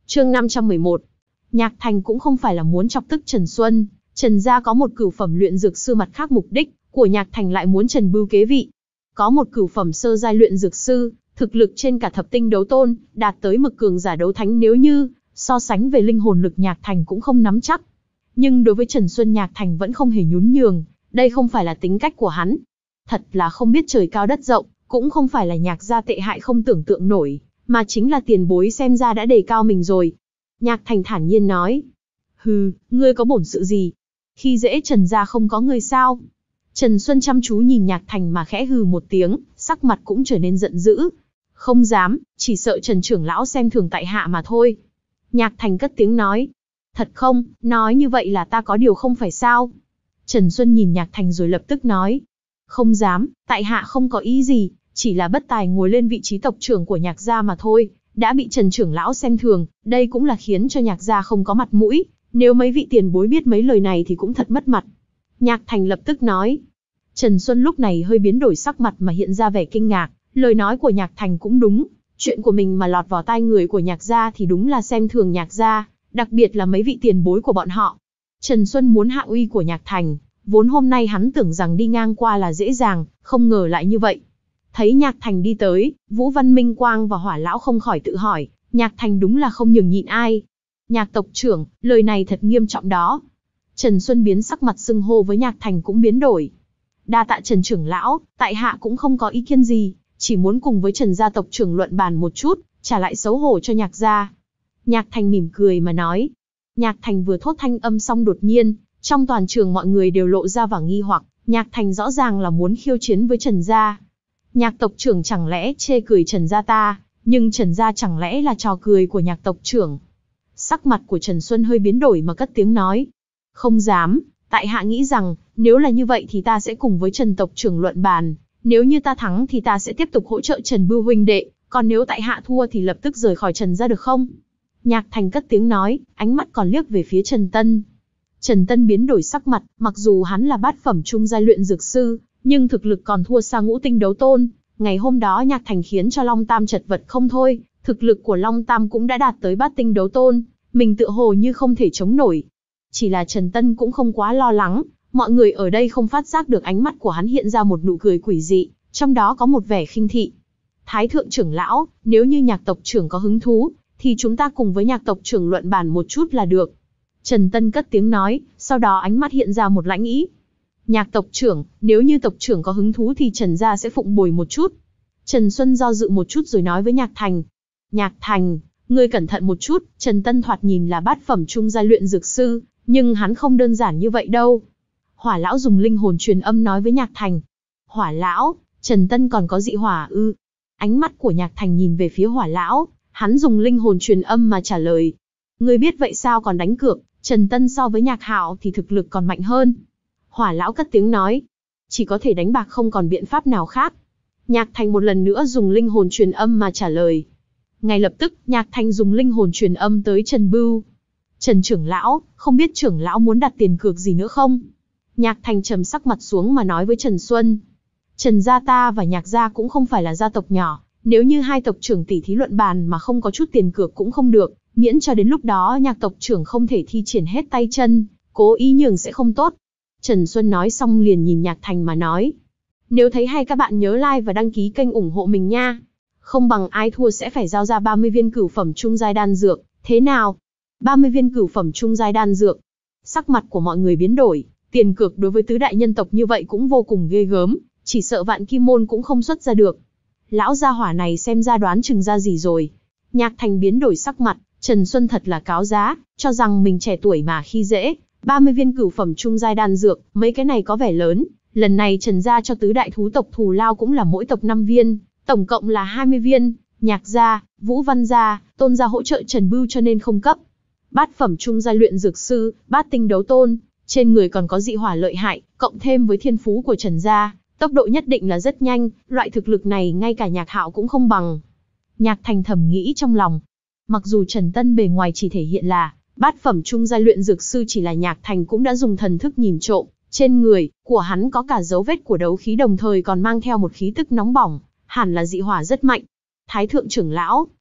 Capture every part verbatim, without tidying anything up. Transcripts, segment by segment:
Chương năm trăm mười một. Nhạc Thành cũng không phải là muốn chọc tức Trần Xuân, Trần gia có một cửu phẩm luyện dược sư, mặt khác mục đích của Nhạc Thành lại muốn Trần Bưu kế vị. Có một cửu phẩm sơ giai luyện dược sư, thực lực trên cả thập tinh đấu tôn, đạt tới mực cường giả đấu thánh, nếu như so sánh về linh hồn lực Nhạc Thành cũng không nắm chắc. Nhưng đối với Trần Xuân, Nhạc Thành vẫn không hề nhún nhường, đây không phải là tính cách của hắn. Thật là không biết trời cao đất rộng, cũng không phải là Nhạc gia tệ hại không tưởng tượng nổi, mà chính là tiền bối xem ra đã đề cao mình rồi. Nhạc Thành thản nhiên nói. Hừ, ngươi có bổn sự gì? Khi dễ Trần gia không có ngươi sao? Trần Xuân chăm chú nhìn Nhạc Thành mà khẽ hừ một tiếng, sắc mặt cũng trở nên giận dữ. Không dám, chỉ sợ Trần trưởng lão xem thường tại hạ mà thôi. Nhạc Thành cất tiếng nói. Thật không, nói như vậy là ta có điều không phải sao? Trần Xuân nhìn Nhạc Thành rồi lập tức nói. Không dám, tại hạ không có ý gì, chỉ là bất tài ngồi lên vị trí tộc trưởng của Nhạc gia mà thôi, đã bị Trần trưởng lão xem thường, đây cũng là khiến cho Nhạc gia không có mặt mũi, nếu mấy vị tiền bối biết mấy lời này thì cũng thật mất mặt. Nhạc Thành lập tức nói. Trần Xuân lúc này hơi biến đổi sắc mặt mà hiện ra vẻ kinh ngạc, lời nói của Nhạc Thành cũng đúng, chuyện của mình mà lọt vào tai người của Nhạc gia thì đúng là xem thường Nhạc gia, đặc biệt là mấy vị tiền bối của bọn họ. Trần Xuân muốn hạ uy của Nhạc Thành, vốn hôm nay hắn tưởng rằng đi ngang qua là dễ dàng, không ngờ lại như vậy. Thấy Nhạc Thành đi tới, Vũ Văn Minh Quang và Hỏa Lão không khỏi tự hỏi, Nhạc Thành đúng là không nhường nhịn ai. Nhạc tộc trưởng, lời này thật nghiêm trọng đó. Trần Xuân biến sắc mặt, xưng hô với Nhạc Thành cũng biến đổi. Đa tạ Trần trưởng lão, tại hạ cũng không có ý kiến gì, chỉ muốn cùng với Trần gia tộc trưởng luận bàn một chút, trả lại xấu hổ cho Nhạc gia. Nhạc Thành mỉm cười mà nói. Nhạc Thành vừa thốt thanh âm xong, đột nhiên, trong toàn trường mọi người đều lộ ra vẻ nghi hoặc, Nhạc Thành rõ ràng là muốn khiêu chiến với Trần gia. Nhạc tộc trưởng chẳng lẽ chê cười Trần gia ta, nhưng Trần gia chẳng lẽ là trò cười của Nhạc tộc trưởng? Sắc mặt của Trần Xuân hơi biến đổi mà cất tiếng nói. Không dám, tại hạ nghĩ rằng, nếu là như vậy thì ta sẽ cùng với Trần tộc trưởng luận bàn, nếu như ta thắng thì ta sẽ tiếp tục hỗ trợ Trần Bưu huynh đệ, còn nếu tại hạ thua thì lập tức rời khỏi Trần gia được không? Nhạc Thành cất tiếng nói, ánh mắt còn liếc về phía Trần Tân. Trần Tân biến đổi sắc mặt, mặc dù hắn là bát phẩm trung giai luyện dược sư, nhưng thực lực còn thua xa ngũ tinh đấu tôn. Ngày hôm đó Nhạc Thành khiến cho Long Tam chật vật không thôi, thực lực của Long Tam cũng đã đạt tới bát tinh đấu tôn, mình tựa hồ như không thể chống nổi. Chỉ là Trần Tân cũng không quá lo lắng, mọi người ở đây không phát giác được ánh mắt của hắn hiện ra một nụ cười quỷ dị, trong đó có một vẻ khinh thị. Thái thượng trưởng lão, nếu như Nhạc tộc trưởng có hứng thú, thì chúng ta cùng với Nhạc tộc trưởng luận bàn một chút là được. Trần Tân cất tiếng nói, sau đó ánh mắt hiện ra một lãnh ý. Nhạc tộc trưởng, nếu như tộc trưởng có hứng thú thì Trần gia sẽ phụng bồi một chút. Trần Xuân do dự một chút rồi nói với Nhạc Thành. Nhạc Thành, ngươi cẩn thận một chút, Trần Tân thoạt nhìn là bát phẩm trung giai luyện dược sư, nhưng hắn không đơn giản như vậy đâu. Hỏa Lão dùng linh hồn truyền âm nói với Nhạc Thành. Hỏa Lão, Trần Tân còn có dị hỏa ư? Ánh mắt của Nhạc Thành nhìn về phía Hỏa Lão, hắn dùng linh hồn truyền âm mà trả lời. Ngươi biết vậy sao còn đánh cược, Trần Tân so với Nhạc Hạo thì thực lực còn mạnh hơn. Hỏa Lão cất tiếng nói. Chỉ có thể đánh bạc, không còn biện pháp nào khác. Nhạc Thành một lần nữa dùng linh hồn truyền âm mà trả lời. Ngay lập tức, Nhạc Thành dùng linh hồn truyền âm tới Trần Bưu. Trần trưởng lão, không biết trưởng lão muốn đặt tiền cược gì nữa không? Nhạc Thành trầm sắc mặt xuống mà nói với Trần Xuân. Trần gia ta và Nhạc gia cũng không phải là gia tộc nhỏ, nếu như hai tộc trưởng tỉ thí luận bàn mà không có chút tiền cược cũng không được, miễn cho đến lúc đó Nhạc tộc trưởng không thể thi triển hết tay chân, cố ý nhường sẽ không tốt. Trần Xuân nói xong liền nhìn Nhạc Thành mà nói. Nếu thấy hay các bạn nhớ like và đăng ký kênh ủng hộ mình nha. Không bằng ai thua sẽ phải giao ra ba mươi viên cửu phẩm trung giai đan dược, thế nào? ba mươi viên cửu phẩm trung giai đan dược. Sắc mặt của mọi người biến đổi, tiền cược đối với tứ đại nhân tộc như vậy cũng vô cùng ghê gớm, chỉ sợ Vạn Kim Môn cũng không xuất ra được. Lão gia hỏa này xem ra đoán chừng ra gì rồi. Nhạc Thành biến đổi sắc mặt, Trần Xuân thật là cáo giá, cho rằng mình trẻ tuổi mà khi dễ. ba mươi viên cửu phẩm trung giai đan dược, mấy cái này có vẻ lớn, lần này Trần gia cho tứ đại thú tộc thù lao cũng là mỗi tộc năm viên, tổng cộng là hai mươi viên, Nhạc gia, Vũ Văn gia, Tôn gia hỗ trợ Trần Bưu cho nên không cấp. Bát phẩm trung giai luyện dược sư, bát tinh đấu tôn, trên người còn có dị hỏa lợi hại, cộng thêm với thiên phú của Trần gia, tốc độ nhất định là rất nhanh, loại thực lực này ngay cả Nhạc Hạo cũng không bằng. Nhạc Thành thầm nghĩ trong lòng, mặc dù Trần Tân bề ngoài chỉ thể hiện là bát phẩm trung giai luyện dược sư, chỉ là Nhạc Thành cũng đã dùng thần thức nhìn trộm, trên người của hắn có cả dấu vết của đấu khí, đồng thời còn mang theo một khí tức nóng bỏng, hẳn là dị hỏa rất mạnh. Thái thượng trưởng lão,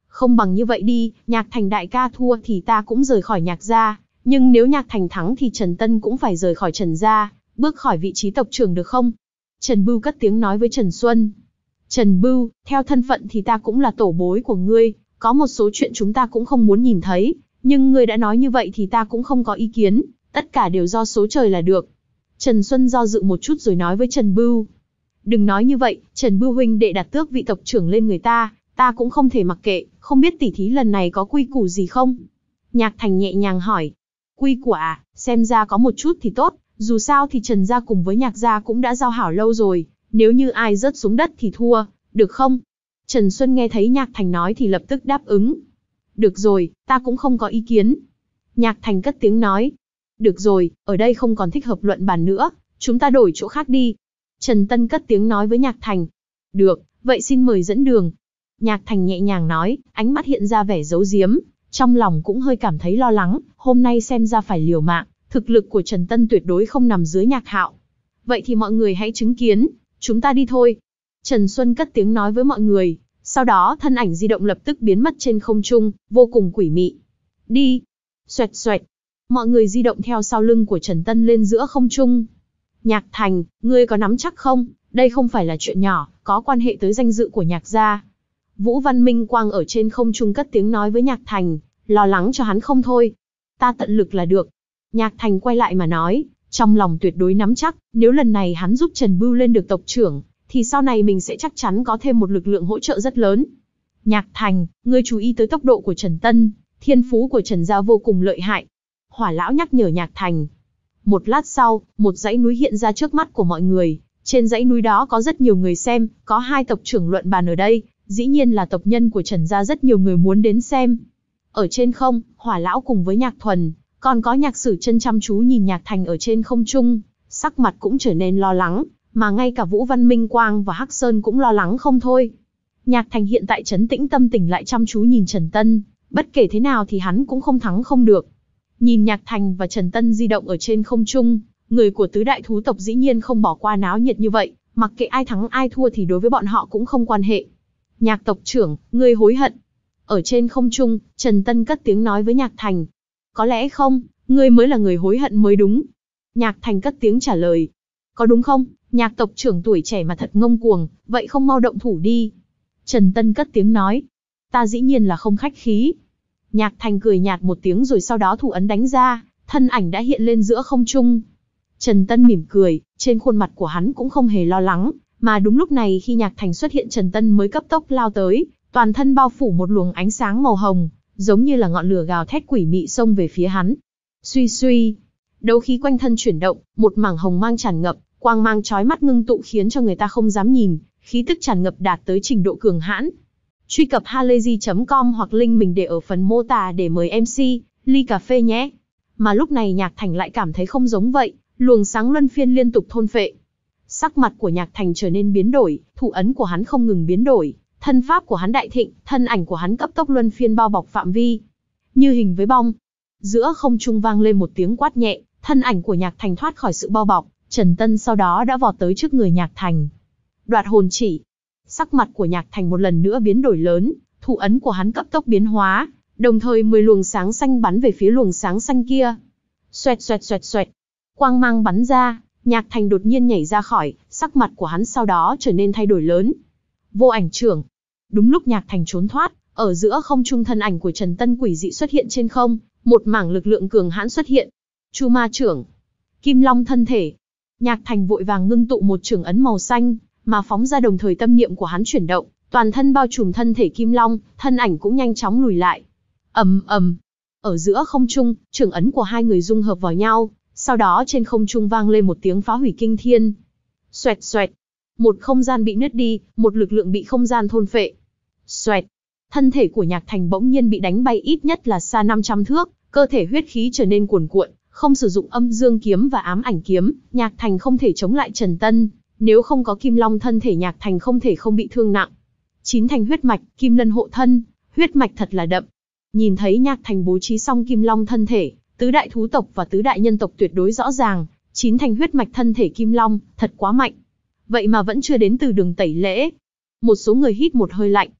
Không bằng như vậy đi, Nhạc Thành đại ca thua thì ta cũng rời khỏi Nhạc gia, nhưng nếu Nhạc Thành thắng thì Trần Tân cũng phải rời khỏi Trần gia, bước khỏi vị trí tộc trưởng được không? Trần Bưu cất tiếng nói với Trần Xuân. Trần Bưu, theo thân phận thì ta cũng là tổ bối của ngươi, có một số chuyện chúng ta cũng không muốn nhìn thấy, nhưng ngươi đã nói như vậy thì ta cũng không có ý kiến, tất cả đều do số trời là được. Trần Xuân do dự một chút rồi nói với Trần Bưu. Đừng nói như vậy, Trần Bưu huynh đệ đặt tước vị tộc trưởng lên người ta, ta cũng không thể mặc kệ, không biết tỉ thí lần này có quy củ gì không? Nhạc Thành nhẹ nhàng hỏi. Quy củ à, xem ra có một chút thì tốt, dù sao thì Trần gia cùng với Nhạc gia cũng đã giao hảo lâu rồi, nếu như ai rớt xuống đất thì thua, được không? Trần Xuân nghe thấy Nhạc Thành nói thì lập tức đáp ứng. Được rồi, ta cũng không có ý kiến. Nhạc Thành cất tiếng nói. Được rồi, ở đây không còn thích hợp luận bàn nữa, chúng ta đổi chỗ khác đi. Trần Tân cất tiếng nói với Nhạc Thành. Được, vậy xin mời dẫn đường. Nhạc Thành nhẹ nhàng nói, ánh mắt hiện ra vẻ giấu giếm, trong lòng cũng hơi cảm thấy lo lắng, hôm nay xem ra phải liều mạng, thực lực của Trần Tân tuyệt đối không nằm dưới Nhạc Hạo. Vậy thì mọi người hãy chứng kiến, chúng ta đi thôi. Trần Xuân cất tiếng nói với mọi người, sau đó thân ảnh di động lập tức biến mất trên không trung, vô cùng quỷ mị. Đi! Xoẹt xoẹt! Mọi người di động theo sau lưng của Trần Tân lên giữa không trung. Nhạc Thành, ngươi có nắm chắc không? Đây không phải là chuyện nhỏ, có quan hệ tới danh dự của Nhạc gia. Vũ Văn Minh Quang ở trên không trung cất tiếng nói với Nhạc Thành, lo lắng cho hắn không thôi. Ta tận lực là được. Nhạc Thành quay lại mà nói, trong lòng tuyệt đối nắm chắc, nếu lần này hắn giúp Trần Bưu lên được tộc trưởng, thì sau này mình sẽ chắc chắn có thêm một lực lượng hỗ trợ rất lớn. Nhạc Thành, ngươi chú ý tới tốc độ của Trần Tân, thiên phú của Trần gia vô cùng lợi hại. Hỏa lão nhắc nhở Nhạc Thành. Một lát sau, một dãy núi hiện ra trước mắt của mọi người, trên dãy núi đó có rất nhiều người xem, có hai tộc trưởng luận bàn ở đây, dĩ nhiên là tộc nhân của Trần gia rất nhiều người muốn đến xem. Ở trên không, Hỏa lão cùng với Nhạc Thuần, còn có Nhạc Sử Chân chăm chú nhìn Nhạc Thành ở trên không trung, sắc mặt cũng trở nên lo lắng, mà ngay cả Vũ Văn Minh Quang và Hắc Sơn cũng lo lắng không thôi. Nhạc Thành hiện tại trấn tĩnh tâm tình lại chăm chú nhìn Trần Tân, bất kể thế nào thì hắn cũng không thắng không được. Nhìn Nhạc Thành và Trần Tân di động ở trên không trung, người của tứ đại thú tộc dĩ nhiên không bỏ qua náo nhiệt như vậy, mặc kệ ai thắng ai thua thì đối với bọn họ cũng không quan hệ. Nhạc tộc trưởng, ngươi hối hận. Ở trên không trung, Trần Tân cất tiếng nói với Nhạc Thành. Có lẽ không, ngươi mới là người hối hận mới đúng. Nhạc Thành cất tiếng trả lời. Có đúng không, Nhạc tộc trưởng tuổi trẻ mà thật ngông cuồng, vậy không mau động thủ đi. Trần Tân cất tiếng nói. Ta dĩ nhiên là không khách khí. Nhạc Thành cười nhạt một tiếng rồi sau đó thủ ấn đánh ra, thân ảnh đã hiện lên giữa không trung. Trần Tân mỉm cười, trên khuôn mặt của hắn cũng không hề lo lắng, mà đúng lúc này khi Nhạc Thành xuất hiện Trần Tân mới cấp tốc lao tới, toàn thân bao phủ một luồng ánh sáng màu hồng, giống như là ngọn lửa gào thét quỷ mị xông về phía hắn. Suy suy, đấu khí quanh thân chuyển động, một mảng hồng mang tràn ngập, quang mang chói mắt ngưng tụ khiến cho người ta không dám nhìn, khí tức tràn ngập đạt tới trình độ cường hãn. Truy cập halayzi chấm com hoặc link mình để ở phần mô tả để mời em xê, ly cà phê nhé. Mà lúc này Nhạc Thành lại cảm thấy không giống vậy, luồng sáng luân phiên liên tục thôn phệ. Sắc mặt của Nhạc Thành trở nên biến đổi, thủ ấn của hắn không ngừng biến đổi, thân pháp của hắn đại thịnh, thân ảnh của hắn cấp tốc luân phiên bao bọc phạm vi. Như hình với bong. Giữa không trung vang lên một tiếng quát nhẹ, thân ảnh của Nhạc Thành thoát khỏi sự bao bọc, Trần Tân sau đó đã vọt tới trước người Nhạc Thành. Đoạt hồn chỉ. Sắc mặt của Nhạc Thành một lần nữa biến đổi lớn, thủ ấn của hắn cấp tốc biến hóa, đồng thời mười luồng sáng xanh bắn về phía luồng sáng xanh kia. Xoẹt xoẹt xoẹt xoẹt. Quang mang bắn ra, Nhạc Thành đột nhiên nhảy ra khỏi, sắc mặt của hắn sau đó trở nên thay đổi lớn. Vô ảnh trưởng. Đúng lúc Nhạc Thành trốn thoát, ở giữa không trung thân ảnh của Trần Tân quỷ dị xuất hiện trên không, một mảng lực lượng cường hãn xuất hiện. Chu ma trưởng. Kim Long thân thể. Nhạc Thành vội vàng ngưng tụ một trưởng ấn màu xanh, mà phóng ra đồng thời tâm niệm của hắn chuyển động, toàn thân bao trùm thân thể Kim Long, thân ảnh cũng nhanh chóng lùi lại. Ầm ầm. Ở giữa không trung, trưởng ấn của hai người dung hợp vào nhau, sau đó trên không trung vang lên một tiếng phá hủy kinh thiên. Xoẹt xoẹt. Một không gian bị nứt đi, một lực lượng bị không gian thôn phệ. Xoẹt. Thân thể của Nhạc Thành bỗng nhiên bị đánh bay ít nhất là xa năm trăm thước, cơ thể huyết khí trở nên cuồn cuộn, không sử dụng âm dương kiếm và ám ảnh kiếm, Nhạc Thành không thể chống lại Trần Tân, nếu không có Kim Long thân thể Nhạc Thành không thể không bị thương nặng. Chín thành huyết mạch, Kim Lân hộ thân, huyết mạch thật là đậm. Nhìn thấy Nhạc Thành bố trí xong Kim Long thân thể, tứ đại thú tộc và tứ đại nhân tộc tuyệt đối rõ ràng, chín thành huyết mạch thân thể Kim Long, thật quá mạnh. Vậy mà vẫn chưa đến từ đường tẩy lễ. Một số người hít một hơi lạnh,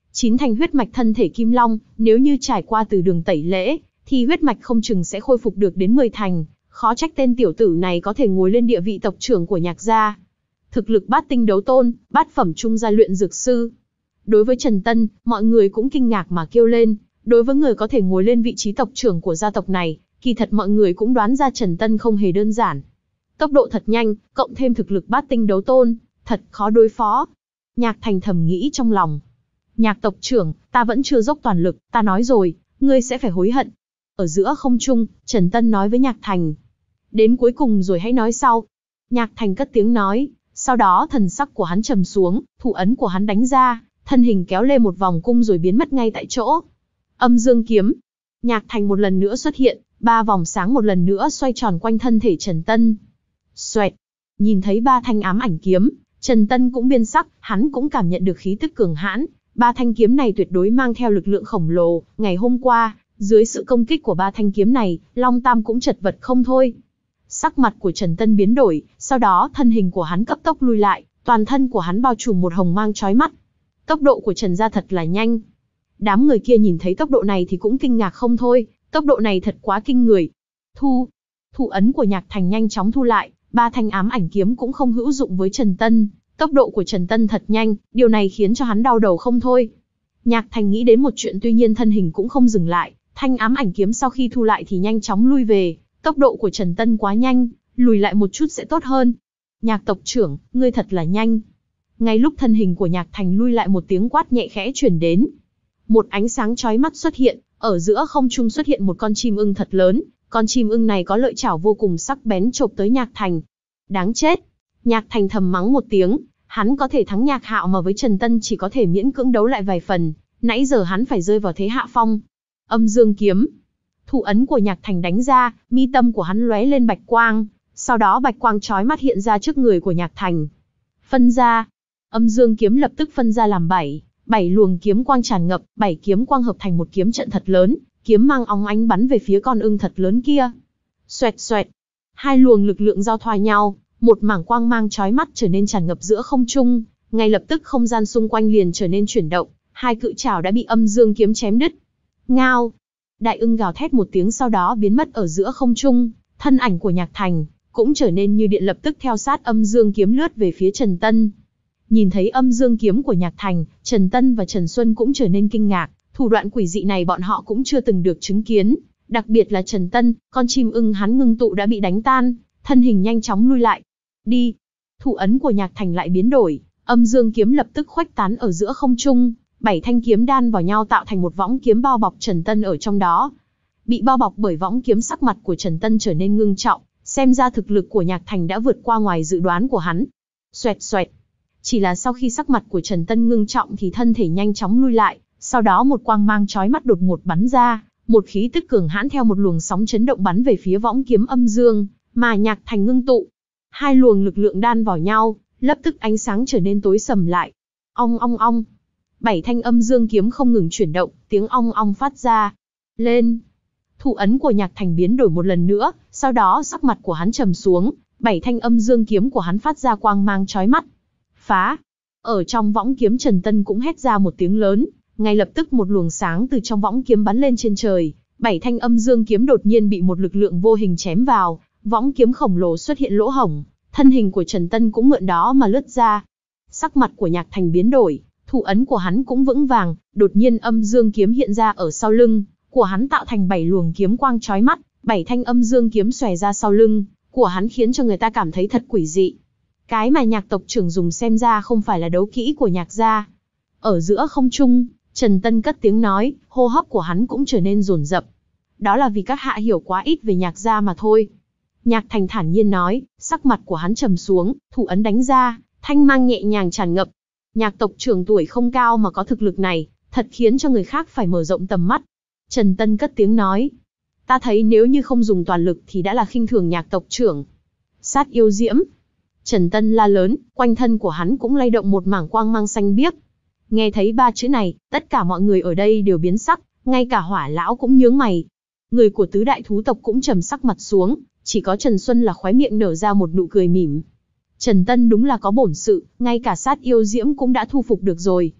Chín thành huyết mạch thân thể Kim Long, nếu như trải qua từ đường tẩy lễ, thì huyết mạch không chừng sẽ khôi phục được đến mười thành, khó trách tên tiểu tử này có thể ngồi lên địa vị tộc trưởng của Nhạc gia. Thực lực bát tinh đấu tôn, bát phẩm trung gia luyện dược sư. Đối với Trần Tân, mọi người cũng kinh ngạc mà kêu lên, đối với người có thể ngồi lên vị trí tộc trưởng của gia tộc này, kỳ thật mọi người cũng đoán ra Trần Tân không hề đơn giản. Tốc độ thật nhanh, cộng thêm thực lực bát tinh đấu tôn, thật khó đối phó. Nhạc Thành thầm nghĩ trong lòng. Nhạc tộc trưởng, ta vẫn chưa dốc toàn lực, ta nói rồi, ngươi sẽ phải hối hận. Ở giữa không trung, Trần Tân nói với Nhạc Thành. Đến cuối cùng rồi hãy nói sau. Nhạc Thành cất tiếng nói, sau đó thần sắc của hắn trầm xuống, thủ ấn của hắn đánh ra, thân hình kéo lên một vòng cung rồi biến mất ngay tại chỗ. Âm dương kiếm. Nhạc Thành một lần nữa xuất hiện, ba vòng sáng một lần nữa xoay tròn quanh thân thể Trần Tân. Xoẹt. Nhìn thấy ba thanh ám ảnh kiếm, Trần Tân cũng biến sắc, hắn cũng cảm nhận được khí tức cường hãn. Ba thanh kiếm này tuyệt đối mang theo lực lượng khổng lồ. Ngày hôm qua, dưới sự công kích của ba thanh kiếm này, Long Tam cũng chật vật không thôi. Sắc mặt của Trần Tân biến đổi, sau đó thân hình của hắn cấp tốc lui lại, toàn thân của hắn bao trùm một hồng mang chói mắt. Tốc độ của Trần gia thật là nhanh. Đám người kia nhìn thấy tốc độ này thì cũng kinh ngạc không thôi, tốc độ này thật quá kinh người. Thu, thủ ấn của Nhạc Thành nhanh chóng thu lại, ba thanh ám ảnh kiếm cũng không hữu dụng với Trần Tân. Tốc độ của Trần Tân thật nhanh, điều này khiến cho hắn đau đầu không thôi. Nhạc Thành nghĩ đến một chuyện, tuy nhiên thân hình cũng không dừng lại, thanh ám ảnh kiếm sau khi thu lại thì nhanh chóng lui về. Tốc độ của Trần Tân quá nhanh, lùi lại một chút sẽ tốt hơn. Nhạc tộc trưởng, ngươi thật là nhanh. Ngay lúc thân hình của Nhạc Thành lui lại, một tiếng quát nhẹ khẽ truyền đến. Một ánh sáng chói mắt xuất hiện, ở giữa không trung xuất hiện một con chim ưng thật lớn. Con chim ưng này có lợi chảo vô cùng sắc bén chộp tới Nhạc Thành. Đáng chết. Nhạc Thành thầm mắng một tiếng, hắn có thể thắng Nhạc Hạo mà với Trần Tân chỉ có thể miễn cưỡng đấu lại vài phần. Nãy giờ hắn phải rơi vào thế hạ phong. Âm dương kiếm. Thủ ấn của Nhạc Thành đánh ra, mi tâm của hắn lóe lên bạch quang, sau đó bạch quang chói mắt hiện ra trước người của Nhạc Thành. Phân ra. Âm dương kiếm lập tức phân ra làm bảy, bảy luồng kiếm quang tràn ngập, bảy kiếm quang hợp thành một kiếm trận thật lớn, kiếm mang óng ánh bắn về phía con ưng thật lớn kia. Xoẹt xoẹt. Hai luồng lực lượng giao thoa nhau, một mảng quang mang chói mắt trở nên tràn ngập giữa không trung, ngay lập tức không gian xung quanh liền trở nên chuyển động, hai cự trảo đã bị âm dương kiếm chém đứt. Ngao. Đại ưng gào thét một tiếng sau đó biến mất ở giữa không trung, thân ảnh của Nhạc Thành cũng trở nên như điện, lập tức theo sát âm dương kiếm lướt về phía Trần Tân. Nhìn thấy âm dương kiếm của Nhạc Thành, Trần Tân và Trần Xuân cũng trở nên kinh ngạc, thủ đoạn quỷ dị này bọn họ cũng chưa từng được chứng kiến, đặc biệt là Trần Tân, con chim ưng hắn ngưng tụ đã bị đánh tan, thân hình nhanh chóng lui lại. Đi. Thủ ấn của Nhạc Thành lại biến đổi, âm dương kiếm lập tức khuếch tán ở giữa không trung. Bảy thanh kiếm đan vào nhau tạo thành một võng kiếm bao bọc Trần Tân ở trong đó. Bị bao bọc bởi võng kiếm, sắc mặt của Trần Tân trở nên ngưng trọng, xem ra thực lực của Nhạc Thành đã vượt qua ngoài dự đoán của hắn. Xoẹt xoẹt. Chỉ là sau khi sắc mặt của Trần Tân ngưng trọng thì thân thể nhanh chóng lui lại, sau đó một quang mang chói mắt đột ngột bắn ra, một khí tức cường hãn theo một luồng sóng chấn động bắn về phía võng kiếm âm dương mà Nhạc Thành ngưng tụ. Hai luồng lực lượng đan vào nhau, lập tức ánh sáng trở nên tối sầm lại. Ong ong ong. Bảy thanh âm dương kiếm không ngừng chuyển động, tiếng ong ong phát ra. Lên. Thủ ấn của Nhạc Thành biến đổi một lần nữa, sau đó sắc mặt của hắn trầm xuống, bảy thanh âm dương kiếm của hắn phát ra quang mang chói mắt. Phá. Ở trong võng kiếm, Trần Tân cũng hét ra một tiếng lớn, ngay lập tức một luồng sáng từ trong võng kiếm bắn lên trên trời, bảy thanh âm dương kiếm đột nhiên bị một lực lượng vô hình chém vào, võng kiếm khổng lồ xuất hiện lỗ hổng, thân hình của Trần Tân cũng mượn đó mà lướt ra. Sắc mặt của Nhạc Thành biến đổi, thủ ấn của hắn cũng vững vàng, đột nhiên âm dương kiếm hiện ra ở sau lưng của hắn tạo thành bảy luồng kiếm quang chói mắt, bảy thanh âm dương kiếm xòe ra sau lưng của hắn khiến cho người ta cảm thấy thật quỷ dị. Cái mà Nhạc tộc trưởng dùng xem ra không phải là đấu kỹ của Nhạc gia. Ở giữa không trung, Trần Tân cất tiếng nói, hô hấp của hắn cũng trở nên dồn dập. Đó là vì các hạ hiểu quá ít về Nhạc gia mà thôi. Nhạc Thành thản nhiên nói, sắc mặt của hắn trầm xuống, thủ ấn đánh ra, thanh mang nhẹ nhàng tràn ngập. Nhạc tộc trưởng tuổi không cao mà có thực lực này, thật khiến cho người khác phải mở rộng tầm mắt. Trần Tân cất tiếng nói, ta thấy nếu như không dùng toàn lực thì đã là khinh thường Nhạc tộc trưởng. Sát yêu diễm. Trần Tân la lớn, quanh thân của hắn cũng lay động một mảng quang mang xanh biếc. Nghe thấy ba chữ này, tất cả mọi người ở đây đều biến sắc, ngay cả Hỏa lão cũng nhướng mày. Người của tứ đại thú tộc cũng trầm sắc mặt xuống, chỉ có Trần Xuân là khóe miệng nở ra một nụ cười mỉm. Trần Tân đúng là có bổn sự, ngay cả sát yêu diễm cũng đã thu phục được rồi.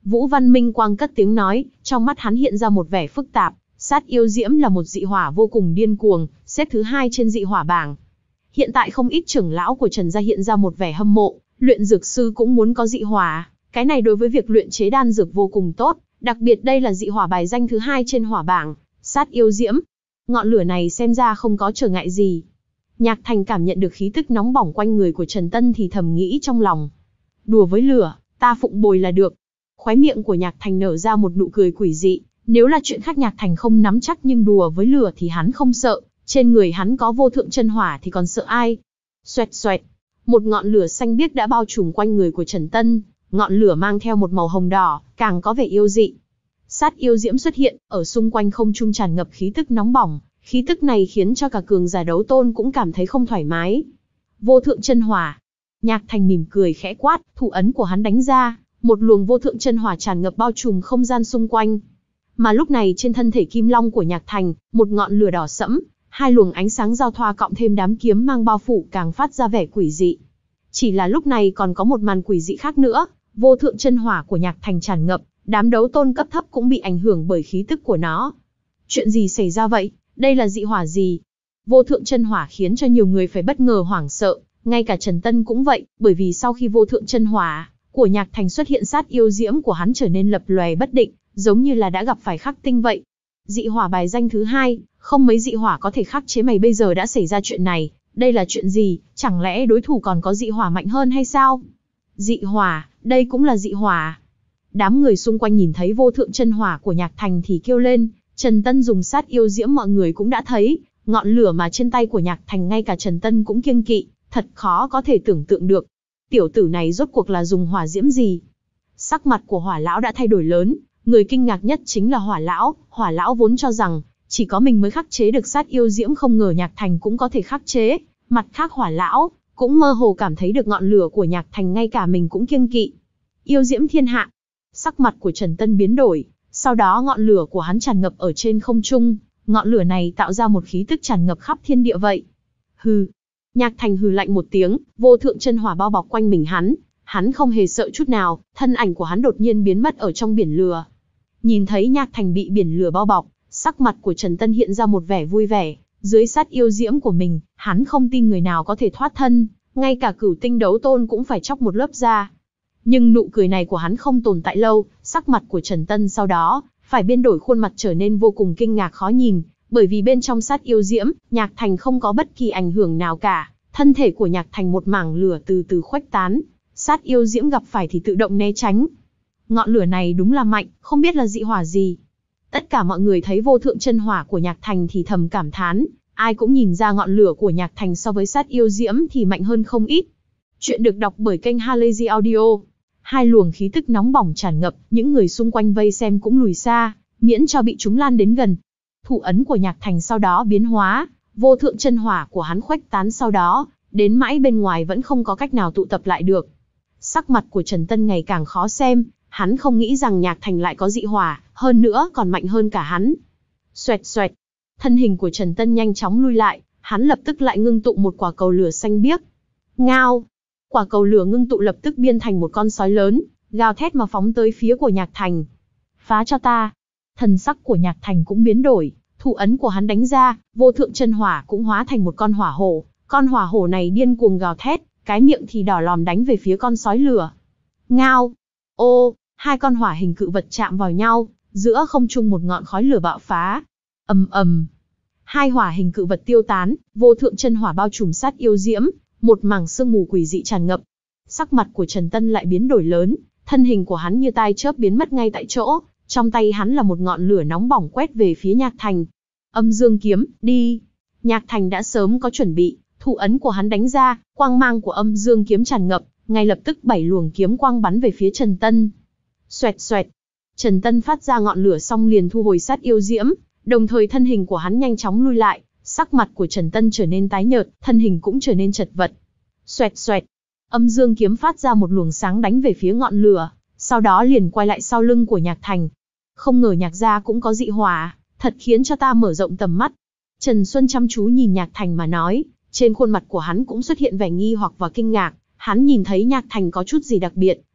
Vũ Văn Minh Quang cất tiếng nói, trong mắt hắn hiện ra một vẻ phức tạp. Sát yêu diễm là một dị hỏa vô cùng điên cuồng, xếp thứ hai trên dị hỏa bảng. Hiện tại không ít trưởng lão của Trần gia hiện ra một vẻ hâm mộ, luyện dược sư cũng muốn có dị hỏa, cái này đối với việc luyện chế đan dược vô cùng tốt, đặc biệt đây là dị hỏa bài danh thứ hai trên hỏa bảng, sát yêu diễm. Ngọn lửa này xem ra không có trở ngại gì. Nhạc Thành cảm nhận được khí tức nóng bỏng quanh người của Trần Tân thì thầm nghĩ trong lòng. Đùa với lửa, ta phụng bồi là được. Khóe miệng của Nhạc Thành nở ra một nụ cười quỷ dị, nếu là chuyện khác Nhạc Thành không nắm chắc nhưng đùa với lửa thì hắn không sợ, trên người hắn có vô thượng chân hỏa thì còn sợ ai. Xoẹt xoẹt, một ngọn lửa xanh biếc đã bao trùm quanh người của Trần Tân, ngọn lửa mang theo một màu hồng đỏ, càng có vẻ yêu dị. Sát yêu diễm xuất hiện, ở xung quanh không trung tràn ngập khí tức nóng bỏng, khí tức này khiến cho cả cường giả đấu tôn cũng cảm thấy không thoải mái. Vô thượng chân hỏa. Nhạc Thành mỉm cười khẽ quát, thủ ấn của hắn đánh ra, một luồng vô thượng chân hỏa tràn ngập bao trùm không gian xung quanh. Mà lúc này trên thân thể kim long của Nhạc Thành, một ngọn lửa đỏ sẫm, hai luồng ánh sáng giao thoa cộng thêm đám kiếm mang bao phủ càng phát ra vẻ quỷ dị. Chỉ là lúc này còn có một màn quỷ dị khác nữa, vô thượng chân hỏa của Nhạc Thành tràn ngập, đám đấu tôn cấp thấp cũng bị ảnh hưởng bởi khí tức của nó. Chuyện gì xảy ra vậy? Đây là dị hỏa gì? Vô thượng chân hỏa khiến cho nhiều người phải bất ngờ hoảng sợ, ngay cả Trần Tân cũng vậy, bởi vì sau khi vô thượng chân hỏa của Nhạc Thành xuất hiện, sát yêu diễm của hắn trở nên lập lòe bất định, giống như là đã gặp phải khắc tinh vậy. Dị hỏa bài danh thứ hai, không mấy dị hỏa có thể khắc chế mày, bây giờ đã xảy ra chuyện này, đây là chuyện gì, chẳng lẽ đối thủ còn có dị hỏa mạnh hơn hay sao? Dị hỏa, đây cũng là dị hỏa. Đám người xung quanh nhìn thấy vô thượng chân hỏa của Nhạc Thành thì kêu lên, Trần Tân dùng sát yêu diễm mọi người cũng đã thấy, ngọn lửa mà trên tay của Nhạc Thành ngay cả Trần Tân cũng kiêng kỵ, thật khó có thể tưởng tượng được. Tiểu tử này rốt cuộc là dùng hỏa diễm gì? Sắc mặt của Hỏa lão đã thay đổi lớn, người kinh ngạc nhất chính là Hỏa lão, Hỏa lão vốn cho rằng chỉ có mình mới khắc chế được sát yêu diễm, không ngờ Nhạc Thành cũng có thể khắc chế, mặt khác Hỏa lão cũng mơ hồ cảm thấy được ngọn lửa của Nhạc Thành ngay cả mình cũng kiêng kỵ. Yêu diễm thiên hạ. Sắc mặt của Trần Tân biến đổi, sau đó ngọn lửa của hắn tràn ngập ở trên không trung, ngọn lửa này tạo ra một khí tức tràn ngập khắp thiên địa vậy. Hừ. Nhạc Thành hừ lạnh một tiếng, vô thượng chân hỏa bao bọc quanh mình hắn, hắn không hề sợ chút nào, thân ảnh của hắn đột nhiên biến mất ở trong biển lửa. Nhìn thấy Nhạc Thành bị biển lửa bao bọc, sắc mặt của Trần Tân hiện ra một vẻ vui vẻ, dưới sát yêu diễm của mình, hắn không tin người nào có thể thoát thân, ngay cả cửu tinh đấu tôn cũng phải chóc một lớp da. Nhưng nụ cười này của hắn không tồn tại lâu, sắc mặt của Trần Tân sau đó phải biến đổi, khuôn mặt trở nên vô cùng kinh ngạc khó nhìn, bởi vì bên trong sát yêu diễm, Nhạc Thành không có bất kỳ ảnh hưởng nào cả, thân thể của Nhạc Thành một mảng lửa từ từ khuếch tán, sát yêu diễm gặp phải thì tự động né tránh. Ngọn lửa này đúng là mạnh, không biết là dị hỏa gì. Tất cả mọi người thấy vô thượng chân hỏa của Nhạc Thành thì thầm cảm thán, ai cũng nhìn ra ngọn lửa của Nhạc Thành so với sát yêu diễm thì mạnh hơn không ít. Chuyện được đọc bởi kênh Halazy Audio. Hai luồng khí tức nóng bỏng tràn ngập, những người xung quanh vây xem cũng lùi xa, miễn cho bị chúng lan đến gần. Thủ ấn của Nhạc Thành sau đó biến hóa, vô thượng chân hỏa của hắn khuếch tán sau đó, đến mãi bên ngoài vẫn không có cách nào tụ tập lại được. Sắc mặt của Trần Tân ngày càng khó xem, hắn không nghĩ rằng Nhạc Thành lại có dị hỏa, hơn nữa còn mạnh hơn cả hắn. Xoẹt xoẹt, thân hình của Trần Tân nhanh chóng lui lại, hắn lập tức lại ngưng tụ một quả cầu lửa xanh biếc. Ngao! Quả cầu lửa ngưng tụ lập tức biến thành một con sói lớn, gào thét mà phóng tới phía của Nhạc Thành. Phá cho ta! Thần sắc của Nhạc Thành cũng biến đổi, thủ ấn của hắn đánh ra, vô thượng chân hỏa cũng hóa thành một con hỏa hổ. Con hỏa hổ này điên cuồng gào thét, cái miệng thì đỏ lòm đánh về phía con sói lửa. Ngao! Ô! Hai con hỏa hình cự vật chạm vào nhau, giữa không trung một ngọn khói lửa bạo phá. Ầm ầm! Hai hỏa hình cự vật tiêu tán, vô thượng chân hỏa bao trùm sát yêu diễm, một mảng sương mù quỷ dị tràn ngập. Sắc mặt của Trần Tân lại biến đổi lớn, thân hình của hắn như tai chớp biến mất ngay tại chỗ, trong tay hắn là một ngọn lửa nóng bỏng quét về phía Nhạc Thành. Âm dương kiếm, đi! Nhạc Thành đã sớm có chuẩn bị, thủ ấn của hắn đánh ra, quang mang của âm dương kiếm tràn ngập, ngay lập tức bảy luồng kiếm quang bắn về phía Trần Tân. Xoẹt xoẹt! Trần Tân phát ra ngọn lửa xong liền thu hồi sát yêu diễm, đồng thời thân hình của hắn nhanh chóng lui lại, sắc mặt của Trần Tân trở nên tái nhợt, thân hình cũng trở nên chật vật. Xoẹt xoẹt! Âm dương kiếm phát ra một luồng sáng đánh về phía ngọn lửa, sau đó liền quay lại sau lưng của Nhạc Thành. Không ngờ Nhạc gia cũng có dị hỏa, thật khiến cho ta mở rộng tầm mắt. Trần Xuân chăm chú nhìn Nhạc Thành mà nói, trên khuôn mặt của hắn cũng xuất hiện vẻ nghi hoặc và kinh ngạc, hắn nhìn thấy Nhạc Thành có chút gì đặc biệt,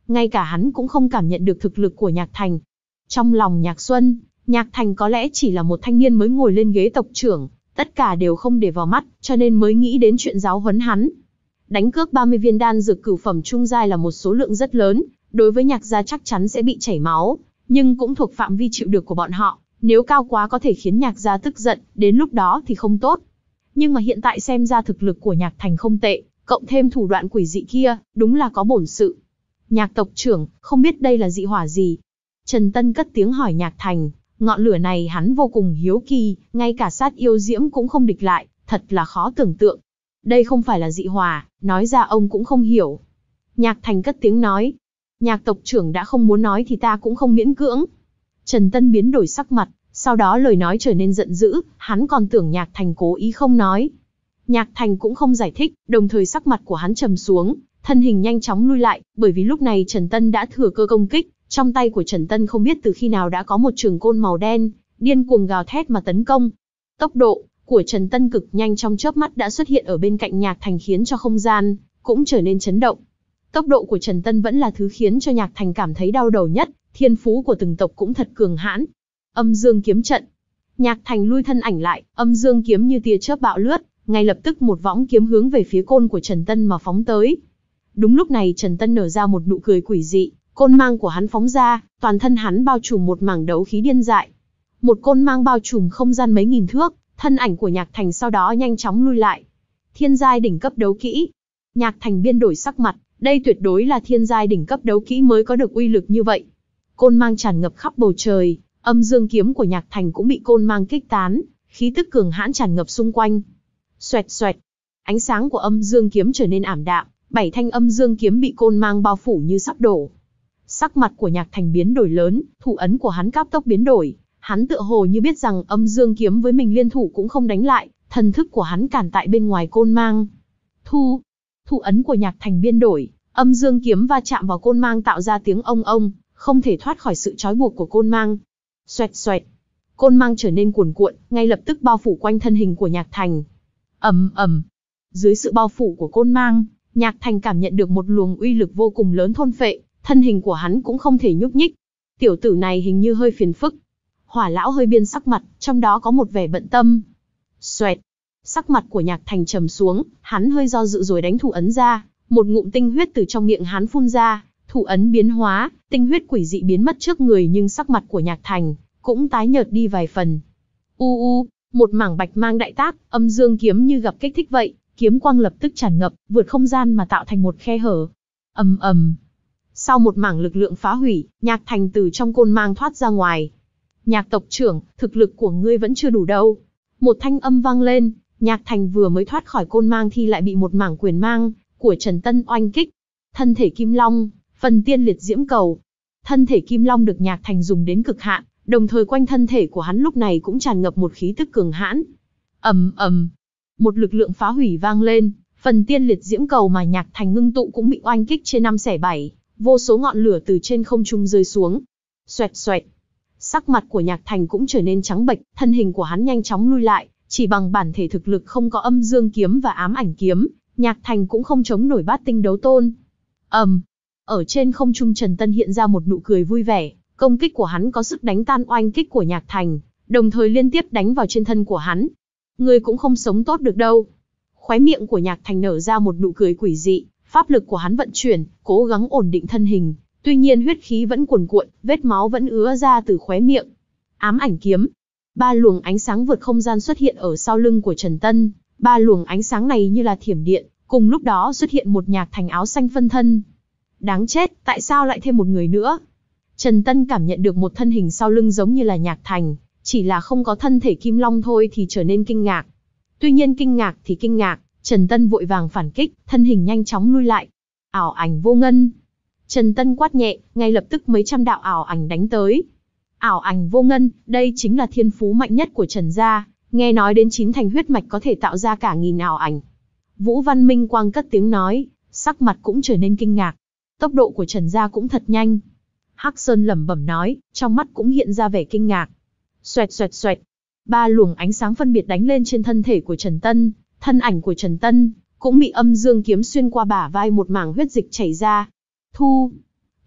ngay cả hắn cũng không cảm nhận được thực lực của Nhạc Thành. Trong lòng Nhạc Xuân, Nhạc Thành có lẽ chỉ là một thanh niên mới ngồi lên ghế tộc trưởng, tất cả đều không để vào mắt, cho nên mới nghĩ đến chuyện giáo huấn hắn. Đánh cược ba mươi viên đan dược cửu phẩm trung giai là một số lượng rất lớn, đối với Nhạc gia chắc chắn sẽ bị chảy máu, nhưng cũng thuộc phạm vi chịu được của bọn họ, nếu cao quá có thể khiến Nhạc gia tức giận, đến lúc đó thì không tốt. Nhưng mà hiện tại xem ra thực lực của Nhạc Thành không tệ, cộng thêm thủ đoạn quỷ dị kia, đúng là có bổn sự. Nhạc tộc trưởng, không biết đây là dị hỏa gì? Trần Tân cất tiếng hỏi Nhạc Thành, ngọn lửa này hắn vô cùng hiếu kỳ, ngay cả sát yêu diễm cũng không địch lại, thật là khó tưởng tượng. Đây không phải là dị hỏa, nói ra ông cũng không hiểu. Nhạc Thành cất tiếng nói, Nhạc tộc trưởng đã không muốn nói thì ta cũng không miễn cưỡng. Trần Tân biến đổi sắc mặt, sau đó lời nói trở nên giận dữ, hắn còn tưởng Nhạc Thành cố ý không nói. Nhạc Thành cũng không giải thích, đồng thời sắc mặt của hắn trầm xuống, thân hình nhanh chóng lui lại, bởi vì lúc này Trần Tân đã thừa cơ công kích, trong tay của Trần Tân không biết từ khi nào đã có một trường côn màu đen, điên cuồng gào thét mà tấn công. Tốc độ của Trần Tân cực nhanh, trong chớp mắt đã xuất hiện ở bên cạnh Nhạc Thành, khiến cho không gian cũng trở nên chấn động. Tốc độ của Trần Tân vẫn là thứ khiến cho Nhạc Thành cảm thấy đau đầu nhất, thiên phú của từng tộc cũng thật cường hãn. Âm Dương kiếm trận. Nhạc Thành lui thân ảnh lại, âm dương kiếm như tia chớp bạo lướt, ngay lập tức một võng kiếm hướng về phía côn của Trần Tân mà phóng tới. Đúng lúc này Trần Tân nở ra một nụ cười quỷ dị, côn mang của hắn phóng ra, toàn thân hắn bao trùm một mảng đấu khí điên dại. Một côn mang bao trùm không gian mấy nghìn thước, thân ảnh của Nhạc Thành sau đó nhanh chóng lui lại. Thiên giai đỉnh cấp đấu kỹ. Nhạc Thành biên đổi sắc mặt, đây tuyệt đối là thiên giai đỉnh cấp đấu kỹ mới có được uy lực như vậy. Côn mang tràn ngập khắp bầu trời, âm dương kiếm của Nhạc Thành cũng bị côn mang kích tán, khí tức cường hãn tràn ngập xung quanh. Xoẹt xoẹt, ánh sáng của âm dương kiếm trở nên ảm đạm, bảy thanh âm dương kiếm bị côn mang bao phủ như sắp đổ. Sắc mặt của Nhạc Thành biến đổi lớn, thủ ấn của hắn cấp tốc biến đổi, hắn tựa hồ như biết rằng âm dương kiếm với mình liên thủ cũng không đánh lại, thần thức của hắn cản tại bên ngoài côn mang. Thu, thủ ấn của Nhạc Thành biên đổi, âm dương kiếm va chạm vào côn mang tạo ra tiếng ông ông, không thể thoát khỏi sự trói buộc của côn mang. Xoẹt xoẹt, côn mang trở nên cuồn cuộn, ngay lập tức bao phủ quanh thân hình của Nhạc Thành. Ầm ầm, dưới sự bao phủ của côn mang, Nhạc Thành cảm nhận được một luồng uy lực vô cùng lớn thôn phệ, thân hình của hắn cũng không thể nhúc nhích. Tiểu tử này hình như hơi phiền phức. Hỏa lão hơi biên sắc mặt, trong đó có một vẻ bận tâm. Xoẹt, sắc mặt của Nhạc Thành trầm xuống, hắn hơi do dự rồi đánh thủ ấn ra, một ngụm tinh huyết từ trong miệng hắn phun ra, thủ ấn biến hóa, tinh huyết quỷ dị biến mất trước người, nhưng sắc mặt của Nhạc Thành cũng tái nhợt đi vài phần. U u, một mảng bạch mang đại tác, âm dương kiếm như gặp kích thích vậy, kiếm quang lập tức tràn ngập, vượt không gian mà tạo thành một khe hở. Ầm ầm. Sau một mảng lực lượng phá hủy, Nhạc Thành từ trong côn mang thoát ra ngoài. Nhạc tộc trưởng, thực lực của ngươi vẫn chưa đủ đâu. Một thanh âm vang lên, Nhạc Thành vừa mới thoát khỏi côn mang thì lại bị một mảng quyền mang của Trần Tân oanh kích. Thân thể Kim Long, phần tiên liệt diễm cầu. Thân thể Kim Long được Nhạc Thành dùng đến cực hạn, đồng thời quanh thân thể của hắn lúc này cũng tràn ngập một khí tức cường hãn. Ầm ầm, một lực lượng phá hủy vang lên, phần tiên liệt diễm cầu mà Nhạc Thành ngưng tụ cũng bị oanh kích trên năm xẻ bảy, vô số ngọn lửa từ trên không trung rơi xuống. Xoẹt xoẹt, sắc mặt của Nhạc Thành cũng trở nên trắng bệch, thân hình của hắn nhanh chóng lui lại, chỉ bằng bản thể thực lực không có âm dương kiếm và ám ảnh kiếm, Nhạc Thành cũng không chống nổi bát tinh đấu tôn. Ầm, um, ở trên không trung Trần Tân hiện ra một nụ cười vui vẻ, công kích của hắn có sức đánh tan oanh kích của Nhạc Thành, đồng thời liên tiếp đánh vào trên thân của hắn. Ngươi cũng không sống tốt được đâu. Khóe miệng của Nhạc Thành nở ra một nụ cười quỷ dị, pháp lực của hắn vận chuyển, cố gắng ổn định thân hình, tuy nhiên huyết khí vẫn cuồn cuộn, vết máu vẫn ứa ra từ khóe miệng. Ám ảnh kiếm. Ba luồng ánh sáng vượt không gian xuất hiện ở sau lưng của Trần Tân, ba luồng ánh sáng này như là thiểm điện, cùng lúc đó xuất hiện một Nhạc Thành áo xanh phân thân. Đáng chết, tại sao lại thêm một người nữa? Trần Tân cảm nhận được một thân hình sau lưng giống như là Nhạc Thành, chỉ là không có thân thể Kim Long thôi thì trở nên kinh ngạc. Tuy nhiên kinh ngạc thì kinh ngạc, Trần Tân vội vàng phản kích, thân hình nhanh chóng lui lại. Ảo ảnh vô ngân. Trần Tân quát nhẹ, ngay lập tức mấy trăm đạo ảo ảnh đánh tới. Ảo ảnh vô ngân, đây chính là thiên phú mạnh nhất của Trần gia, nghe nói đến chín thành huyết mạch có thể tạo ra cả nghìn ảo ảnh. Vũ Văn Minh Quang cất tiếng nói, sắc mặt cũng trở nên kinh ngạc. Tốc độ của Trần gia cũng thật nhanh. Hắc Sơn lẩm bẩm nói, trong mắt cũng hiện ra vẻ kinh ngạc. Xoẹt xoẹt xoẹt, ba luồng ánh sáng phân biệt đánh lên trên thân thể của Trần Tân, thân ảnh của Trần Tân cũng bị âm dương kiếm xuyên qua bả vai, một mảng huyết dịch chảy ra. Thu,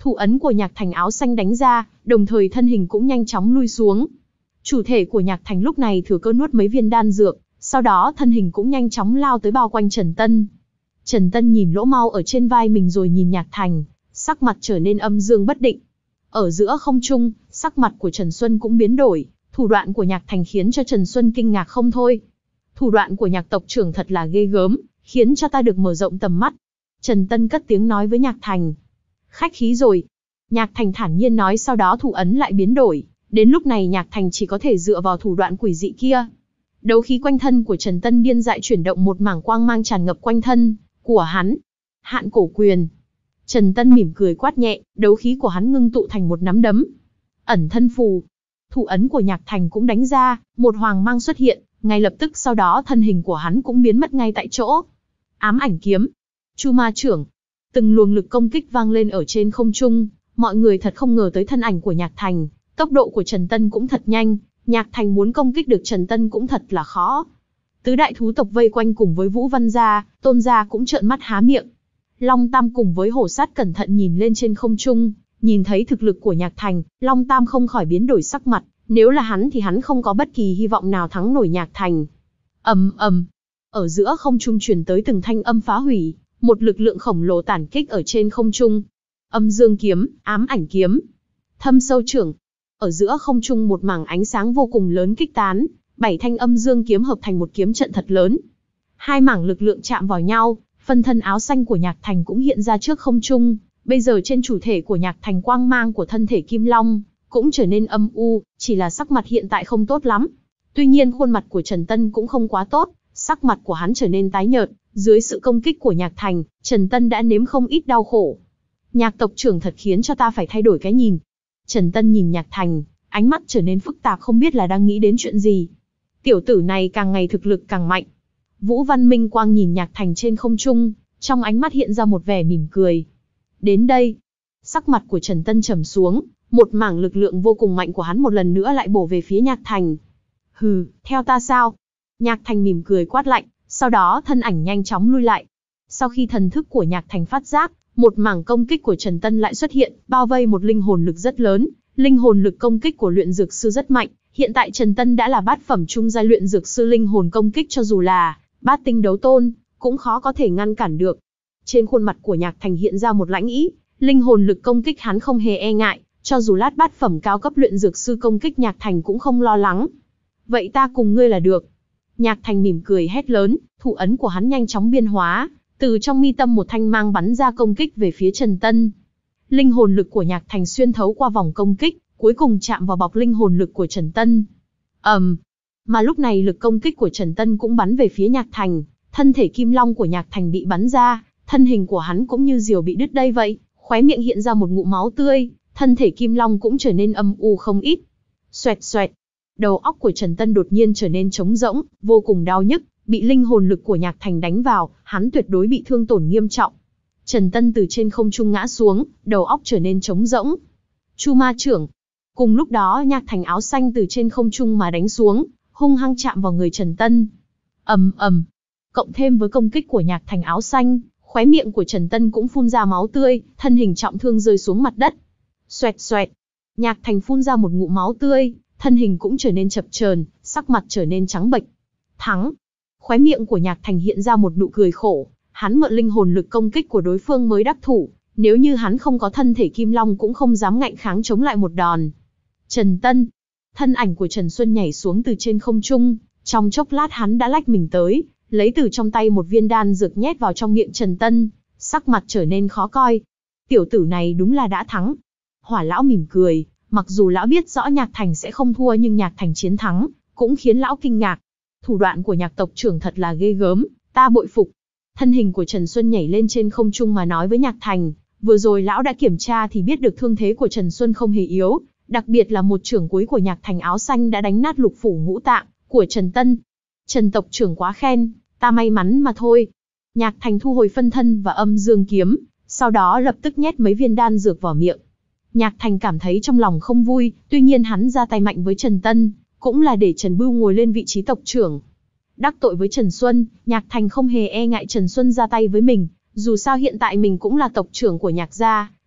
Thủ ấn của Nhạc Thành áo xanh đánh ra, đồng thời thân hình cũng nhanh chóng lui xuống. Chủ thể của Nhạc Thành lúc này thừa cơ nuốt mấy viên đan dược, sau đó thân hình cũng nhanh chóng lao tới bao quanh Trần Tân. Trần Tân nhìn lỗ mau ở trên vai mình rồi nhìn Nhạc Thành, sắc mặt trở nên âm dương bất định. Ở giữa không trung, sắc mặt của Trần Xuân cũng biến đổi, thủ đoạn của Nhạc Thành khiến cho Trần Xuân kinh ngạc không thôi. Thủ đoạn của Nhạc tộc trưởng thật là ghê gớm, khiến cho ta được mở rộng tầm mắt. Trần Tân cất tiếng nói với Nhạc Thành. Khách khí rồi. Nhạc Thành thản nhiên nói, sau đó thủ ấn lại biến đổi. Đến lúc này Nhạc Thành chỉ có thể dựa vào thủ đoạn quỷ dị kia. Đấu khí quanh thân của Trần Tân điên dại chuyển động, một mảng quang mang tràn ngập quanh thân của hắn. Hạn cổ quyền. Trần Tân mỉm cười quát nhẹ, đấu khí của hắn ngưng tụ thành một nắm đấm. Ẩn thân phù. Thủ ấn của Nhạc Thành cũng đánh ra, một hoàng mang xuất hiện, ngay lập tức sau đó thân hình của hắn cũng biến mất ngay tại chỗ. Ám ảnh kiếm. Chu ma trưởng. Từng luồng lực công kích vang lên ở trên không trung, mọi người thật không ngờ tới thân ảnh của Nhạc Thành, tốc độ của Trần Tân cũng thật nhanh, Nhạc Thành muốn công kích được Trần Tân cũng thật là khó. Tứ đại thú tộc vây quanh cùng với Vũ Văn gia, Tôn gia cũng trợn mắt há miệng. Long Tam cùng với Hổ Sát cẩn thận nhìn lên trên không trung, nhìn thấy thực lực của Nhạc Thành, Long Tam không khỏi biến đổi sắc mặt, nếu là hắn thì hắn không có bất kỳ hy vọng nào thắng nổi Nhạc Thành. Ầm ầm, ở giữa không trung truyền tới từng thanh âm phá hủy, một lực lượng khổng lồ tản kích ở trên không trung. Âm dương kiếm, ám ảnh kiếm, thâm sâu trưởng. Ở giữa không trung một mảng ánh sáng vô cùng lớn kích tán, bảy thanh âm dương kiếm hợp thành một kiếm trận thật lớn. Hai mảng lực lượng chạm vào nhau, phân thân áo xanh của Nhạc Thành cũng hiện ra trước không trung. Bây giờ trên chủ thể của Nhạc Thành quang mang của thân thể Kim Long cũng trở nên âm u, chỉ là sắc mặt hiện tại không tốt lắm. Tuy nhiên khuôn mặt của Trần Tân cũng không quá tốt, sắc mặt của hắn trở nên tái nhợt. Dưới sự công kích của Nhạc Thành, Trần Tân đã nếm không ít đau khổ. Nhạc tộc trưởng thật khiến cho ta phải thay đổi cái nhìn. Trần Tân nhìn Nhạc Thành, ánh mắt trở nên phức tạp, không biết là đang nghĩ đến chuyện gì. Tiểu tử này càng ngày thực lực càng mạnh. Vũ Văn Minh Quang nhìn Nhạc Thành trên không trung, trong ánh mắt hiện ra một vẻ mỉm cười. Đến đây, sắc mặt của Trần Tân trầm xuống, một mảng lực lượng vô cùng mạnh của hắn một lần nữa lại bổ về phía Nhạc Thành. Hừ, theo ta sao? Nhạc Thành mỉm cười quát lạnh, sau đó thân ảnh nhanh chóng lui lại. Sau khi thần thức của Nhạc Thành phát giác, một mảng công kích của Trần Tân lại xuất hiện, bao vây một linh hồn lực rất lớn. Linh hồn lực công kích của luyện dược sư rất mạnh, hiện tại Trần Tân đã là bát phẩm trung giai luyện dược sư, linh hồn công kích cho dù là bát tinh đấu tôn, cũng khó có thể ngăn cản được. Trên khuôn mặt của Nhạc Thành hiện ra một lãnh ý, linh hồn lực công kích hắn không hề e ngại, cho dù lát bát phẩm cao cấp luyện dược sư công kích Nhạc Thành cũng không lo lắng. Vậy ta cùng ngươi là được. Nhạc Thành mỉm cười hét lớn, thủ ấn của hắn nhanh chóng biến hóa, từ trong mi tâm một thanh mang bắn ra công kích về phía Trần Tân. Linh hồn lực của Nhạc Thành xuyên thấu qua vòng công kích, cuối cùng chạm vào bọc linh hồn lực của Trần Tân. ầm, um, mà lúc này lực công kích của Trần Tân cũng bắn về phía Nhạc Thành, thân thể Kim Long của Nhạc Thành bị bắn ra, thân hình của hắn cũng như diều bị đứt đây vậy, khóe miệng hiện ra một ngụm máu tươi, thân thể Kim Long cũng trở nên âm u không ít. Xoẹt xoẹt, đầu óc của Trần Tân đột nhiên trở nên trống rỗng, vô cùng đau nhức, bị linh hồn lực của Nhạc Thành đánh vào, hắn tuyệt đối bị thương tổn nghiêm trọng. Trần Tân từ trên không trung ngã xuống, đầu óc trở nên trống rỗng. Chu ma trưởng. Cùng lúc đó Nhạc Thành áo xanh từ trên không trung mà đánh xuống, hung hăng chạm vào người Trần Tân. Ầm ầm. Cộng thêm với công kích của Nhạc Thành áo xanh, khóe miệng của Trần Tân cũng phun ra máu tươi, thân hình trọng thương rơi xuống mặt đất. Xoẹt xoẹt. Nhạc Thành phun ra một ngụm máu tươi, thân hình cũng trở nên chập chờn, sắc mặt trở nên trắng bệch. Thắng. Khóe miệng của Nhạc Thành hiện ra một nụ cười khổ, hắn mượn linh hồn lực công kích của đối phương mới đắc thủ, nếu như hắn không có thân thể Kim Long cũng không dám ngạnh kháng chống lại một đòn. Trần Tân. Thân ảnh của Trần Xuân nhảy xuống từ trên không trung, trong chốc lát hắn đã lách mình tới, lấy từ trong tay một viên đan dược nhét vào trong miệng Trần Tân, sắc mặt trở nên khó coi. Tiểu tử này đúng là đã thắng. Hỏa lão mỉm cười, mặc dù lão biết rõ Nhạc Thành sẽ không thua nhưng Nhạc Thành chiến thắng, cũng khiến lão kinh ngạc. Thủ đoạn của Nhạc tộc trưởng thật là ghê gớm, ta bội phục. Thân hình của Trần Xuân nhảy lên trên không trung mà nói với Nhạc Thành, vừa rồi lão đã kiểm tra thì biết được thương thế của Trần Xuân không hề yếu, đặc biệt là một chưởng cuối của Nhạc Thành áo xanh đã đánh nát lục phủ ngũ tạng của Trần Tân. Trần tộc trưởng quá khen, ta may mắn mà thôi. Nhạc Thành thu hồi phân thân và âm dương kiếm, sau đó lập tức nhét mấy viên đan dược vào miệng. Nhạc Thành cảm thấy trong lòng không vui, tuy nhiên hắn ra tay mạnh với Trần Tân, cũng là để Trần Bưu ngồi lên vị trí tộc trưởng. Đắc tội với Trần Xuân, Nhạc Thành không hề e ngại Trần Xuân ra tay với mình, dù sao hiện tại mình cũng là tộc trưởng của Nhạc gia,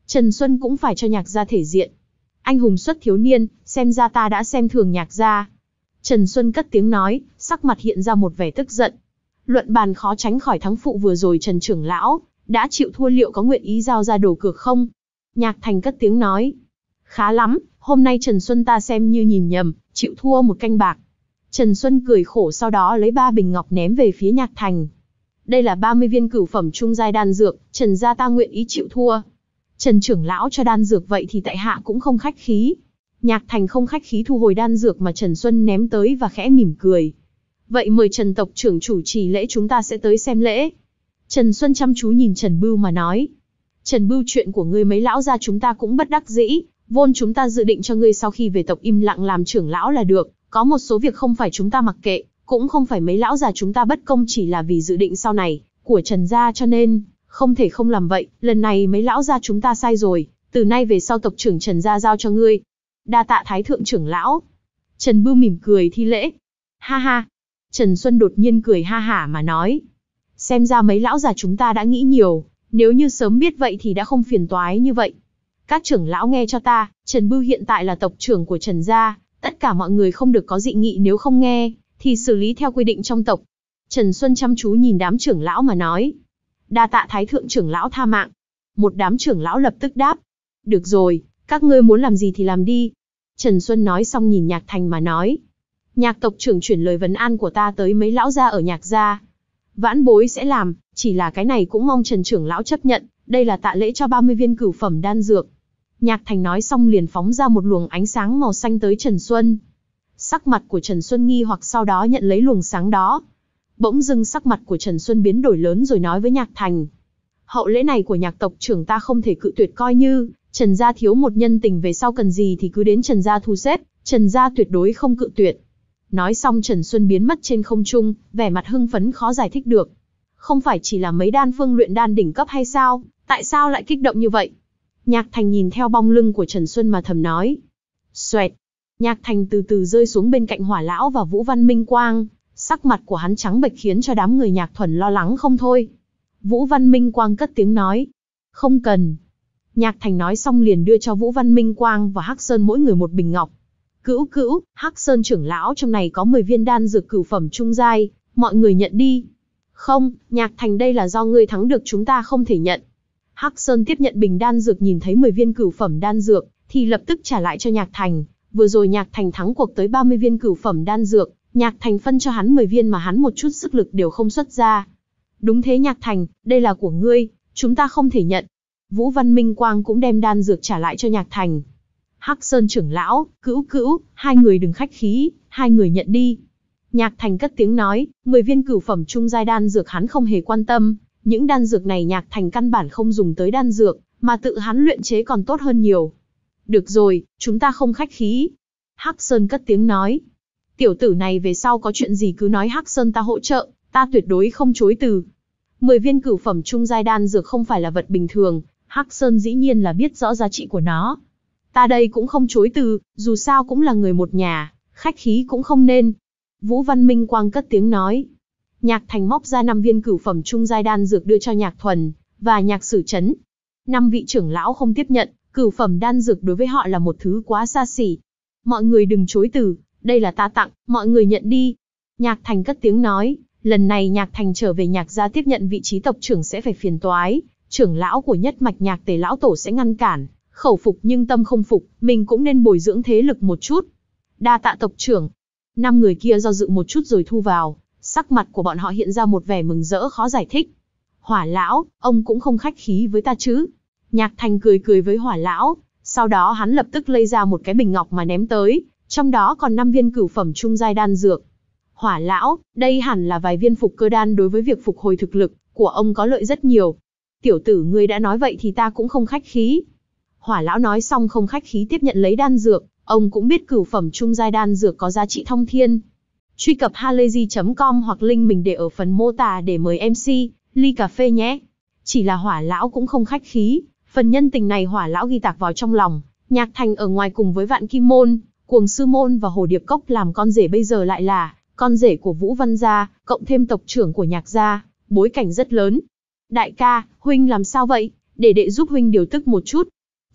Trần Xuân cũng phải cho Nhạc gia thể diện. Anh hùng xuất thiếu niên, xem ra ta đã xem thường Nhạc gia. Trần Xuân cất tiếng nói, sắc mặt hiện ra một vẻ tức giận. Luận bàn khó tránh khỏi thắng phụ vừa rồi Trần trưởng lão, đã chịu thua liệu có nguyện ý giao ra đồ cược không? Nhạc Thành cất tiếng nói. Khá lắm, hôm nay Trần Xuân ta xem như nhìn nhầm, chịu thua một canh bạc. Trần Xuân cười khổ sau đó lấy ba bình ngọc ném về phía Nhạc Thành. Đây là ba mươi viên cửu phẩm trung giai đan dược, Trần gia ta nguyện ý chịu thua. Trần trưởng lão cho đan dược vậy thì tại hạ cũng không khách khí. Nhạc Thành không khách khí thu hồi đan dược mà Trần Xuân ném tới và khẽ mỉm cười. Vậy mời Trần tộc trưởng chủ trì lễ, chúng ta sẽ tới xem lễ. Trần Xuân chăm chú nhìn Trần Bưu mà nói. Trần Bưu, chuyện của ngươi mấy lão gia chúng ta cũng bất đắc dĩ, vốn chúng ta dự định cho ngươi sau khi về tộc im lặng làm trưởng lão là được, có một số việc không phải chúng ta mặc kệ, cũng không phải mấy lão già chúng ta bất công, chỉ là vì dự định sau này của Trần gia cho nên không thể không làm vậy. Lần này mấy lão gia chúng ta sai rồi, từ nay về sau tộc trưởng Trần gia giao cho ngươi. Đa tạ thái thượng trưởng lão. Trần Bưu mỉm cười thi lễ. Ha ha. Trần Xuân đột nhiên cười ha hả mà nói. Xem ra mấy lão già chúng ta đã nghĩ nhiều, nếu như sớm biết vậy thì đã không phiền toái như vậy. Các trưởng lão nghe cho ta, Trần Bưu hiện tại là tộc trưởng của Trần gia, tất cả mọi người không được có dị nghị, nếu không nghe thì xử lý theo quy định trong tộc. Trần Xuân chăm chú nhìn đám trưởng lão mà nói. Đa tạ thái thượng trưởng lão tha mạng. Một đám trưởng lão lập tức đáp. Được rồi, các ngươi muốn làm gì thì làm đi. Trần Xuân nói xong nhìn Nhạc Thành mà nói. Nhạc tộc trưởng chuyển lời vấn an của ta tới mấy lão gia ở Nhạc gia. Vãn bối sẽ làm, chỉ là cái này cũng mong Trần trưởng lão chấp nhận, đây là tạ lễ cho ba mươi viên cửu phẩm đan dược. Nhạc Thành nói xong liền phóng ra một luồng ánh sáng màu xanh tới Trần Xuân. Sắc mặt của Trần Xuân nghi hoặc sau đó nhận lấy luồng sáng đó. Bỗng dưng sắc mặt của Trần Xuân biến đổi lớn rồi nói với Nhạc Thành. Hậu lễ này của Nhạc tộc trưởng ta không thể cự tuyệt, coi như Trần gia thiếu một nhân tình, về sau cần gì thì cứ đến Trần gia thu xếp, Trần gia tuyệt đối không cự tuyệt. Nói xong Trần Xuân biến mất trên không trung, vẻ mặt hưng phấn khó giải thích được. Không phải chỉ là mấy đan phương luyện đan đỉnh cấp hay sao, tại sao lại kích động như vậy? Nhạc Thành nhìn theo bóng lưng của Trần Xuân mà thầm nói. Xoẹt. Nhạc Thành từ từ rơi xuống bên cạnh Hỏa lão và Vũ Văn Minh Quang, sắc mặt của hắn trắng bệch khiến cho đám người Nhạc Thuần lo lắng không thôi. Vũ Văn Minh Quang cất tiếng nói. Không cần. Nhạc Thành nói xong liền đưa cho Vũ Văn Minh Quang và Hắc Sơn mỗi người một bình ngọc. Cữu cữu, Hắc Sơn trưởng lão, trong này có mười viên đan dược cửu phẩm trung giai, mọi người nhận đi. Không, Nhạc Thành, đây là do ngươi thắng được, chúng ta không thể nhận. Hắc Sơn tiếp nhận bình đan dược, nhìn thấy mười viên cửu phẩm đan dược, thì lập tức trả lại cho Nhạc Thành. Vừa rồi Nhạc Thành thắng cuộc tới ba mươi viên cửu phẩm đan dược, Nhạc Thành phân cho hắn mười viên mà hắn một chút sức lực đều không xuất ra. Đúng thế Nhạc Thành, đây là của ngươi, chúng ta không thể nhận. Vũ Văn Minh Quang cũng đem đan dược trả lại cho Nhạc Thành. Hắc Sơn trưởng lão, cữu cữu, hai người đừng khách khí, hai người nhận đi. Nhạc Thành cất tiếng nói, mười viên cửu phẩm trung giai đan dược hắn không hề quan tâm, những đan dược này Nhạc Thành căn bản không dùng tới đan dược, mà tự hắn luyện chế còn tốt hơn nhiều. Được rồi, chúng ta không khách khí. Hắc Sơn cất tiếng nói. Tiểu tử này về sau có chuyện gì cứ nói Hắc Sơn ta hỗ trợ, ta tuyệt đối không chối từ. mười viên cửu phẩm trung giai đan dược không phải là vật bình thường, Hắc Sơn dĩ nhiên là biết rõ giá trị của nó. Ta đây cũng không chối từ, dù sao cũng là người một nhà, khách khí cũng không nên. Vũ Văn Minh Quang cất tiếng nói. Nhạc Thành móc ra năm viên cửu phẩm trung giai đan dược đưa cho Nhạc Thuần và Nhạc Sử Chấn. Năm vị trưởng lão không tiếp nhận, cửu phẩm đan dược đối với họ là một thứ quá xa xỉ. Mọi người đừng chối từ, đây là ta tặng, mọi người nhận đi. Nhạc Thành cất tiếng nói, lần này Nhạc Thành trở về Nhạc gia tiếp nhận vị trí tộc trưởng sẽ phải phiền toái, trưởng lão của nhất mạch Nhạc Tề lão tổ sẽ ngăn cản, khẩu phục nhưng tâm không phục, mình cũng nên bồi dưỡng thế lực một chút. Đa tạ tộc trưởng. Năm người kia do dự một chút rồi thu vào, sắc mặt của bọn họ hiện ra một vẻ mừng rỡ khó giải thích. Hỏa lão, ông cũng không khách khí với ta chứ? Nhạc Thành cười cười với Hỏa lão, sau đó hắn lập tức lấy ra một cái bình ngọc mà ném tới, trong đó còn năm viên cửu phẩm trung giai đan dược. Hỏa lão, đây hẳn là vài viên phục cơ đan, đối với việc phục hồi thực lực của ông có lợi rất nhiều. Tiểu tử ngươi đã nói vậy thì ta cũng không khách khí. Hỏa lão nói xong không khách khí tiếp nhận lấy đan dược, ông cũng biết cửu phẩm trung giai đan dược có giá trị thông thiên. Truy cập halayzi chấm com hoặc link mình để ở phần mô tả để mời em xê, ly cà phê nhé. Chỉ là Hỏa lão cũng không khách khí, phần nhân tình này Hỏa lão ghi tạc vào trong lòng. Nhạc Thành ở ngoài cùng với Vạn Kim Môn, Cuồng Sư Môn và Hồ Điệp Cốc làm con rể, bây giờ lại là con rể của Vũ Văn gia, cộng thêm tộc trưởng của Nhạc gia, bối cảnh rất lớn. Đại ca, huynh làm sao vậy? Để đệ giúp huynh điều tức một chút.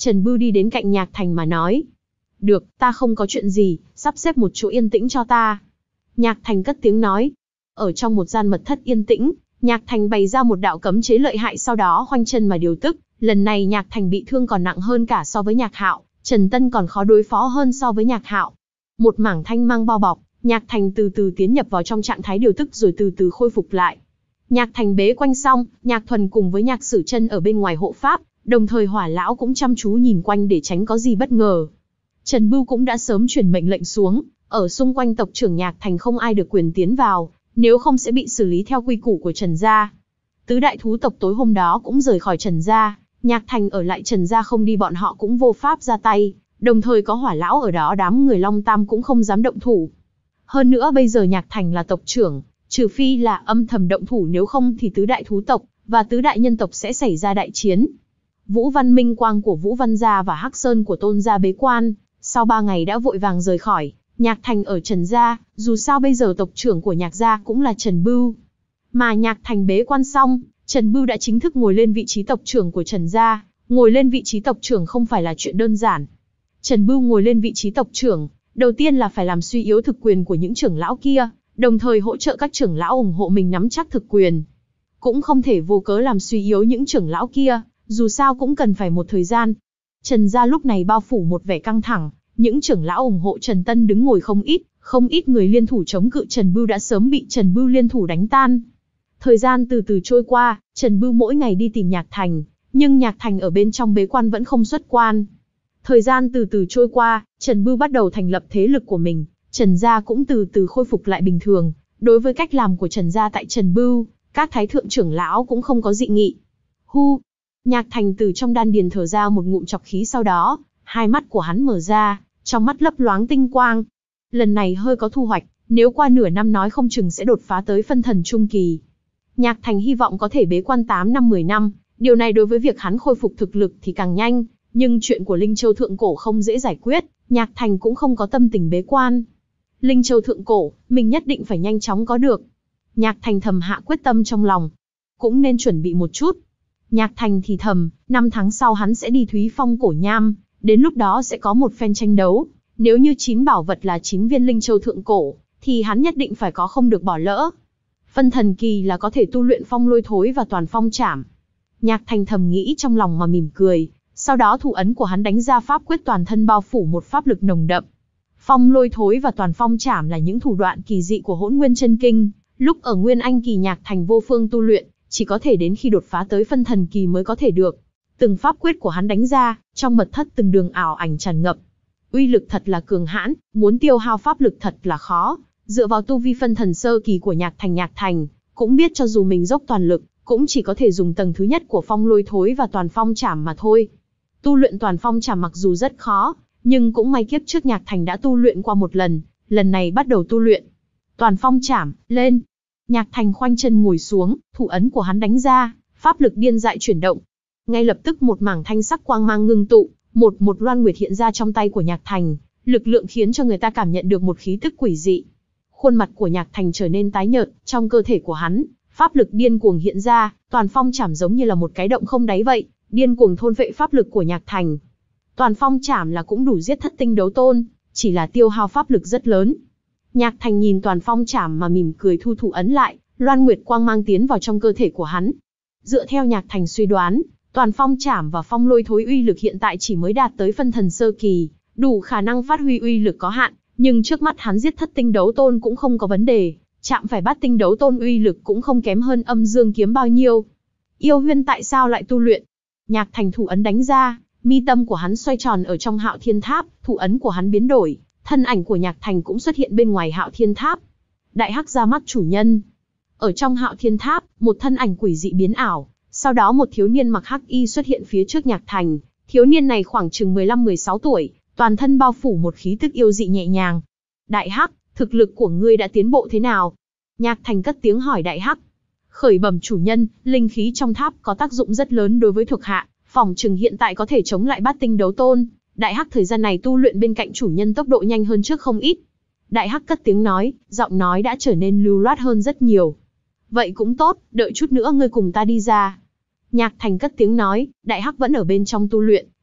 Trần Bưu đi đến cạnh Nhạc Thành mà nói. Được, ta không có chuyện gì, sắp xếp một chỗ yên tĩnh cho ta. Nhạc Thành cất tiếng nói. Ở trong một gian mật thất yên tĩnh, Nhạc Thành bày ra một đạo cấm chế lợi hại, sau đó khoanh chân mà điều tức. Lần này Nhạc Thành bị thương còn nặng hơn cả so với Nhạc Hạo, Trần Tân còn khó đối phó hơn so với Nhạc Hạo. Một mảng thanh mang bao bọc, Nhạc Thành từ từ tiến nhập vào trong trạng thái điều tức rồi từ từ khôi phục lại. Nhạc Thành bế quanh xong, Nhạc Thuần cùng với Nhạc Sử Chân ở bên ngoài hộ pháp, đồng thời Hỏa lão cũng chăm chú nhìn quanh để tránh có gì bất ngờ. Trần Bưu cũng đã sớm truyền mệnh lệnh xuống, ở xung quanh tộc trưởng Nhạc Thành không ai được quyền tiến vào, nếu không sẽ bị xử lý theo quy củ của Trần gia. Tứ đại thú tộc tối hôm đó cũng rời khỏi Trần gia, Nhạc Thành ở lại Trần gia không đi, bọn họ cũng vô pháp ra tay, đồng thời có Hỏa lão ở đó, đám người Long Tam cũng không dám động thủ. Hơn nữa bây giờ Nhạc Thành là tộc trưởng, trừ phi là âm thầm động thủ, nếu không thì tứ đại thú tộc và tứ đại nhân tộc sẽ xảy ra đại chiến. Vũ Văn Minh Quang của Vũ Văn gia và Hắc Sơn của Tôn gia bế quan, sau ba ngày đã vội vàng rời khỏi. Nhạc Thành ở Trần gia, dù sao bây giờ tộc trưởng của Nhạc gia cũng là Trần Bưu. Mà Nhạc Thành bế quan xong, Trần Bưu đã chính thức ngồi lên vị trí tộc trưởng của Trần gia. Ngồi lên vị trí tộc trưởng không phải là chuyện đơn giản. Trần Bưu ngồi lên vị trí tộc trưởng, đầu tiên là phải làm suy yếu thực quyền của những trưởng lão kia, đồng thời hỗ trợ các trưởng lão ủng hộ mình nắm chắc thực quyền. Cũng không thể vô cớ làm suy yếu những trưởng lão kia, dù sao cũng cần phải một thời gian. Trần gia lúc này bao phủ một vẻ căng thẳng, những trưởng lão ủng hộ Trần Tân đứng ngồi không ít, không ít người liên thủ chống cự Trần Bưu đã sớm bị Trần Bưu liên thủ đánh tan. Thời gian từ từ trôi qua, Trần Bưu mỗi ngày đi tìm Nhạc Thành, nhưng Nhạc Thành ở bên trong bế quan vẫn không xuất quan. Thời gian từ từ trôi qua, Trần Bưu bắt đầu thành lập thế lực của mình, Trần gia cũng từ từ khôi phục lại bình thường. Đối với cách làm của Trần gia tại Trần Bưu, các thái thượng trưởng lão cũng không có dị nghị. Hu! Nhạc Thành từ trong đan điền thở ra một ngụm trọc khí, sau đó, hai mắt của hắn mở ra, trong mắt lấp loáng tinh quang. Lần này hơi có thu hoạch, nếu qua nửa năm nói không chừng sẽ đột phá tới phân thần trung kỳ. Nhạc Thành hy vọng có thể bế quan tám năm mười năm, điều này đối với việc hắn khôi phục thực lực thì càng nhanh, nhưng chuyện của Linh Châu Thượng Cổ không dễ giải quyết, Nhạc Thành cũng không có tâm tình bế quan. Linh Châu Thượng Cổ, mình nhất định phải nhanh chóng có được. Nhạc Thành thầm hạ quyết tâm trong lòng, cũng nên chuẩn bị một chút. Nhạc Thành thì thầm, năm tháng sau hắn sẽ đi Thúy Phong Cổ Nham, đến lúc đó sẽ có một phen tranh đấu. Nếu như chín bảo vật là chín viên Linh Châu Thượng Cổ, thì hắn nhất định phải có, không được bỏ lỡ. Phân thần kỳ là có thể tu luyện phong lôi thối và toàn phong trảm. Nhạc Thành thầm nghĩ trong lòng mà mỉm cười, sau đó thủ ấn của hắn đánh ra pháp quyết, toàn thân bao phủ một pháp lực nồng đậm. Phong lôi thối và toàn phong trảm là những thủ đoạn kỳ dị của Hỗn Nguyên Chân Kinh, lúc ở Nguyên Anh kỳ Nhạc Thành vô phương tu luyện, chỉ có thể đến khi đột phá tới phân thần kỳ mới có thể được. Từng pháp quyết của hắn đánh ra, trong mật thất từng đường ảo ảnh tràn ngập. Uy lực thật là cường hãn, muốn tiêu hao pháp lực thật là khó. Dựa vào tu vi phân thần sơ kỳ của Nhạc Thành, Nhạc Thành cũng biết cho dù mình dốc toàn lực, cũng chỉ có thể dùng tầng thứ nhất của phong lôi thối và toàn phong trảm mà thôi. Tu luyện toàn phong trảm mặc dù rất khó, nhưng cũng may kiếp trước Nhạc Thành đã tu luyện qua một lần, lần này bắt đầu tu luyện. Toàn phong trảm, lên! Nhạc Thành khoanh chân ngồi xuống, thủ ấn của hắn đánh ra, pháp lực điên dại chuyển động. Ngay lập tức một mảng thanh sắc quang mang ngưng tụ, một một loan nguyệt hiện ra trong tay của Nhạc Thành, lực lượng khiến cho người ta cảm nhận được một khí tức quỷ dị. Khuôn mặt của Nhạc Thành trở nên tái nhợt, trong cơ thể của hắn, pháp lực điên cuồng hiện ra, toàn phong trảm giống như là một cái động không đáy vậy, điên cuồng thôn phệ pháp lực của Nhạc Thành. Toàn phong trảm là cũng đủ giết thất tinh đấu tôn, chỉ là tiêu hao pháp lực rất lớn. Nhạc Thành nhìn toàn phong trảm mà mỉm cười, thu thủ ấn lại, loan nguyệt quang mang tiến vào trong cơ thể của hắn. Dựa theo Nhạc Thành suy đoán, toàn phong trảm và phong lôi thối uy lực hiện tại chỉ mới đạt tới phân thần sơ kỳ, đủ khả năng phát huy uy lực có hạn, nhưng trước mắt hắn giết thất tinh đấu tôn cũng không có vấn đề, chạm phải bát tinh đấu tôn uy lực cũng không kém hơn âm dương kiếm bao nhiêu. Yêu Huyên tại sao lại tu luyện? Nhạc Thành thủ ấn đánh ra, mi tâm của hắn xoay tròn ở trong Hạo Thiên Tháp, thủ ấn của hắn biến đổi, thân ảnh của Nhạc Thành cũng xuất hiện bên ngoài Hạo Thiên Tháp. Đại Hắc ra mắt chủ nhân. Ở trong Hạo Thiên Tháp, một thân ảnh quỷ dị biến ảo, sau đó một thiếu niên mặc hắc y xuất hiện phía trước Nhạc Thành. Thiếu niên này khoảng chừng mười lăm mười sáu tuổi, toàn thân bao phủ một khí tức yêu dị nhẹ nhàng. Đại Hắc, thực lực của ngươi đã tiến bộ thế nào? Nhạc Thành cất tiếng hỏi Đại Hắc. Khởi bẩm chủ nhân, linh khí trong tháp có tác dụng rất lớn đối với thuộc hạ, phỏng chừng hiện tại có thể chống lại bát tinh đấu tôn. Đại Hắc thời gian này tu luyện bên cạnh chủ nhân tốc độ nhanh hơn trước không ít. Đại Hắc cất tiếng nói, giọng nói đã trở nên lưu loát hơn rất nhiều. Vậy cũng tốt, đợi chút nữa ngươi cùng ta đi ra. Nhạc Thành cất tiếng nói, Đại Hắc vẫn ở bên trong tu luyện,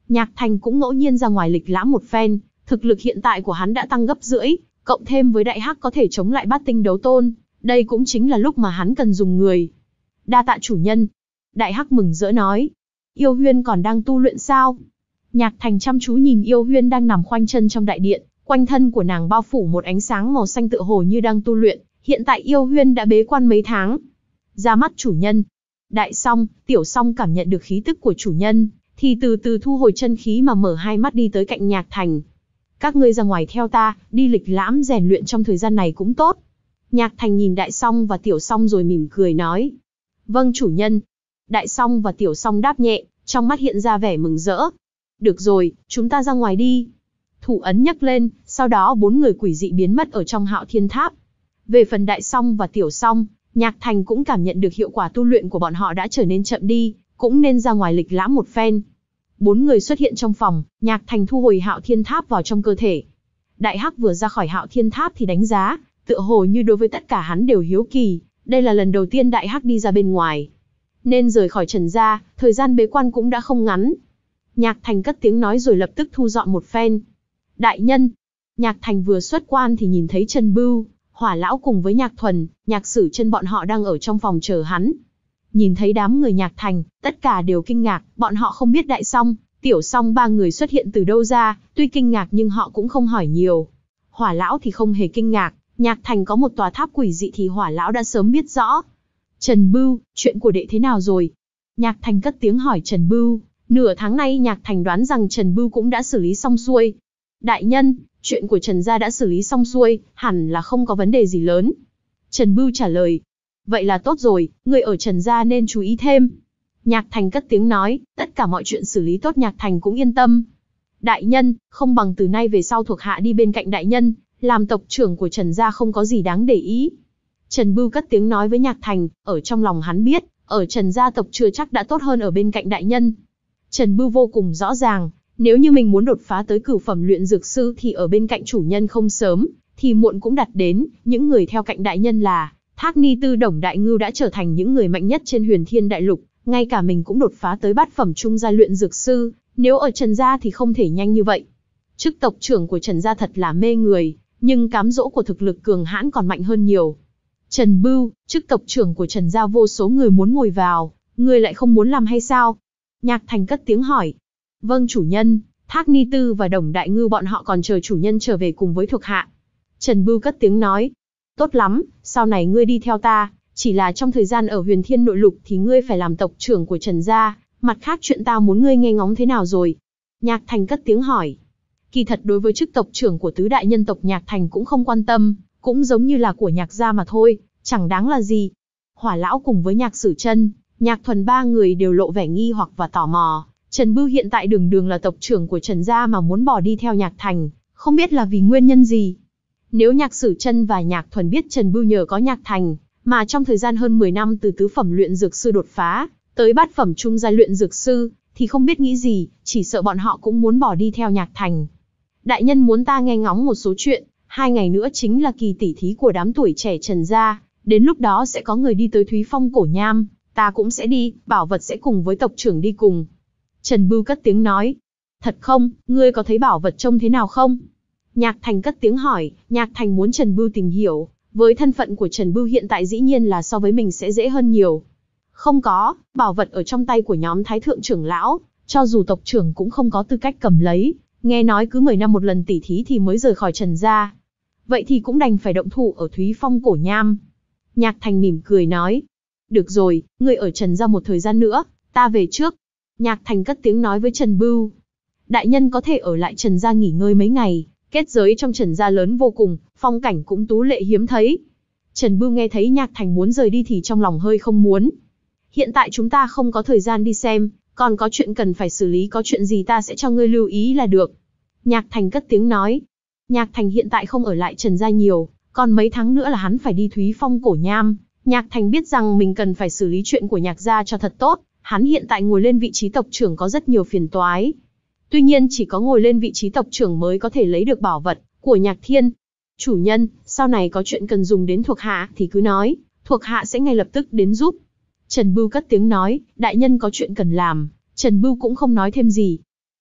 Nhạc Thành cũng ngẫu nhiên ra ngoài lịch lãm một phen, thực lực hiện tại của hắn đã tăng gấp rưỡi, cộng thêm với Đại Hắc có thể chống lại Bát Tinh đấu tôn, đây cũng chính là lúc mà hắn cần dùng người. Đa tạ chủ nhân. Đại Hắc mừng rỡ nói. Yêu Huyên còn đang tu luyện sao? Nhạc Thành chăm chú nhìn Yêu Huyên đang nằm khoanh chân trong đại điện, quanh thân của nàng bao phủ một ánh sáng màu xanh tựa hồ như đang tu luyện, hiện tại Yêu Huyên đã bế quan mấy tháng. Ra mắt chủ nhân. Đại Song, Tiểu Song cảm nhận được khí tức của chủ nhân, thì từ từ thu hồi chân khí mà mở hai mắt đi tới cạnh Nhạc Thành. Các ngươi ra ngoài theo ta, đi lịch lãm rèn luyện trong thời gian này cũng tốt. Nhạc Thành nhìn Đại Song và Tiểu Song rồi mỉm cười nói. Vâng chủ nhân. Đại Song và Tiểu Song đáp nhẹ, trong mắt hiện ra vẻ mừng rỡ. Được rồi, chúng ta ra ngoài đi. Thủ ấn nhấc lên, sau đó bốn người quỷ dị biến mất ở trong Hạo Thiên Tháp. Về phần Đại Song và Tiểu Song, Nhạc Thành cũng cảm nhận được hiệu quả tu luyện của bọn họ đã trở nên chậm đi, cũng nên ra ngoài lịch lãm một phen. Bốn người xuất hiện trong phòng, Nhạc Thành thu hồi Hạo Thiên Tháp vào trong cơ thể. Đại Hắc vừa ra khỏi Hạo Thiên Tháp thì đánh giá, tựa hồ như đối với tất cả hắn đều hiếu kỳ, đây là lần đầu tiên Đại Hắc đi ra bên ngoài. Nên rời khỏi Trần gia, thời gian bế quan cũng đã không ngắn. Nhạc Thành cất tiếng nói rồi lập tức thu dọn một phen. Đại nhân. Nhạc Thành vừa xuất quan thì nhìn thấy Trần Bưu, Hỏa Lão cùng với Nhạc Thuần, Nhạc Sử Chân bọn họ đang ở trong phòng chờ hắn. Nhìn thấy đám người Nhạc Thành, tất cả đều kinh ngạc, bọn họ không biết Đại Song, Tiểu Song ba người xuất hiện từ đâu ra, tuy kinh ngạc nhưng họ cũng không hỏi nhiều. Hỏa Lão thì không hề kinh ngạc, Nhạc Thành có một tòa tháp quỷ dị thì Hỏa Lão đã sớm biết rõ. Trần Bưu, chuyện của đệ thế nào rồi? Nhạc Thành cất tiếng hỏi Trần Bưu, nửa tháng nay Nhạc Thành đoán rằng Trần Bưu cũng đã xử lý xong xuôi. Đại nhân, chuyện của Trần gia đã xử lý xong xuôi, hẳn là không có vấn đề gì lớn. Trần Bưu trả lời. Vậy là tốt rồi, người ở Trần gia nên chú ý thêm. Nhạc Thành cất tiếng nói, tất cả mọi chuyện xử lý tốt Nhạc Thành cũng yên tâm. Đại nhân, không bằng từ nay về sau thuộc hạ đi bên cạnh đại nhân, làm tộc trưởng của Trần gia không có gì đáng để ý. Trần Bưu cất tiếng nói với Nhạc Thành, ở trong lòng hắn biết, ở Trần gia tộc chưa chắc đã tốt hơn ở bên cạnh đại nhân. Trần Bưu vô cùng rõ ràng, nếu như mình muốn đột phá tới cửu phẩm luyện dược sư thì ở bên cạnh chủ nhân không sớm, thì muộn cũng đạt đến, những người theo cạnh đại nhân là Thác Ni Tư Đồng Đại Ngưu đã trở thành những người mạnh nhất trên Huyền Thiên Đại Lục, ngay cả mình cũng đột phá tới bát phẩm trung gia luyện dược sư, nếu ở Trần gia thì không thể nhanh như vậy. Chức tộc trưởng của Trần gia thật là mê người, nhưng cám dỗ của thực lực cường hãn còn mạnh hơn nhiều. Trần Bưu, chức tộc trưởng của Trần gia vô số người muốn ngồi vào, người lại không muốn làm hay sao? Nhạc Thành cất tiếng hỏi. Vâng chủ nhân, Thác Ni Tư và Đồng Đại Ngưu bọn họ còn chờ chủ nhân trở về cùng với thuộc hạ. Trần Bưu cất tiếng nói. Tốt lắm, sau này ngươi đi theo ta, chỉ là trong thời gian ở Huyền Thiên Nội Lục thì ngươi phải làm tộc trưởng của Trần gia, mặt khác chuyện ta muốn ngươi nghe ngóng thế nào rồi? Nhạc Thành cất tiếng hỏi. Kỳ thật đối với chức tộc trưởng của tứ đại nhân tộc Nhạc Thành cũng không quan tâm, cũng giống như là của Nhạc gia mà thôi, chẳng đáng là gì. Hỏa Lão cùng với Nhạc Sử Chân, Nhạc Thuần ba người đều lộ vẻ nghi hoặc và tò mò. Trần Bưu hiện tại đường đường là tộc trưởng của Trần gia mà muốn bỏ đi theo Nhạc Thành, không biết là vì nguyên nhân gì. Nếu Nhạc Sử Chân và Nhạc Thuần biết Trần Bưu nhờ có Nhạc Thành, mà trong thời gian hơn mười năm từ tứ phẩm luyện dược sư đột phá, tới bát phẩm trung gia luyện dược sư, thì không biết nghĩ gì, chỉ sợ bọn họ cũng muốn bỏ đi theo Nhạc Thành. Đại nhân muốn ta nghe ngóng một số chuyện, hai ngày nữa chính là kỳ tỉ thí của đám tuổi trẻ Trần gia, đến lúc đó sẽ có người đi tới Thúy Phong Cổ Nham, ta cũng sẽ đi, bảo vật sẽ cùng với tộc trưởng đi cùng. Trần Bưu cất tiếng nói. Thật không, ngươi có thấy bảo vật trông thế nào không? Nhạc Thành cất tiếng hỏi, Nhạc Thành muốn Trần Bưu tìm hiểu, với thân phận của Trần Bưu hiện tại dĩ nhiên là so với mình sẽ dễ hơn nhiều. Không có, bảo vật ở trong tay của nhóm Thái Thượng trưởng lão, cho dù tộc trưởng cũng không có tư cách cầm lấy, nghe nói cứ mười năm một lần tỉ thí thì mới rời khỏi Trần gia. Vậy thì cũng đành phải động thủ ở Thúy Phong Cổ Nham. Nhạc Thành mỉm cười nói. Được rồi, ngươi ở Trần gia một thời gian nữa, ta về trước. Nhạc Thành cất tiếng nói với Trần Bưu. Đại nhân có thể ở lại Trần gia nghỉ ngơi mấy ngày, kết giới trong Trần gia lớn vô cùng, phong cảnh cũng tú lệ hiếm thấy. Trần Bưu nghe thấy Nhạc Thành muốn rời đi thì trong lòng hơi không muốn. Hiện tại chúng ta không có thời gian đi xem, còn có chuyện cần phải xử lý, có chuyện gì ta sẽ cho ngươi lưu ý là được. Nhạc Thành cất tiếng nói. Nhạc Thành hiện tại không ở lại Trần gia nhiều, còn mấy tháng nữa là hắn phải đi Thúy Phong Cổ Nham. Nhạc Thành biết rằng mình cần phải xử lý chuyện của Nhạc gia cho thật tốt, hắn hiện tại ngồi lên vị trí tộc trưởng có rất nhiều phiền toái. Tuy nhiên chỉ có ngồi lên vị trí tộc trưởng mới có thể lấy được bảo vật của Nhạc Thiên. Chủ nhân, sau này có chuyện cần dùng đến thuộc hạ thì cứ nói, thuộc hạ sẽ ngay lập tức đến giúp. Trần Bưu cất tiếng nói, đại nhân có chuyện cần làm. Trần Bưu cũng không nói thêm gì.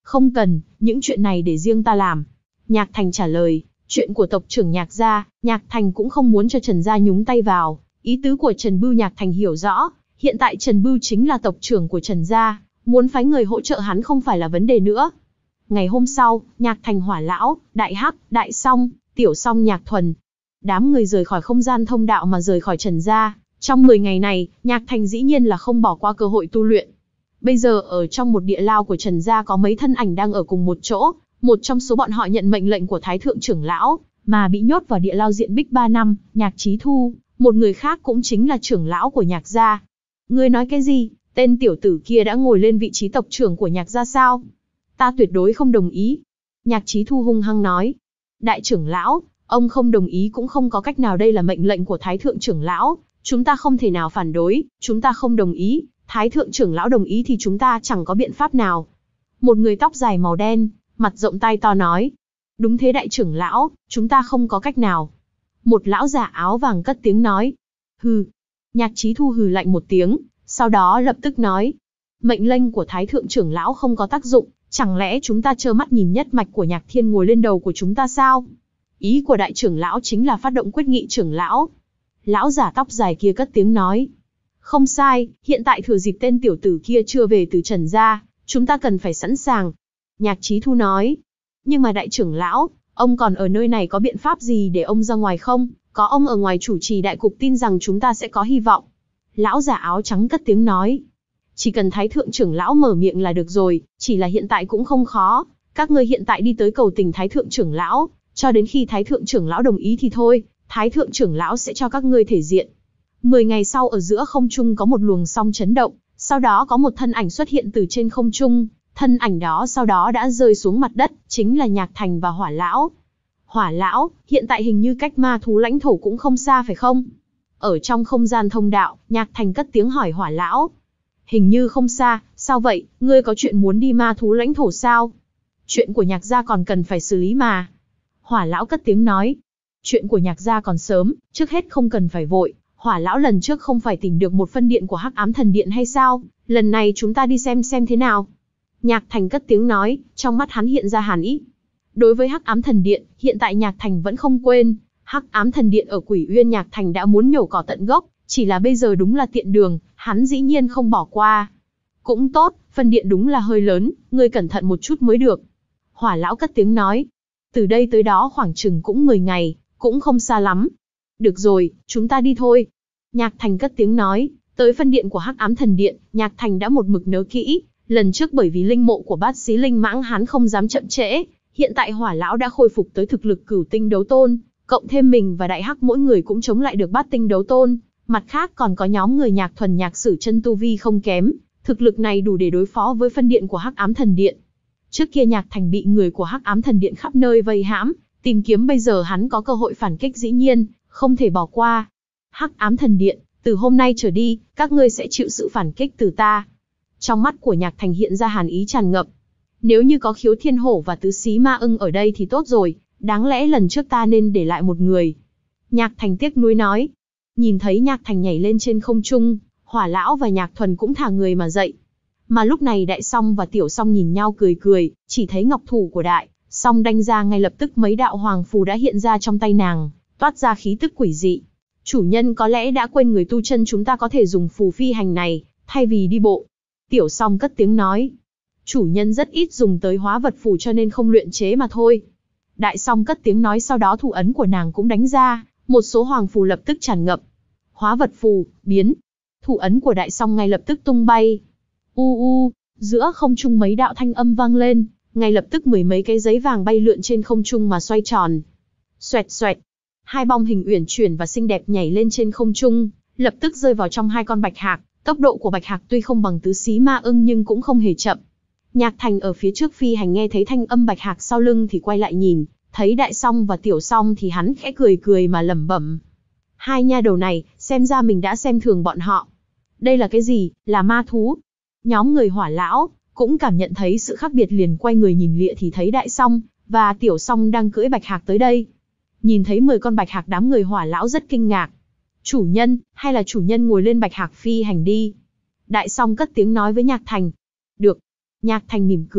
Không cần, những chuyện này để riêng ta làm. Nhạc Thành trả lời, chuyện của tộc trưởng Nhạc gia, Nhạc Thành cũng không muốn cho Trần gia nhúng tay vào. Ý tứ của Trần Bưu Nhạc Thành hiểu rõ, hiện tại Trần Bưu chính là tộc trưởng của Trần gia, muốn phái người hỗ trợ hắn không phải là vấn đề nữa. Ngày hôm sau, Nhạc Thành, Hỏa lão, Đại Hắc, Đại Song, Tiểu Song, Nhạc Thuần, đám người rời khỏi không gian thông đạo mà rời khỏi Trần gia. Trong mười ngày này, Nhạc Thành dĩ nhiên là không bỏ qua cơ hội tu luyện. Bây giờ ở trong một địa lao của Trần gia có mấy thân ảnh đang ở cùng một chỗ, một trong số bọn họ nhận mệnh lệnh của Thái thượng trưởng lão, mà bị nhốt vào địa lao diện bích ba năm, Nhạc Chí Thu, một người khác cũng chính là trưởng lão của Nhạc gia. Ngươi nói cái gì? Tên tiểu tử kia đã ngồi lên vị trí tộc trưởng của Nhạc gia sao? Ta tuyệt đối không đồng ý. Nhạc Chí Thu hung hăng nói. Đại trưởng lão, ông không đồng ý cũng không có cách nào, đây là mệnh lệnh của Thái thượng trưởng lão, chúng ta không thể nào phản đối, chúng ta không đồng ý, Thái thượng trưởng lão đồng ý thì chúng ta chẳng có biện pháp nào. Một người tóc dài màu đen, mặt rộng tai to nói. Đúng thế đại trưởng lão, chúng ta không có cách nào. Một lão già áo vàng cất tiếng nói. Hừ. Nhạc Chí Thu hừ lạnh một tiếng, sau đó lập tức nói. Mệnh lệnh của Thái thượng trưởng lão không có tác dụng, chẳng lẽ chúng ta trơ mắt nhìn nhất mạch của Nhạc Thiên ngồi lên đầu của chúng ta sao? Ý của đại trưởng lão chính là phát động quyết nghị trưởng lão. Lão giả tóc dài kia cất tiếng nói. Không sai, hiện tại thừa dịp tên tiểu tử kia chưa về từ Trần gia, chúng ta cần phải sẵn sàng. Nhạc Chí Thu nói. Nhưng mà đại trưởng lão, ông còn ở nơi này có biện pháp gì để ông ra ngoài không? Có ông ở ngoài chủ trì đại cục tin rằng chúng ta sẽ có hy vọng. Lão giả áo trắng cất tiếng nói. Chỉ cần Thái thượng trưởng lão mở miệng là được rồi, chỉ là hiện tại cũng không khó. Các ngươi hiện tại đi tới cầu tình Thái thượng trưởng lão, cho đến khi Thái thượng trưởng lão đồng ý thì thôi, Thái thượng trưởng lão sẽ cho các ngươi thể diện. Mười ngày sau ở giữa không trung có một luồng song chấn động, sau đó có một thân ảnh xuất hiện từ trên không trung, thân ảnh đó sau đó đã rơi xuống mặt đất, chính là Nhạc Thành và Hỏa lão. Hỏa lão, hiện tại hình như cách ma thú lãnh thổ cũng không xa phải không? Ở trong không gian thông đạo, Nhạc Thành cất tiếng hỏi Hỏa lão. Hình như không xa, sao vậy, ngươi có chuyện muốn đi ma thú lãnh thổ sao? Chuyện của Nhạc gia còn cần phải xử lý mà. Hỏa lão cất tiếng nói. Chuyện của Nhạc gia còn sớm, trước hết không cần phải vội. Hỏa lão lần trước không phải tìm được một phân điện của Hắc Ám Thần Điện hay sao? Lần này chúng ta đi xem xem thế nào. Nhạc Thành cất tiếng nói, trong mắt hắn hiện ra hàn ý. Đối với Hắc Ám Thần Điện, hiện tại Nhạc Thành vẫn không quên. Hắc Ám Thần Điện ở Quỷ Uyên Nhạc Thành đã muốn nhổ cỏ tận gốc, chỉ là bây giờ đúng là tiện đường, hắn dĩ nhiên không bỏ qua. Cũng tốt, phân điện đúng là hơi lớn, ngươi cẩn thận một chút mới được. Hỏa lão cất tiếng nói. Từ đây tới đó khoảng chừng cũng mười ngày, cũng không xa lắm. Được rồi, chúng ta đi thôi. Nhạc Thành cất tiếng nói, tới phân điện của Hắc Ám Thần Điện, Nhạc Thành đã một mực nhớ kỹ. Lần trước bởi vì linh mộ của bát xí linh mãng hắn không dám chậm trễ. Hiện tại Hỏa lão đã khôi phục tới thực lực cửu tinh đấu tôn, cộng thêm mình và Đại Hắc mỗi người cũng chống lại được bát tinh đấu tôn. Mặt khác còn có nhóm người Nhạc Thuần Nhạc Sử chân tu vi không kém, thực lực này đủ để đối phó với phân điện của Hắc Ám Thần Điện. Trước kia Nhạc Thành bị người của Hắc Ám Thần Điện khắp nơi vây hãm, tìm kiếm bây giờ hắn có cơ hội phản kích dĩ nhiên, không thể bỏ qua. Hắc Ám Thần Điện, từ hôm nay trở đi, các ngươi sẽ chịu sự phản kích từ ta. Trong mắt của Nhạc Thành hiện ra hàn ý tràn ngập. Nếu như có Khiếu Thiên Hổ và Tứ Xí Ma Ưng ở đây thì tốt rồi, đáng lẽ lần trước ta nên để lại một người. Nhạc Thành tiếc nuối nói. Nhìn thấy Nhạc Thành nhảy lên trên không trung, Hỏa lão và Nhạc Thuần cũng thả người mà dậy. Mà lúc này Đại Song và Tiểu Song nhìn nhau cười cười, chỉ thấy ngọc thủ của Đại Song đánh ra ngay lập tức mấy đạo hoàng phù đã hiện ra trong tay nàng, toát ra khí tức quỷ dị. Chủ nhân có lẽ đã quên người tu chân chúng ta có thể dùng phù phi hành này, thay vì đi bộ. Tiểu Song cất tiếng nói. Chủ nhân rất ít dùng tới hóa vật phù cho nên không luyện chế mà thôi. Đại Song cất tiếng nói, sau đó thủ ấn của nàng cũng đánh ra, một số hoàng phù lập tức tràn ngập. Hóa vật phù, biến. Thủ ấn của Đại Song ngay lập tức tung bay. U u, giữa không trung mấy đạo thanh âm vang lên, ngay lập tức mười mấy cái giấy vàng bay lượn trên không trung mà xoay tròn. Xoẹt xoẹt, hai bóng hình uyển chuyển và xinh đẹp nhảy lên trên không trung, lập tức rơi vào trong hai con bạch hạc. Tốc độ của bạch hạc tuy không bằng Tứ Xí Ma Ưng nhưng cũng không hề chậm. Nhạc Thành ở phía trước phi hành nghe thấy thanh âm bạch hạc sau lưng thì quay lại nhìn, thấy Đại Song và Tiểu Song thì hắn khẽ cười cười mà lẩm bẩm. Hai nha đầu này, xem ra mình đã xem thường bọn họ. Đây là cái gì, là ma thú? Nhóm người Hỏa lão cũng cảm nhận thấy sự khác biệt, liền quay người nhìn lịa thì thấy Đại Song và Tiểu Song đang cưỡi bạch hạc tới đây. Nhìn thấy mười con bạch hạc, đám người Hỏa lão rất kinh ngạc. Chủ nhân, hay là chủ nhân ngồi lên bạch hạc phi hành đi. Đại Song cất tiếng nói với Nhạc Thành. Được. Nhạc Thành mỉm cười,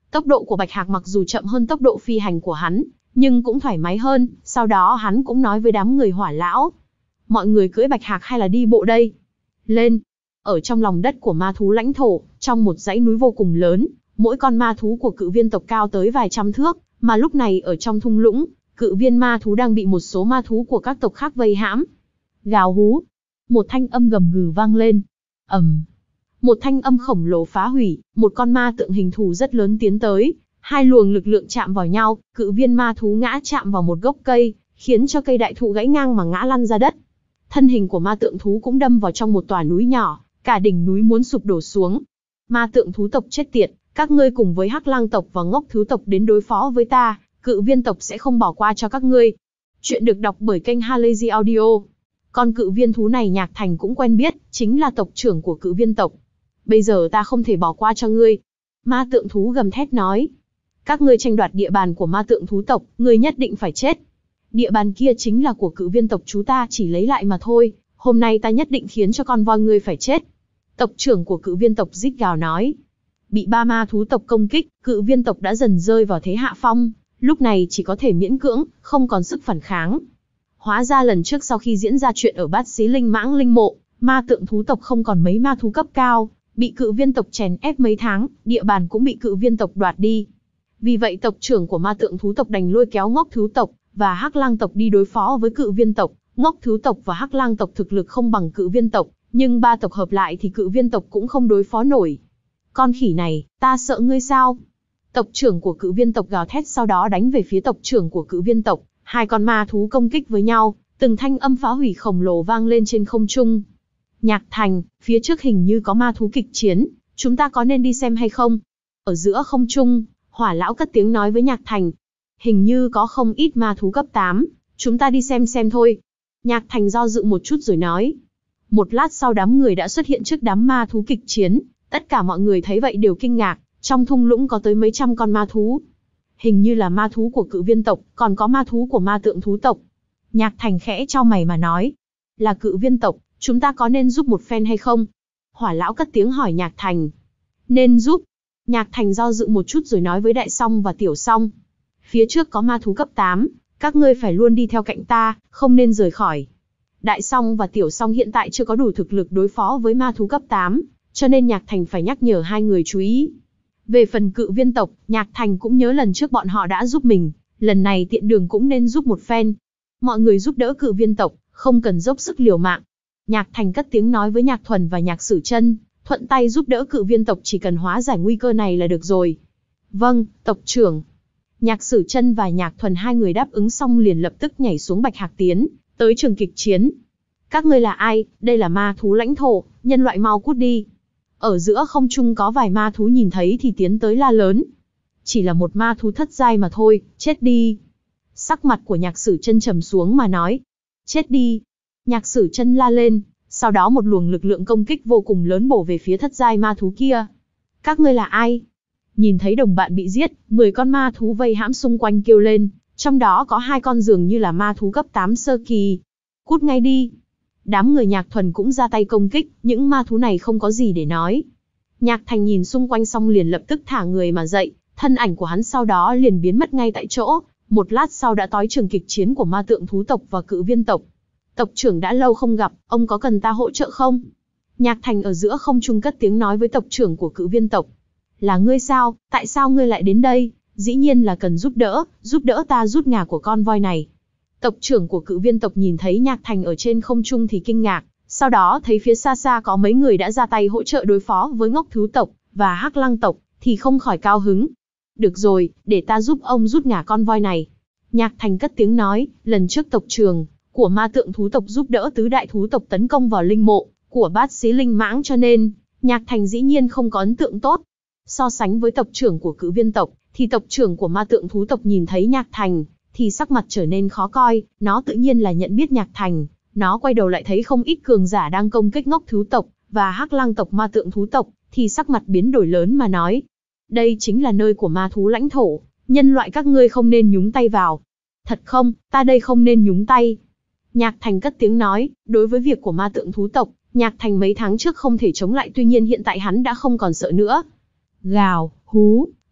Tốc độ của Bạch Hạc mặc dù chậm hơn tốc độ phi hành của hắn, nhưng cũng thoải mái hơn. Sau đó hắn cũng nói với đám người Hỏa lão: mọi người cưỡi Bạch Hạc hay là đi bộ đây? Lên! Ở trong lòng đất của ma thú lãnh thổ, trong một dãy núi vô cùng lớn, mỗi con ma thú của cự viên tộc cao tới vài trăm thước, mà lúc này ở trong thung lũng, cự viên ma thú đang bị một số ma thú của các tộc khác vây hãm. Gào hú! Một thanh âm gầm gừ vang lên. ầm, một thanh âm khổng lồ phá hủy, một con ma tượng hình thù rất lớn tiến tới, hai luồng lực lượng chạm vào nhau, cự viên ma thú ngã chạm vào một gốc cây, khiến cho cây đại thụ gãy ngang mà ngã lăn ra đất. Thân hình của ma tượng thú cũng đâm vào trong một tòa núi nhỏ, cả đỉnh núi muốn sụp đổ xuống. Ma tượng thú tộc chết tiệt, các ngươi cùng với Hắc Lang tộc và Ngốc Thứ tộc đến đối phó với ta, cự viên tộc sẽ không bỏ qua cho các ngươi. Chuyện được đọc bởi kênh Halazy Audio. Con cự viên thú này Nhạc Thành cũng quen biết, chính là tộc trưởng của cự viên tộc. Bây giờ ta không thể bỏ qua cho ngươi. Ma tượng thú gầm thét nói. Các ngươi tranh đoạt địa bàn của ma tượng thú tộc, ngươi nhất định phải chết. Địa bàn kia chính là của cự viên tộc chúng ta chỉ lấy lại mà thôi, hôm nay ta nhất định khiến cho con voi ngươi phải chết. Tộc trưởng của cự viên tộc rít gào nói. Bị ba ma thú tộc công kích, cự viên tộc đã dần rơi vào thế hạ phong, lúc này chỉ có thể miễn cưỡng, không còn sức phản kháng. Hóa ra lần trước sau khi diễn ra chuyện ở Bát Xí Linh Mãng Linh Mộ, ma tượng thú tộc không còn mấy ma thú cấp cao, bị cự viên tộc chèn ép mấy tháng, địa bàn cũng bị cự viên tộc đoạt đi. Vì vậy tộc trưởng của ma tượng thú tộc đành lôi kéo Ngốc Thứ tộc và Hắc Lang tộc đi đối phó với cự viên tộc. Ngốc Thứ tộc và Hắc Lang tộc thực lực không bằng cự viên tộc, nhưng ba tộc hợp lại thì cự viên tộc cũng không đối phó nổi. Con khỉ này, ta sợ ngươi sao? Tộc trưởng của cự viên tộc gào thét, sau đó đánh về phía tộc trưởng của cự viên tộc. Hai con ma thú công kích với nhau, từng thanh âm phá hủy khổng lồ vang lên trên không trung. Nhạc Thành, phía trước hình như có ma thú kịch chiến, chúng ta có nên đi xem hay không? Ở giữa không trung, Hỏa lão cất tiếng nói với Nhạc Thành. Hình như có không ít ma thú cấp tám, chúng ta đi xem xem thôi. Nhạc Thành do dự một chút rồi nói. Một lát sau đám người đã xuất hiện trước đám ma thú kịch chiến, tất cả mọi người thấy vậy đều kinh ngạc, trong thung lũng có tới mấy trăm con ma thú. Hình như là ma thú của cự viên tộc, còn có ma thú của ma tượng thú tộc. Nhạc Thành khẽ chau mày mà nói. Là cự viên tộc, chúng ta có nên giúp một phen hay không? Hỏa lão cất tiếng hỏi Nhạc Thành. Nên giúp. Nhạc Thành do dự một chút rồi nói với Đại Song và Tiểu Song. Phía trước có ma thú cấp tám, các ngươi phải luôn đi theo cạnh ta, không nên rời khỏi. Đại Song và Tiểu Song hiện tại chưa có đủ thực lực đối phó với ma thú cấp tám, cho nên Nhạc Thành phải nhắc nhở hai người chú ý. Về phần cự viên tộc, Nhạc Thành cũng nhớ lần trước bọn họ đã giúp mình, lần này tiện đường cũng nên giúp một phen. Mọi người giúp đỡ cự viên tộc, không cần dốc sức liều mạng. Nhạc Thành cất tiếng nói với Nhạc Thuần và Nhạc Sử Chân, thuận tay giúp đỡ cự viên tộc, chỉ cần hóa giải nguy cơ này là được rồi. Vâng, tộc trưởng. Nhạc Sử Chân và Nhạc Thuần hai người đáp ứng xong liền lập tức nhảy xuống Bạch Hạc tiến tới trường kịch chiến. Các ngươi là ai? Đây là ma thú lãnh thổ, nhân loại mau cút đi. Ở giữa không trung có vài ma thú nhìn thấy thì tiến tới la lớn. Chỉ là một ma thú thất giai mà thôi, chết đi. Sắc mặt của Nhạc Sử Chân trầm xuống mà nói. Chết đi. Nhạc Sử Chân la lên, sau đó một luồng lực lượng công kích vô cùng lớn bổ về phía thất giai ma thú kia. Các ngươi là ai? Nhìn thấy đồng bạn bị giết, mười con ma thú vây hãm xung quanh kêu lên, trong đó có hai con dường như là ma thú cấp tám sơ kỳ. Cút ngay đi. Đám người Nhạc Thuần cũng ra tay công kích, những ma thú này không có gì để nói. Nhạc Thành nhìn xung quanh xong liền lập tức thả người mà dậy, thân ảnh của hắn sau đó liền biến mất ngay tại chỗ, một lát sau đã tới trường kịch chiến của ma tượng thú tộc và cự viên tộc. Tộc trưởng đã lâu không gặp, ông có cần ta hỗ trợ không? Nhạc Thành ở giữa không trung cất tiếng nói với tộc trưởng của cự viên tộc. Là ngươi sao, tại sao ngươi lại đến đây? Dĩ nhiên là cần giúp đỡ, giúp đỡ ta rút ngà của con voi này. Tộc trưởng của cự viên tộc nhìn thấy Nhạc Thành ở trên không trung thì kinh ngạc, sau đó thấy phía xa xa có mấy người đã ra tay hỗ trợ đối phó với Ngốc Thứ tộc và Hắc Lang tộc, thì không khỏi cao hứng. Được rồi, để ta giúp ông rút ngà con voi này. Nhạc Thành cất tiếng nói, lần trước tộc trưởng của ma tượng thú tộc giúp đỡ tứ đại thú tộc tấn công vào linh mộ của Bát Xí Linh Mãng, cho nên Nhạc Thành dĩ nhiên không có ấn tượng tốt. So sánh với tộc trưởng của cự viên tộc, thì tộc trưởng của ma tượng thú tộc nhìn thấy Nhạc Thành thì sắc mặt trở nên khó coi, nó tự nhiên là nhận biết Nhạc Thành. Nó quay đầu lại thấy không ít cường giả đang công kích Ngốc Thứ tộc và Hắc Lang tộc ma tượng thú tộc, thì sắc mặt biến đổi lớn mà nói. Đây chính là nơi của ma thú lãnh thổ, nhân loại các ngươi không nên nhúng tay vào. Thật không, ta đây không nên nhúng tay. Nhạc Thành cất tiếng nói, đối với việc của ma tượng thú tộc, Nhạc Thành mấy tháng trước không thể chống lại, tuy nhiên hiện tại hắn đã không còn sợ nữa. Gào, hú,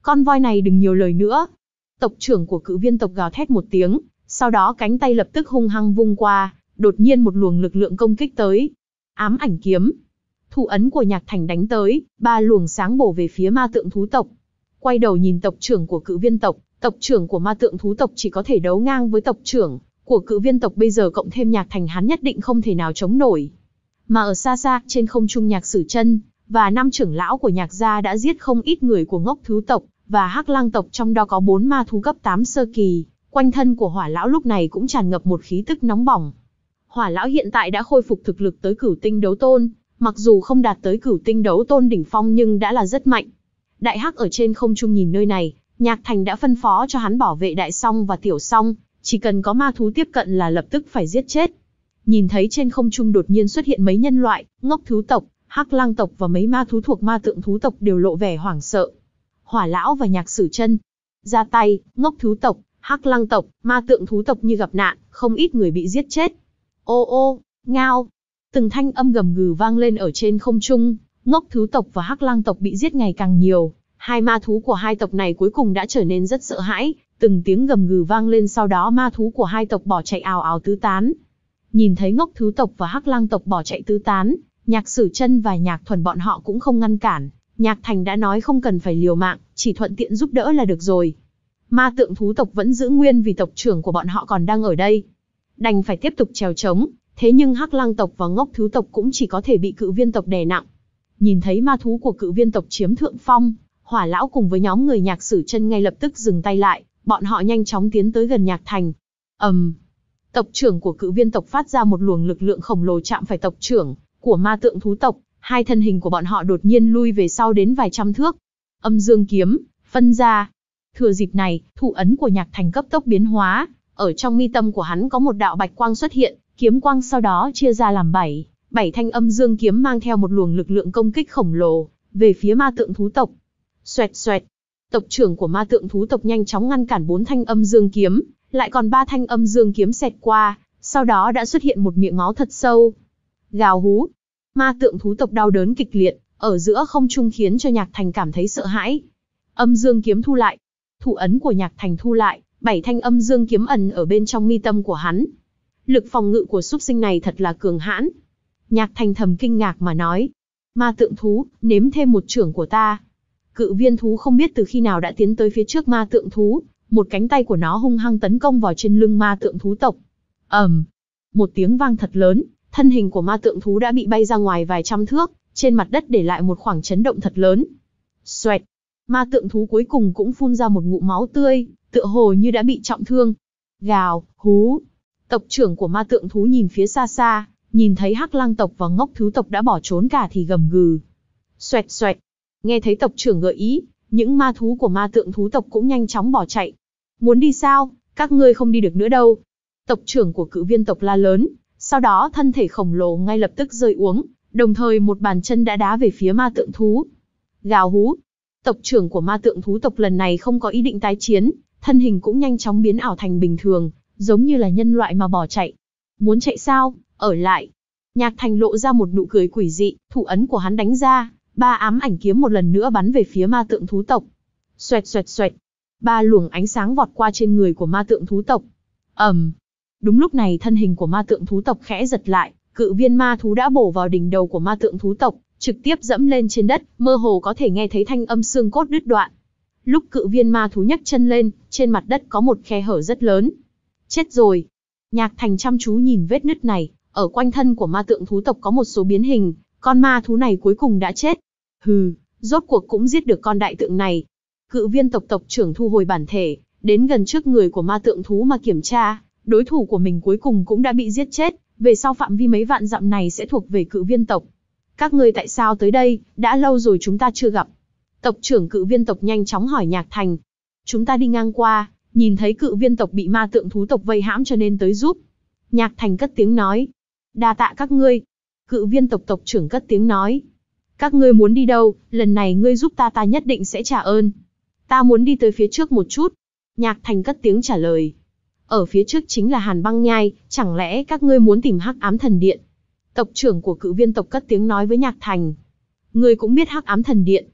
Con voi này đừng nhiều lời nữa. Tộc trưởng của Cự Viên tộc gào thét một tiếng, sau đó cánh tay lập tức hung hăng vung qua, đột nhiên một luồng lực lượng công kích tới. Ám ảnh kiếm. Thủ ấn của Nhạc Thành đánh tới, ba luồng sáng bổ về phía ma tượng thú tộc. Quay đầu nhìn tộc trưởng của Cự Viên tộc, tộc trưởng của ma tượng thú tộc chỉ có thể đấu ngang với tộc trưởng của Cự Viên tộc bây giờ, cộng thêm Nhạc Thành, hắn nhất định không thể nào chống nổi. Mà ở xa xa, trên không trung, Nhạc Sử Chân và năm trưởng lão của Nhạc gia đã giết không ít người của Ngốc Thú tộc và Hắc Lang tộc, trong đó có bốn ma thú cấp tám sơ kỳ. Quanh thân của Hỏa lão lúc này cũng tràn ngập một khí tức nóng bỏng. Hỏa lão hiện tại đã khôi phục thực lực tới Cửu Tinh đấu tôn, mặc dù không đạt tới Cửu Tinh đấu tôn đỉnh phong nhưng đã là rất mạnh. Đại Hắc ở trên không trung nhìn nơi này, Nhạc Thành đã phân phó cho hắn bảo vệ Đại Song và Tiểu Song, chỉ cần có ma thú tiếp cận là lập tức phải giết chết. Nhìn thấy trên không trung đột nhiên xuất hiện mấy nhân loại, Ngốc Thú tộc, Hắc Lang tộc và mấy ma thú thuộc ma tượng thú tộc đều lộ vẻ hoảng sợ. Hỏa lão và Nhạc Sử Chân ra tay, Ngốc Thú tộc, Hắc Lang tộc, ma tượng thú tộc như gặp nạn, không ít người bị giết chết. Ô ô, ngao. Từng thanh âm gầm gừ vang lên ở trên không trung, Ngốc Thú tộc và Hắc Lang tộc bị giết ngày càng nhiều. Hai ma thú của hai tộc này cuối cùng đã trở nên rất sợ hãi, từng tiếng gầm gừ vang lên, sau đó ma thú của hai tộc bỏ chạy ào ào tứ tán. Nhìn thấy Ngốc Thú tộc và Hắc Lang tộc bỏ chạy tứ tán, Nhạc Sử Chân và Nhạc Thuần bọn họ cũng không ngăn cản. Nhạc Thành đã nói không cần phải liều mạng, chỉ thuận tiện giúp đỡ là được rồi. Ma tượng thú tộc vẫn giữ nguyên vì tộc trưởng của bọn họ còn đang ở đây, đành phải tiếp tục trèo trống. Thế nhưng Hắc Lang tộc và Ngốc Thú tộc cũng chỉ có thể bị Cự Viên tộc đè nặng. Nhìn thấy ma thú của Cự Viên tộc chiếm thượng phong, Hỏa lão cùng với nhóm người Nhạc Sử Chân ngay lập tức dừng tay lại, bọn họ nhanh chóng tiến tới gần Nhạc Thành. ầm, um, tộc trưởng của Cự Viên tộc phát ra một luồng lực lượng khổng lồ chạm phải tộc trưởng của ma tượng thú tộc, hai thân hình của bọn họ đột nhiên lui về sau đến vài trăm thước. Âm dương kiếm phân ra. Thừa dịp này, thủ ấn của Nhạc Thành cấp tốc biến hóa, ở trong mi tâm của hắn có một đạo bạch quang xuất hiện, kiếm quang sau đó chia ra làm bảy, bảy thanh âm dương kiếm mang theo một luồng lực lượng công kích khổng lồ về phía ma tượng thú tộc. Xoẹt xoẹt. Tộc trưởng của ma tượng thú tộc nhanh chóng ngăn cản bốn thanh âm dương kiếm, lại còn ba thanh âm dương kiếm xẹt qua, sau đó đã xuất hiện một miệng máu thật sâu. Gào hú. Ma tượng thú tộc đau đớn kịch liệt, ở giữa không trung khiến cho Nhạc Thành cảm thấy sợ hãi. Âm dương kiếm thu lại. Thủ ấn của Nhạc Thành thu lại, bảy thanh âm dương kiếm ẩn ở bên trong mi tâm của hắn. Lực phòng ngự của súc sinh này thật là cường hãn. Nhạc Thành thầm kinh ngạc mà nói. Ma tượng thú, nếm thêm một chưởng của ta. Cự viên thú không biết từ khi nào đã tiến tới phía trước ma tượng thú, một cánh tay của nó hung hăng tấn công vào trên lưng ma tượng thú tộc. ầm, um, một tiếng vang thật lớn, thân hình của ma tượng thú đã bị bay ra ngoài vài trăm thước, trên mặt đất để lại một khoảng chấn động thật lớn. Xoẹt, ma tượng thú cuối cùng cũng phun ra một ngụm máu tươi, tựa hồ như đã bị trọng thương. Gào, hú. Tộc trưởng của ma tượng thú nhìn phía xa xa, nhìn thấy Hắc Lang tộc và Ngốc Thú tộc đã bỏ trốn cả thì gầm gừ. Xoẹt xoẹt. Nghe thấy tộc trưởng gợi ý, những ma thú của ma tượng thú tộc cũng nhanh chóng bỏ chạy. Muốn đi sao? Các ngươi không đi được nữa đâu. Tộc trưởng của Cự Viên tộc la lớn, sau đó thân thể khổng lồ ngay lập tức rơi uống, đồng thời một bàn chân đã đá về phía ma tượng thú. Gào hú. Tộc trưởng của ma tượng thú tộc lần này không có ý định tái chiến, thân hình cũng nhanh chóng biến ảo thành bình thường, giống như là nhân loại mà bỏ chạy. Muốn chạy sao? Ở lại. Nhạc Thành lộ ra một nụ cười quỷ dị, thủ ấn của hắn đánh ra, ba ám ảnh kiếm một lần nữa bắn về phía ma tượng thú tộc. Xoẹt xoẹt xoẹt. Ba luồng ánh sáng vọt qua trên người của ma tượng thú tộc. ầm. Um. Đúng lúc này thân hình của ma tượng thú tộc khẽ giật lại, cự viên ma thú đã bổ vào đỉnh đầu của ma tượng thú tộc, trực tiếp dẫm lên trên đất, mơ hồ có thể nghe thấy thanh âm xương cốt đứt đoạn. Lúc cự viên ma thú nhấc chân lên, trên mặt đất có một khe hở rất lớn. Chết rồi. Nhạc Thành chăm chú nhìn vết nứt này, ở quanh thân của ma tượng thú tộc có một số biến hình, con ma thú này cuối cùng đã chết. Hừ, rốt cuộc cũng giết được con đại tượng này. Cự viên tộc tộc trưởng thu hồi bản thể, đến gần trước người của ma tượng thú mà kiểm tra, đối thủ của mình cuối cùng cũng đã bị giết chết, về sau phạm vi mấy vạn dặm này sẽ thuộc về cự viên tộc. Các ngươi tại sao tới đây, đã lâu rồi chúng ta chưa gặp. Tộc trưởng cự viên tộc nhanh chóng hỏi Nhạc Thành. Chúng ta đi ngang qua, nhìn thấy cự viên tộc bị ma tượng thú tộc vây hãm cho nên tới giúp. Nhạc Thành cất tiếng nói. Đa tạ các ngươi. Cự viên tộc tộc trưởng cất tiếng nói. Các ngươi muốn đi đâu, lần này ngươi giúp ta ta nhất định sẽ trả ơn. Ta muốn đi tới phía trước một chút. Nhạc Thành cất tiếng trả lời. Ở phía trước chính là Hàn Băng Nhai, chẳng lẽ các ngươi muốn tìm Hắc Ám Thần Điện? Tộc trưởng của cự viên tộc cất tiếng nói với Nhạc Thành. Ngươi cũng biết Hắc Ám Thần Điện.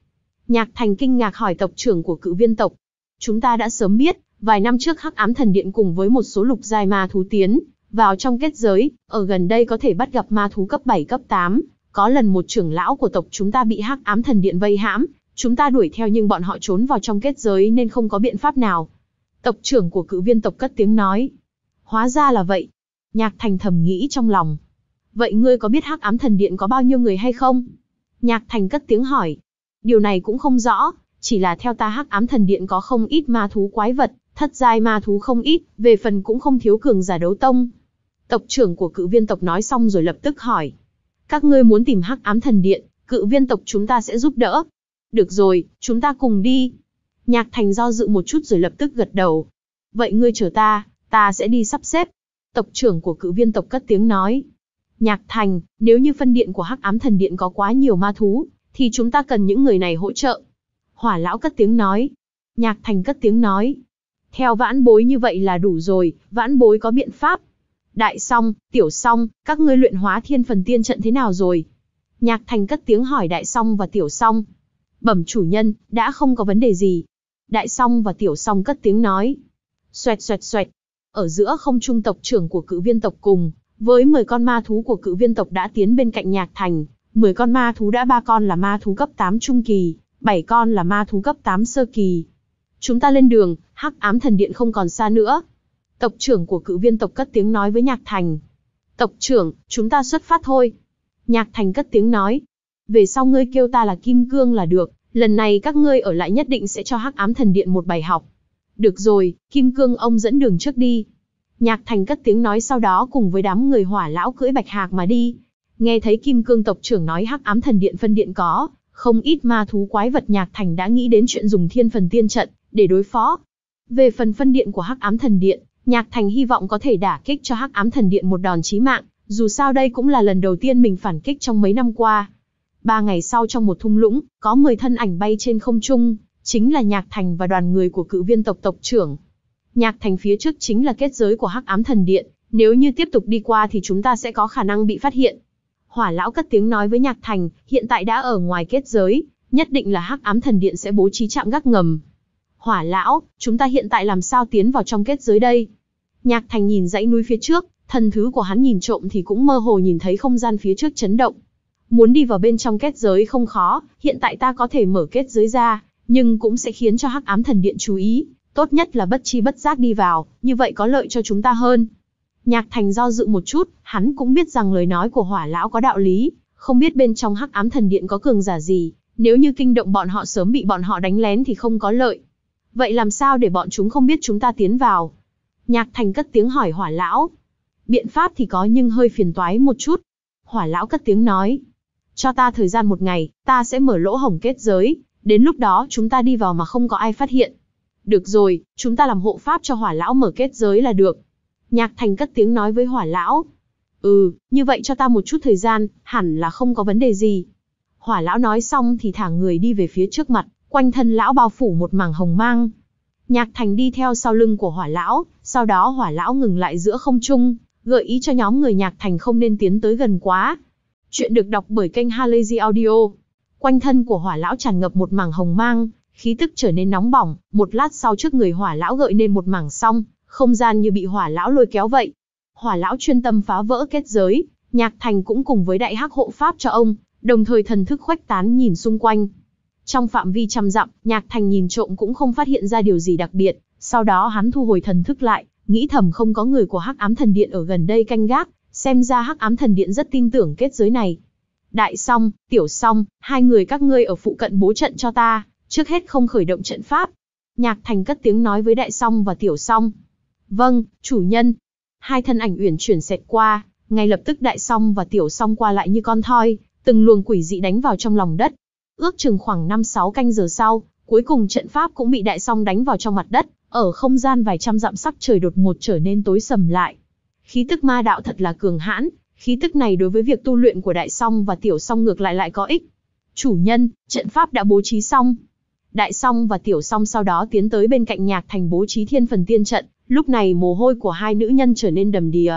Nhạc Thành kinh ngạc hỏi tộc trưởng của Cự Viên tộc. Chúng ta đã sớm biết, vài năm trước Hắc Ám Thần Điện cùng với một số lục giai ma thú tiến vào trong kết giới, ở gần đây có thể bắt gặp ma thú cấp bảy cấp tám, có lần một trưởng lão của tộc chúng ta bị Hắc Ám Thần Điện vây hãm, chúng ta đuổi theo nhưng bọn họ trốn vào trong kết giới nên không có biện pháp nào. Tộc trưởng của Cự Viên tộc cất tiếng nói. Hóa ra là vậy. Nhạc Thành thầm nghĩ trong lòng. Vậy ngươi có biết Hắc Ám Thần Điện có bao nhiêu người hay không? Nhạc Thành cất tiếng hỏi. Điều này cũng không rõ, chỉ là theo ta Hắc Ám Thần Điện có không ít ma thú quái vật, thất giai ma thú không ít, về phần cũng không thiếu cường giả đấu tông. Tộc trưởng của Cự Viên tộc nói xong rồi lập tức hỏi. Các ngươi muốn tìm Hắc Ám Thần Điện, Cự Viên tộc chúng ta sẽ giúp đỡ. Được rồi, chúng ta cùng đi. Nhạc Thành do dự một chút rồi lập tức gật đầu. Vậy ngươi chờ ta, ta sẽ đi sắp xếp. Tộc trưởng của Cự Viên tộc cất tiếng nói. Nhạc Thành, nếu như phân điện của Hắc Ám Thần Điện có quá nhiều ma thú, thì chúng ta cần những người này hỗ trợ. Hỏa lão cất tiếng nói. Nhạc Thành cất tiếng nói. Theo vãn bối như vậy là đủ rồi, vãn bối có biện pháp. Đại Song, Tiểu Song, các ngươi luyện hóa thiên phần tiên trận thế nào rồi? Nhạc Thành cất tiếng hỏi Đại Song và Tiểu Song. Bẩm chủ nhân, đã không có vấn đề gì. Đại Song và Tiểu Song cất tiếng nói. Xoẹt xoẹt xoẹt. Ở giữa không trung tộc trưởng của Cự Viên tộc cùng với mười con ma thú của Cự Viên tộc đã tiến bên cạnh Nhạc Thành. mười con ma thú đã ba con là ma thú cấp tám trung kỳ, bảy con là ma thú cấp tám sơ kỳ. Chúng ta lên đường, Hắc Ám Thần Điện không còn xa nữa. Tộc trưởng của Cự Viên tộc cất tiếng nói với Nhạc Thành. Tộc trưởng, chúng ta xuất phát thôi. Nhạc Thành cất tiếng nói. Về sau ngươi kêu ta là Kim Cương là được, lần này các ngươi ở lại nhất định sẽ cho Hắc Ám Thần Điện một bài học. Được rồi, Kim Cương ông dẫn đường trước đi. Nhạc Thành cất tiếng nói sau đó cùng với đám người Hỏa lão cưỡi bạch hạc mà đi. Nghe thấy Kim Cương tộc trưởng nói Hắc Ám Thần Điện phân điện có không ít ma thú quái vật, Nhạc Thành đã nghĩ đến chuyện dùng thiên phần tiên trận để đối phó. Về phần phân điện của Hắc Ám Thần Điện, Nhạc Thành hy vọng có thể đả kích cho Hắc Ám Thần Điện một đòn chí mạng, dù sao đây cũng là lần đầu tiên mình phản kích trong mấy năm qua. Ba ngày sau trong một thung lũng, có mười thân ảnh bay trên không trung, chính là Nhạc Thành và đoàn người của Cự Viên tộc tộc trưởng. Nhạc Thành phía trước chính là kết giới của Hắc Ám Thần Điện, nếu như tiếp tục đi qua thì chúng ta sẽ có khả năng bị phát hiện. Hỏa lão cất tiếng nói với Nhạc Thành, hiện tại đã ở ngoài kết giới, nhất định là Hắc Ám Thần Điện sẽ bố trí trạm gác ngầm. Hỏa lão, chúng ta hiện tại làm sao tiến vào trong kết giới đây? Nhạc Thành nhìn dãy núi phía trước, thần thứ của hắn nhìn trộm thì cũng mơ hồ nhìn thấy không gian phía trước chấn động. Muốn đi vào bên trong kết giới không khó, hiện tại ta có thể mở kết giới ra, nhưng cũng sẽ khiến cho Hắc Ám Thần Điện chú ý, tốt nhất là bất chi bất giác đi vào, như vậy có lợi cho chúng ta hơn. Nhạc Thành do dự một chút, hắn cũng biết rằng lời nói của Hỏa lão có đạo lý, không biết bên trong Hắc Ám Thần Điện có cường giả gì, nếu như kinh động bọn họ sớm bị bọn họ đánh lén thì không có lợi. Vậy làm sao để bọn chúng không biết chúng ta tiến vào? Nhạc Thành cất tiếng hỏi Hỏa lão. Biện pháp thì có nhưng hơi phiền toái một chút. Hỏa lão cất tiếng nói. Cho ta thời gian một ngày, ta sẽ mở lỗ hổng kết giới, đến lúc đó chúng ta đi vào mà không có ai phát hiện. Được rồi, chúng ta làm hộ pháp cho Hỏa lão mở kết giới là được. Nhạc Thành cất tiếng nói với Hỏa lão. Ừ, như vậy cho ta một chút thời gian, hẳn là không có vấn đề gì. Hỏa lão nói xong thì thả người đi về phía trước mặt, quanh thân lão bao phủ một mảng hồng mang. Nhạc Thành đi theo sau lưng của Hỏa lão, sau đó Hỏa lão ngừng lại giữa không trung, gợi ý cho nhóm người Nhạc Thành không nên tiến tới gần quá. Chuyện được đọc bởi kênh Halazy Audio. Quanh thân của Hỏa lão tràn ngập một mảng hồng mang, khí tức trở nên nóng bỏng, một lát sau trước người Hỏa lão gợi nên một mảng song, không gian như bị Hỏa lão lôi kéo vậy. Hỏa lão chuyên tâm phá vỡ kết giới, Nhạc Thành cũng cùng với đại hắc hộ pháp cho ông, đồng thời thần thức khuếch tán nhìn xung quanh. Trong phạm vi trăm dặm, Nhạc Thành nhìn trộm cũng không phát hiện ra điều gì đặc biệt, sau đó hắn thu hồi thần thức lại, nghĩ thầm không có người của Hắc Ám Thần Điện ở gần đây canh gác, xem ra Hắc Ám Thần Điện rất tin tưởng kết giới này. Đại Song, Tiểu Song, hai người các ngươi ở phụ cận bố trận cho ta, trước hết không khởi động trận pháp. Nhạc Thành cất tiếng nói với Đại Song và Tiểu Song. Vâng, chủ nhân. Hai thân ảnh uyển chuyển xẹt qua, ngay lập tức Đại Song và Tiểu Song qua lại như con thoi, từng luồng quỷ dị đánh vào trong lòng đất. Ước chừng khoảng năm sáu canh giờ sau, cuối cùng trận pháp cũng bị Đại Song đánh vào trong mặt đất, ở không gian vài trăm dặm sắc trời đột ngột trở nên tối sầm lại. Khí tức ma đạo thật là cường hãn, khí tức này đối với việc tu luyện của Đại Song và Tiểu Song ngược lại lại có ích. Chủ nhân, trận pháp đã bố trí xong. Đại Song và Tiểu Song sau đó tiến tới bên cạnh Nhạc Thành bố trí thiên phần tiên trận, lúc này mồ hôi của hai nữ nhân trở nên đầm đìa.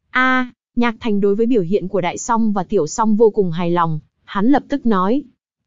A, Nhạc Thành đối với biểu hiện của Đại Song và Tiểu Song vô cùng hài lòng, hắn lập tức nói.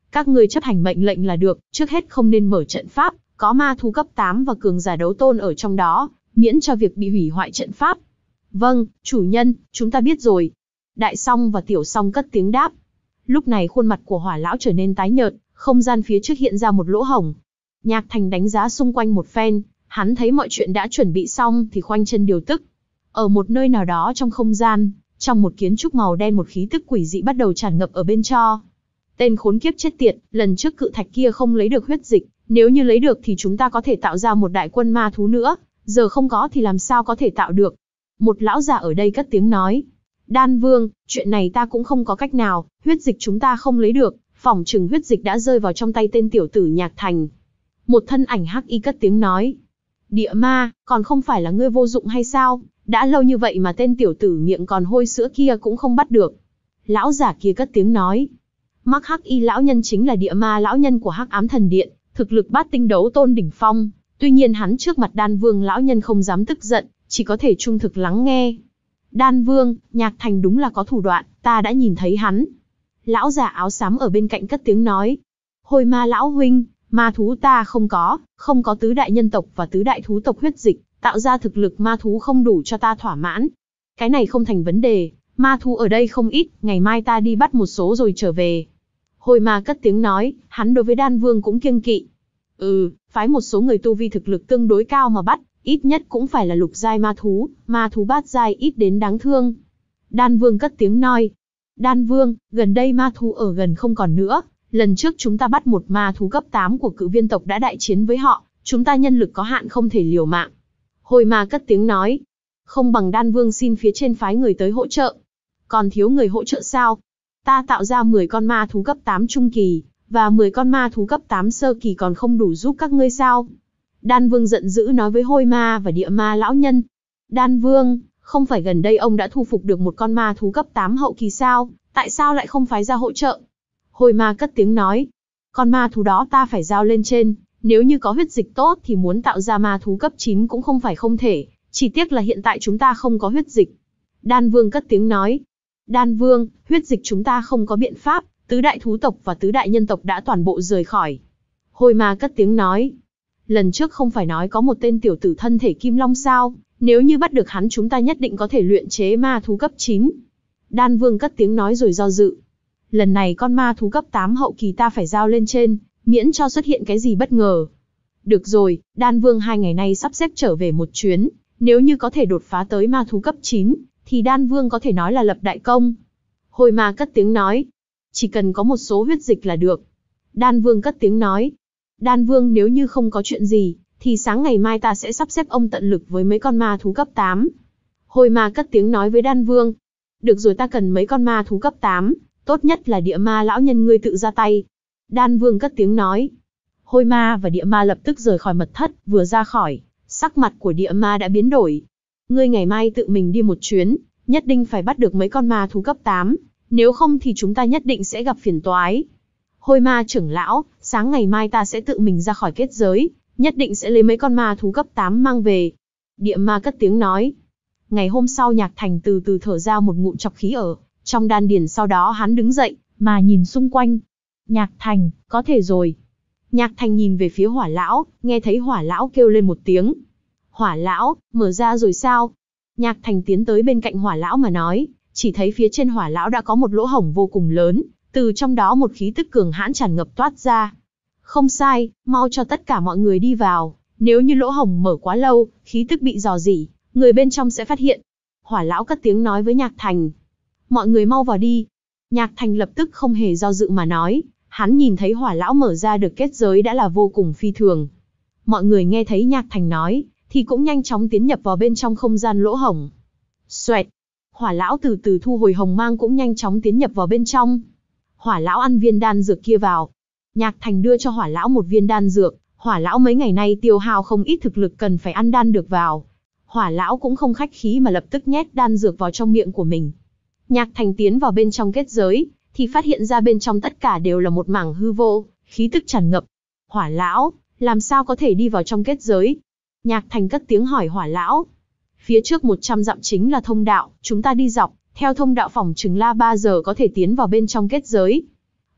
Các ngươi chấp hành mệnh lệnh là được, trước hết không nên mở trận pháp, có ma thú cấp tám và cường giả đấu tôn ở trong đó, miễn cho việc bị hủy hoại trận pháp. Vâng, chủ nhân, chúng ta biết rồi. Đại Song và Tiểu Song cất tiếng đáp. Lúc này khuôn mặt của Hỏa lão trở nên tái nhợt, không gian phía trước hiện ra một lỗ hổng. Nhạc Thành đánh giá xung quanh một phen, hắn thấy mọi chuyện đã chuẩn bị xong thì khoanh chân điều tức. Ở một nơi nào đó trong không gian, trong một kiến trúc màu đen một khí tức quỷ dị bắt đầu tràn ngập ở bên cho. Tên khốn kiếp chết tiệt, lần trước cự thạch kia không lấy được huyết dịch, nếu như lấy được thì chúng ta có thể tạo ra một đại quân ma thú nữa, giờ không có thì làm sao có thể tạo được. Một lão già ở đây cất tiếng nói. Đan Vương, chuyện này ta cũng không có cách nào, huyết dịch chúng ta không lấy được, phỏng chừng huyết dịch đã rơi vào trong tay tên tiểu tử Nhạc Thành. Một thân ảnh hắc y cất tiếng nói. Địa ma, còn không phải là ngươi vô dụng hay sao, đã lâu như vậy mà tên tiểu tử miệng còn hôi sữa kia cũng không bắt được. Lão giả kia cất tiếng nói. Mắc hắc y lão nhân chính là địa ma lão nhân của Hắc Ám Thần Điện, thực lực bát tinh đấu tôn đỉnh phong, tuy nhiên hắn trước mặt Đan Vương lão nhân không dám tức giận, chỉ có thể trung thực lắng nghe. Đan Vương, Nhạc Thành đúng là có thủ đoạn, ta đã nhìn thấy hắn. Lão già áo xám ở bên cạnh cất tiếng nói. Hôi ma lão huynh, ma thú ta không có, không có tứ đại nhân tộc và tứ đại thú tộc huyết dịch, tạo ra thực lực ma thú không đủ cho ta thỏa mãn. Cái này không thành vấn đề, ma thú ở đây không ít, ngày mai ta đi bắt một số rồi trở về. Hôi ma cất tiếng nói, hắn đối với Đan Vương cũng kiêng kỵ. Ừ, phái một số người tu vi thực lực tương đối cao mà bắt, ít nhất cũng phải là lục giai ma thú, ma thú bát giai ít đến đáng thương. Đan Vương cất tiếng nói. Đan Vương, gần đây ma thú ở gần không còn nữa, lần trước chúng ta bắt một ma thú cấp tám của Cự Viên tộc đã đại chiến với họ, chúng ta nhân lực có hạn không thể liều mạng. Hôi ma cất tiếng nói. Không bằng Đan Vương xin phía trên phái người tới hỗ trợ. Còn thiếu người hỗ trợ sao? Ta tạo ra mười con ma thú cấp tám trung kỳ, và mười con ma thú cấp tám sơ kỳ còn không đủ giúp các ngươi sao? Đan Vương giận dữ nói với Hôi ma và Địa ma lão nhân. Đan Vương, không phải gần đây ông đã thu phục được một con ma thú cấp tám hậu kỳ sao? Tại sao lại không phái ra hỗ trợ? Hôi ma cất tiếng nói. Con ma thú đó ta phải giao lên trên, nếu như có huyết dịch tốt thì muốn tạo ra ma thú cấp chín cũng không phải không thể, chỉ tiếc là hiện tại chúng ta không có huyết dịch. Đan Vương cất tiếng nói. Đan Vương, huyết dịch chúng ta không có biện pháp, tứ đại thú tộc và tứ đại nhân tộc đã toàn bộ rời khỏi. Hôi ma cất tiếng nói. Lần trước không phải nói có một tên tiểu tử thân thể kim long sao, nếu như bắt được hắn chúng ta nhất định có thể luyện chế ma thú cấp chín. Đan Vương cất tiếng nói rồi do dự. Lần này con ma thú cấp tám hậu kỳ ta phải giao lên trên, miễn cho xuất hiện cái gì bất ngờ. Được rồi, Đan Vương hai ngày nay sắp xếp trở về một chuyến, nếu như có thể đột phá tới ma thú cấp chín, thì Đan Vương có thể nói là lập đại công. Hôi ma cất tiếng nói. Chỉ cần có một số huyết dịch là được. Đan Vương cất tiếng nói. Đan Vương nếu như không có chuyện gì, thì sáng ngày mai ta sẽ sắp xếp ông tận lực với mấy con ma thú cấp tám. Hôi ma cất tiếng nói với Đan Vương. Được rồi, ta cần mấy con ma thú cấp tám, tốt nhất là địa ma lão nhân ngươi tự ra tay. Đan Vương cất tiếng nói. Hôi ma và địa ma lập tức rời khỏi mật thất, vừa ra khỏi, sắc mặt của địa ma đã biến đổi. Ngươi ngày mai tự mình đi một chuyến, nhất định phải bắt được mấy con ma thú cấp tám, nếu không thì chúng ta nhất định sẽ gặp phiền toái. Hôi ma trưởng lão, sáng ngày mai ta sẽ tự mình ra khỏi kết giới, nhất định sẽ lấy mấy con ma thú cấp tám mang về. Địa ma cất tiếng nói. Ngày hôm sau Nhạc Thành từ từ thở ra một ngụm trọc khí ở trong đan điền, sau đó hắn đứng dậy, mà nhìn xung quanh. Nhạc Thành, có thể rồi. Nhạc Thành nhìn về phía Hỏa lão, nghe thấy Hỏa lão kêu lên một tiếng. Hỏa lão, mở ra rồi sao? Nhạc Thành tiến tới bên cạnh Hỏa lão mà nói, chỉ thấy phía trên Hỏa lão đã có một lỗ hổng vô cùng lớn, từ trong đó một khí tức cường hãn tràn ngập toát ra. Không sai, mau cho tất cả mọi người đi vào, nếu như lỗ hổng mở quá lâu, khí tức bị rò rỉ, người bên trong sẽ phát hiện. Hỏa lão cất tiếng nói với Nhạc Thành. Mọi người mau vào đi. Nhạc Thành lập tức không hề do dự mà nói, hắn nhìn thấy Hỏa lão mở ra được kết giới đã là vô cùng phi thường. Mọi người nghe thấy Nhạc Thành nói, thì cũng nhanh chóng tiến nhập vào bên trong không gian lỗ hổng. Xoẹt. Hỏa lão từ từ thu hồi hồng mang cũng nhanh chóng tiến nhập vào bên trong. Hỏa lão ăn viên đan dược kia vào. Nhạc Thành đưa cho Hỏa lão một viên đan dược, Hỏa lão mấy ngày nay tiêu hao không ít thực lực cần phải ăn đan được vào. Hỏa lão cũng không khách khí mà lập tức nhét đan dược vào trong miệng của mình. Nhạc Thành tiến vào bên trong kết giới, thì phát hiện ra bên trong tất cả đều là một mảng hư vô, khí tức tràn ngập. Hỏa lão, làm sao có thể đi vào trong kết giới? Nhạc Thành cất tiếng hỏi Hỏa lão. Phía trước một trăm dặm chính là thông đạo, chúng ta đi dọc, theo thông đạo phỏng chừng la ba giờ có thể tiến vào bên trong kết giới.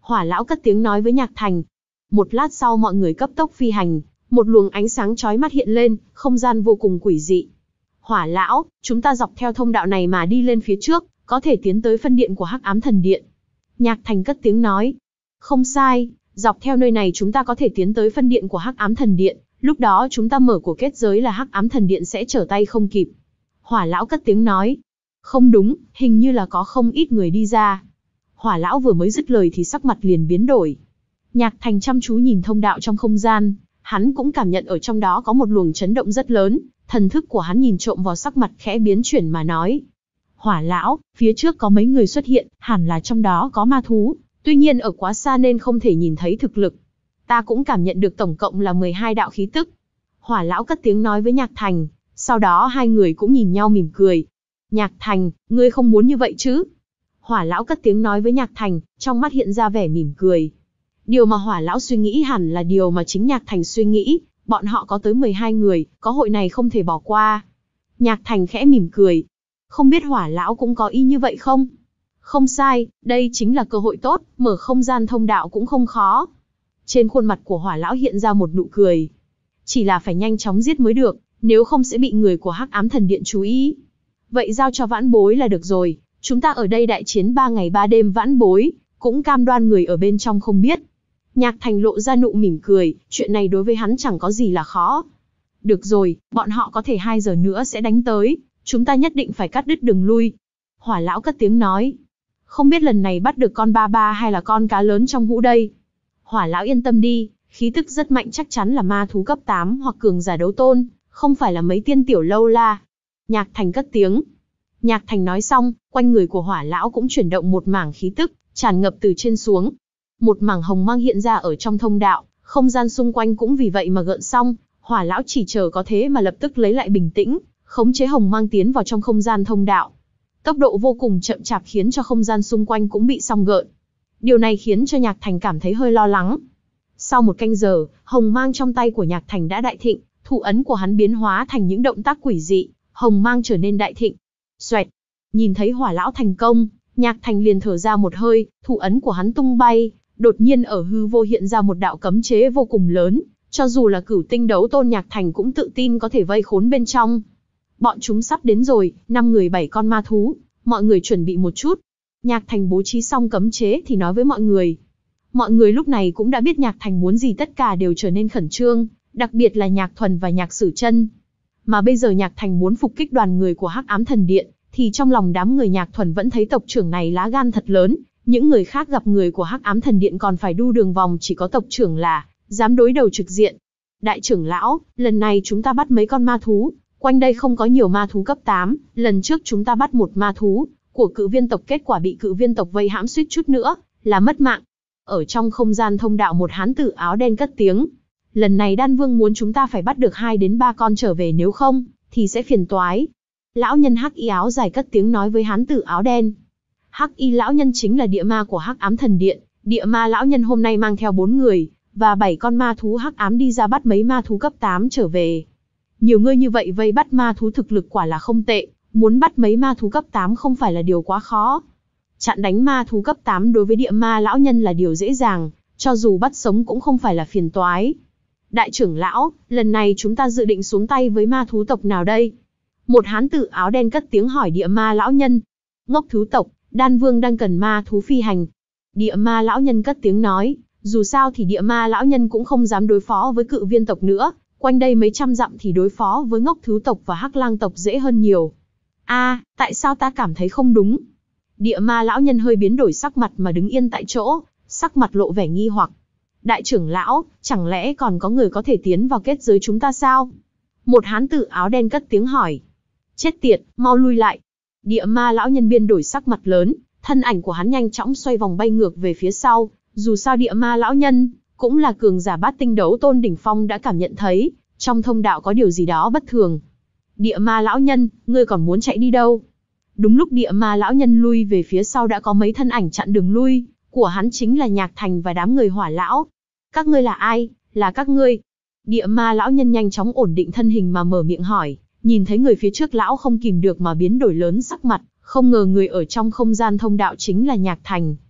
Hỏa lão cất tiếng nói với Nhạc Thành. Một lát sau mọi người cấp tốc phi hành, một luồng ánh sáng chói mắt hiện lên, không gian vô cùng quỷ dị. Hỏa lão, chúng ta dọc theo thông đạo này mà đi lên phía trước, có thể tiến tới phân điện của Hắc Ám Thần Điện. Nhạc Thành cất tiếng nói. Không sai, dọc theo nơi này chúng ta có thể tiến tới phân điện của Hắc Ám Thần Điện, lúc đó chúng ta mở của kết giới là Hắc Ám Thần Điện sẽ trở tay không kịp. Hỏa lão cất tiếng nói. Không đúng, hình như là có không ít người đi ra. Hỏa lão vừa mới dứt lời thì sắc mặt liền biến đổi. Nhạc Thành chăm chú nhìn thông đạo trong không gian, hắn cũng cảm nhận ở trong đó có một luồng chấn động rất lớn, thần thức của hắn nhìn trộm vào sắc mặt khẽ biến chuyển mà nói. Hỏa lão, phía trước có mấy người xuất hiện, hẳn là trong đó có ma thú, tuy nhiên ở quá xa nên không thể nhìn thấy thực lực. Ta cũng cảm nhận được tổng cộng là mười hai đạo khí tức. Hỏa lão cất tiếng nói với Nhạc Thành, sau đó hai người cũng nhìn nhau mỉm cười. Nhạc Thành, ngươi không muốn như vậy chứ? Hỏa lão cất tiếng nói với Nhạc Thành, trong mắt hiện ra vẻ mỉm cười. Điều mà Hỏa lão suy nghĩ hẳn là điều mà chính Nhạc Thành suy nghĩ, bọn họ có tới mười hai người, có hội này không thể bỏ qua. Nhạc Thành khẽ mỉm cười. Không biết Hỏa lão cũng có ý như vậy không? Không sai, đây chính là cơ hội tốt, mở không gian thông đạo cũng không khó. Trên khuôn mặt của Hỏa lão hiện ra một nụ cười. Chỉ là phải nhanh chóng giết mới được, nếu không sẽ bị người của Hắc Ám Thần Điện chú ý. Vậy giao cho Vãn Bối là được rồi, chúng ta ở đây đại chiến ba ngày ba đêm, Vãn Bối cũng cam đoan người ở bên trong không biết. Nhạc Thành lộ ra nụ mỉm cười, chuyện này đối với hắn chẳng có gì là khó. Được rồi, bọn họ có thể hai giờ nữa sẽ đánh tới, chúng ta nhất định phải cắt đứt đường lui. Hỏa lão cất tiếng nói. Không biết lần này bắt được con ba ba hay là con cá lớn trong hũ đây. Hỏa lão yên tâm đi, khí tức rất mạnh, chắc chắn là ma thú cấp tám hoặc cường giả đấu tôn, không phải là mấy tiên tiểu lâu la. Nhạc Thành cất tiếng. Nhạc Thành nói xong, quanh người của Hỏa lão cũng chuyển động một mảng khí tức, tràn ngập từ trên xuống. Một mảng hồng mang hiện ra ở trong thông đạo, không gian xung quanh cũng vì vậy mà gợn sóng. Hỏa lão chỉ chờ có thế mà lập tức lấy lại bình tĩnh, khống chế hồng mang tiến vào trong không gian thông đạo. Tốc độ vô cùng chậm chạp khiến cho không gian xung quanh cũng bị sóng gợn. Điều này khiến cho Nhạc Thành cảm thấy hơi lo lắng. Sau một canh giờ, hồng mang trong tay của Nhạc Thành đã đại thịnh, thủ ấn của hắn biến hóa thành những động tác quỷ dị, hồng mang trở nên đại thịnh. Xoẹt, nhìn thấy Hỏa lão thành công, Nhạc Thành liền thở ra một hơi, thủ ấn của hắn tung bay, đột nhiên ở hư vô hiện ra một đạo cấm chế vô cùng lớn, cho dù là cửu tinh đấu tôn Nhạc Thành cũng tự tin có thể vây khốn bên trong. Bọn chúng sắp đến rồi, năm người bảy con ma thú, mọi người chuẩn bị một chút. Nhạc Thành bố trí xong cấm chế thì nói với mọi người. Mọi người lúc này cũng đã biết Nhạc Thành muốn gì, tất cả đều trở nên khẩn trương, đặc biệt là Nhạc Thuần và Nhạc Sử Chân. Mà bây giờ Nhạc Thành muốn phục kích đoàn người của Hắc Ám Thần Điện, thì trong lòng đám người Nhạc Thuần vẫn thấy tộc trưởng này lá gan thật lớn, những người khác gặp người của Hắc Ám Thần Điện còn phải đu đường vòng, chỉ có tộc trưởng là dám đối đầu trực diện. Đại trưởng lão, lần này chúng ta bắt mấy con ma thú, quanh đây không có nhiều ma thú cấp tám, lần trước chúng ta bắt một ma thú của Cự Viên tộc, kết quả bị Cự Viên tộc vây hãm suýt chút nữa là mất mạng. Ở trong không gian thông đạo, một hán tử áo đen cất tiếng. Lần này Đan Vương muốn chúng ta phải bắt được hai đến ba con trở về, nếu không thì sẽ phiền toái. Lão nhân hắc y áo dài cất tiếng nói với hán tử áo đen. Hắc y lão nhân chính là địa ma của Hắc Ám Thần Điện. Địa ma lão nhân hôm nay mang theo bốn người và bảy con ma thú hắc ám đi ra bắt mấy ma thú cấp tám trở về. Nhiều người như vậy vây bắt ma thú, thực lực quả là không tệ, muốn bắt mấy ma thú cấp tám không phải là điều quá khó. Chặn đánh ma thú cấp tám đối với địa ma lão nhân là điều dễ dàng, cho dù bắt sống cũng không phải là phiền toái. Đại trưởng lão, lần này chúng ta dự định xuống tay với ma thú tộc nào đây? Một hán tử áo đen cất tiếng hỏi địa ma lão nhân. Ngốc thú tộc, Đan Vương đang cần ma thú phi hành. Địa ma lão nhân cất tiếng nói, dù sao thì địa ma lão nhân cũng không dám đối phó với Cự Viên tộc nữa, quanh đây mấy trăm dặm thì đối phó với Ngốc thú tộc và Hắc Lang tộc dễ hơn nhiều. A, à, tại sao ta cảm thấy không đúng? Địa ma lão nhân hơi biến đổi sắc mặt mà đứng yên tại chỗ, sắc mặt lộ vẻ nghi hoặc. Đại trưởng lão, chẳng lẽ còn có người có thể tiến vào kết giới chúng ta sao? Một hán tử áo đen cất tiếng hỏi. Chết tiệt, mau lui lại. Địa ma lão nhân biến đổi sắc mặt lớn, thân ảnh của hắn nhanh chóng xoay vòng bay ngược về phía sau. Dù sao địa ma lão nhân cũng là cường giả bát tinh đấu tôn đỉnh phong, đã cảm nhận thấy trong thông đạo có điều gì đó bất thường. Địa ma lão nhân, ngươi còn muốn chạy đi đâu? Đúng lúc địa ma lão nhân lui về phía sau, đã có mấy thân ảnh chặn đường lui của hắn, chính là Nhạc Thành và đám người Hỏa lão. Các ngươi là ai? Là các ngươi? Địa ma lão nhân nhanh chóng ổn định thân hình mà mở miệng hỏi. Nhìn thấy người phía trước, lão không kìm được mà biến đổi lớn sắc mặt, không ngờ người ở trong không gian thông đạo chính là Nhạc Thành.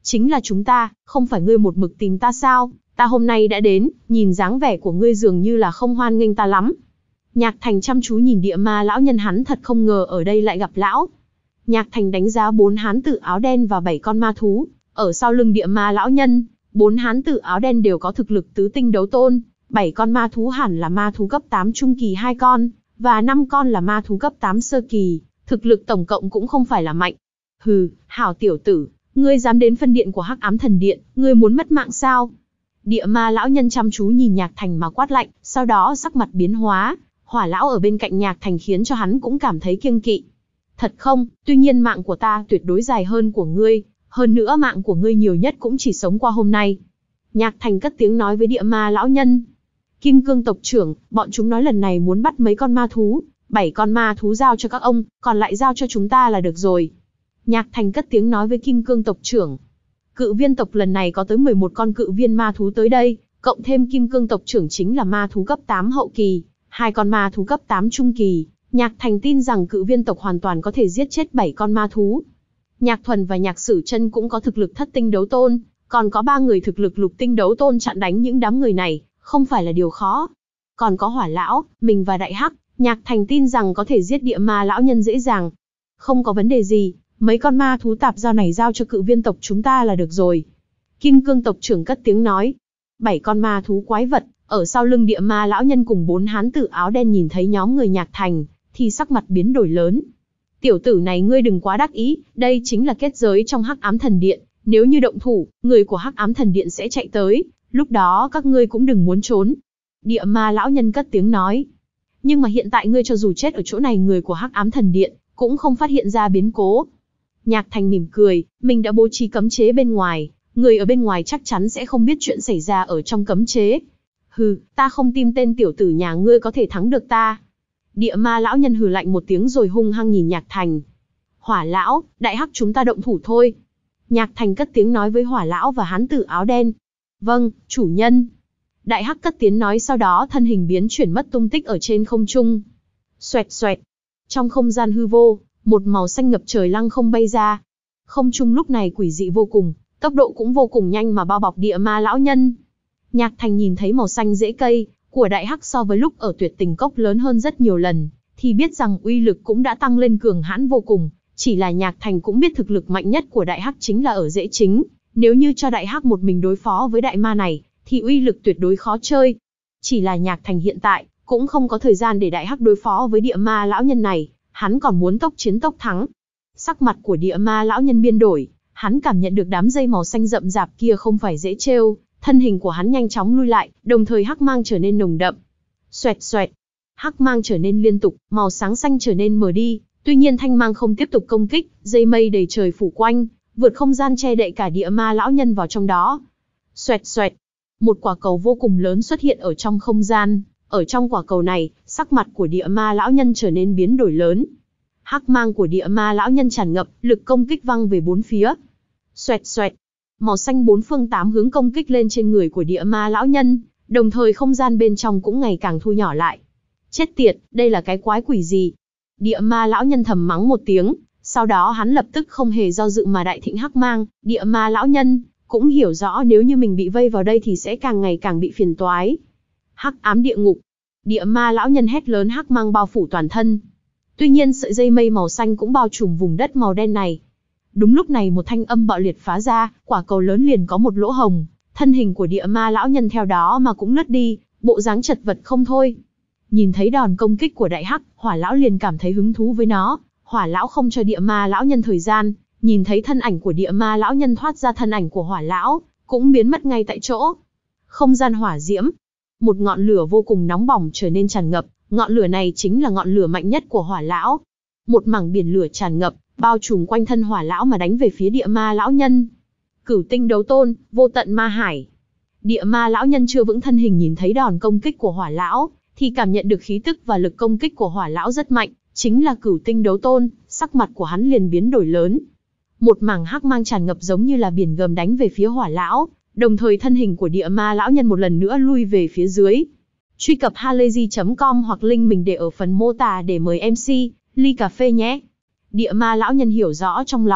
Chính là chúng ta, không phải ngươi một mực tìm ta sao? Ta hôm nay đã đến, nhìn dáng vẻ của ngươi dường như là không hoan nghênh ta lắm. Nhạc Thành chăm chú nhìn địa ma lão nhân, hắn thật không ngờ ở đây lại gặp lão. Nhạc Thành đánh giá bốn hán tử áo đen và bảy con ma thú, ở sau lưng địa ma lão nhân, bốn hán tử áo đen đều có thực lực tứ tinh đấu tôn, bảy con ma thú hẳn là ma thú cấp tám trung kỳ hai con, và năm con là ma thú cấp tám sơ kỳ, thực lực tổng cộng cũng không phải là mạnh. Hừ, hảo tiểu tử, ngươi dám đến phân điện của Hắc Ám Thần Điện, ngươi muốn mất mạng sao? Địa ma lão nhân chăm chú nhìn Nhạc Thành mà quát lạnh, sau đó sắc mặt biến hóa, Hỏa lão ở bên cạnh Nhạc Thành khiến cho hắn cũng cảm thấy kiêng kỵ. Thật không, tuy nhiên mạng của ta tuyệt đối dài hơn của ngươi, hơn nữa mạng của ngươi nhiều nhất cũng chỉ sống qua hôm nay. Nhạc Thành cất tiếng nói với địa ma lão nhân. Kim Cương tộc trưởng, bọn chúng nói lần này muốn bắt mấy con ma thú, bảy con ma thú giao cho các ông, còn lại giao cho chúng ta là được rồi. Nhạc Thành cất tiếng nói với Kim Cương tộc trưởng. Cự viên tộc lần này có tới mười một con cự viên ma thú tới đây, cộng thêm Kim Cương tộc trưởng chính là ma thú cấp tám hậu kỳ, hai con ma thú cấp tám trung kỳ. Nhạc Thành tin rằng cự viên tộc hoàn toàn có thể giết chết bảy con ma thú. Nhạc Thuần và Nhạc Sử Chân cũng có thực lực thất tinh đấu tôn, còn có ba người thực lực lục tinh đấu tôn chặn đánh những đám người này, không phải là điều khó. Còn có Hỏa lão, mình và Đại Hắc, Nhạc Thành tin rằng có thể giết địa ma lão nhân dễ dàng. Không có vấn đề gì, mấy con ma thú tạp giao này giao cho cự viên tộc chúng ta là được rồi. Kim Cương tộc trưởng cất tiếng nói. Bảy con ma thú quái vật, ở sau lưng địa ma lão nhân cùng bốn hán tử áo đen nhìn thấy nhóm người Nhạc Thành, thì sắc mặt biến đổi lớn. Tiểu tử này ngươi đừng quá đắc ý, đây chính là kết giới trong Hắc Ám Thần Điện, nếu như động thủ, người của Hắc Ám Thần Điện sẽ chạy tới, lúc đó các ngươi cũng đừng muốn trốn. Địa ma lão nhân cất tiếng nói. Nhưng mà hiện tại ngươi cho dù chết ở chỗ này, người của Hắc Ám Thần Điện cũng không phát hiện ra biến cố. Nhạc Thành mỉm cười, mình đã bố trí cấm chế bên ngoài, người ở bên ngoài chắc chắn sẽ không biết chuyện xảy ra ở trong cấm chế. Hừ, ta không tin tên tiểu tử nhà ngươi có thể thắng được ta. Địa ma lão nhân hừ lạnh một tiếng rồi hung hăng nhìn Nhạc Thành. Hỏa lão, Đại Hắc chúng ta động thủ thôi. Nhạc Thành cất tiếng nói với Hỏa lão và hán tử áo đen. Vâng, chủ nhân. Đại Hắc cất tiếng nói, sau đó thân hình biến chuyển mất tung tích ở trên không trung. Xoẹt xoẹt. Trong không gian hư vô, một màu xanh ngập trời lăng không bay ra. Không trung lúc này quỷ dị vô cùng, tốc độ cũng vô cùng nhanh mà bao bọc địa ma lão nhân. Nhạc Thành nhìn thấy màu xanh rễ cây của Đại Hắc so với lúc ở Tuyệt Tình Cốc lớn hơn rất nhiều lần, thì biết rằng uy lực cũng đã tăng lên cường hãn vô cùng. Chỉ là Nhạc Thành cũng biết thực lực mạnh nhất của Đại Hắc chính là ở rễ chính. Nếu như cho Đại Hắc một mình đối phó với đại ma này, thì uy lực tuyệt đối khó chơi. Chỉ là Nhạc Thành hiện tại cũng không có thời gian để Đại Hắc đối phó với địa ma lão nhân này, hắn còn muốn tốc chiến tốc thắng. Sắc mặt của địa ma lão nhân biến đổi, hắn cảm nhận được đám dây màu xanh rậm rạp kia không phải dễ trêu, thân hình của hắn nhanh chóng lui lại, đồng thời hắc mang trở nên nồng đậm. Xoẹt xoẹt, hắc mang trở nên liên tục, màu sáng xanh trở nên mờ đi, tuy nhiên thanh mang không tiếp tục công kích, dây mây đầy trời phủ quanh, vượt không gian che đậy cả địa ma lão nhân vào trong đó. Xoẹt xoẹt, một quả cầu vô cùng lớn xuất hiện ở trong không gian, ở trong quả cầu này, sắc mặt của địa ma lão nhân trở nên biến đổi lớn. Hắc mang của địa ma lão nhân tràn ngập, lực công kích văng về bốn phía. Xoẹt xoẹt, màu xanh bốn phương tám hướng công kích lên trên người của địa ma lão nhân, đồng thời không gian bên trong cũng ngày càng thu nhỏ lại. Chết tiệt, đây là cái quái quỷ gì? Địa ma lão nhân thầm mắng một tiếng, sau đó hắn lập tức không hề do dự mà đại thịnh hắc mang. Địa ma lão nhân cũng hiểu rõ nếu như mình bị vây vào đây thì sẽ càng ngày càng bị phiền toái. Hắc ám địa ngục. Địa ma lão nhân hét lớn, hắc mang bao phủ toàn thân. Tuy nhiên sợi dây mây màu xanh cũng bao trùm vùng đất màu đen này. Đúng lúc này một thanh âm bạo liệt phá ra, quả cầu lớn liền có một lỗ hồng, thân hình của địa ma lão nhân theo đó mà cũng lướt đi, bộ dáng chật vật không thôi. Nhìn thấy đòn công kích của Đại Hắc, Hỏa lão liền cảm thấy hứng thú với nó. Hỏa lão không cho địa ma lão nhân thời gian, nhìn thấy thân ảnh của địa ma lão nhân thoát ra, thân ảnh của Hỏa lão cũng biến mất ngay tại chỗ. Không gian hỏa diễm, một ngọn lửa vô cùng nóng bỏng trở nên tràn ngập, ngọn lửa này chính là ngọn lửa mạnh nhất của Hỏa lão. Một mảng biển lửa tràn ngập, bao trùm quanh thân Hỏa lão mà đánh về phía địa ma lão nhân. Cửu tinh đấu tôn, vô tận ma hải. Địa ma lão nhân chưa vững thân hình nhìn thấy đòn công kích của Hỏa lão, thì cảm nhận được khí tức và lực công kích của Hỏa lão rất mạnh, chính là cửu tinh đấu tôn, sắc mặt của hắn liền biến đổi lớn. Một mảng hắc mang tràn ngập giống như là biển gầm đánh về phía Hỏa lão, đồng thời thân hình của địa ma lão nhân một lần nữa lui về phía dưới. Truy cập halayzi chấm com hoặc link mình để ở phần mô tả để mời em xê ly cà phê nhé. Địa ma lão nhân hiểu rõ trong lòng,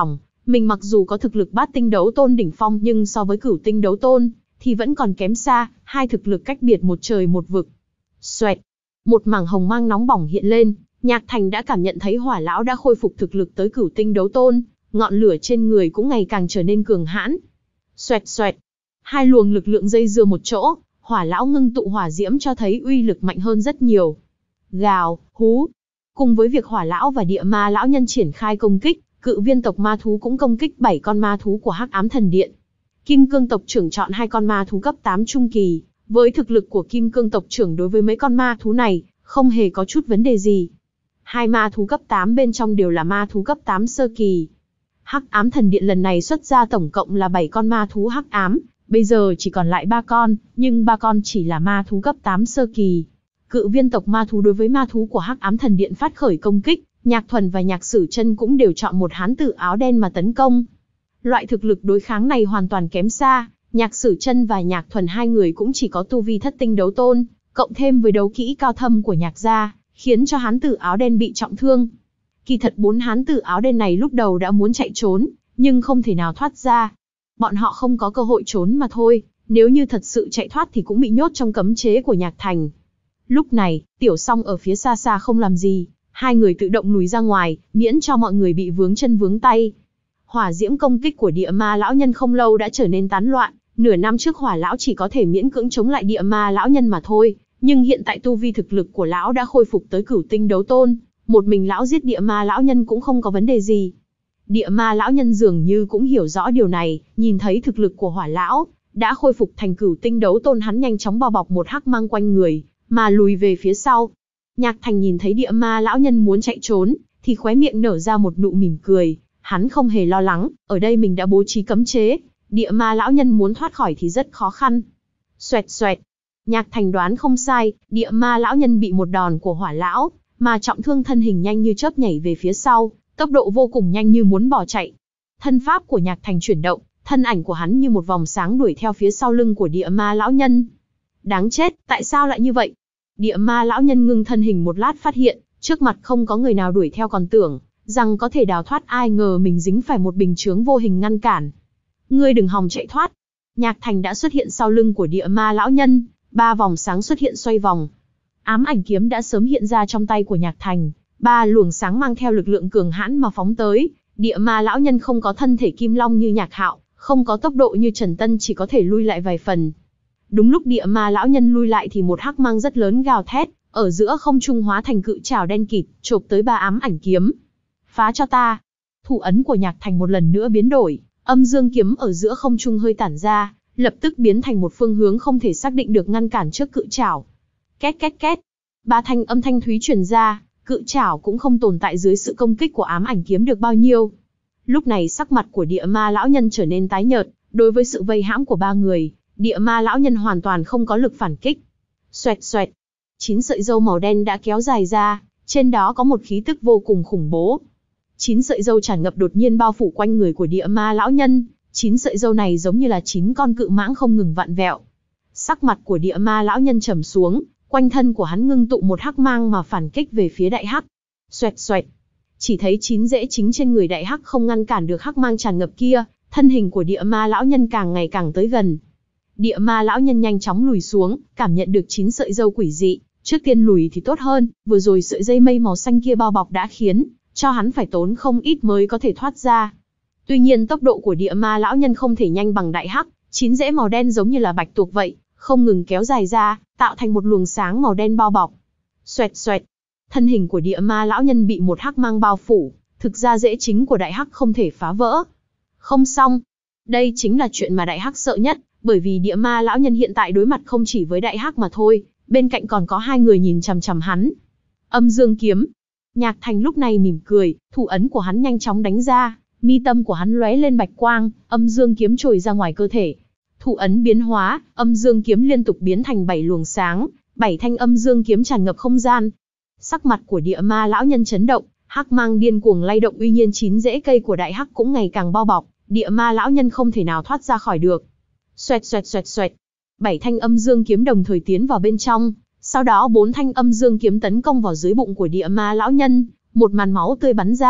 Mình mặc dù có thực lực bát tinh đấu tôn đỉnh phong nhưng so với cửu tinh đấu tôn, thì vẫn còn kém xa, hai thực lực cách biệt một trời một vực. Xoẹt, một mảng hồng mang nóng bỏng hiện lên, Nhạc Thành đã cảm nhận thấy Hỏa lão đã khôi phục thực lực tới cửu tinh đấu tôn, ngọn lửa trên người cũng ngày càng trở nên cường hãn. Xoẹt xoẹt, hai luồng lực lượng dây dưa một chỗ, Hỏa lão ngưng tụ hỏa diễm cho thấy uy lực mạnh hơn rất nhiều. Gào, hú. Cùng với việc Hỏa lão và Địa Ma lão nhân triển khai công kích, Cự Viên tộc ma thú cũng công kích bảy con ma thú của Hắc Ám Thần Điện. Kim Cương tộc trưởng chọn hai con ma thú cấp tám trung kỳ, với thực lực của Kim Cương tộc trưởng đối với mấy con ma thú này, không hề có chút vấn đề gì. Hai ma thú cấp tám bên trong đều là ma thú cấp tám sơ kỳ. Hắc Ám Thần Điện lần này xuất ra tổng cộng là bảy con ma thú hắc ám, bây giờ chỉ còn lại ba con, nhưng ba con chỉ là ma thú cấp tám sơ kỳ. Cự Viên tộc ma thú đối với ma thú của Hắc Ám Thần Điện phát khởi công kích, Nhạc Thuần và Nhạc Sử Chân cũng đều chọn một hán tử áo đen mà tấn công. Loại thực lực đối kháng này hoàn toàn kém xa, Nhạc Sử Chân và Nhạc Thuần hai người cũng chỉ có tu vi thất tinh đấu tôn, cộng thêm với đấu kỹ cao thâm của Nhạc gia, khiến cho hán tử áo đen bị trọng thương. Kỳ thật bốn hán tử áo đen này lúc đầu đã muốn chạy trốn, nhưng không thể nào thoát ra. Bọn họ không có cơ hội trốn mà thôi, nếu như thật sự chạy thoát thì cũng bị nhốt trong cấm chế của Nhạc Thành. Lúc này, Tiểu Song ở phía xa xa không làm gì, hai người tự động lùi ra ngoài, miễn cho mọi người bị vướng chân vướng tay. Hỏa diễm công kích của Địa Ma lão nhân không lâu đã trở nên tán loạn, nửa năm trước Hỏa lão chỉ có thể miễn cưỡng chống lại Địa Ma lão nhân mà thôi, nhưng hiện tại tu vi thực lực của lão đã khôi phục tới cửu tinh đấu tôn, một mình lão giết Địa Ma lão nhân cũng không có vấn đề gì. Địa Ma lão nhân dường như cũng hiểu rõ điều này, nhìn thấy thực lực của Hỏa lão đã khôi phục thành cửu tinh đấu tôn, hắn nhanh chóng bao bọc một hắc mang quanh người, mà lùi về phía sau. Nhạc Thành nhìn thấy Địa Ma lão nhân muốn chạy trốn, thì khóe miệng nở ra một nụ mỉm cười, hắn không hề lo lắng, ở đây mình đã bố trí cấm chế, Địa Ma lão nhân muốn thoát khỏi thì rất khó khăn. Xoẹt xoẹt, Nhạc Thành đoán không sai, Địa Ma lão nhân bị một đòn của Hỏa lão mà trọng thương, thân hình nhanh như chớp nhảy về phía sau, tốc độ vô cùng nhanh như muốn bỏ chạy. Thân pháp của Nhạc Thành chuyển động, thân ảnh của hắn như một vòng sáng đuổi theo phía sau lưng của Địa Ma lão nhân. Đáng chết, tại sao lại như vậy? Địa Ma lão nhân ngưng thân hình một lát, phát hiện trước mặt không có người nào đuổi theo, còn tưởng rằng có thể đào thoát, ai ngờ mình dính phải một bình chướng vô hình ngăn cản. Ngươi đừng hòng chạy thoát. Nhạc Thành đã xuất hiện sau lưng của Địa Ma lão nhân, ba vòng sáng xuất hiện xoay vòng. Ám ảnh kiếm đã sớm hiện ra trong tay của Nhạc Thành, ba luồng sáng mang theo lực lượng cường hãn mà phóng tới. Địa Ma lão nhân không có thân thể kim long như Nhạc Hạo, không có tốc độ như Trần Tân, chỉ có thể lui lại vài phần. Đúng lúc Địa Ma lão nhân lui lại thì một hắc mang rất lớn gào thét, ở giữa không trung hóa thành cự trảo đen kịt, chộp tới ba ám ảnh kiếm. Phá cho ta! Thủ ấn của Nhạc Thành một lần nữa biến đổi, âm dương kiếm ở giữa không trung hơi tản ra, lập tức biến thành một phương hướng không thể xác định được, ngăn cản trước cự trảo. Két két két, ba thanh âm thanh thúy truyền ra, cự trảo cũng không tồn tại dưới sự công kích của ám ảnh kiếm được bao nhiêu. Lúc này sắc mặt của Địa Ma lão nhân trở nên tái nhợt, đối với sự vây hãm của ba người, Địa Ma lão nhân hoàn toàn không có lực phản kích. Xoẹt xoẹt, chín sợi râu màu đen đã kéo dài ra, trên đó có một khí tức vô cùng khủng bố. Chín sợi râu tràn ngập đột nhiên bao phủ quanh người của Địa Ma lão nhân, chín sợi râu này giống như là chín con cự mãng không ngừng vặn vẹo. Sắc mặt của Địa Ma lão nhân trầm xuống, quanh thân của hắn ngưng tụ một hắc mang mà phản kích về phía đại hắc. Xoẹt xoẹt, chỉ thấy chín rễ chính trên người đại hắc không ngăn cản được hắc mang tràn ngập kia, thân hình của Địa Ma lão nhân càng ngày càng tới gần. Địa Ma lão nhân nhanh chóng lùi xuống, cảm nhận được chín sợi râu quỷ dị, trước tiên lùi thì tốt hơn, vừa rồi sợi dây mây màu xanh kia bao bọc đã khiến cho hắn phải tốn không ít mới có thể thoát ra. Tuy nhiên tốc độ của Địa Ma lão nhân không thể nhanh bằng đại hắc, chín rễ màu đen giống như là bạch tuộc vậy, không ngừng kéo dài ra, tạo thành một luồng sáng màu đen bao bọc. Xoẹt xoẹt, thân hình của Địa Ma lão nhân bị một hắc mang bao phủ, thực ra rễ chính của đại hắc không thể phá vỡ. Không xong, đây chính là chuyện mà đại hắc sợ nhất, bởi vì Địa Ma lão nhân hiện tại đối mặt không chỉ với đại hắc mà thôi, bên cạnh còn có hai người nhìn chằm chằm hắn. Âm dương kiếm. Nhạc Thành lúc này mỉm cười, thủ ấn của hắn nhanh chóng đánh ra, mi tâm của hắn lóe lên bạch quang, âm dương kiếm trồi ra ngoài cơ thể. Thủ ấn biến hóa, âm dương kiếm liên tục biến thành bảy luồng sáng, bảy thanh âm dương kiếm tràn ngập không gian. Sắc mặt của Địa Ma lão nhân chấn động, hắc mang điên cuồng lay động, uy nhiên chín rễ cây của đại hắc cũng ngày càng bao bọc, Địa Ma lão nhân không thể nào thoát ra khỏi được. Xoẹt xoẹt xoẹt xoẹt, bảy thanh âm dương kiếm đồng thời tiến vào bên trong, sau đó bốn thanh âm dương kiếm tấn công vào dưới bụng của Địa Ma lão nhân, một màn máu tươi bắn ra,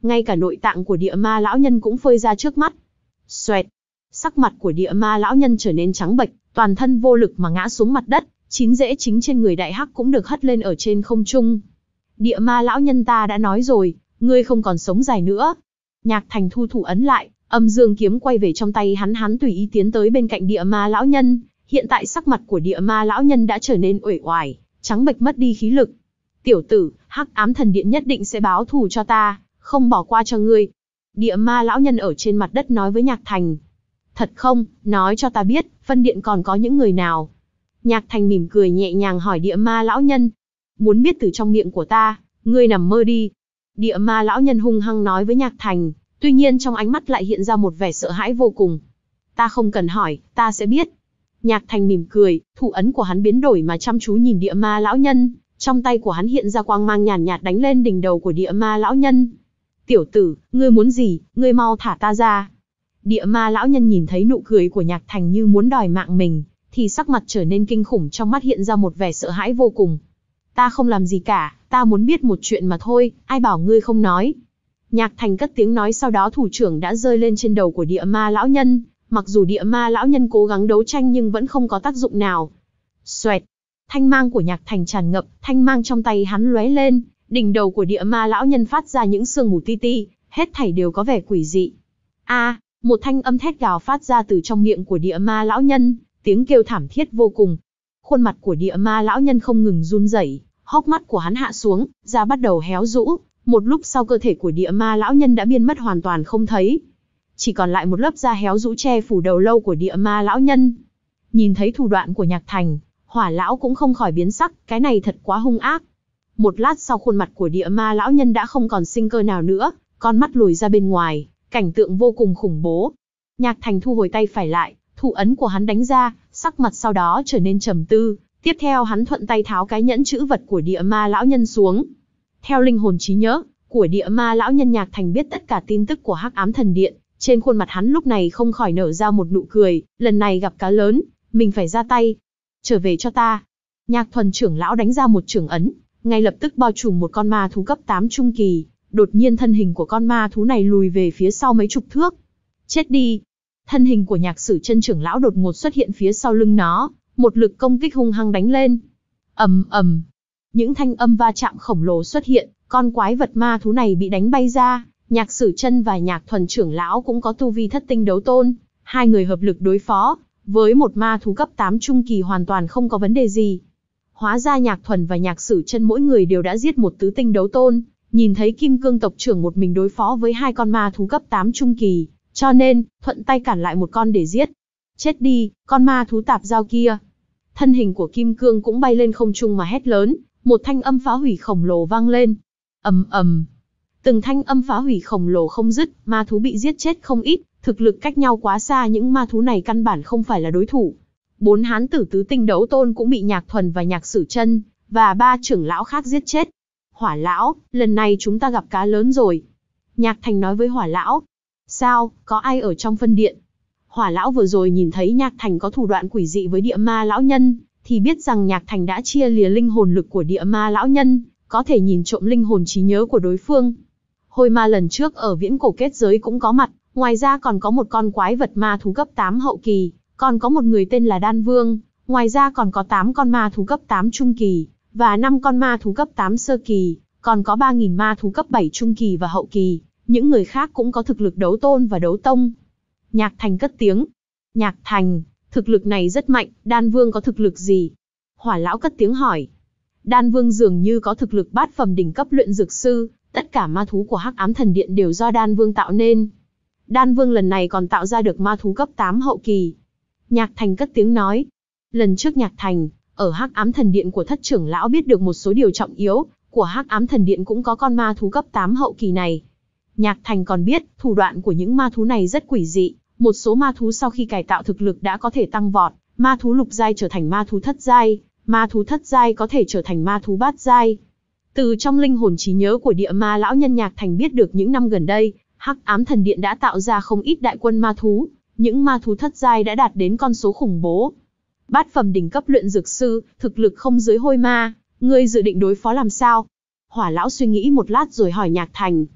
ngay cả nội tạng của địa ma lão nhân cũng phơi ra trước mắt. Xoẹt, sắc mặt của địa ma lão nhân trở nên trắng bệch, toàn thân vô lực mà ngã xuống mặt đất, chín rễ chính trên người đại hắc cũng được hất lên ở trên không trung. Địa ma lão nhân, ta đã nói rồi, ngươi không còn sống dài nữa. Nhạc Thành thu thủ ấn lại, âm dương kiếm quay về trong tay hắn, hắn tùy ý tiến tới bên cạnh địa ma lão nhân. Hiện tại sắc mặt của địa ma lão nhân đã trở nên uể oải, trắng bệch, mất đi khí lực. Tiểu tử, Hắc Ám Thần Điện nhất định sẽ báo thù cho ta, không bỏ qua cho ngươi. Địa ma lão nhân ở trên mặt đất nói với Nhạc Thành. Thật không, nói cho ta biết, phân điện còn có những người nào? Nhạc Thành mỉm cười nhẹ nhàng hỏi địa ma lão nhân. Muốn biết từ trong miệng của ta, ngươi nằm mơ đi. Địa ma lão nhân hung hăng nói với Nhạc Thành, tuy nhiên trong ánh mắt lại hiện ra một vẻ sợ hãi vô cùng. Ta không cần hỏi, ta sẽ biết. Nhạc Thành mỉm cười, thủ ấn của hắn biến đổi mà chăm chú nhìn địa ma lão nhân, trong tay của hắn hiện ra quang mang nhàn nhạt đánh lên đỉnh đầu của địa ma lão nhân. Tiểu tử, ngươi muốn gì, ngươi mau thả ta ra. Địa ma lão nhân nhìn thấy nụ cười của Nhạc Thành như muốn đòi mạng mình, thì sắc mặt trở nên kinh khủng, trong mắt hiện ra một vẻ sợ hãi vô cùng. Ta không làm gì cả, ta muốn biết một chuyện mà thôi, ai bảo ngươi không nói. Nhạc Thành cất tiếng nói, sau đó thủ trưởng đã rơi lên trên đầu của địa ma lão nhân. Mặc dù địa ma lão nhân cố gắng đấu tranh nhưng vẫn không có tác dụng nào. Xoẹt, thanh mang của Nhạc Thành tràn ngập, thanh mang trong tay hắn lóe lên, đỉnh đầu của địa ma lão nhân phát ra những sương mù ti ti, hết thảy đều có vẻ quỷ dị. A, một thanh âm thét gào phát ra từ trong miệng của địa ma lão nhân, tiếng kêu thảm thiết vô cùng. Khuôn mặt của địa ma lão nhân không ngừng run rẩy, hốc mắt của hắn hạ xuống, da bắt đầu héo rũ, một lúc sau cơ thể của địa ma lão nhân đã biến mất hoàn toàn không thấy. Chỉ còn lại một lớp da héo rũ che phủ đầu lâu của địa ma lão nhân. Nhìn thấy thủ đoạn của Nhạc Thành, Hỏa lão cũng không khỏi biến sắc, cái này thật quá hung ác. Một lát sau, khuôn mặt của địa ma lão nhân đã không còn sinh cơ nào nữa, con mắt lồi ra bên ngoài, cảnh tượng vô cùng khủng bố. Nhạc Thành thu hồi tay phải lại, thủ ấn của hắn đánh ra, sắc mặt sau đó trở nên trầm tư. Tiếp theo hắn thuận tay tháo cái nhẫn chữ vật của địa ma lão nhân xuống. Theo linh hồn trí nhớ của địa ma lão nhân, Nhạc Thành biết tất cả tin tức của Hắc Ám Thần Điện. Trên khuôn mặt hắn lúc này không khỏi nở ra một nụ cười, lần này gặp cá lớn, mình phải ra tay. Trở về cho ta. Nhạc Thuần trưởng lão đánh ra một chưởng ấn, ngay lập tức bao trùm một con ma thú cấp tám trung kỳ. Đột nhiên thân hình của con ma thú này lùi về phía sau mấy chục thước. Chết đi. Thân hình của Nhạc Sử Chân trưởng lão đột ngột xuất hiện phía sau lưng nó, một lực công kích hung hăng đánh lên. Ầm ầm. Những thanh âm va chạm khổng lồ xuất hiện, con quái vật ma thú này bị đánh bay ra. Nhạc Sử Chân và Nhạc Thuần trưởng lão cũng có tu vi thất tinh đấu tôn, hai người hợp lực đối phó, với một ma thú cấp tám trung kỳ hoàn toàn không có vấn đề gì. Hóa ra Nhạc Thuần và Nhạc Sử Chân mỗi người đều đã giết một tứ tinh đấu tôn, nhìn thấy Kim Cương tộc trưởng một mình đối phó với hai con ma thú cấp tám trung kỳ, cho nên thuận tay cản lại một con để giết. Chết đi, con ma thú tạp giao kia. Thân hình của Kim Cương cũng bay lên không trung mà hét lớn, một thanh âm phá hủy khổng lồ vang lên. Ầm ầm. Từng thanh âm phá hủy khổng lồ không dứt, ma thú bị giết chết không ít, thực lực cách nhau quá xa, những ma thú này căn bản không phải là đối thủ. Bốn hán tử tứ tinh đấu tôn cũng bị Nhạc Thuần và Nhạc Sử Chân và ba trưởng lão khác giết chết. Hỏa lão, lần này chúng ta gặp cá lớn rồi. Nhạc Thành nói với Hỏa lão. Sao, có ai ở trong phân điện? Hỏa lão vừa rồi nhìn thấy Nhạc Thành có thủ đoạn quỷ dị với địa ma lão nhân, thì biết rằng Nhạc Thành đã chia lìa linh hồn lực của địa ma lão nhân, có thể nhìn trộm linh hồn trí nhớ của đối phương. Hôi ma lần trước ở viễn cổ kết giới cũng có mặt, ngoài ra còn có một con quái vật ma thú cấp tám hậu kỳ, còn có một người tên là Đan Vương, ngoài ra còn có tám con ma thú cấp tám trung kỳ, và năm con ma thú cấp tám sơ kỳ, còn có ba nghìn ma thú cấp bảy trung kỳ và hậu kỳ, những người khác cũng có thực lực đấu tôn và đấu tông. Nhạc Thành cất tiếng. Nhạc Thành, thực lực này rất mạnh, Đan Vương có thực lực gì? Hỏa lão cất tiếng hỏi. Đan Vương dường như có thực lực bát phẩm đỉnh cấp luyện dược sư, tất cả ma thú của Hắc Ám Thần Điện đều do Đan Vương tạo nên. Đan Vương lần này còn tạo ra được ma thú cấp tám hậu kỳ. Nhạc Thành cất tiếng nói. Lần trước Nhạc Thành, ở Hắc Ám Thần Điện của thất trưởng lão biết được một số điều trọng yếu, của Hắc Ám Thần Điện cũng có con ma thú cấp tám hậu kỳ này. Nhạc Thành còn biết, thủ đoạn của những ma thú này rất quỷ dị, một số ma thú sau khi cải tạo thực lực đã có thể tăng vọt, ma thú lục giai trở thành ma thú thất giai, ma thú thất giai có thể trở thành ma thú bát giai. Từ trong linh hồn trí nhớ của địa ma lão nhân, Nhạc Thành biết được những năm gần đây, Hắc Ám Thần Điện đã tạo ra không ít đại quân ma thú, những ma thú thất giai đã đạt đến con số khủng bố. Bát phẩm đỉnh cấp luyện dược sư, thực lực không dưới hôi ma, ngươi dự định đối phó làm sao? Hỏa lão suy nghĩ một lát rồi hỏi Nhạc Thành.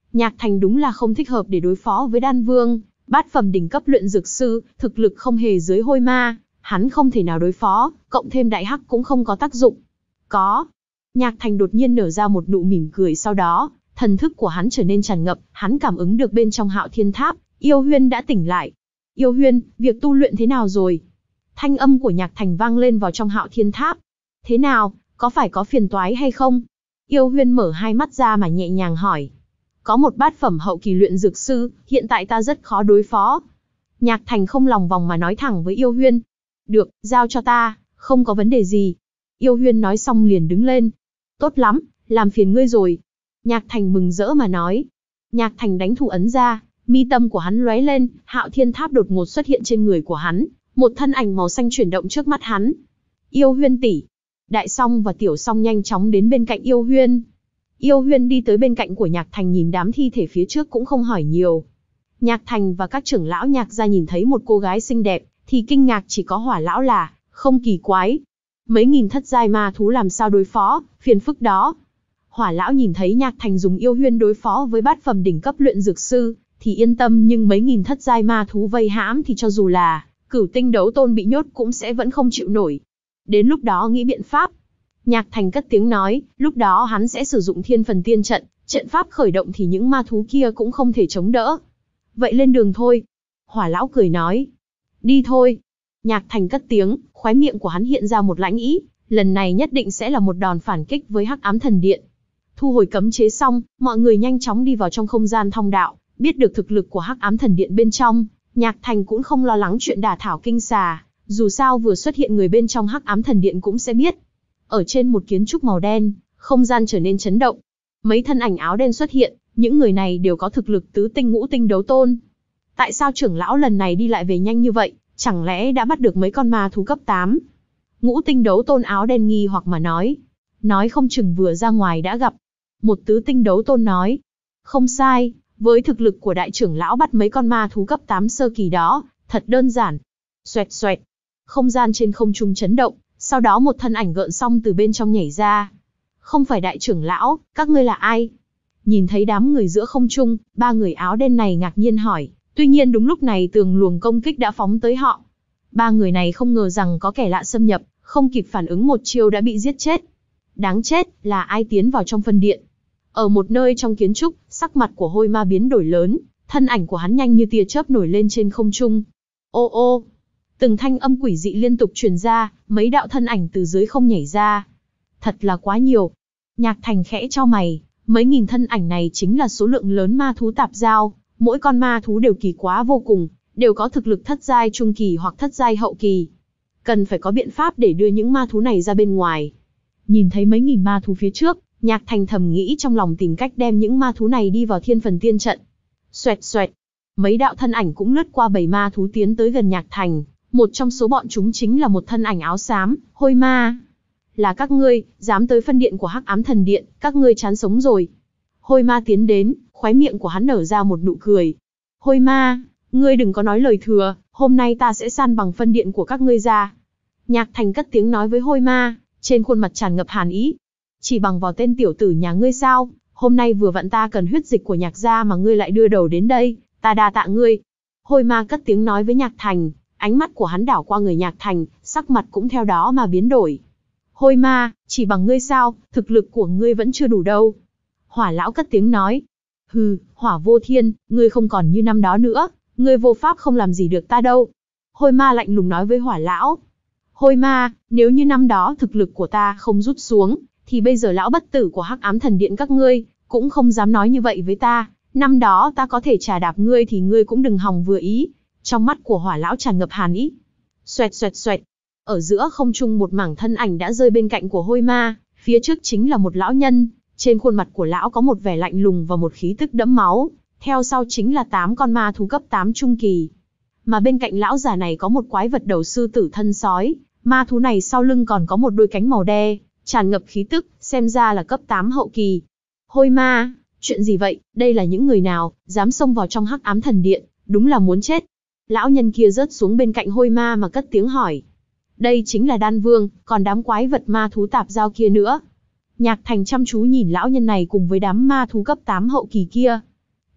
Nhạc Thành đúng là không thích hợp để đối phó với đan vương, bát phẩm đỉnh cấp luyện dược sư, thực lực không hề dưới hôi ma, hắn không thể nào đối phó, cộng thêm đại hắc cũng không có tác dụng. Có. Nhạc Thành đột nhiên nở ra một nụ mỉm cười, sau đó, thần thức của hắn trở nên tràn ngập, hắn cảm ứng được bên trong Hạo Thiên Tháp, Yêu Huyên đã tỉnh lại. Yêu Huyên, việc tu luyện thế nào rồi? Thanh âm của Nhạc Thành vang lên vào trong Hạo Thiên Tháp. Thế nào, có phải có phiền toái hay không? Yêu Huyên mở hai mắt ra mà nhẹ nhàng hỏi. Có một bát phẩm hậu kỳ luyện dược sư, hiện tại ta rất khó đối phó. Nhạc Thành không lòng vòng mà nói thẳng với Yêu Huyên. Được, giao cho ta, không có vấn đề gì. Yêu Huyên nói xong liền đứng lên. Tốt lắm, làm phiền ngươi rồi. Nhạc Thành mừng rỡ mà nói. Nhạc Thành đánh thủ ấn ra, mi tâm của hắn lóe lên, Hạo Thiên Tháp đột ngột xuất hiện trên người của hắn, một thân ảnh màu xanh chuyển động trước mắt hắn. Yêu Huyên tỷ. Đại Song và Tiểu Song nhanh chóng đến bên cạnh Yêu Huyên. Yêu Huyên đi tới bên cạnh của Nhạc Thành, nhìn đám thi thể phía trước cũng không hỏi nhiều. Nhạc Thành và các trưởng lão Nhạc gia nhìn thấy một cô gái xinh đẹp, thì kinh ngạc chỉ có Hỏa lão là, không kỳ quái. Mấy nghìn thất giai ma thú làm sao đối phó, phiền phức đó. Hỏa lão nhìn thấy Nhạc Thành dùng Yêu Huyên đối phó với bát phẩm đỉnh cấp luyện dược sư, thì yên tâm, nhưng mấy nghìn thất giai ma thú vây hãm thì cho dù là Cửu Tinh Đấu Tôn bị nhốt cũng sẽ vẫn không chịu nổi. Đến lúc đó nghĩ biện pháp. Nhạc Thành cất tiếng nói, lúc đó hắn sẽ sử dụng Thiên Phần Tiên trận, trận pháp khởi động thì những ma thú kia cũng không thể chống đỡ. Vậy lên đường thôi. Hỏa lão cười nói. Đi thôi. Nhạc Thành cất tiếng, khóe miệng của hắn hiện ra một lãnh ý, lần này nhất định sẽ là một đòn phản kích với Hắc Ám Thần Điện. Thu hồi cấm chế xong, mọi người nhanh chóng đi vào trong không gian thông đạo, biết được thực lực của Hắc Ám Thần Điện bên trong, Nhạc Thành cũng không lo lắng chuyện đả thảo kinh xà, dù sao vừa xuất hiện người bên trong Hắc Ám Thần Điện cũng sẽ biết. Ở trên một kiến trúc màu đen, không gian trở nên chấn động. Mấy thân ảnh áo đen xuất hiện, những người này đều có thực lực tứ tinh ngũ tinh đấu tôn. Tại sao trưởng lão lần này đi lại về nhanh như vậy, chẳng lẽ đã bắt được mấy con ma thú cấp tám? Ngũ tinh đấu tôn áo đen nghi hoặc mà nói. Nói không chừng vừa ra ngoài đã gặp. Một tứ tinh đấu tôn nói. Không sai, với thực lực của đại trưởng lão bắt mấy con ma thú cấp tám sơ kỳ đó, thật đơn giản. Xoẹt xoẹt. Không gian trên không trung chấn động, sau đó một thân ảnh gợn song từ bên trong nhảy ra. Không phải đại trưởng lão, các ngươi là ai? Nhìn thấy đám người giữa không trung, ba người áo đen này ngạc nhiên hỏi. Tuy nhiên đúng lúc này tường luồng công kích đã phóng tới họ. Ba người này không ngờ rằng có kẻ lạ xâm nhập, không kịp phản ứng một chiêu đã bị giết chết. Đáng chết, là ai tiến vào trong phân điện? Ở một nơi trong kiến trúc, sắc mặt của hôi ma biến đổi lớn, thân ảnh của hắn nhanh như tia chớp nổi lên trên không trung. Ô ô, từng thanh âm quỷ dị liên tục truyền ra, mấy đạo thân ảnh từ dưới không nhảy ra. Thật là quá nhiều. Nhạc Thành khẽ chau mày, mấy nghìn thân ảnh này chính là số lượng lớn ma thú tạp giao, mỗi con ma thú đều kỳ quá vô cùng, đều có thực lực thất giai trung kỳ hoặc thất giai hậu kỳ. Cần phải có biện pháp để đưa những ma thú này ra bên ngoài. Nhìn thấy mấy nghìn ma thú phía trước, Nhạc Thành thầm nghĩ trong lòng tìm cách đem những ma thú này đi vào Thiên Phần Tiên trận. Xoẹt xoẹt, mấy đạo thân ảnh cũng lướt qua bầy ma thú tiến tới gần Nhạc Thành, một trong số bọn chúng chính là một thân ảnh áo xám, hôi ma. Là các ngươi, dám tới phân điện của Hắc Ám Thần Điện, các ngươi chán sống rồi. Hôi ma tiến đến, khóe miệng của hắn nở ra một nụ cười. Hôi ma, ngươi đừng có nói lời thừa, hôm nay ta sẽ san bằng phân điện của các ngươi ra. Nhạc Thành cất tiếng nói với hôi ma, trên khuôn mặt tràn ngập hàn ý. Chỉ bằng vào tên tiểu tử nhà ngươi sao, hôm nay vừa vặn ta cần huyết dịch của Nhạc gia mà ngươi lại đưa đầu đến đây, ta đa tạ ngươi. Hôi ma cất tiếng nói với Nhạc Thành, ánh mắt của hắn đảo qua người Nhạc Thành, sắc mặt cũng theo đó mà biến đổi. Hôi ma, chỉ bằng ngươi sao, thực lực của ngươi vẫn chưa đủ đâu. Hỏa lão cất tiếng nói. Hừ, Hỏa Vô Thiên, ngươi không còn như năm đó nữa, ngươi vô pháp không làm gì được ta đâu. Hôi ma lạnh lùng nói với Hỏa lão. Hôi ma, nếu như năm đó thực lực của ta không rút xuống, thì bây giờ lão bất tử của Hắc Ám Thần Điện các ngươi, cũng không dám nói như vậy với ta. Năm đó ta có thể trà đạp ngươi thì ngươi cũng đừng hòng vừa ý. Trong mắt của Hỏa lão tràn ngập hàn ý. Xoẹt xoẹt xoẹt. Ở giữa không trung một mảng thân ảnh đã rơi bên cạnh của hôi ma, phía trước chính là một lão nhân, trên khuôn mặt của lão có một vẻ lạnh lùng và một khí tức đẫm máu, theo sau chính là tám con ma thú cấp tám trung kỳ. Mà bên cạnh lão già này có một quái vật đầu sư tử thân sói, ma thú này sau lưng còn có một đôi cánh màu đe, tràn ngập khí tức, xem ra là cấp tám hậu kỳ. Hôi ma, chuyện gì vậy, đây là những người nào, dám xông vào trong Hắc Ám Thần Điện, đúng là muốn chết. Lão nhân kia rớt xuống bên cạnh hôi ma mà cất tiếng hỏi. Đây chính là Đan Vương, còn đám quái vật ma thú tạp giao kia nữa. Nhạc Thành chăm chú nhìn lão nhân này cùng với đám ma thú cấp tám hậu kỳ kia.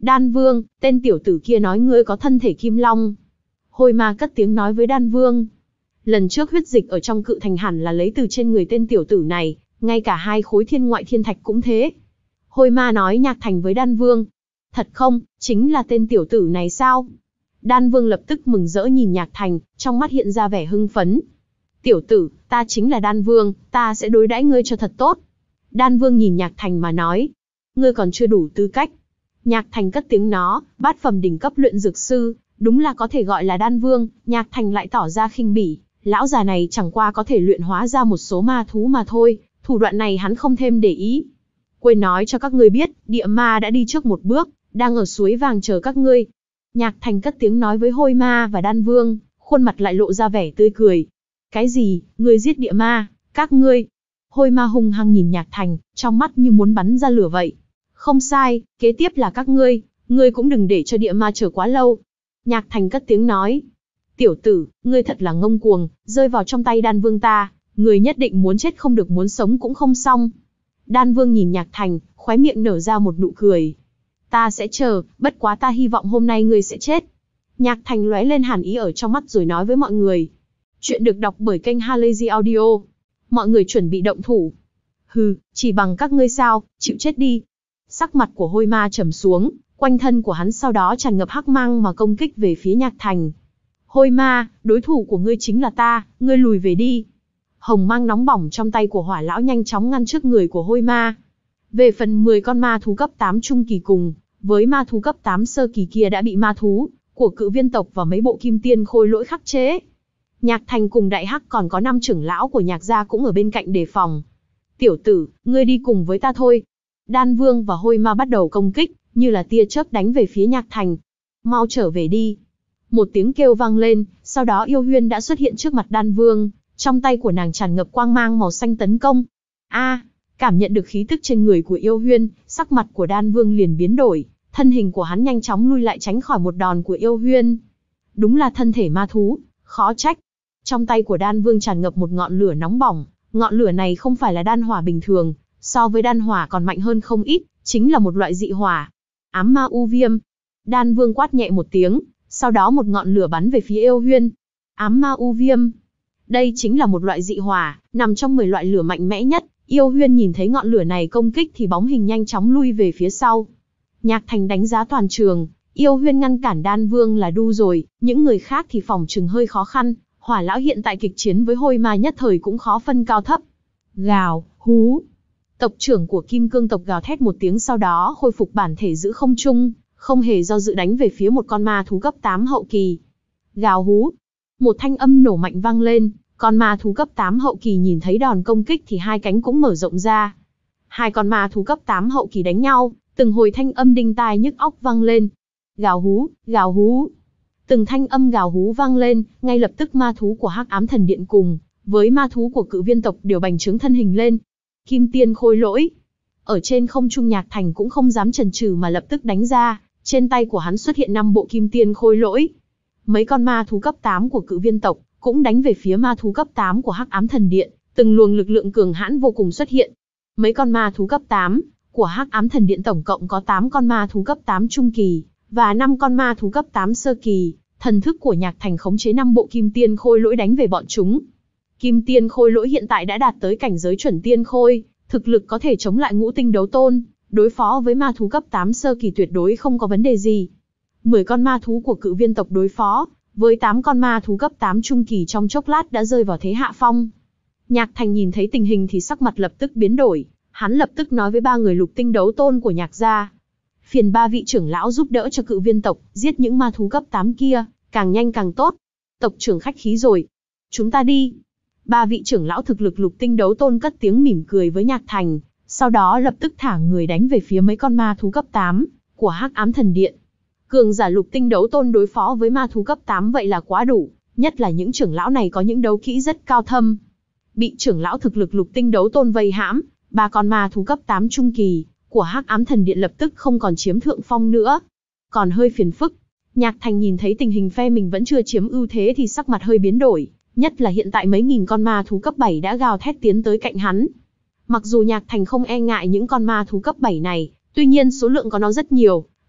Đan Vương, tên tiểu tử kia nói ngươi có thân thể kim long. Hôi ma cất tiếng nói với Đan Vương. Lần trước huyết dịch ở trong cự thành hẳn là lấy từ trên người tên tiểu tử này, ngay cả hai khối thiên ngoại thiên thạch cũng thế. Hôi ma nói Nhạc Thành với Đan Vương. Thật không, chính là tên tiểu tử này sao? Đan Vương lập tức mừng rỡ nhìn Nhạc Thành, trong mắt hiện ra vẻ hưng phấn. Tiểu tử, ta chính là Đan Vương, ta sẽ đối đãi ngươi cho thật tốt. Đan Vương nhìn Nhạc Thành mà nói. Ngươi còn chưa đủ tư cách. Nhạc Thành cất tiếng nó, bát phẩm đỉnh cấp luyện dược sư, đúng là có thể gọi là Đan Vương. Nhạc Thành lại tỏ ra khinh bỉ. Lão già này chẳng qua có thể luyện hóa ra một số ma thú mà thôi, thủ đoạn này hắn không thêm để ý. Quên nói cho các ngươi biết, địa ma đã đi trước một bước, đang ở suối vàng chờ các ngươi. Nhạc Thành cất tiếng nói với Hôi ma và Đan Vương, khuôn mặt lại lộ ra vẻ tươi cười. Cái gì, ngươi giết địa ma, các ngươi? Hôi ma hung hăng nhìn Nhạc Thành, trong mắt như muốn bắn ra lửa vậy. Không sai, kế tiếp là các ngươi, ngươi cũng đừng để cho địa ma chờ quá lâu. Nhạc Thành cất tiếng nói. Tiểu tử, ngươi thật là ngông cuồng, rơi vào trong tay Đan Vương ta, ngươi nhất định muốn chết không được muốn sống cũng không xong. Đan Vương nhìn Nhạc Thành, khóe miệng nở ra một nụ cười. Ta sẽ chờ, bất quá ta hy vọng hôm nay ngươi sẽ chết. Nhạc Thành lóe lên hàn ý ở trong mắt rồi nói với mọi người. Chuyện được đọc bởi kênh Halazy Audio. Mọi người chuẩn bị động thủ. Hừ, chỉ bằng các ngươi sao, chịu chết đi. Sắc mặt của Hôi ma trầm xuống, quanh thân của hắn sau đó tràn ngập hắc mang mà công kích về phía Nhạc Thành. Hôi ma, đối thủ của ngươi chính là ta, ngươi lùi về đi. Hồng mang nóng bỏng trong tay của Hỏa lão nhanh chóng ngăn trước người của Hôi ma. Về phần mười con ma thú cấp tám trung kỳ cùng, với ma thú cấp tám sơ kỳ kia đã bị ma thú của Cự Viên tộc và mấy bộ kim tiên khôi lỗi khắc chế. Nhạc Thành cùng Đại Hắc còn có năm trưởng lão của Nhạc gia cũng ở bên cạnh đề phòng. Tiểu tử, ngươi đi cùng với ta thôi. Đan Vương và Hôi ma bắt đầu công kích, như là tia chớp đánh về phía Nhạc Thành. Mau trở về đi. Một tiếng kêu vang lên, sau đó Yêu Huyên đã xuất hiện trước mặt Đan Vương, trong tay của nàng tràn ngập quang mang màu xanh tấn công. A, cảm nhận được khí tức trên người của Yêu Huyên, sắc mặt của Đan Vương liền biến đổi, thân hình của hắn nhanh chóng lui lại tránh khỏi một đòn của Yêu Huyên. Đúng là thân thể ma thú, khó trách. Trong tay của Đan Vương tràn ngập một ngọn lửa nóng bỏng, ngọn lửa này không phải là đan hỏa bình thường, so với đan hỏa còn mạnh hơn không ít, chính là một loại dị hỏa. Ám ma u viêm. Đan Vương quát nhẹ một tiếng, sau đó một ngọn lửa bắn về phía Yêu Huyên. Ám ma u viêm. Đây chính là một loại dị hỏa, nằm trong mười loại lửa mạnh mẽ nhất. Yêu Huyên nhìn thấy ngọn lửa này công kích thì bóng hình nhanh chóng lui về phía sau. Nhạc Thành đánh giá toàn trường, Yêu Huyên ngăn cản Đan Vương là đu rồi, những người khác thì phòng trừng hơi khó khăn. Hỏa lão hiện tại kịch chiến với Hôi ma nhất thời cũng khó phân cao thấp. Gào, hú. Tộc trưởng của Kim Cương tộc gào thét một tiếng sau đó khôi phục bản thể giữ không trung, không hề do dự đánh về phía một con ma thú cấp tám hậu kỳ. Gào hú. Một thanh âm nổ mạnh vang lên, con ma thú cấp tám hậu kỳ nhìn thấy đòn công kích thì hai cánh cũng mở rộng ra. Hai con ma thú cấp tám hậu kỳ đánh nhau, từng hồi thanh âm đinh tai nhức óc vang lên. Gào hú, gào hú. Từng thanh âm gào hú vang lên, ngay lập tức ma thú của Hắc Ám Thần Điện cùng với ma thú của Cự Viên tộc đều bành trướng thân hình lên. Kim tiên khôi lỗi. Ở trên không trung Nhạc Thành cũng không dám chần chừ mà lập tức đánh ra, trên tay của hắn xuất hiện năm bộ kim tiên khôi lỗi. Mấy con ma thú cấp tám của Cự Viên tộc cũng đánh về phía ma thú cấp tám của Hắc Ám Thần Điện, từng luồng lực lượng cường hãn vô cùng xuất hiện. Mấy con ma thú cấp tám của Hắc Ám Thần Điện tổng cộng có tám con ma thú cấp tám trung kỳ và năm con ma thú cấp tám sơ kỳ. Thần thức của Nhạc Thành khống chế năm bộ kim tiên khôi lỗi đánh về bọn chúng. Kim tiên khôi lỗi hiện tại đã đạt tới cảnh giới chuẩn tiên khôi, thực lực có thể chống lại ngũ tinh đấu tôn, đối phó với ma thú cấp tám sơ kỳ tuyệt đối không có vấn đề gì. mười con ma thú của Cự Viên tộc đối phó với tám con ma thú cấp tám trung kỳ trong chốc lát đã rơi vào thế hạ phong. Nhạc Thành nhìn thấy tình hình thì sắc mặt lập tức biến đổi, hắn lập tức nói với ba người lục tinh đấu tôn của Nhạc gia. Phiền ba vị trưởng lão giúp đỡ cho Cự Viên tộc, giết những ma thú cấp tám kia, càng nhanh càng tốt. Tộc trưởng khách khí rồi. Chúng ta đi. Ba vị trưởng lão thực lực lục tinh đấu tôn cất tiếng mỉm cười với Nhạc Thành, sau đó lập tức thả người đánh về phía mấy con ma thú cấp tám của Hắc Ám Thần Điện. Cường giả lục tinh đấu tôn đối phó với ma thú cấp tám vậy là quá đủ, nhất là những trưởng lão này có những đấu kỹ rất cao thâm. Bị trưởng lão thực lực lục tinh đấu tôn vây hãm, ba con ma thú cấp tám trung kỳ của Hắc Ám Thần Điện lập tức không còn chiếm thượng phong nữa. Còn hơi phiền phức. Nhạc Thành nhìn thấy tình hình phe mình vẫn chưa chiếm ưu thế thì sắc mặt hơi biến đổi, nhất là hiện tại mấy nghìn con ma thú cấp bảy đã gào thét tiến tới cạnh hắn. Mặc dù Nhạc Thành không e ngại những con ma thú cấp bảy này, tuy nhiên số lượng có nó rất nhiều,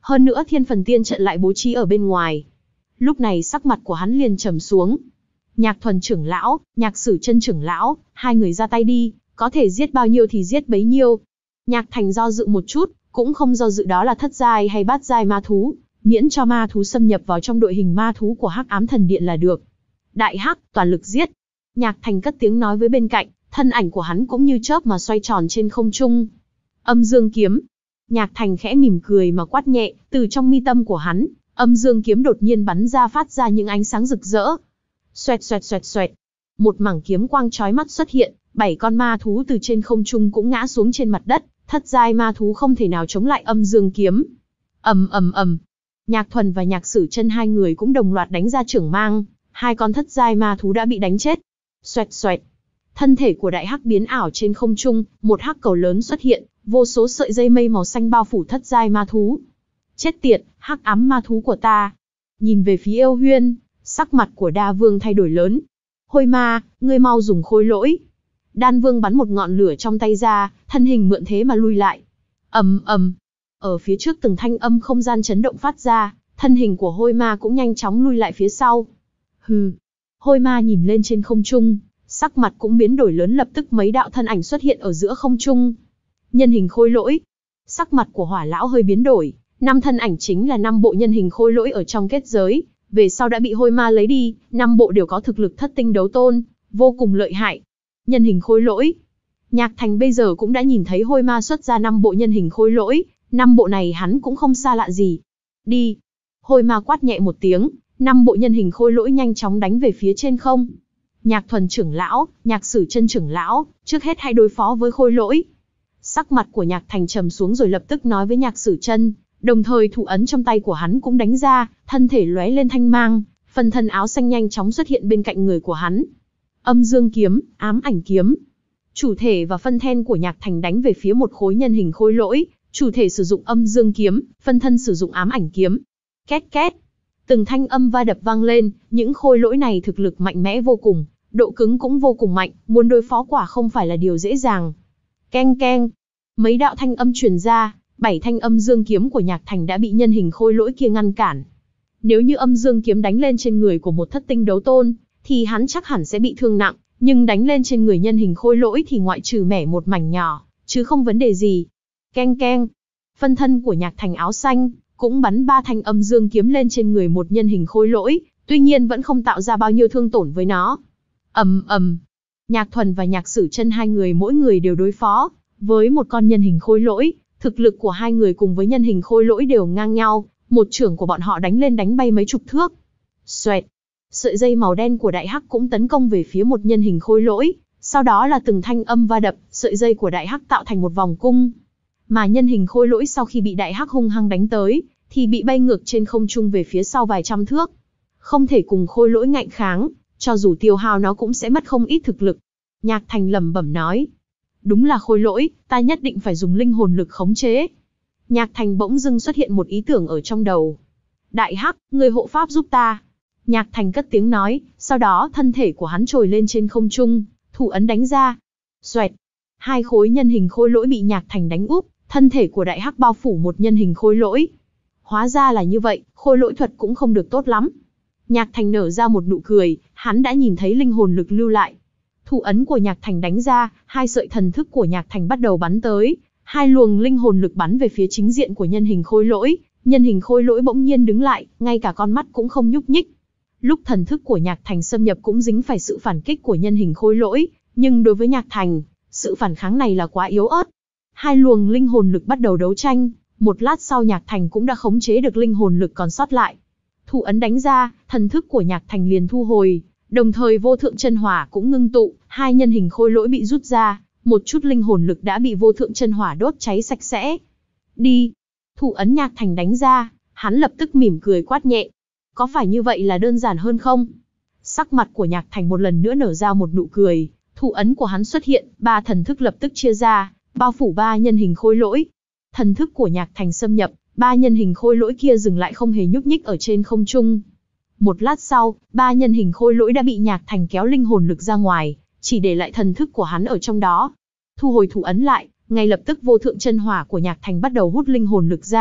Hơn nữa thiên phần tiên trận lại bố trí ở bên ngoài. Lúc này sắc mặt của hắn liền trầm xuống. Nhạc Thuần trưởng lão, Nhạc Sử Chân trưởng lão, hai người ra tay đi, có thể giết bao nhiêu thì giết bấy nhiêu. Nhạc Thành do dự một chút, cũng không do dự đó là thất giai hay bát giai ma thú, miễn cho ma thú xâm nhập vào trong đội hình ma thú của Hắc Ám Thần Điện là được. Đại hắc, toàn lực giết. Nhạc Thành cất tiếng nói với bên cạnh, thân ảnh của hắn cũng như chớp mà xoay tròn trên không trung. Âm dương kiếm. Nhạc Thành khẽ mỉm cười mà quát nhẹ, từ trong mi tâm của hắn, âm dương kiếm đột nhiên bắn ra phát ra những ánh sáng rực rỡ. Xoẹt xoẹt xoẹt xoẹt. Một mảng kiếm quang chói mắt xuất hiện, bảy con ma thú từ trên không trung cũng ngã xuống trên mặt đất, thất giai ma thú không thể nào chống lại âm dương kiếm. Ầm ầm ầm. Nhạc Thuần và Nhạc Sử Chân hai người cũng đồng loạt đánh ra chưởng mang, hai con thất giai ma thú đã bị đánh chết. Xoẹt xoẹt. Thân thể của đại hắc biến ảo trên không trung, một hắc cầu lớn xuất hiện, vô số sợi dây mây màu xanh bao phủ thất giai ma thú. Chết tiệt, hắc ám ma thú của ta. Nhìn về phía Yêu Huyên, sắc mặt của Đa Vương thay đổi lớn. Hôi ma, ngươi mau dùng khôi lỗi. Đan Vương bắn một ngọn lửa trong tay ra, thân hình mượn thế mà lui lại. Ầm ầm. Ở phía trước từng thanh âm không gian chấn động phát ra, thân hình của hôi ma cũng nhanh chóng lui lại phía sau. Hừ. Hôi ma nhìn lên trên không trung, sắc mặt cũng biến đổi lớn, lập tức mấy đạo thân ảnh xuất hiện ở giữa không trung. Nhân hình khôi lỗi. Sắc mặt của Hỏa lão hơi biến đổi, năm thân ảnh chính là năm bộ nhân hình khôi lỗi ở trong kết giới, về sau đã bị hôi ma lấy đi, năm bộ đều có thực lực thất tinh đấu tôn, vô cùng lợi hại. Nhân hình khôi lỗi. Nhạc Thành bây giờ cũng đã nhìn thấy hôi ma xuất ra năm bộ nhân hình khôi lỗi, năm bộ này hắn cũng không xa lạ gì. Đi. Hôi ma quát nhẹ một tiếng, năm bộ nhân hình khôi lỗi nhanh chóng đánh về phía trên không. Nhạc Thuần trưởng lão, Nhạc Sử Chân trưởng lão, trước hết hãy đối phó với khôi lỗi. Sắc mặt của Nhạc Thành trầm xuống rồi lập tức nói với Nhạc Sử Chân, đồng thời thủ ấn trong tay của hắn cũng đánh ra, thân thể lóe lên thanh mang, phần thân áo xanh nhanh chóng xuất hiện bên cạnh người của hắn. Âm dương kiếm, ám ảnh kiếm. Chủ thể và phân thân của Nhạc Thành đánh về phía một khối nhân hình khôi lỗi, chủ thể sử dụng âm dương kiếm, phân thân sử dụng ám ảnh kiếm. Két két. Từng thanh âm va đập vang lên, những khôi lỗi này thực lực mạnh mẽ vô cùng, độ cứng cũng vô cùng mạnh, muốn đối phó quả không phải là điều dễ dàng. Keng keng. Mấy đạo thanh âm truyền ra, bảy thanh âm dương kiếm của Nhạc Thành đã bị nhân hình khôi lỗi kia ngăn cản. Nếu như âm dương kiếm đánh lên trên người của một thất tinh đấu tôn, thì hắn chắc hẳn sẽ bị thương nặng, nhưng đánh lên trên người nhân hình khôi lỗi thì ngoại trừ mẻ một mảnh nhỏ, chứ không vấn đề gì. Keng keng. Phân thân của Nhạc Thành áo xanh cũng bắn ba thanh âm dương kiếm lên trên người một nhân hình khôi lỗi, tuy nhiên vẫn không tạo ra bao nhiêu thương tổn với nó. Ầm ầm. Nhạc Thuần và Nhạc Sử Chân hai người mỗi người đều đối phó với một con nhân hình khôi lỗi, thực lực của hai người cùng với nhân hình khôi lỗi đều ngang nhau, một chưởng của bọn họ đánh lên đánh bay mấy chục thước. Xoẹt. Sợi dây màu đen của đại hắc cũng tấn công về phía một nhân hình khôi lỗi, sau đó là từng thanh âm va đập, sợi dây của đại hắc tạo thành một vòng cung. Mà nhân hình khôi lỗi sau khi bị đại hắc hung hăng đánh tới, thì bị bay ngược trên không trung về phía sau vài trăm thước. Không thể cùng khôi lỗi ngạnh kháng, cho dù tiêu hao nó cũng sẽ mất không ít thực lực. Nhạc Thành lẩm bẩm nói. Đúng là khôi lỗi, ta nhất định phải dùng linh hồn lực khống chế. Nhạc Thành bỗng dưng xuất hiện một ý tưởng ở trong đầu. Đại hắc, người hộ pháp giúp ta. Nhạc Thành cất tiếng nói, sau đó thân thể của hắn trồi lên trên không trung, thủ ấn đánh ra. Xoẹt. Hai khối nhân hình khôi lỗi bị Nhạc Thành đánh úp, thân thể của đại hắc bao phủ một nhân hình khôi lỗi. Hóa ra là như vậy, khôi lỗi thuật cũng không được tốt lắm. Nhạc Thành nở ra một nụ cười, hắn đã nhìn thấy linh hồn lực lưu lại. Thủ ấn của Nhạc Thành đánh ra, hai sợi thần thức của Nhạc Thành bắt đầu bắn tới, hai luồng linh hồn lực bắn về phía chính diện của nhân hình khôi lỗi, nhân hình khôi lỗi bỗng nhiên đứng lại, ngay cả con mắt cũng không nhúc nhích. Lúc thần thức của Nhạc Thành xâm nhập cũng dính phải sự phản kích của nhân hình khôi lỗi, nhưng đối với Nhạc Thành, sự phản kháng này là quá yếu ớt. Hai luồng linh hồn lực bắt đầu đấu tranh, một lát sau Nhạc Thành cũng đã khống chế được linh hồn lực còn sót lại. Thủ ấn đánh ra, thần thức của Nhạc Thành liền thu hồi, đồng thời vô thượng chân hỏa cũng ngưng tụ, hai nhân hình khôi lỗi bị rút ra, một chút linh hồn lực đã bị vô thượng chân hỏa đốt cháy sạch sẽ. Đi! Thủ ấn Nhạc Thành đánh ra, hắn lập tức mỉm cười quát nhẹ. Có phải như vậy là đơn giản hơn không? Sắc mặt của Nhạc Thành một lần nữa nở ra một nụ cười, thủ ấn của hắn xuất hiện, ba thần thức lập tức chia ra, bao phủ ba nhân hình khôi lỗi. Thần thức của Nhạc Thành xâm nhập, ba nhân hình khôi lỗi kia dừng lại không hề nhúc nhích ở trên không trung. Một lát sau, ba nhân hình khôi lỗi đã bị Nhạc Thành kéo linh hồn lực ra ngoài, chỉ để lại thần thức của hắn ở trong đó. Thu hồi thủ ấn lại, ngay lập tức vô thượng chân hỏa của Nhạc Thành bắt đầu hút linh hồn lực ra,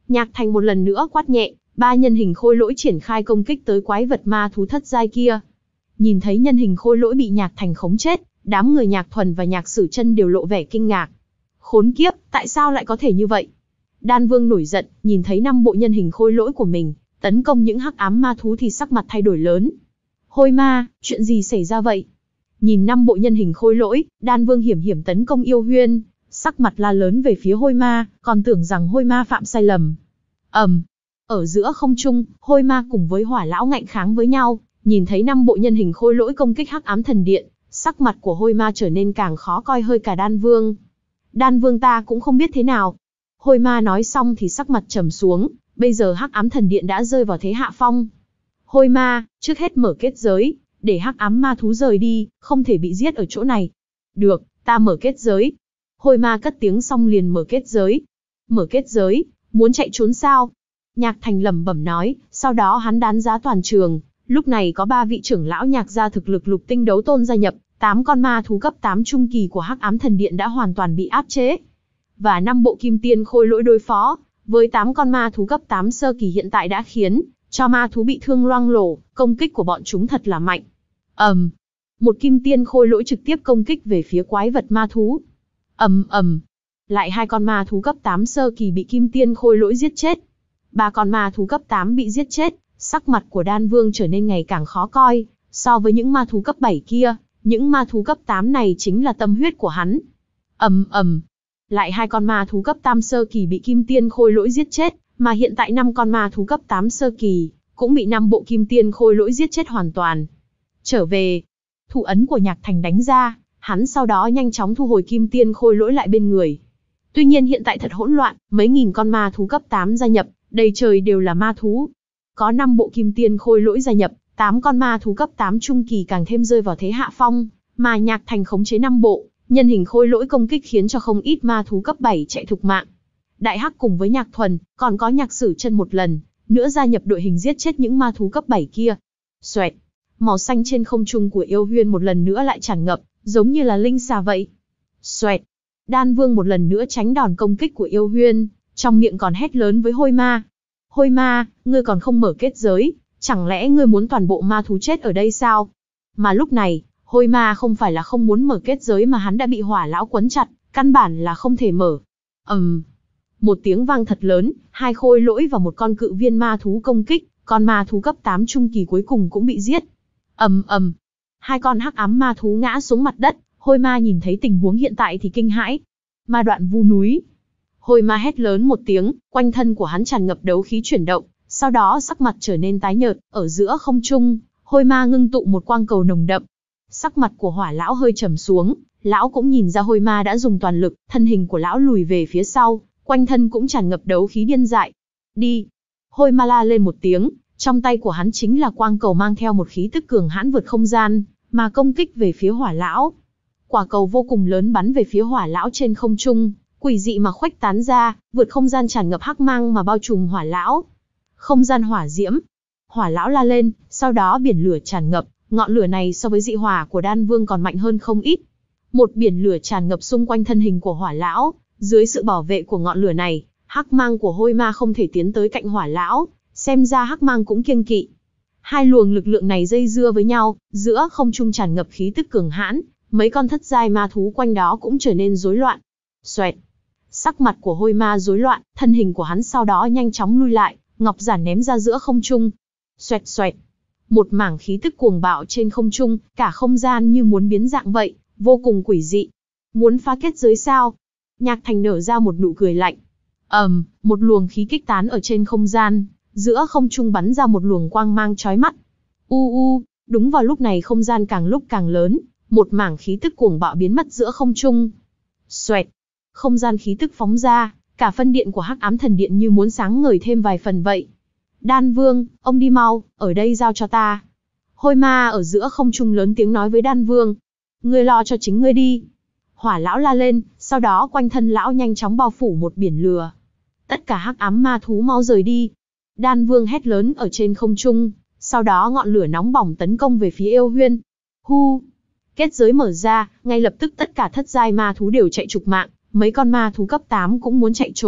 Nhạc Thành một lần nữa quát nhẹ, ba nhân hình khôi lỗi triển khai công kích tới quái vật ma thú thất giai kia. Nhìn thấy nhân hình khôi lỗi bị Nhạc Thành khống chết, đám người Nhạc Thuần và Nhạc Sử Chân đều lộ vẻ kinh ngạc. Khốn kiếp, tại sao lại có thể như vậy? Đan Vương nổi giận, nhìn thấy năm bộ nhân hình khôi lỗi của mình tấn công những hắc ám ma thú thì sắc mặt thay đổi lớn. Hôi ma, chuyện gì xảy ra vậy? Nhìn năm bộ nhân hình khôi lỗi, Đan Vương hiểm hiểm tấn công Yêu Huyên, sắc mặt la lớn về phía Hôi ma, còn tưởng rằng Hôi ma phạm sai lầm. ầm, um, ở giữa không trung, Hôi ma cùng với Hỏa lão ngạnh kháng với nhau, nhìn thấy năm bộ nhân hình khôi lỗi công kích hắc ám thần điện, sắc mặt của Hôi ma trở nên càng khó coi hơi cả Đan Vương. Đan Vương ta cũng không biết thế nào. Hôi ma nói xong thì sắc mặt trầm xuống, bây giờ hắc ám thần điện đã rơi vào thế hạ phong. Hôi ma, trước hết mở kết giới, để hắc ám ma thú rời đi, không thể bị giết ở chỗ này. Được, ta mở kết giới. Hôi ma cất tiếng xong liền mở kết giới. Mở kết giới, muốn chạy trốn sao? Nhạc Thành lẩm bẩm nói, sau đó hắn đán giá toàn trường. Lúc này có ba vị trưởng lão Nhạc gia thực lực lục tinh đấu tôn gia nhập, tám con ma thú cấp tám trung kỳ của hắc ám thần điện đã hoàn toàn bị áp chế. Và năm bộ kim tiên khôi lỗi đối phó, với tám con ma thú cấp tám sơ kỳ hiện tại đã khiến cho ma thú bị thương loang lổ, công kích của bọn chúng thật là mạnh. ầm, um, một kim tiên khôi lỗi trực tiếp công kích về phía quái vật ma thú. ầm um, ầm, um. Lại hai con ma thú cấp tám sơ kỳ bị kim tiên khôi lỗi giết chết. Ba con ma thú cấp tám bị giết chết, sắc mặt của Đan Vương trở nên ngày càng khó coi, so với những ma thú cấp bảy kia, những ma thú cấp tám này chính là tâm huyết của hắn. ầm um, ầm. Um. Lại hai con ma thú cấp tam sơ kỳ bị kim tiên khôi lỗi giết chết, mà hiện tại năm con ma thú cấp tám sơ kỳ cũng bị năm bộ kim tiên khôi lỗi giết chết hoàn toàn. Trở về, thủ ấn của Nhạc Thành đánh ra, hắn sau đó nhanh chóng thu hồi kim tiên khôi lỗi lại bên người. Tuy nhiên hiện tại thật hỗn loạn, mấy nghìn con ma thú cấp tám gia nhập, đầy trời đều là ma thú. Có năm bộ kim tiên khôi lỗi gia nhập, tám con ma thú cấp tám trung kỳ càng thêm rơi vào thế hạ phong, mà Nhạc Thành khống chế năm bộ nhân hình khôi lỗi công kích khiến cho không ít ma thú cấp bảy chạy thục mạng. Đại Hắc cùng với Nhạc Thuần, còn có Nhạc Sử Chân một lần nữa gia nhập đội hình giết chết những ma thú cấp bảy kia. Xoẹt, màu xanh trên không trung của Yêu Huyên một lần nữa lại tràn ngập, giống như là linh xà vậy. Xoẹt, Đan Vương một lần nữa tránh đòn công kích của Yêu Huyên, trong miệng còn hét lớn với Hôi ma. Hôi ma, ngươi còn không mở kết giới, chẳng lẽ ngươi muốn toàn bộ ma thú chết ở đây sao? Mà lúc này, Hôi ma không phải là không muốn mở kết giới mà hắn đã bị Hỏa lão quấn chặt, căn bản là không thể mở. ầm, um, một tiếng vang thật lớn, hai khôi lỗi và một con cự viên ma thú công kích, con ma thú cấp tám trung kỳ cuối cùng cũng bị giết. ầm um, ầm, um. Hai con hắc ám ma thú ngã xuống mặt đất, Hôi ma nhìn thấy tình huống hiện tại thì kinh hãi. Ma đoạn vu núi. Hôi ma hét lớn một tiếng, quanh thân của hắn tràn ngập đấu khí chuyển động, sau đó sắc mặt trở nên tái nhợt, ở giữa không trung, Hôi ma ngưng tụ một quang cầu nồng đậm. Sắc mặt của Hỏa lão hơi trầm xuống, lão cũng nhìn ra Hôi ma đã dùng toàn lực, thân hình của lão lùi về phía sau, quanh thân cũng tràn ngập đấu khí điên dại. Đi! Hôi ma la lên một tiếng, trong tay của hắn chính là quang cầu mang theo một khí tức cường hãn vượt không gian, mà công kích về phía Hỏa lão. Quả cầu vô cùng lớn bắn về phía Hỏa lão trên không trung, quỷ dị mà khuếch tán ra, vượt không gian tràn ngập hắc mang mà bao trùm Hỏa lão. Không gian hỏa diễm. Hỏa lão la lên, sau đó biển lửa tràn ngập, ngọn lửa này so với dị hỏa của Đan Vương còn mạnh hơn không ít. Một biển lửa tràn ngập xung quanh thân hình của Hỏa lão, dưới sự bảo vệ của ngọn lửa này, hắc mang của Hôi ma không thể tiến tới cạnh Hỏa lão, xem ra hắc mang cũng kiêng kỵ. Hai luồng lực lượng này dây dưa với nhau, giữa không trung tràn ngập khí tức cường hãn, mấy con thất giai ma thú quanh đó cũng trở nên rối loạn. Xoẹt. Sắc mặt của Hôi ma rối loạn, thân hình của hắn sau đó nhanh chóng lui lại, ngọc giản ném ra giữa không trung. Xoẹt xoẹt. Một mảng khí tức cuồng bạo trên không trung, cả không gian như muốn biến dạng vậy, vô cùng quỷ dị. Muốn phá kết giới sao? Nhạc Thành nở ra một nụ cười lạnh. ầm, um, một luồng khí kích tán ở trên không gian, giữa không trung bắn ra một luồng quang mang chói mắt. U u, đúng vào lúc này không gian càng lúc càng lớn, một mảng khí tức cuồng bạo biến mất giữa không trung. Xoẹt, không gian khí tức phóng ra, cả phân điện của Hắc Ám Thần Điện như muốn sáng ngời thêm vài phần vậy. Đan Vương, ông đi mau, ở đây giao cho ta. Hôi ma ở giữa không trung lớn tiếng nói với Đan Vương. Ngươi lo cho chính ngươi đi. Hỏa lão la lên, sau đó quanh thân lão nhanh chóng bao phủ một biển lửa. Tất cả hắc ám ma thú mau rời đi. Đan Vương hét lớn ở trên không trung, sau đó ngọn lửa nóng bỏng tấn công về phía Yêu Huyên. Hu! Kết giới mở ra, ngay lập tức tất cả thất giai ma thú đều chạy trục mạng, mấy con ma thú cấp tám cũng muốn chạy trốn,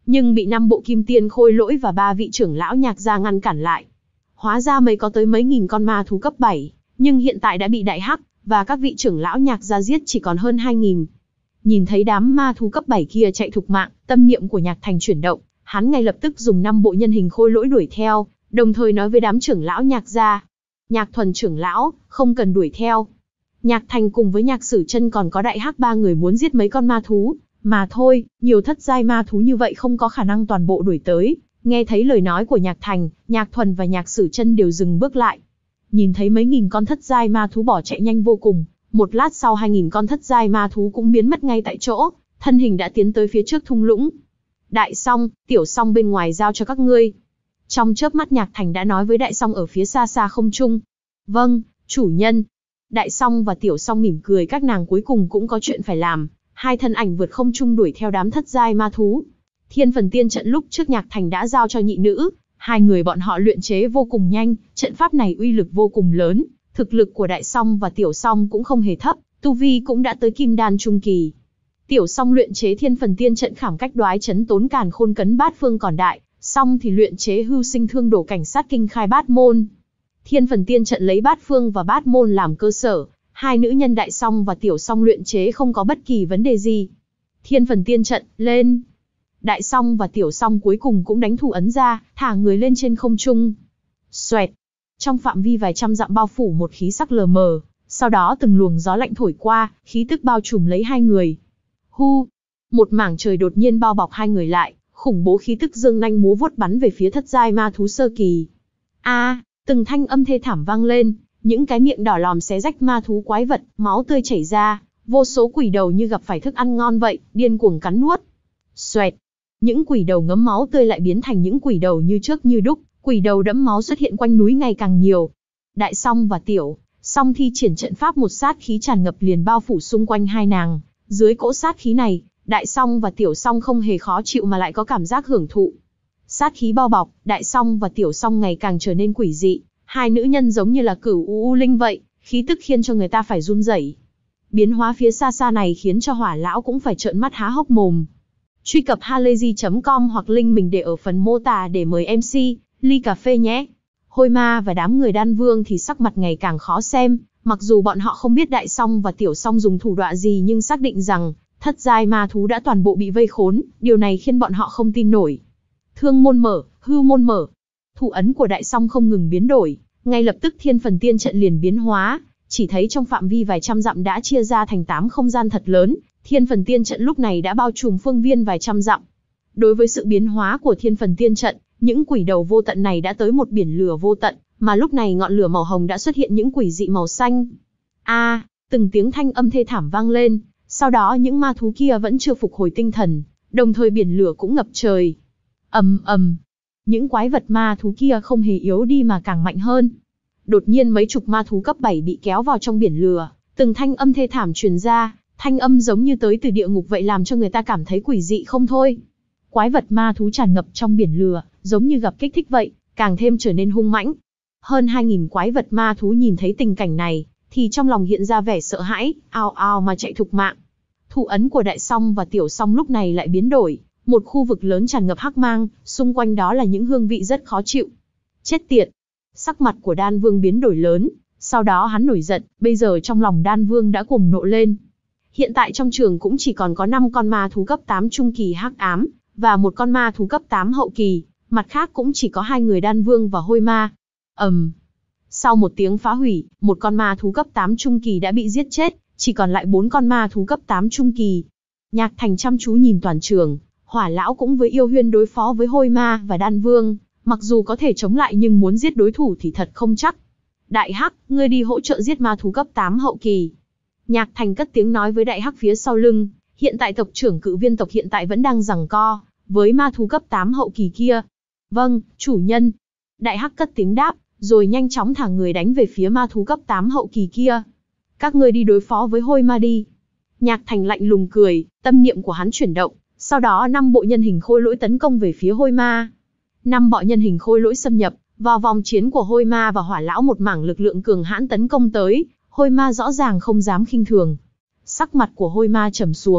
nhưng bị năm bộ kim tiên khôi lỗi và ba vị trưởng lão Nhạc gia ngăn cản lại. Hóa ra mới có tới mấy nghìn con ma thú cấp bảy, nhưng hiện tại đã bị Đại Hắc và các vị trưởng lão Nhạc gia giết chỉ còn hơn hai nghìn. Nhìn thấy đám ma thú cấp bảy kia chạy thục mạng, tâm niệm của Nhạc Thành chuyển động, hắn ngay lập tức dùng năm bộ nhân hình khôi lỗi đuổi theo, đồng thời nói với đám trưởng lão Nhạc gia. Nhạc Thuần trưởng lão, không cần đuổi theo. Nhạc Thành cùng với Nhạc Sử Chân còn có Đại Hắc ba người muốn giết mấy con ma thú, mà thôi, nhiều thất giai ma thú như vậy không có khả năng toàn bộ đuổi tới. Nghe thấy lời nói của Nhạc Thành, Nhạc Thuần và Nhạc Sử Chân đều dừng bước lại. Nhìn thấy mấy nghìn con thất giai ma thú bỏ chạy nhanh vô cùng, một lát sau hai nghìn con thất giai ma thú cũng biến mất ngay tại chỗ, thân hình đã tiến tới phía trước thung lũng. Đại Song, Tiểu Song bên ngoài giao cho các ngươi. Trong chớp mắt Nhạc Thành đã nói với Đại Song ở phía xa xa không trung. Vâng, chủ nhân. Đại Song và Tiểu Song mỉm cười, các nàng cuối cùng cũng có chuyện phải làm. Hai thân ảnh vượt không trung đuổi theo đám thất giai ma thú. Thiên Phần Tiên trận lúc trước Nhạc Thành đã giao cho nhị nữ, hai người bọn họ luyện chế vô cùng nhanh, trận pháp này uy lực vô cùng lớn, thực lực của Đại Song và Tiểu Song cũng không hề thấp, tu vi cũng đã tới kim đan trung kỳ. Tiểu Song luyện chế Thiên Phần Tiên trận khảm cách đoái chấn tốn càn khôn cấn bát phương, còn Đại Song thì luyện chế hưu sinh thương đổ cảnh sát kinh khai bát môn. Thiên Phần Tiên trận lấy bát phương và bát môn làm cơ sở, hai nữ nhân Đại Song và Tiểu Song luyện chế không có bất kỳ vấn đề gì. Thiên Phần Tiên trận, lên! Đại Song và Tiểu Song cuối cùng cũng đánh thủ ấn ra, thả người lên trên không trung. Xoẹt! Trong phạm vi vài trăm dặm bao phủ một khí sắc lờ mờ, sau đó từng luồng gió lạnh thổi qua, khí tức bao trùm lấy hai người. Hu! Một mảng trời đột nhiên bao bọc hai người lại, khủng bố khí tức dương nanh múa vuốt bắn về phía thất giai ma thú sơ kỳ. A! Từng thanh âm thê thảm vang lên, những cái miệng đỏ lòm xé rách ma thú quái vật, máu tươi chảy ra, vô số quỷ đầu như gặp phải thức ăn ngon vậy, điên cuồng cắn nuốt. Xoẹt! Những quỷ đầu ngấm máu tươi lại biến thành những quỷ đầu như trước như đúc, quỷ đầu đẫm máu xuất hiện quanh núi ngày càng nhiều. Đại Song và Tiểu Song thi triển trận pháp, một sát khí tràn ngập liền bao phủ xung quanh hai nàng. Dưới cỗ sát khí này, Đại Song và Tiểu Song không hề khó chịu mà lại có cảm giác hưởng thụ. Sát khí bao bọc, Đại Song và Tiểu Song ngày càng trở nên quỷ dị, hai nữ nhân giống như là cửu u u linh vậy, khí tức khiến cho người ta phải run rẩy. Biến hóa phía xa xa này khiến cho Hỏa lão cũng phải trợn mắt há hốc mồm. Truy cập halayzi chấm com hoặc link mình để ở phần mô tả để mời em xê, ly cà phê nhé. Hôi Ma và đám người Đan Vương thì sắc mặt ngày càng khó xem, mặc dù bọn họ không biết Đại Song và Tiểu Song dùng thủ đoạn gì nhưng xác định rằng thất giai ma thú đã toàn bộ bị vây khốn, điều này khiến bọn họ không tin nổi. Thương môn mở, hư môn mở. Thủ ấn của Đại Song không ngừng biến đổi, ngay lập tức Thiên Phần Tiên trận liền biến hóa, chỉ thấy trong phạm vi vài trăm dặm đã chia ra thành tám không gian thật lớn, Thiên Phần Tiên trận lúc này đã bao trùm phương viên vài trăm dặm. Đối với sự biến hóa của Thiên Phần Tiên trận, những quỷ đầu vô tận này đã tới một biển lửa vô tận, mà lúc này ngọn lửa màu hồng đã xuất hiện những quỷ dị màu xanh. A, à, từng tiếng thanh âm thê thảm vang lên, sau đó những ma thú kia vẫn chưa phục hồi tinh thần, đồng thời biển lửa cũng ngập trời. Ầm ầm, những quái vật ma thú kia không hề yếu đi mà càng mạnh hơn. Đột nhiên mấy chục ma thú cấp bảy bị kéo vào trong biển lửa, từng thanh âm thê thảm truyền ra, thanh âm giống như tới từ địa ngục vậy, làm cho người ta cảm thấy quỷ dị không thôi. Quái vật ma thú tràn ngập trong biển lửa, giống như gặp kích thích vậy, càng thêm trở nên hung mãnh. Hơn hai nghìn quái vật ma thú nhìn thấy tình cảnh này, thì trong lòng hiện ra vẻ sợ hãi, ao ao mà chạy thục mạng. Thủ ấn của Đại Song và Tiểu Song lúc này lại biến đổi, một khu vực lớn tràn ngập hắc mang, xung quanh đó là những hương vị rất khó chịu. Chết tiệt! Sắc mặt của Đan Vương biến đổi lớn, sau đó hắn nổi giận, bây giờ trong lòng Đan Vương đã cuồng nộ lên. Hiện tại trong trường cũng chỉ còn có năm con ma thú cấp tám trung kỳ hắc ám, và một con ma thú cấp tám hậu kỳ, mặt khác cũng chỉ có hai người Đan Vương và Hôi Ma. Ầm. Um. Sau một tiếng phá hủy, một con ma thú cấp tám trung kỳ đã bị giết chết, chỉ còn lại bốn con ma thú cấp tám trung kỳ. Nhạc Thành chăm chú nhìn toàn trường, Hỏa lão cũng với Yêu Huyên đối phó với Hôi Ma và Đan Vương, mặc dù có thể chống lại nhưng muốn giết đối thủ thì thật không chắc. Đại Hắc, ngươi đi hỗ trợ giết ma thú cấp tám hậu kỳ. Nhạc Thành cất tiếng nói với Đại Hắc phía sau lưng, hiện tại tộc trưởng Cự Viên tộc hiện tại vẫn đang giằng co với ma thú cấp tám hậu kỳ kia. Vâng, chủ nhân. Đại Hắc cất tiếng đáp, rồi nhanh chóng thả người đánh về phía ma thú cấp tám hậu kỳ kia. Các ngươi đi đối phó với Hôi Ma đi. Nhạc Thành lạnh lùng cười, tâm niệm của hắn chuyển động, sau đó năm bộ nhân hình khôi lỗi tấn công về phía Hôi Ma. Năm bộ nhân hình khôi lỗi xâm nhập vào vòng chiến của Hôi Ma và Hỏa lão, một mảng lực lượng cường hãn tấn công tới, Hôi Ma rõ ràng không dám khinh thường. Sắc mặt của Hôi Ma trầm xuống,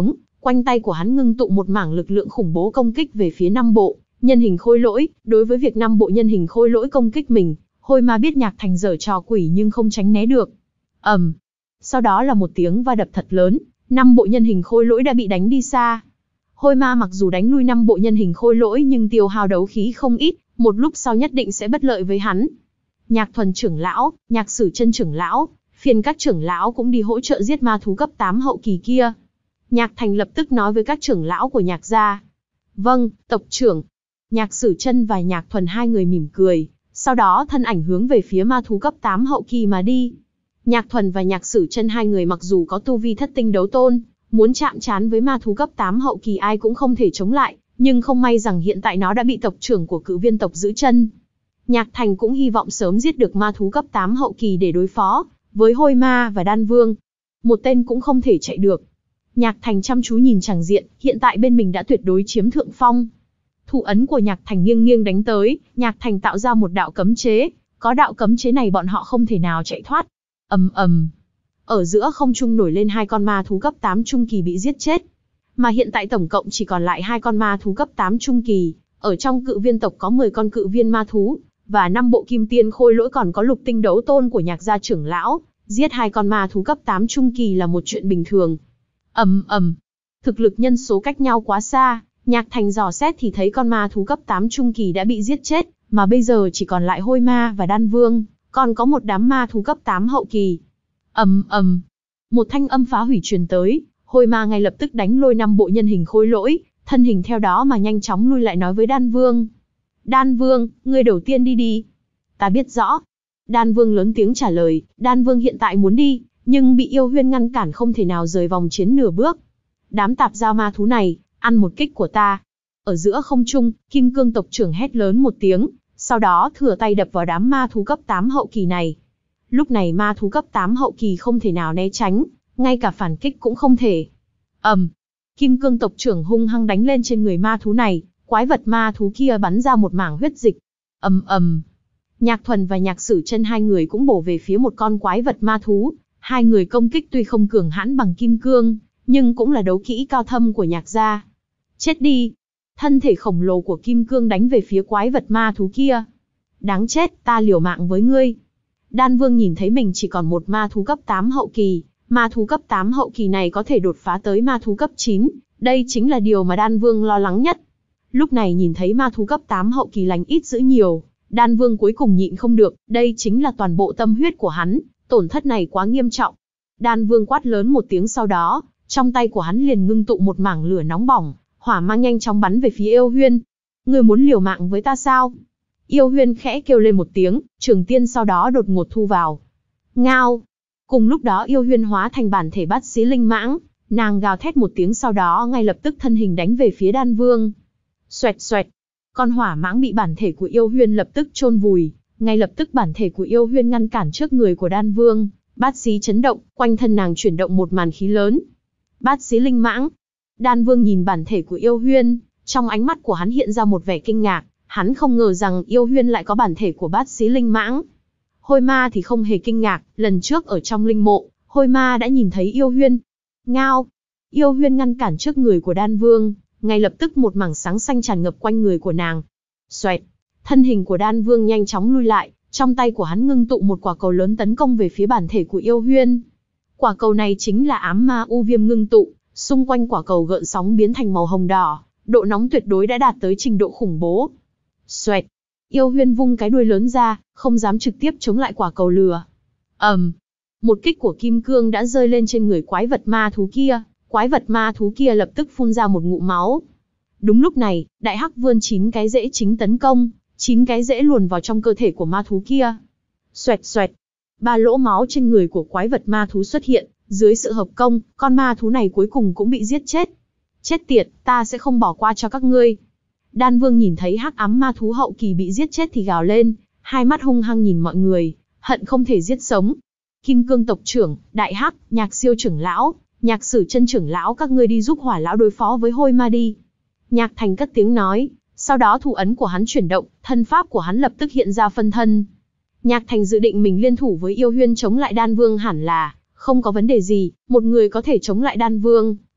Quanh tay của hắn ngưng tụ một mảng lực lượng khủng bố công kích về phía năm bộ nhân hình khôi lỗi. Đối với việc năm bộ nhân hình khôi lỗi công kích mình, Hôi Ma biết Nhạc Thành giở trò quỷ nhưng không tránh né được. ầm, um. Sau đó là một tiếng va đập thật lớn, năm bộ nhân hình khôi lỗi đã bị đánh đi xa. Hôi Ma mặc dù đánh lui năm bộ nhân hình khôi lỗi nhưng tiêu hao đấu khí không ít, một lúc sau nhất định sẽ bất lợi với hắn. Nhạc Thuần trưởng lão, Nhạc Sử Chân trưởng lão, phiền các trưởng lão cũng đi hỗ trợ giết ma thú cấp tám hậu kỳ kia. Nhạc Thành lập tức nói với các trưởng lão của Nhạc gia. Vâng, tộc trưởng. Nhạc Sử Chân và Nhạc Thuần hai người mỉm cười, sau đó thân ảnh hướng về phía ma thú cấp tám hậu kỳ mà đi. Nhạc Thuần và Nhạc Sử Chân hai người mặc dù có tu vi thất tinh đấu tôn, muốn chạm trán với ma thú cấp tám hậu kỳ ai cũng không thể chống lại, nhưng không may rằng hiện tại nó đã bị tộc trưởng của Cự Viên tộc giữ chân. Nhạc Thành cũng hy vọng sớm giết được ma thú cấp tám hậu kỳ để đối phó với Hôi Ma và Đan Vương. Một tên cũng không thể chạy được. Nhạc Thành chăm chú nhìn chàng diện, hiện tại bên mình đã tuyệt đối chiếm thượng phong. Thủ ấn của Nhạc Thành nghiêng nghiêng đánh tới, Nhạc Thành tạo ra một đạo cấm chế, có đạo cấm chế này bọn họ không thể nào chạy thoát. Ầm ầm. Ở giữa không trung nổi lên hai con ma thú cấp tám trung kỳ bị giết chết. Mà hiện tại tổng cộng chỉ còn lại hai con ma thú cấp tám trung kỳ, ở trong Cự Viên tộc có mười con cự viên ma thú, và năm bộ kim tiên khôi lỗi còn có lục tinh đấu tôn của Nhạc gia trưởng lão, giết hai con ma thú cấp tám trung kỳ là một chuyện bình thường. Ầm ầm. Thực lực nhân số cách nhau quá xa, Nhạc Thành dò xét thì thấy con ma thú cấp tám trung kỳ đã bị giết chết, mà bây giờ chỉ còn lại Hôi Ma và Đan Vương, còn có một đám ma thú cấp tám hậu kỳ. Ầm ầm. Một thanh âm phá hủy truyền tới, Hôi Ma ngay lập tức đánh lôi năm bộ nhân hình khôi lỗi, thân hình theo đó mà nhanh chóng lui lại nói với Đan Vương. Đan Vương, ngươi đầu tiên đi đi. Ta biết rõ. Đan Vương lớn tiếng trả lời, Đan Vương hiện tại muốn đi, nhưng bị Yêu Huyên ngăn cản không thể nào rời vòng chiến nửa bước. Đám tạp giao ma thú này, ăn một kích của ta. Ở giữa không trung, Kim Cương tộc trưởng hét lớn một tiếng, sau đó thừa tay đập vào đám ma thú cấp tám hậu kỳ này. Lúc này ma thú cấp tám hậu kỳ không thể nào né tránh, ngay cả phản kích cũng không thể. ầm, um, Kim Cương tộc trưởng hung hăng đánh lên trên người ma thú này, quái vật ma thú kia bắn ra một mảng huyết dịch. ầm um, ầm. Um. Nhạc Thuần và Nhạc Sử Chân hai người cũng bổ về phía một con quái vật ma thú. Hai người công kích tuy không cường hãn bằng Kim Cương, nhưng cũng là đấu kỹ cao thâm của Nhạc gia. Chết đi! Thân thể khổng lồ của Kim Cương đánh về phía quái vật ma thú kia. Đáng chết, ta liều mạng với ngươi. Đan Vương nhìn thấy mình chỉ còn một ma thú cấp tám hậu kỳ, ma thú cấp tám hậu kỳ này có thể đột phá tới ma thú cấp chín, đây chính là điều mà Đan Vương lo lắng nhất. Lúc này nhìn thấy ma thú cấp tám hậu kỳ lành ít dữ nhiều, Đan Vương cuối cùng nhịn không được, đây chính là toàn bộ tâm huyết của hắn, tổn thất này quá nghiêm trọng. Đan Vương quát lớn một tiếng sau đó, trong tay của hắn liền ngưng tụ một mảng lửa nóng bỏng, hỏa mang nhanh chóng bắn về phía Yêu Huyên. Ngươi muốn liều mạng với ta sao? Yêu Huyên khẽ kêu lên một tiếng, trường tiên sau đó đột ngột thu vào. Ngao! Cùng lúc đó Yêu Huyên hóa thành bản thể bát xí linh mãng, nàng gào thét một tiếng sau đó ngay lập tức thân hình đánh về phía Đan Vương. Xoẹt xoẹt! Con hỏa mãng bị bản thể của Yêu Huyên lập tức chôn vùi, ngay lập tức bản thể của Yêu Huyên ngăn cản trước người của Đan Vương, bát xí chấn động, quanh thân nàng chuyển động một màn khí lớn. Bát xí linh mãng! Đan Vương nhìn bản thể của Yêu Huyên, trong ánh mắt của hắn hiện ra một vẻ kinh ngạc, hắn không ngờ rằng Yêu Huyên lại có bản thể của bát xí linh mãng. Hôi Ma thì không hề kinh ngạc, lần trước ở trong linh mộ, Hôi Ma đã nhìn thấy Yêu Huyên. Ngao! Yêu Huyên ngăn cản trước người của Đan Vương, ngay lập tức một mảng sáng xanh tràn ngập quanh người của nàng. Xoẹt! Thân hình của Đan Vương nhanh chóng lui lại, trong tay của hắn ngưng tụ một quả cầu lớn tấn công về phía bản thể của Yêu Huyên. Quả cầu này chính là ám ma u viêm ngưng tụ, xung quanh quả cầu gợn sóng biến thành màu hồng đỏ, độ nóng tuyệt đối đã đạt tới trình độ khủng bố. Xoẹt! Yêu Huyên vung cái đuôi lớn ra, không dám trực tiếp chống lại quả cầu lửa. ầm, um, một kích của Kim Cương đã rơi lên trên người quái vật ma thú kia, quái vật ma thú kia lập tức phun ra một ngụm máu. Đúng lúc này, Đại Hắc vươn chín cái rễ chính tấn công, chín cái rễ luồn vào trong cơ thể của ma thú kia. Xoẹt xoẹt! Ba lỗ máu trên người của quái vật ma thú xuất hiện, dưới sự hợp công, con ma thú này cuối cùng cũng bị giết chết. Chết tiệt, ta sẽ không bỏ qua cho các ngươi. Đan Vương nhìn thấy hắc ám ma thú hậu kỳ bị giết chết thì gào lên, hai mắt hung hăng nhìn mọi người, hận không thể giết sống. Kim Cương tộc trưởng, Đại Hắc, Nhạc Siêu trưởng lão, Nhạc Sử Chân trưởng lão, các ngươi đi giúp Hỏa lão đối phó với Hôi Ma đi. Nhạc Thành cất tiếng nói, sau đó thủ ấn của hắn chuyển động, thân pháp của hắn lập tức hiện ra phân thân. Nhạc Thành dự định mình liên thủ với Yêu Huyên chống lại Đan Vương hẳn là không có vấn đề gì, một người có thể chống lại Đan Vương,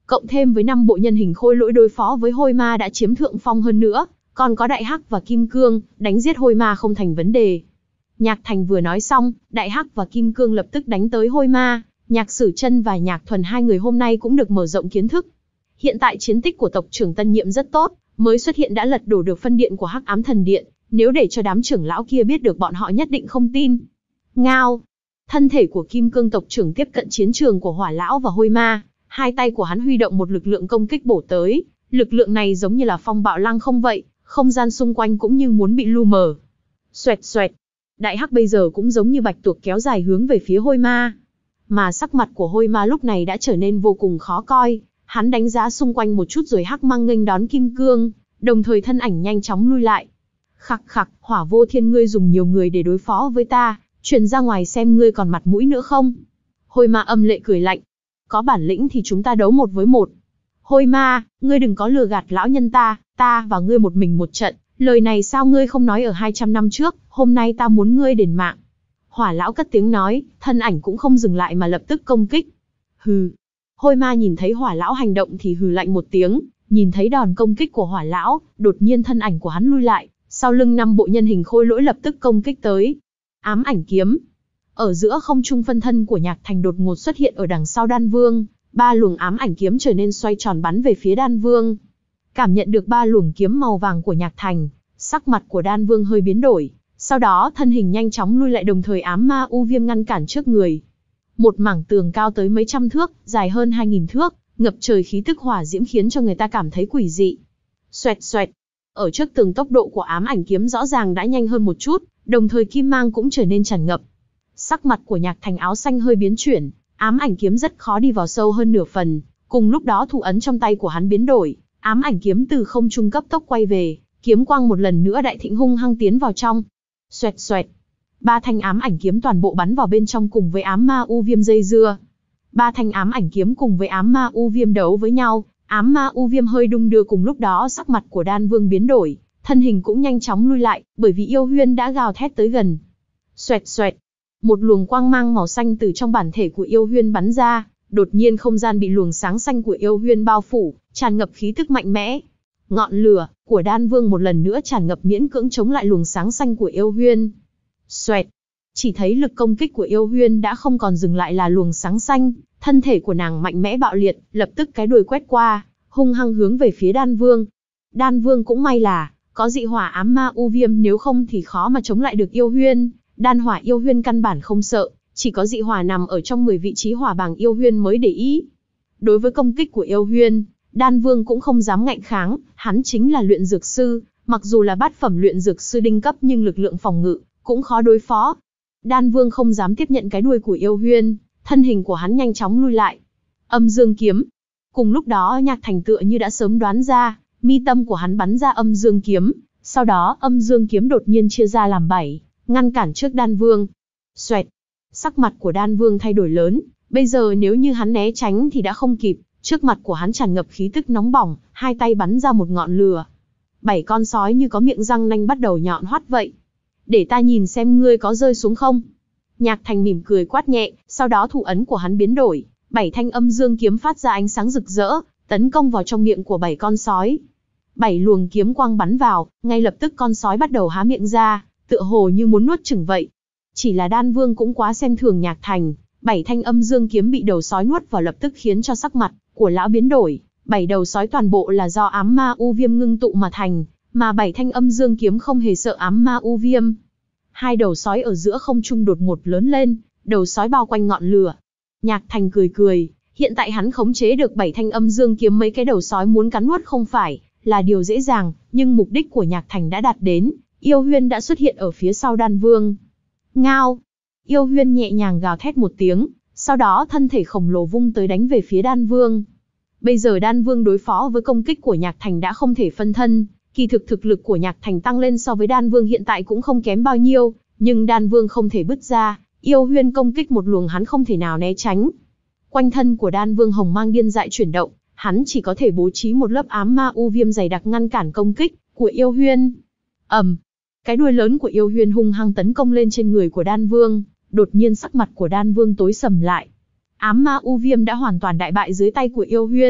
cộng thêm với năm bộ nhân hình khôi lỗi đối phó với hôi ma đã chiếm thượng phong hơn nữa, còn có đại hắc và kim cương, đánh giết hôi ma không thành vấn đề. Nhạc Thành vừa nói xong, đại hắc và kim cương lập tức đánh tới hôi ma. Nhạc Sử Chân và Nhạc Thuần hai người hôm nay cũng được mở rộng kiến thức. Hiện tại chiến tích của tộc trưởng tân nhiệm rất tốt, mới xuất hiện đã lật đổ được phân điện của Hắc Ám Thần Điện, nếu để cho đám trưởng lão kia biết được bọn họ nhất định không tin. Ngao, thân thể của Kim Cương tộc trưởng tiếp cận chiến trường của Hỏa lão và hôi ma, hai tay của hắn huy động một lực lượng công kích bổ tới, lực lượng này giống như là phong bạo lăng không vậy, không gian xung quanh cũng như muốn bị lu mờ. Xoẹt xoẹt, đại hắc bây giờ cũng giống như bạch tuộc kéo dài hướng về phía hôi ma. Mà sắc mặt của hôi ma lúc này đã trở nên vô cùng khó coi, hắn đánh giá xung quanh một chút rồi hắc mang nghênh đón kim cương, đồng thời thân ảnh nhanh chóng lui lại. Khặc khặc, Hỏa Vô Thiên, ngươi dùng nhiều người để đối phó với ta, truyền ra ngoài xem ngươi còn mặt mũi nữa không? Hôi ma âm lệ cười lạnh. Có bản lĩnh thì chúng ta đấu một với một. Hôi ma, ngươi đừng có lừa gạt lão nhân ta, ta và ngươi một mình một trận, lời này sao ngươi không nói ở hai trăm năm trước, hôm nay ta muốn ngươi đền mạng. Hỏa lão cất tiếng nói, thân ảnh cũng không dừng lại mà lập tức công kích. Hừ. Hôi ma nhìn thấy hỏa lão hành động thì hừ lạnh một tiếng, nhìn thấy đòn công kích của hỏa lão, đột nhiên thân ảnh của hắn lui lại, sau lưng năm bộ nhân hình khôi lỗi lập tức công kích tới. Ám ảnh kiếm. Ở giữa không trung phân thân của Nhạc Thành đột ngột xuất hiện ở đằng sau Đan Vương, ba luồng ám ảnh kiếm trở nên xoay tròn bắn về phía Đan Vương. Cảm nhận được ba luồng kiếm màu vàng của Nhạc Thành, sắc mặt của Đan Vương hơi biến đổi, sau đó thân hình nhanh chóng lui lại đồng thời ám ma u viêm ngăn cản trước người. Một mảng tường cao tới mấy trăm thước, dài hơn hai nghìn thước, ngập trời khí tức hỏa diễm khiến cho người ta cảm thấy quỷ dị. Xoẹt xoẹt. Ở trước tường tốc độ của ám ảnh kiếm rõ ràng đã nhanh hơn một chút, đồng thời kim mang cũng trở nên tràn ngập. Sắc mặt của Nhạc Thành áo xanh hơi biến chuyển, ám ảnh kiếm rất khó đi vào sâu hơn nửa phần, cùng lúc đó thủ ấn trong tay của hắn biến đổi, ám ảnh kiếm từ không trung cấp tốc quay về, kiếm quang một lần nữa đại thịnh hung hăng tiến vào trong. Xoẹt xoẹt. Ba thanh ám ảnh kiếm toàn bộ bắn vào bên trong cùng với ám ma u viêm dây dưa. Ba thanh ám ảnh kiếm cùng với ám ma u viêm đấu với nhau, ám ma u viêm hơi đung đưa, cùng lúc đó sắc mặt của Đan Vương biến đổi, thân hình cũng nhanh chóng lui lại, bởi vì yêu huyên đã gào thét tới gần. Xoẹt xoẹt. Một luồng quang mang màu xanh từ trong bản thể của yêu huyên bắn ra, đột nhiên không gian bị luồng sáng xanh của yêu huyên bao phủ, tràn ngập khí tức mạnh mẽ. Ngọn lửa của Đan Vương một lần nữa tràn ngập miễn cưỡng chống lại luồng sáng xanh của yêu huyên. Xoẹt. Chỉ thấy lực công kích của yêu huyên đã không còn dừng lại là luồng sáng xanh, thân thể của nàng mạnh mẽ bạo liệt, lập tức cái đuôi quét qua, hung hăng hướng về phía Đan Vương. Đan Vương cũng may là có dị hỏa ám ma u viêm, nếu không thì khó mà chống lại được yêu huyên. Đan hỏa yêu huyên căn bản không sợ, chỉ có dị hỏa nằm ở trong mười vị trí hỏa bảng yêu huyên mới để ý. Đối với công kích của yêu huyên, Đan Vương cũng không dám ngạnh kháng, hắn chính là luyện dược sư, mặc dù là bát phẩm luyện dược sư đinh cấp nhưng lực lượng phòng ngự cũng khó đối phó. Đan Vương không dám tiếp nhận cái đuôi của yêu huyên, thân hình của hắn nhanh chóng lui lại. Âm dương kiếm. Cùng lúc đó Nhạc Thành tựa như đã sớm đoán ra, mi tâm của hắn bắn ra âm dương kiếm, sau đó âm dương kiếm đột nhiên chia ra làm bảy, ngăn cản trước Đan Vương. Xoẹt. Sắc mặt của Đan Vương thay đổi lớn, bây giờ nếu như hắn né tránh thì đã không kịp, trước mặt của hắn tràn ngập khí tức nóng bỏng, hai tay bắn ra một ngọn lửa. Bảy con sói như có miệng răng nanh bắt đầu nhọn hoắt vậy. Để ta nhìn xem ngươi có rơi xuống không. Nhạc Thành mỉm cười quát nhẹ, sau đó thủ ấn của hắn biến đổi, bảy thanh âm dương kiếm phát ra ánh sáng rực rỡ, tấn công vào trong miệng của bảy con sói. Bảy luồng kiếm quang bắn vào, ngay lập tức con sói bắt đầu há miệng ra, tựa hồ như muốn nuốt chửng vậy. Chỉ là Đan Vương cũng quá xem thường Nhạc Thành, bảy thanh âm dương kiếm bị đầu sói nuốt vào lập tức khiến cho sắc mặt của lão biến đổi. Bảy đầu sói toàn bộ là do ám ma u viêm ngưng tụ mà thành, mà bảy thanh âm dương kiếm không hề sợ ám ma u viêm. Hai đầu sói ở giữa không trung đột ngột lớn lên, đầu sói bao quanh ngọn lửa. Nhạc Thành cười cười, hiện tại hắn khống chế được bảy thanh âm dương kiếm, mấy cái đầu sói muốn cắn nuốt không phải là điều dễ dàng, nhưng mục đích của Nhạc Thành đã đạt đến, yêu huyên đã xuất hiện ở phía sau Đan Vương. Ngao! Yêu huyên nhẹ nhàng gào thét một tiếng, sau đó thân thể khổng lồ vung tới đánh về phía Đan Vương. Bây giờ Đan Vương đối phó với công kích của Nhạc Thành đã không thể phân thân, kỳ thực thực lực của Nhạc Thành tăng lên so với Đan Vương hiện tại cũng không kém bao nhiêu, nhưng Đan Vương không thể bứt ra, yêu huyên công kích một luồng hắn không thể nào né tránh. Quanh thân của Đan Vương hồng mang điên dại chuyển động, hắn chỉ có thể bố trí một lớp ám ma u viêm dày đặc ngăn cản công kích của yêu huyên. Ầm, um, cái đuôi lớn của yêu huyên hung hăng tấn công lên trên người của Đan Vương, đột nhiên sắc mặt của Đan Vương tối sầm lại. Ám ma u viêm đã hoàn toàn đại bại dưới tay của yêu huyên,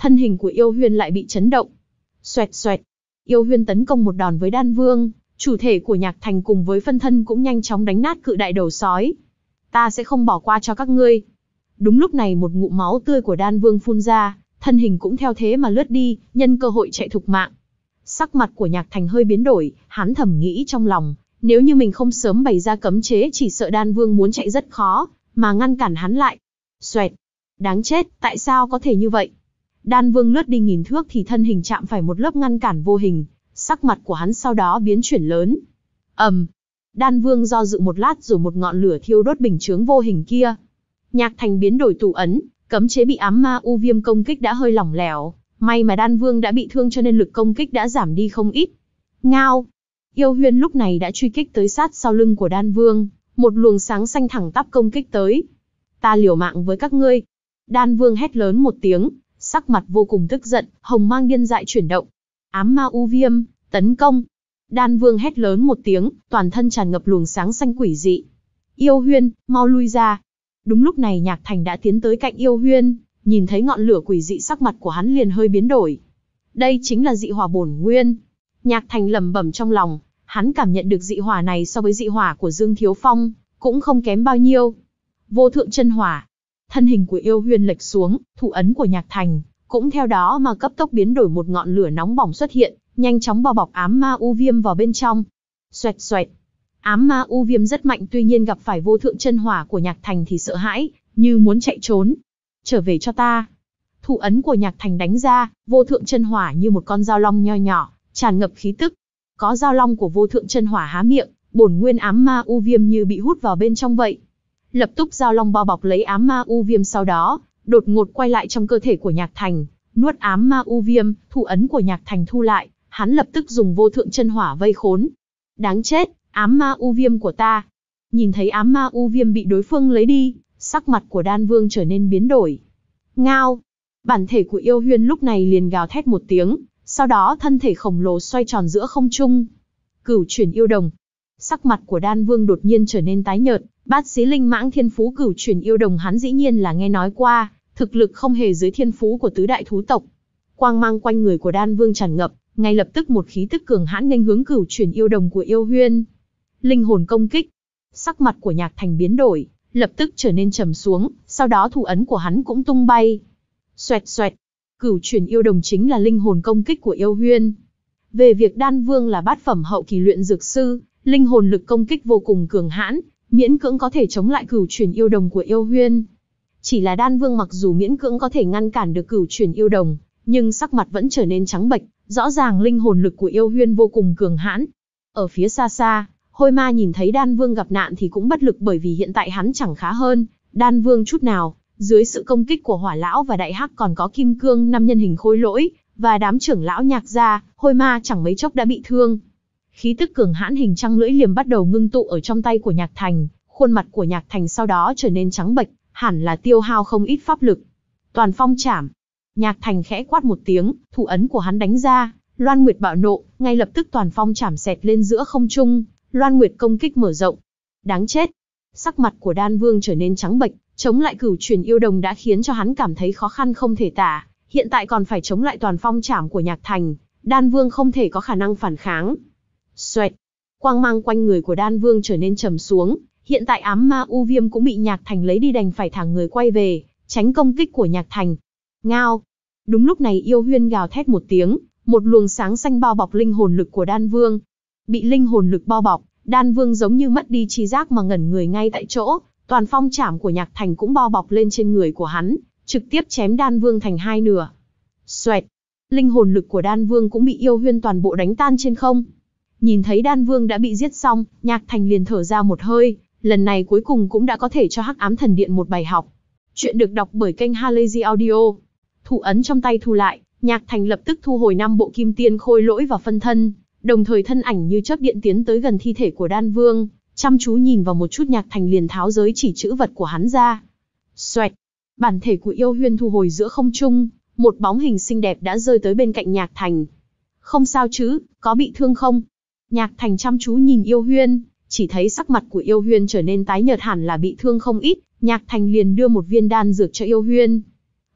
thân hình của Yêu Huyên lại bị chấn động. Xoẹt xoẹt, Yêu Huyên tấn công một đòn với Đan Vương, chủ thể của Nhạc Thành cùng với phân thân cũng nhanh chóng đánh nát cự đại đầu sói. Ta sẽ không bỏ qua cho các ngươi. Đúng lúc này một ngụm máu tươi của Đan Vương phun ra, thân hình cũng theo thế mà lướt đi, nhân cơ hội chạy thục mạng. Sắc mặt của Nhạc Thành hơi biến đổi, hắn thầm nghĩ trong lòng, nếu như mình không sớm bày ra cấm chế chỉ sợ Đan Vương muốn chạy rất khó, mà ngăn cản hắn lại. Xoẹt, đáng chết, tại sao có thể như vậy? Đan Vương lướt đi nghìn thước thì thân hình chạm phải một lớp ngăn cản vô hình, sắc mặt của hắn sau đó biến chuyển lớn. ầm, um, Đan Vương do dự một lát rồi một ngọn lửa thiêu đốt bình chướng vô hình kia. Nhạc Thành biến đổi tụ ấn, cấm chế bị ám ma u viêm công kích đã hơi lỏng lẻo, may mà Đan Vương đã bị thương cho nên lực công kích đã giảm đi không ít. Ngao! Yêu Huyên lúc này đã truy kích tới sát sau lưng của Đan Vương, một luồng sáng xanh thẳng tắp công kích tới. Ta liều mạng với các ngươi! Đan Vương hét lớn một tiếng, sắc mặt vô cùng tức giận, hồng mang điên dại chuyển động. Ám ma u viêm, tấn công! Đan Vương hét lớn một tiếng, toàn thân tràn ngập luồng sáng xanh quỷ dị. Yêu Huyên, mau lui ra! Đúng lúc này Nhạc Thành đã tiến tới cạnh Yêu Huyên, nhìn thấy ngọn lửa quỷ dị sắc mặt của hắn liền hơi biến đổi. Đây chính là dị hỏa bổn nguyên. Nhạc Thành lẩm bẩm trong lòng, hắn cảm nhận được dị hỏa này so với dị hỏa của Dương Thiếu Phong, cũng không kém bao nhiêu. Vô thượng chân hỏa. Thân hình của Yêu Huyên lệch xuống, thủ ấn của Nhạc Thành cũng theo đó mà cấp tốc biến đổi, một ngọn lửa nóng bỏng xuất hiện, nhanh chóng bao bọc ám ma u viêm vào bên trong. Xoẹt xoẹt. Ám ma u viêm rất mạnh, tuy nhiên gặp phải vô thượng chân hỏa của Nhạc Thành thì sợ hãi, như muốn chạy trốn. Trở về cho ta. Thủ ấn của Nhạc Thành đánh ra, vô thượng chân hỏa như một con dao long nho nhỏ, tràn ngập khí tức. Có dao long của vô thượng chân hỏa há miệng, bổn nguyên ám ma u viêm như bị hút vào bên trong vậy. Lập tức dao long bao bọc lấy ám ma u viêm, sau đó đột ngột quay lại trong cơ thể của Nhạc Thành, nuốt ám ma u viêm. Thủ ấn của Nhạc Thành thu lại, hắn lập tức dùng vô thượng chân hỏa vây khốn. Đáng chết, ám ma u viêm của ta! Nhìn thấy ám ma u viêm bị đối phương lấy đi, sắc mặt của Đan Vương trở nên biến đổi. Ngao! Bản thể của Yêu Huyên lúc này liền gào thét một tiếng, sau đó thân thể khổng lồ xoay tròn giữa không trung. Cửu chuyển yêu đồng. Sắc mặt của Đan Vương đột nhiên trở nên tái nhợt, bát xí linh mãng thiên phú cửu chuyển yêu đồng hắn dĩ nhiên là nghe nói qua, thực lực không hề dưới thiên phú của tứ đại thú tộc. Quang mang quanh người của Đan Vương tràn ngập, ngay lập tức một khí tức cường hãn nghênh hướng cửu chuyển yêu đồng của Yêu Huyên. Linh hồn công kích. Sắc mặt của Nhạc Thành biến đổi, lập tức trở nên trầm xuống, sau đó thủ ấn của hắn cũng tung bay. Xoẹt xoẹt. Cửu chuyển yêu đồng chính là linh hồn công kích của Yêu Huyên. Về việc Đan Vương là bát phẩm hậu kỳ luyện dược sư, linh hồn lực công kích vô cùng cường hãn, miễn cưỡng có thể chống lại cửu chuyển yêu đồng của Yêu Huyên. Chỉ là Đan Vương mặc dù miễn cưỡng có thể ngăn cản được cửu chuyển yêu đồng, nhưng sắc mặt vẫn trở nên trắng bệch, rõ ràng linh hồn lực của Yêu Huyên vô cùng cường hãn. Ở phía xa xa, Hôi Ma nhìn thấy Đan Vương gặp nạn thì cũng bất lực, bởi vì hiện tại hắn chẳng khá hơn Đan Vương chút nào. Dưới sự công kích của Hỏa Lão và Đại Hắc còn có Kim Cương năm nhân hình Khôi Lỗi và đám trưởng lão Nhạc gia, Hôi Ma chẳng mấy chốc đã bị thương. Khí tức cường hãn hình trăng lưỡi liềm bắt đầu ngưng tụ ở trong tay của Nhạc Thành, khuôn mặt của Nhạc Thành sau đó trở nên trắng bệch, hẳn là tiêu hao không ít pháp lực. Toàn phong chảm. Nhạc Thành khẽ quát một tiếng, thủ ấn của hắn đánh ra, Loan Nguyệt bạo nộ, ngay lập tức toàn phong chảm xẹt lên giữa không trung, Loan Nguyệt công kích mở rộng. Đáng chết. Sắc mặt của Đan Vương trở nên trắng bệch, chống lại cửu chuyển yêu đồng đã khiến cho hắn cảm thấy khó khăn không thể tả, hiện tại còn phải chống lại toàn phong chảm của Nhạc Thành, Đan Vương không thể có khả năng phản kháng. Xoẹt. Quang mang quanh người của Đan Vương trở nên trầm xuống, hiện tại ám ma u viêm cũng bị Nhạc Thành lấy đi, đành phải thả người quay về, tránh công kích của Nhạc Thành. Ngao. Đúng lúc này Yêu Huyên gào thét một tiếng, một luồng sáng xanh bao bọc linh hồn lực của Đan Vương. Bị linh hồn lực bao bọc, Đan Vương giống như mất đi tri giác mà ngẩn người ngay tại chỗ, toàn phong chảm của Nhạc Thành cũng bao bọc lên trên người của hắn, trực tiếp chém Đan Vương thành hai nửa. Xoẹt. Linh hồn lực của Đan Vương cũng bị Yêu Huyên toàn bộ đánh tan trên không. Nhìn thấy Đan Vương đã bị giết xong, Nhạc Thành liền thở ra một hơi, lần này cuối cùng cũng đã có thể cho Hắc Ám Thần Điện một bài học. Chuyện được đọc bởi kênh Halazy Audio. Thủ ấn trong tay thu lại, Nhạc Thành lập tức thu hồi năm bộ kim tiên khôi lỗi và phân thân, đồng thời thân ảnh như chớp điện tiến tới gần thi thể của Đan Vương, chăm chú nhìn vào một chút. Nhạc Thành liền tháo giới chỉ chữ vật của hắn ra. Xoẹt. Bản thể của Yêu Huyên thu hồi giữa không trung, một bóng hình xinh đẹp đã rơi tới bên cạnh Nhạc Thành. Không sao chứ, có bị thương không? Nhạc Thành chăm chú nhìn Yêu Huyên, chỉ thấy sắc mặt của Yêu Huyên trở nên tái nhợt, hẳn là bị thương không ít. Nhạc Thành liền đưa một viên đan dược cho Yêu Huyên.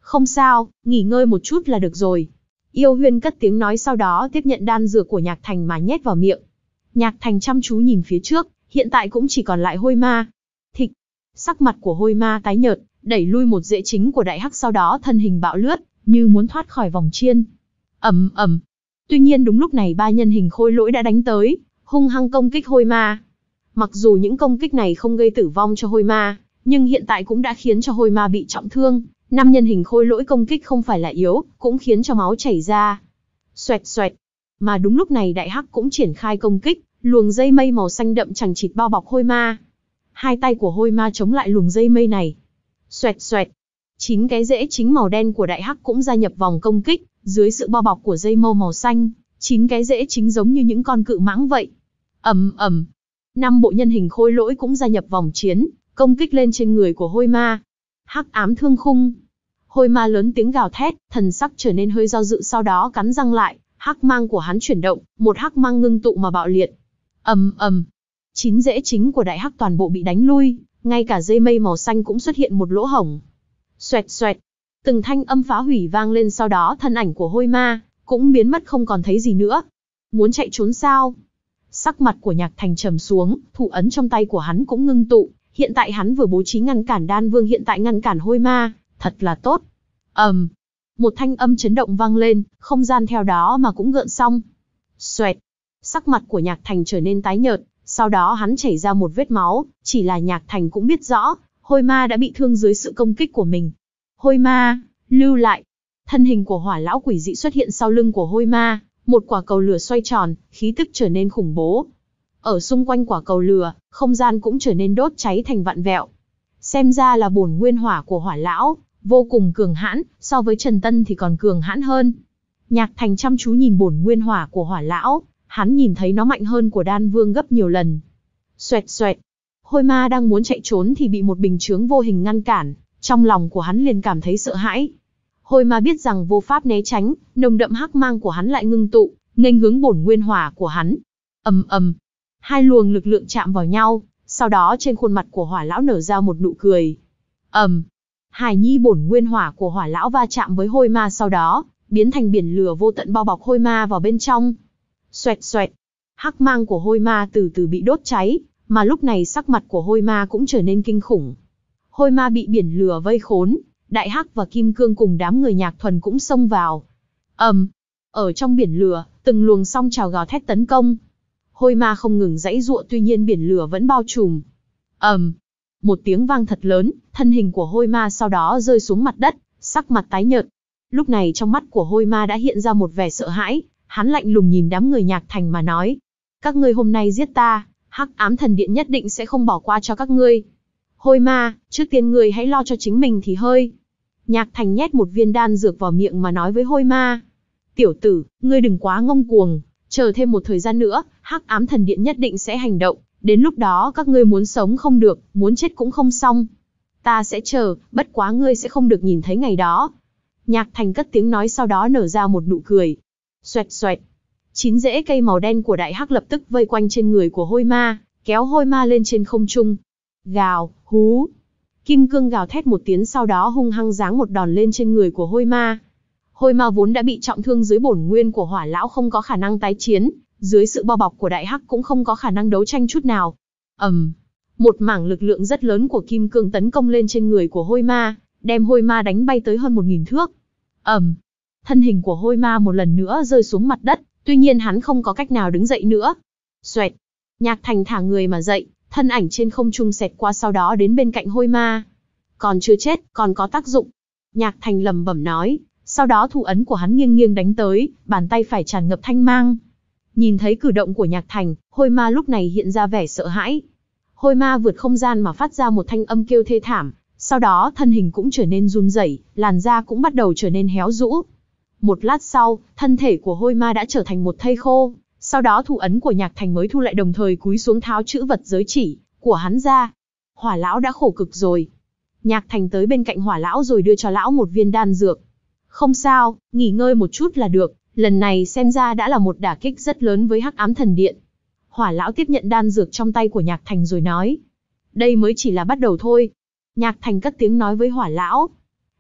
Không sao, nghỉ ngơi một chút là được rồi. Yêu Huyên cất tiếng nói, sau đó tiếp nhận đan dược của Nhạc Thành mà nhét vào miệng. Nhạc Thành chăm chú nhìn phía trước, hiện tại cũng chỉ còn lại Hôi Ma. Thịch, sắc mặt của Hôi Ma tái nhợt, đẩy lui một rễ chính của đại hắc, sau đó thân hình bạo lướt, như muốn thoát khỏi vòng chiên. Ầm ầm. Tuy nhiên đúng lúc này ba nhân hình khôi lỗi đã đánh tới, hung hăng công kích Hôi Ma. Mặc dù những công kích này không gây tử vong cho Hôi Ma, nhưng hiện tại cũng đã khiến cho Hôi Ma bị trọng thương. Năm nhân hình khôi lỗi công kích không phải là yếu, cũng khiến cho máu chảy ra. Xoẹt xoẹt. Mà đúng lúc này đại hắc cũng triển khai công kích, luồng dây mây màu xanh đậm chằng chịt bao bọc Hôi Ma. Hai tay của Hôi Ma chống lại luồng dây mây này. Xoẹt xoẹt. Chín cái rễ chính màu đen của đại hắc cũng gia nhập vòng công kích, dưới sự bao bọc của dây mâu màu xanh, chín cái rễ chính giống như những con cự mãng vậy. Ầm ầm. Năm bộ nhân hình khôi lỗi cũng gia nhập vòng chiến, công kích lên trên người của Hôi Ma. Hắc ám thương khung. Hôi Ma lớn tiếng gào thét, thần sắc trở nên hơi do dự, sau đó cắn răng lại, hắc mang của hắn chuyển động, một hắc mang ngưng tụ mà bạo liệt. Ầm ầm. Chín rễ chính của đại hắc toàn bộ bị đánh lui, ngay cả dây mây màu xanh cũng xuất hiện một lỗ hổng. Xoẹt xoẹt. Từng thanh âm phá hủy vang lên, sau đó thân ảnh của Hôi Ma cũng biến mất không còn thấy gì nữa. Muốn chạy trốn sao? Sắc mặt của Nhạc Thành trầm xuống, thủ ấn trong tay của hắn cũng ngưng tụ. Hiện tại hắn vừa bố trí ngăn cản đan vương, hiện tại ngăn cản Hôi Ma, thật là tốt. ầm, um, một thanh âm chấn động vang lên, không gian theo đó mà cũng gợn xong. Xoẹt, sắc mặt của Nhạc Thành trở nên tái nhợt, sau đó hắn chảy ra một vết máu, chỉ là Nhạc Thành cũng biết rõ, Hôi Ma đã bị thương dưới sự công kích của mình. Hôi Ma, lưu lại. Thân hình của Hỏa lão quỷ dị xuất hiện sau lưng của Hôi Ma, một quả cầu lửa xoay tròn, khí tức trở nên khủng bố. Ở xung quanh quả cầu lửa, không gian cũng trở nên đốt cháy thành vạn vẹo. Xem ra là bổn nguyên hỏa của Hỏa lão, vô cùng cường hãn, so với Trần Tân thì còn cường hãn hơn. Nhạc Thành chăm chú nhìn bổn nguyên hỏa của Hỏa lão, hắn nhìn thấy nó mạnh hơn của Đan Vương gấp nhiều lần. Xoẹt xoẹt. Hôi Ma đang muốn chạy trốn thì bị một bình chướng vô hình ngăn cản, trong lòng của hắn liền cảm thấy sợ hãi. Hôi Ma biết rằng vô pháp né tránh, nồng đậm hắc mang của hắn lại ngưng tụ, nghênh hướng bổn nguyên hỏa của hắn. Ầm ầm. Hai luồng lực lượng chạm vào nhau, sau đó trên khuôn mặt của Hỏa lão nở ra một nụ cười. Ầm. Hải nhi bổn nguyên hỏa của Hỏa lão va chạm với Hôi Ma, sau đó biến thành biển lửa vô tận bao bọc Hôi Ma vào bên trong. Xoẹt xoẹt. Hắc mang của Hôi Ma từ từ bị đốt cháy, mà lúc này sắc mặt của Hôi Ma cũng trở nên kinh khủng. Hôi Ma bị biển lửa vây khốn, Đại Hắc và Kim Cương cùng đám người Nhạc Thuần cũng xông vào. Ầm. Um, ở trong biển lửa, từng luồng song trào gào thét tấn công. Hôi Ma không ngừng giãy giụa, tuy nhiên biển lửa vẫn bao trùm. Ầm. Um, một tiếng vang thật lớn, thân hình của Hôi Ma sau đó rơi xuống mặt đất, sắc mặt tái nhợt. Lúc này trong mắt của Hôi Ma đã hiện ra một vẻ sợ hãi, hắn lạnh lùng nhìn đám người Nhạc Thành mà nói: các ngươi hôm nay giết ta, Hắc Ám Thần Điện nhất định sẽ không bỏ qua cho các ngươi. Hôi Ma, trước tiên ngươi hãy lo cho chính mình thì hơi. Nhạc Thành nhét một viên đan dược vào miệng mà nói với Hôi Ma: tiểu tử, ngươi đừng quá ngông cuồng, chờ thêm một thời gian nữa, Hắc Ám Thần Điện nhất định sẽ hành động, đến lúc đó các ngươi muốn sống không được, muốn chết cũng không xong. Ta sẽ chờ, bất quá ngươi sẽ không được nhìn thấy ngày đó. Nhạc Thành cất tiếng nói, sau đó nở ra một nụ cười. Xoẹt xoẹt. Chín rễ cây màu đen của Đại Hắc lập tức vây quanh trên người của Hôi Ma, kéo Hôi Ma lên trên không trung. Gào, hú. Kim Cương gào thét một tiếng, sau đó hung hăng giáng một đòn lên trên người của Hôi Ma. Hôi Ma vốn đã bị trọng thương dưới bổn nguyên của Hỏa lão, không có khả năng tái chiến, dưới sự bao bọc của Đại Hắc cũng không có khả năng đấu tranh chút nào. ầm, um, một mảng lực lượng rất lớn của Kim Cương tấn công lên trên người của Hôi Ma, đem Hôi Ma đánh bay tới hơn một nghìn thước. ầm, um, thân hình của Hôi Ma một lần nữa rơi xuống mặt đất, tuy nhiên hắn không có cách nào đứng dậy nữa. Xoẹt. Nhạc Thành thả người mà dậy, thân ảnh trên không trung xẹt qua, sau đó đến bên cạnh Hôi Ma. Còn chưa chết, còn có tác dụng. Nhạc Thành lẩm bẩm nói, sau đó thủ ấn của hắn nghiêng nghiêng đánh tới, bàn tay phải tràn ngập thanh mang. Nhìn thấy cử động của Nhạc Thành, Hôi Ma lúc này hiện ra vẻ sợ hãi. Hôi Ma vượt không gian mà phát ra một thanh âm kêu thê thảm, sau đó thân hình cũng trở nên run rẩy, làn da cũng bắt đầu trở nên héo rũ. Một lát sau, thân thể của Hôi Ma đã trở thành một thây khô, sau đó thủ ấn của Nhạc Thành mới thu lại, đồng thời cúi xuống tháo chữ vật giới chỉ của hắn ra. Hỏa lão đã khổ cực rồi. Nhạc Thành tới bên cạnh Hỏa lão rồi đưa cho lão một viên đan dược. Không sao, nghỉ ngơi một chút là được, lần này xem ra đã là một đả kích rất lớn với Hắc Ám Thần Điện. Hỏa lão tiếp nhận đan dược trong tay của Nhạc Thành rồi nói, đây mới chỉ là bắt đầu thôi. Nhạc Thành cất tiếng nói với Hỏa lão,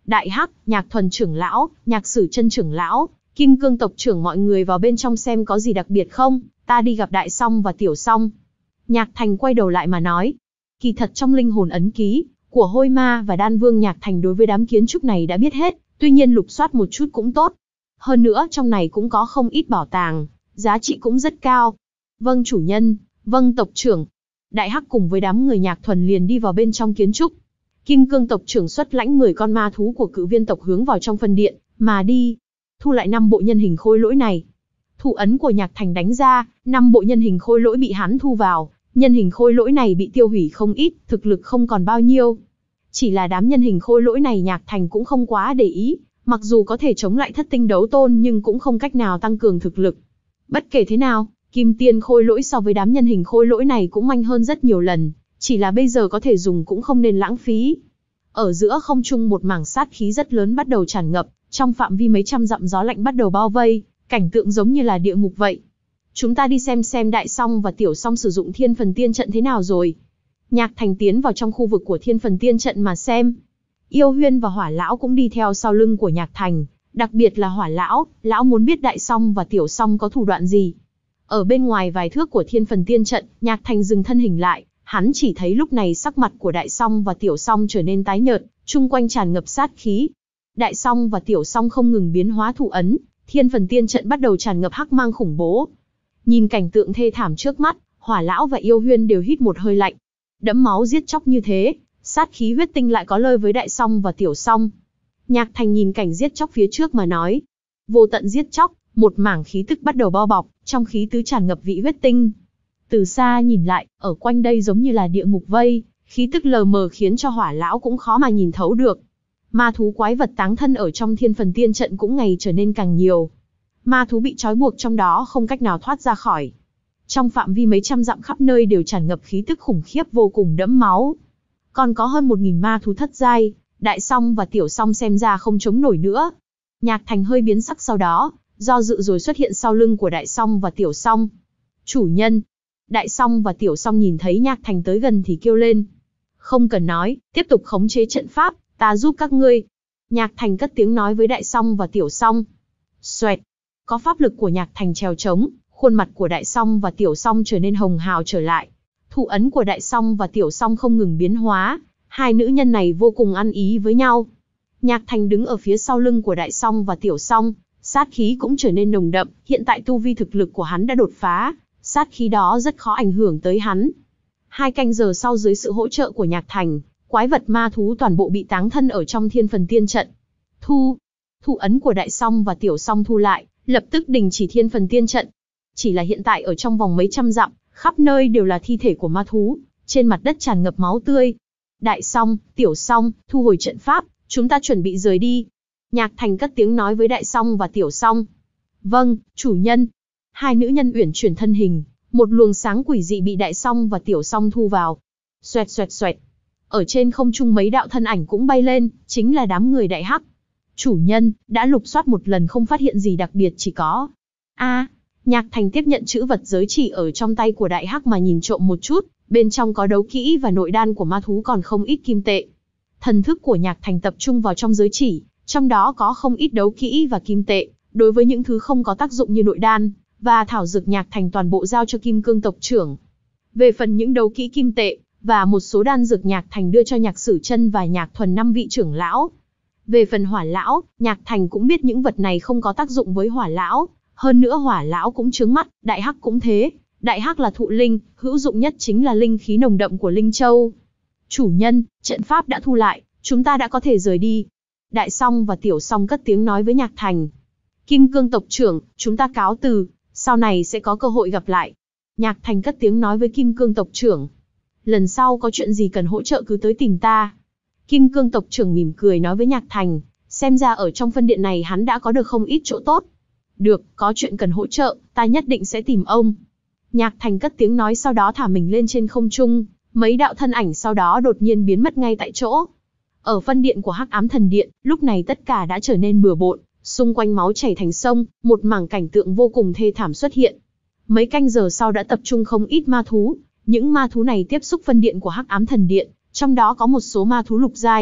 Đại Hắc, Nhạc Thuần trưởng lão, Nhạc Sử Chân trưởng lão, Kim Cương tộc trưởng mọi người vào bên trong xem có gì đặc biệt không, ta đi gặp Đại Song và Tiểu Song. Nhạc Thành quay đầu lại mà nói. Kỳ thật trong linh hồn ấn ký của Hôi Ma và Đan Vương, Nhạc Thành đối với đám kiến trúc này đã biết hết, tuy nhiên lục soát một chút cũng tốt. Hơn nữa trong này cũng có không ít bảo tàng, giá trị cũng rất cao. Vâng chủ nhân, vâng tộc trưởng. Đại Hắc cùng với đám người Nhạc Thuần liền đi vào bên trong kiến trúc. Kim Cương tộc trưởng xuất lãnh mười con ma thú của Cự Viên tộc hướng vào trong phân điện mà đi. Thu lại năm bộ nhân hình khôi lỗi này. Thủ ấn của Nhạc Thành đánh ra, năm bộ nhân hình khôi lỗi bị hắn thu vào. Nhân hình khôi lỗi này bị tiêu hủy không ít, thực lực không còn bao nhiêu. Chỉ là đám nhân hình khôi lỗi này Nhạc Thành cũng không quá để ý, mặc dù có thể chống lại thất tinh đấu tôn nhưng cũng không cách nào tăng cường thực lực. Bất kể thế nào, Kim Tiên khôi lỗi so với đám nhân hình khôi lỗi này cũng mạnh hơn rất nhiều lần, chỉ là bây giờ có thể dùng cũng không nên lãng phí. Ở giữa không trung một mảng sát khí rất lớn bắt đầu tràn ngập, trong phạm vi mấy trăm dặm gió lạnh bắt đầu bao vây, cảnh tượng giống như là địa ngục vậy. Chúng ta đi xem xem Đại Song và Tiểu Song sử dụng Thiên Phần Tiên trận thế nào rồi. Nhạc Thành tiến vào trong khu vực của Thiên Phần Tiên trận mà xem. Yêu Huyên và Hỏa Lão cũng đi theo sau lưng của Nhạc Thành, đặc biệt là Hỏa Lão, lão muốn biết Đại Song và Tiểu Song có thủ đoạn gì. Ở bên ngoài vài thước của Thiên Phần Tiên trận, Nhạc Thành dừng thân hình lại, hắn chỉ thấy lúc này sắc mặt của Đại Song và Tiểu Song trở nên tái nhợt, chung quanh tràn ngập sát khí. Đại Song và Tiểu Song không ngừng biến hóa thủ ấn, Thiên Phần Tiên trận bắt đầu tràn ngập hắc mang khủng bố. Nhìn cảnh tượng thê thảm trước mắt, Hỏa Lão và Yêu Huyên đều hít một hơi lạnh. Đẫm máu giết chóc như thế, sát khí huyết tinh lại có lời với Đại Song và Tiểu Song. Nhạc Thành nhìn cảnh giết chóc phía trước mà nói. Vô tận giết chóc, một mảng khí tức bắt đầu bao bọc, trong khí tứ tràn ngập vị huyết tinh. Từ xa nhìn lại, ở quanh đây giống như là địa ngục vây, khí tức lờ mờ khiến cho Hỏa Lão cũng khó mà nhìn thấu được. Ma thú quái vật táng thân ở trong Thiên Phần Tiên trận cũng ngày trở nên càng nhiều. Ma thú bị trói buộc trong đó không cách nào thoát ra khỏi. Trong phạm vi mấy trăm dặm khắp nơi đều tràn ngập khí tức khủng khiếp vô cùng đẫm máu. Còn có hơn một nghìn ma thú thất giai, Đại Song và Tiểu Song xem ra không chống nổi nữa. Nhạc Thành hơi biến sắc sau đó, do dự rồi xuất hiện sau lưng của Đại Song và Tiểu Song. Chủ nhân. Đại Song và Tiểu Song nhìn thấy Nhạc Thành tới gần thì kêu lên. Không cần nói, tiếp tục khống chế trận pháp, ta giúp các ngươi. Nhạc Thành cất tiếng nói với Đại Song và Tiểu Song. Xoẹt. Có pháp lực của Nhạc Thành trèo trống, khuôn mặt của Đại Song và Tiểu Song trở nên hồng hào trở lại. Thủ ấn của Đại Song và Tiểu Song không ngừng biến hóa, hai nữ nhân này vô cùng ăn ý với nhau. Nhạc Thành đứng ở phía sau lưng của Đại Song và Tiểu Song, sát khí cũng trở nên nồng đậm, hiện tại tu vi thực lực của hắn đã đột phá, sát khí đó rất khó ảnh hưởng tới hắn. Hai canh giờ sau dưới sự hỗ trợ của Nhạc Thành, quái vật ma thú toàn bộ bị táng thân ở trong Thiên Phần Tiên trận. Thu, thủ ấn của Đại Song và Tiểu Song thu lại, lập tức đình chỉ Thiên Phần Tiên trận. Chỉ là hiện tại ở trong vòng mấy trăm dặm, khắp nơi đều là thi thể của ma thú, trên mặt đất tràn ngập máu tươi. Đại Song, Tiểu Song, thu hồi trận pháp, chúng ta chuẩn bị rời đi. Nhạc Thành cất tiếng nói với Đại Song và Tiểu Song. Vâng, chủ nhân. Hai nữ nhân uyển chuyển thân hình, một luồng sáng quỷ dị bị Đại Song và Tiểu Song thu vào. Xoẹt xoẹt xoẹt. Ở trên không trung mấy đạo thân ảnh cũng bay lên, chính là đám người Đại Hắc. Chủ nhân, đã lục soát một lần không phát hiện gì đặc biệt, chỉ có... a à, Nhạc Thành tiếp nhận chữ vật giới chỉ ở trong tay của Đại Hắc mà nhìn trộm một chút, bên trong có đấu kỹ và nội đan của ma thú còn không ít kim tệ. Thần thức của Nhạc Thành tập trung vào trong giới chỉ, trong đó có không ít đấu kỹ và kim tệ, đối với những thứ không có tác dụng như nội đan và thảo dược Nhạc Thành toàn bộ giao cho Kim Cương tộc trưởng. Về phần những đấu kỹ kim tệ và một số đan dược Nhạc Thành đưa cho Nhạc Sử Chân và Nhạc Thuần năm vị trưởng lão. Về phần Hỏa Lão, Nhạc Thành cũng biết những vật này không có tác dụng với Hỏa Lão, hơn nữa Hỏa Lão cũng trướng mắt, Đại Hắc cũng thế. Đại Hắc là thụ linh, hữu dụng nhất chính là linh khí nồng đậm của Linh Châu. Chủ nhân, trận pháp đã thu lại, chúng ta đã có thể rời đi. Đại Song và Tiểu Song cất tiếng nói với Nhạc Thành. Kim Cương tộc trưởng, chúng ta cáo từ, sau này sẽ có cơ hội gặp lại. Nhạc Thành cất tiếng nói với Kim Cương tộc trưởng. Lần sau có chuyện gì cần hỗ trợ cứ tới tìm ta. Kim Cương tộc trưởng mỉm cười nói với Nhạc Thành, xem ra ở trong phân điện này hắn đã có được không ít chỗ tốt. Được, có chuyện cần hỗ trợ, ta nhất định sẽ tìm ông. Nhạc Thành cất tiếng nói sau đó thả mình lên trên không trung, mấy đạo thân ảnh sau đó đột nhiên biến mất ngay tại chỗ. Ở phân điện của Hắc Ám Thần Điện, lúc này tất cả đã trở nên bừa bộn, xung quanh máu chảy thành sông, một mảng cảnh tượng vô cùng thê thảm xuất hiện. Mấy canh giờ sau đã tập trung không ít ma thú, những ma thú này tiếp xúc phân điện của Hắc Ám Thần Điện, trong đó có một số ma thú lục giai,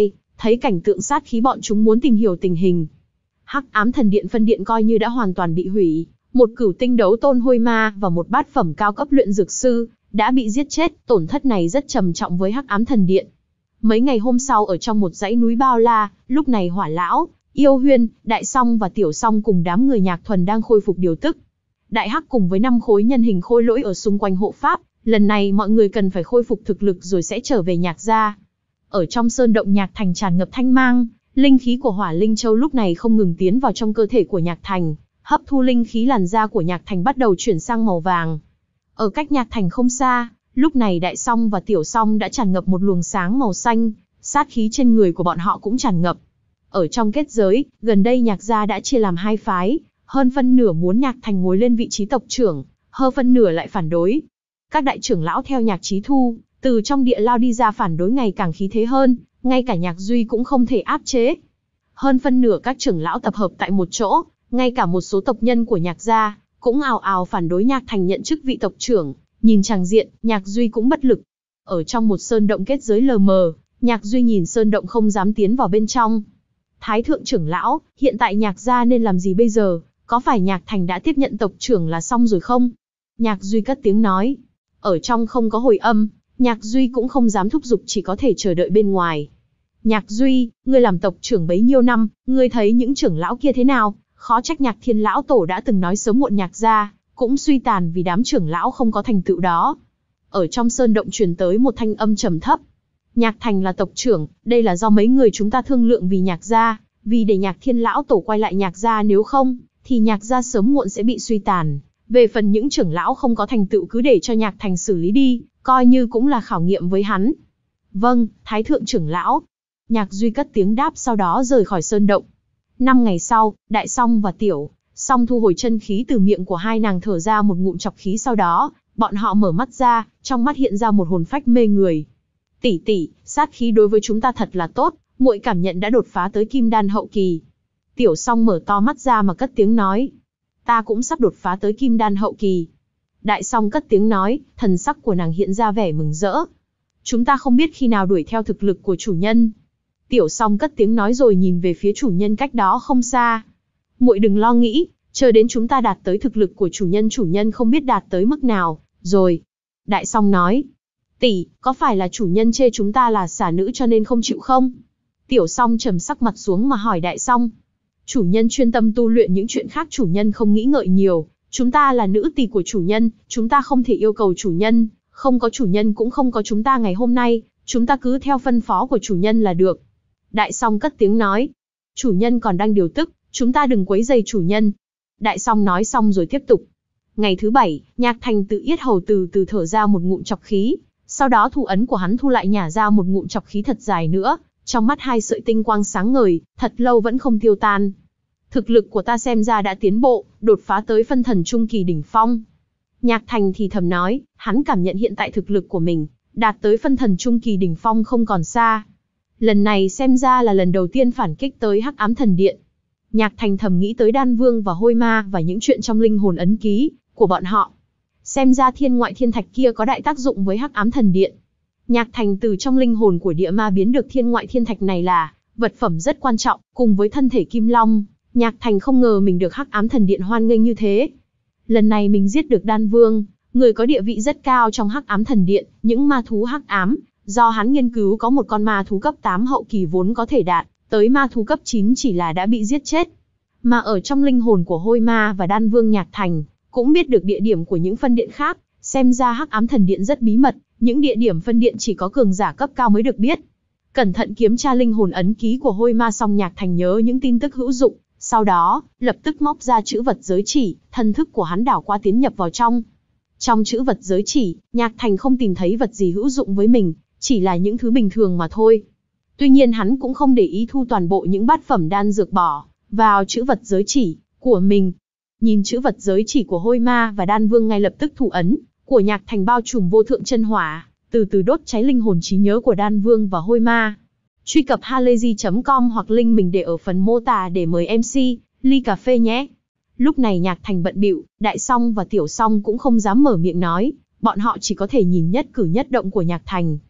Thấy cảnh tượng sát khí, bọn chúng muốn tìm hiểu tình hình. Hắc ám thần điện phân điện coi như đã hoàn toàn bị hủy, một cửu tinh đấu tôn hôi ma và một bát phẩm cao cấp luyện dược sư đã bị giết chết, tổn thất này rất trầm trọng với Hắc ám thần điện. Mấy ngày hôm sau, ở trong một dãy núi bao la, lúc này Hỏa lão, Yêu Huyên, Đại Song và Tiểu Song cùng đám người Nhạc Thuần đang khôi phục điều tức. Đại Hắc cùng với năm khối nhân hình khôi lỗi ở xung quanh hộ pháp, lần này mọi người cần phải khôi phục thực lực rồi sẽ trở về Nhạc gia. Ở trong sơn động Nhạc Thành tràn ngập thanh mang, linh khí của Hỏa Linh Châu lúc này không ngừng tiến vào trong cơ thể của Nhạc Thành, hấp thu linh khí, làn da của Nhạc Thành bắt đầu chuyển sang màu vàng. Ở cách Nhạc Thành không xa, lúc này Đại Song và Tiểu Song đã tràn ngập một luồng sáng màu xanh, sát khí trên người của bọn họ cũng tràn ngập. Ở trong kết giới, gần đây Nhạc gia đã chia làm hai phái, hơn phân nửa muốn Nhạc Thành ngồi lên vị trí tộc trưởng, hơn phân nửa lại phản đối. Các đại trưởng lão theo Nhạc Chí Thu, từ trong địa lao đi ra phản đối ngày càng khí thế hơn, ngay cả Nhạc Duy cũng không thể áp chế. Hơn phân nửa các trưởng lão tập hợp tại một chỗ, ngay cả một số tộc nhân của Nhạc gia cũng ào ào phản đối Nhạc Thành nhận chức vị tộc trưởng. Nhìn tràng diện, Nhạc Duy cũng bất lực. Ở trong một sơn động kết giới lờ mờ, Nhạc Duy nhìn sơn động không dám tiến vào bên trong. Thái thượng trưởng lão, hiện tại Nhạc gia nên làm gì bây giờ? Có phải Nhạc Thành đã tiếp nhận tộc trưởng là xong rồi không? Nhạc Duy cất tiếng nói. Ở trong không có hồi âm, Nhạc Duy cũng không dám thúc giục, chỉ có thể chờ đợi bên ngoài. Nhạc Duy, ngươi làm tộc trưởng bấy nhiêu năm, ngươi thấy những trưởng lão kia thế nào? Khó trách Nhạc Thiên lão tổ đã từng nói sớm muộn Nhạc gia cũng suy tàn vì đám trưởng lão không có thành tựu đó. Ở trong sơn động truyền tới một thanh âm trầm thấp. Nhạc Thành là tộc trưởng, đây là do mấy người chúng ta thương lượng vì Nhạc gia, vì để Nhạc Thiên lão tổ quay lại Nhạc gia, nếu không, thì Nhạc gia sớm muộn sẽ bị suy tàn. Về phần những trưởng lão không có thành tựu cứ để cho Nhạc Thành xử lý đi, coi như cũng là khảo nghiệm với hắn. Vâng, Thái thượng trưởng lão. Nhạc Duy cất tiếng đáp, sau đó rời khỏi sơn động. Năm ngày sau, Đại Song và Tiểu Song thu hồi chân khí từ miệng của hai nàng, thở ra một ngụm trọc khí, sau đó, bọn họ mở mắt ra, trong mắt hiện ra một hồn phách mê người. Tỷ tỷ, sát khí đối với chúng ta thật là tốt, muội cảm nhận đã đột phá tới kim đan hậu kỳ. Tiểu Song mở to mắt ra mà cất tiếng nói. Ta cũng sắp đột phá tới kim đan hậu kỳ. Đại Song cất tiếng nói, thần sắc của nàng hiện ra vẻ mừng rỡ. Chúng ta không biết khi nào đuổi theo thực lực của chủ nhân. Tiểu Song cất tiếng nói rồi nhìn về phía chủ nhân cách đó không xa. Muội đừng lo nghĩ, chờ đến chúng ta đạt tới thực lực của chủ nhân, chủ nhân không biết đạt tới mức nào, rồi. Đại Song nói, tỷ, có phải là chủ nhân chê chúng ta là xả nữ cho nên không chịu không? Tiểu Song trầm sắc mặt xuống mà hỏi Đại Song. Chủ nhân chuyên tâm tu luyện, những chuyện khác chủ nhân không nghĩ ngợi nhiều, chúng ta là nữ tỳ của chủ nhân, chúng ta không thể yêu cầu chủ nhân, không có chủ nhân cũng không có chúng ta ngày hôm nay, chúng ta cứ theo phân phó của chủ nhân là được. Đại Song cất tiếng nói, chủ nhân còn đang điều tức, chúng ta đừng quấy rầy chủ nhân. Đại Song nói xong rồi tiếp tục. Ngày thứ bảy, Nhạc Thành tự yết hầu từ từ thở ra một ngụm trọc khí, sau đó thủ ấn của hắn thu lại nhả ra một ngụm trọc khí thật dài nữa, trong mắt hai sợi tinh quang sáng ngời, thật lâu vẫn không tiêu tan. Thực lực của ta xem ra đã tiến bộ, đột phá tới phân thần trung kỳ đỉnh phong. Nhạc Thành thì thầm nói, hắn cảm nhận hiện tại thực lực của mình, đạt tới phân thần trung kỳ đỉnh phong không còn xa. Lần này xem ra là lần đầu tiên phản kích tới Hắc Ám Thần Điện. Nhạc Thành thầm nghĩ tới Đan Vương và Hôi Ma và những chuyện trong linh hồn ấn ký của bọn họ. Xem ra thiên ngoại thiên thạch kia có đại tác dụng với Hắc Ám Thần Điện. Nhạc Thành từ trong linh hồn của địa ma biến được thiên ngoại thiên thạch này là vật phẩm rất quan trọng, cùng với thân thể Kim Long. Nhạc Thành không ngờ mình được Hắc Ám Thần Điện hoan nghênh như thế. Lần này mình giết được Đan Vương, người có địa vị rất cao trong Hắc Ám Thần Điện, những ma thú hắc ám, do hắn nghiên cứu có một con ma thú cấp tám hậu kỳ vốn có thể đạt tới ma thú cấp chín, chỉ là đã bị giết chết. Mà ở trong linh hồn của Hôi Ma và Đan Vương, Nhạc Thành cũng biết được địa điểm của những phân điện khác, xem ra Hắc Ám Thần Điện rất bí mật, những địa điểm phân điện chỉ có cường giả cấp cao mới được biết. Cẩn thận kiểm tra linh hồn ấn ký của Hôi Ma xong, Nhạc Thành nhớ những tin tức hữu dụng, sau đó, lập tức móc ra chữ vật giới chỉ, thân thức của hắn đảo qua tiến nhập vào trong. Trong chữ vật giới chỉ, Nhạc Thành không tìm thấy vật gì hữu dụng với mình, chỉ là những thứ bình thường mà thôi. Tuy nhiên hắn cũng không để ý thu toàn bộ những bát phẩm đan dược bỏ vào chữ vật giới chỉ của mình. Nhìn chữ vật giới chỉ của Hôi Ma và Đan Vương, ngay lập tức thủ ấn của Nhạc Thành bao trùm vô thượng chân hỏa, từ từ đốt cháy linh hồn trí nhớ của Đan Vương và Hôi Ma. Truy cập halayzi chấm com hoặc link mình để ở phần mô tả để mời em xê ly cà phê nhé. Lúc này Nhạc Thành bận bịu, Đại Song và Tiểu Song cũng không dám mở miệng nói, bọn họ chỉ có thể nhìn nhất cử nhất động của Nhạc Thành.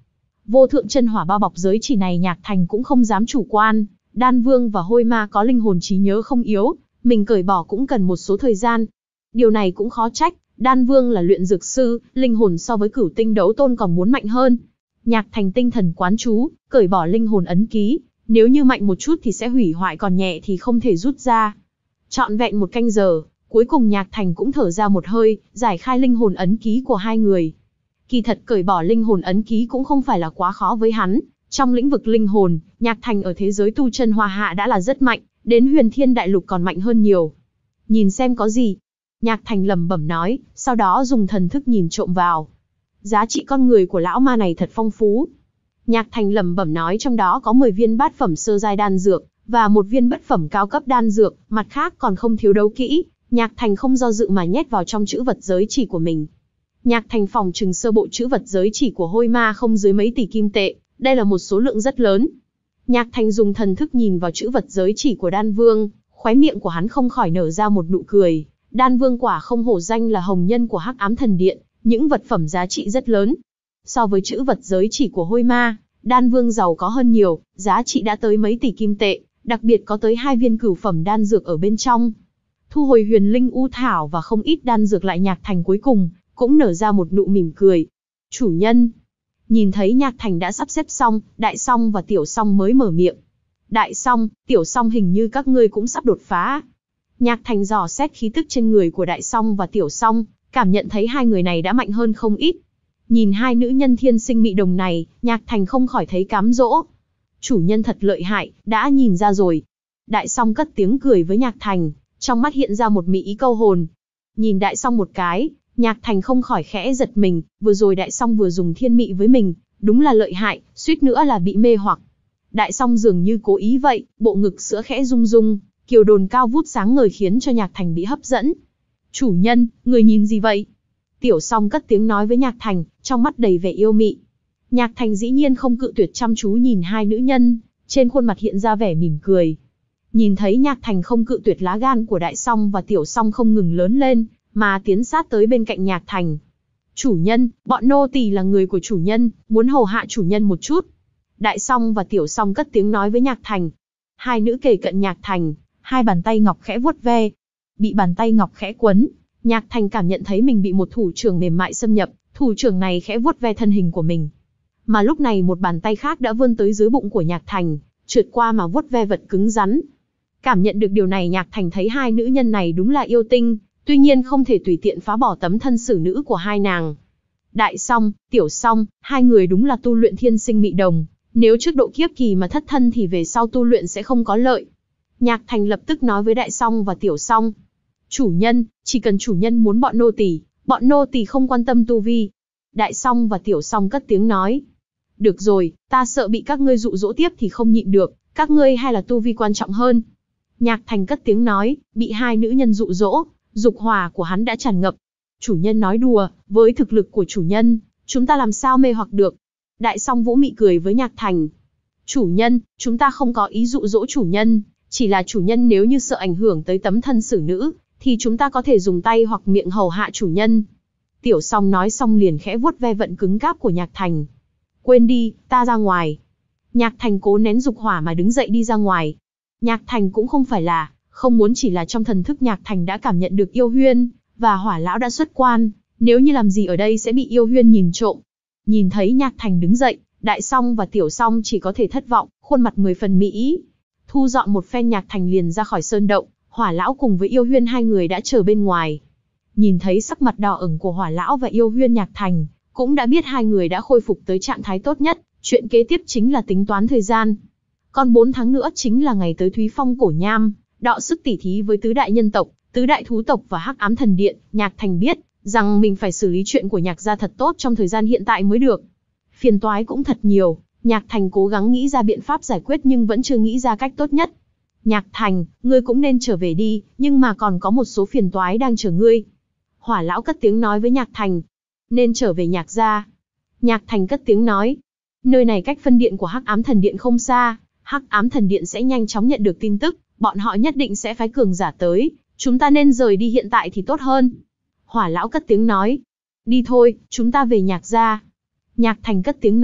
Vô thượng chân hỏa bao bọc giới chỉ này, Nhạc Thành cũng không dám chủ quan. Đan Vương và Hôi Ma có linh hồn trí nhớ không yếu, mình cởi bỏ cũng cần một số thời gian. Điều này cũng khó trách, Đan Vương là luyện dược sư, linh hồn so với Cửu Tinh Đấu Tôn còn muốn mạnh hơn. Nhạc Thành tinh thần quán chú, cởi bỏ linh hồn ấn ký, nếu như mạnh một chút thì sẽ hủy hoại, còn nhẹ thì không thể rút ra. Trọn vẹn một canh giờ, cuối cùng Nhạc Thành cũng thở ra một hơi, giải khai linh hồn ấn ký của hai người. Kỳ thật cởi bỏ linh hồn ấn ký cũng không phải là quá khó với hắn. Trong lĩnh vực linh hồn, Nhạc Thành ở thế giới tu chân Hoa Hạ đã là rất mạnh, đến Huyền Thiên Đại Lục còn mạnh hơn nhiều. Nhìn xem có gì. Nhạc Thành lẩm bẩm nói, sau đó dùng thần thức nhìn trộm vào. Giá trị con người của lão ma này thật phong phú. Nhạc Thành lẩm bẩm nói, trong đó có mười viên bát phẩm sơ giai đan dược, và một viên bất phẩm cao cấp đan dược, mặt khác còn không thiếu đấu kỹ. Nhạc Thành không do dự mà nhét vào trong trữ vật giới chỉ của mình. Nhạc Thành phòng trừng sơ bộ trữ vật giới chỉ của Hôi Ma không dưới mấy tỷ kim tệ, đây là một số lượng rất lớn. Nhạc Thành dùng thần thức nhìn vào trữ vật giới chỉ của Đan Vương, khóe miệng của hắn không khỏi nở ra một nụ cười. Đan Vương quả không hổ danh là hồng nhân của Hắc Ám Thần Điện, những vật phẩm giá trị rất lớn. So với trữ vật giới chỉ của Hôi Ma, Đan Vương giàu có hơn nhiều, giá trị đã tới mấy tỷ kim tệ, đặc biệt có tới hai viên cửu phẩm đan dược ở bên trong. Thu hồi huyền linh u thảo và không ít đan dược lại, Nhạc Thành cuối cùng cũng nở ra một nụ mỉm cười. Chủ nhân. Nhìn thấy Nhạc Thành đã sắp xếp xong, Đại Song và Tiểu Song mới mở miệng. Đại Song, Tiểu Song, hình như các ngươi cũng sắp đột phá. Nhạc Thành dò xét khí tức trên người của Đại Song và Tiểu Song, cảm nhận thấy hai người này đã mạnh hơn không ít. Nhìn hai nữ nhân thiên sinh mị đồng này, Nhạc Thành không khỏi thấy cám dỗ. Chủ nhân thật lợi hại, đã nhìn ra rồi. Đại Song cất tiếng cười với Nhạc Thành, trong mắt hiện ra một mị ý câu hồn. Nhìn Đại Song một cái, Nhạc Thành không khỏi khẽ giật mình, vừa rồi Đại Song vừa dùng thiên mị với mình, đúng là lợi hại, suýt nữa là bị mê hoặc. Đại Song dường như cố ý vậy, bộ ngực sữa khẽ rung rung, kiều đồn cao vút sáng ngời khiến cho Nhạc Thành bị hấp dẫn. Chủ nhân, người nhìn gì vậy? Tiểu Song cất tiếng nói với Nhạc Thành, trong mắt đầy vẻ yêu mị. Nhạc Thành dĩ nhiên không cự tuyệt, chăm chú nhìn hai nữ nhân, trên khuôn mặt hiện ra vẻ mỉm cười. Nhìn thấy Nhạc Thành không cự tuyệt, lá gan của Đại Song và Tiểu Song không ngừng lớn lên, mà tiến sát tới bên cạnh Nhạc Thành. Chủ nhân, bọn nô tỳ là người của chủ nhân, muốn hầu hạ chủ nhân một chút. Đại Song và Tiểu Song cất tiếng nói với Nhạc Thành. Hai nữ kề cận Nhạc Thành, hai bàn tay ngọc khẽ vuốt ve. Bị bàn tay ngọc khẽ quấn, Nhạc Thành cảm nhận thấy mình bị một thủ trưởng mềm mại xâm nhập, thủ trưởng này khẽ vuốt ve thân hình của mình. Mà lúc này một bàn tay khác đã vươn tới dưới bụng của Nhạc Thành, trượt qua mà vuốt ve vật cứng rắn. Cảm nhận được điều này, Nhạc Thành thấy hai nữ nhân này đúng là yêu tinh, tuy nhiên không thể tùy tiện phá bỏ tấm thân xử nữ của hai nàng. Đại Song, Tiểu Song, hai người đúng là tu luyện thiên sinh mị đồng, nếu trước độ kiếp kỳ mà thất thân thì về sau tu luyện sẽ không có lợi. Nhạc Thành lập tức nói với Đại Song và Tiểu Song. Chủ nhân, chỉ cần chủ nhân muốn bọn nô tỳ, bọn nô tỳ không quan tâm tu vi. Đại Song và Tiểu Song cất tiếng nói. Được rồi, ta sợ bị các ngươi dụ dỗ tiếp thì không nhịn được, các ngươi hay là tu vi quan trọng hơn. Nhạc Thành cất tiếng nói, bị hai nữ nhân dụ dỗ, dục hỏa của hắn đã tràn ngập. Chủ nhân nói đùa, với thực lực của chủ nhân, chúng ta làm sao mê hoặc được. Đại Song vũ mị cười với Nhạc Thành. Chủ nhân, chúng ta không có ý dụ dỗ chủ nhân, chỉ là chủ nhân nếu như sợ ảnh hưởng tới tấm thân xử nữ, thì chúng ta có thể dùng tay hoặc miệng hầu hạ chủ nhân. Tiểu Song nói xong liền khẽ vuốt ve vận cứng cáp của Nhạc Thành. Quên đi, ta ra ngoài. Nhạc Thành cố nén dục hỏa mà đứng dậy đi ra ngoài. Nhạc Thành cũng không phải là không muốn, chỉ là trong thần thức Nhạc Thành đã cảm nhận được Yêu Huyên và Hỏa Lão đã xuất quan, nếu như làm gì ở đây sẽ bị Yêu Huyên nhìn trộm. Nhìn thấy Nhạc Thành đứng dậy, Đại Song và Tiểu Song chỉ có thể thất vọng, khuôn mặt mười phần mỹ. Thu dọn một phen, Nhạc Thành liền ra khỏi sơn động, Hỏa Lão cùng với Yêu Huyên hai người đã chờ bên ngoài. Nhìn thấy sắc mặt đỏ ửng của Hỏa Lão và Yêu Huyên, Nhạc Thành cũng đã biết hai người đã khôi phục tới trạng thái tốt nhất, chuyện kế tiếp chính là tính toán thời gian. Còn bốn tháng nữa chính là ngày tới Thúy Phong Cổ Nham, đọ sức tỉ thí với tứ đại nhân tộc, tứ đại thú tộc và Hắc Ám Thần Điện. Nhạc Thành biết rằng mình phải xử lý chuyện của Nhạc gia thật tốt trong thời gian hiện tại mới được. Phiền toái cũng thật nhiều, Nhạc Thành cố gắng nghĩ ra biện pháp giải quyết nhưng vẫn chưa nghĩ ra cách tốt nhất. Nhạc Thành, ngươi cũng nên trở về đi, nhưng mà còn có một số phiền toái đang chờ ngươi. Hỏa Lão cất tiếng nói với Nhạc Thành. Nên trở về Nhạc gia. Nhạc Thành cất tiếng nói. Nơi này cách phân điện của Hắc Ám Thần Điện không xa, Hắc Ám Thần Điện sẽ nhanh chóng nhận được tin tức, bọn họ nhất định sẽ phái cường giả tới, chúng ta nên rời đi hiện tại thì tốt hơn. Hỏa Lão cất tiếng nói. Đi thôi, chúng ta về Nhạc gia. Nhạc Thành cất tiếng nói,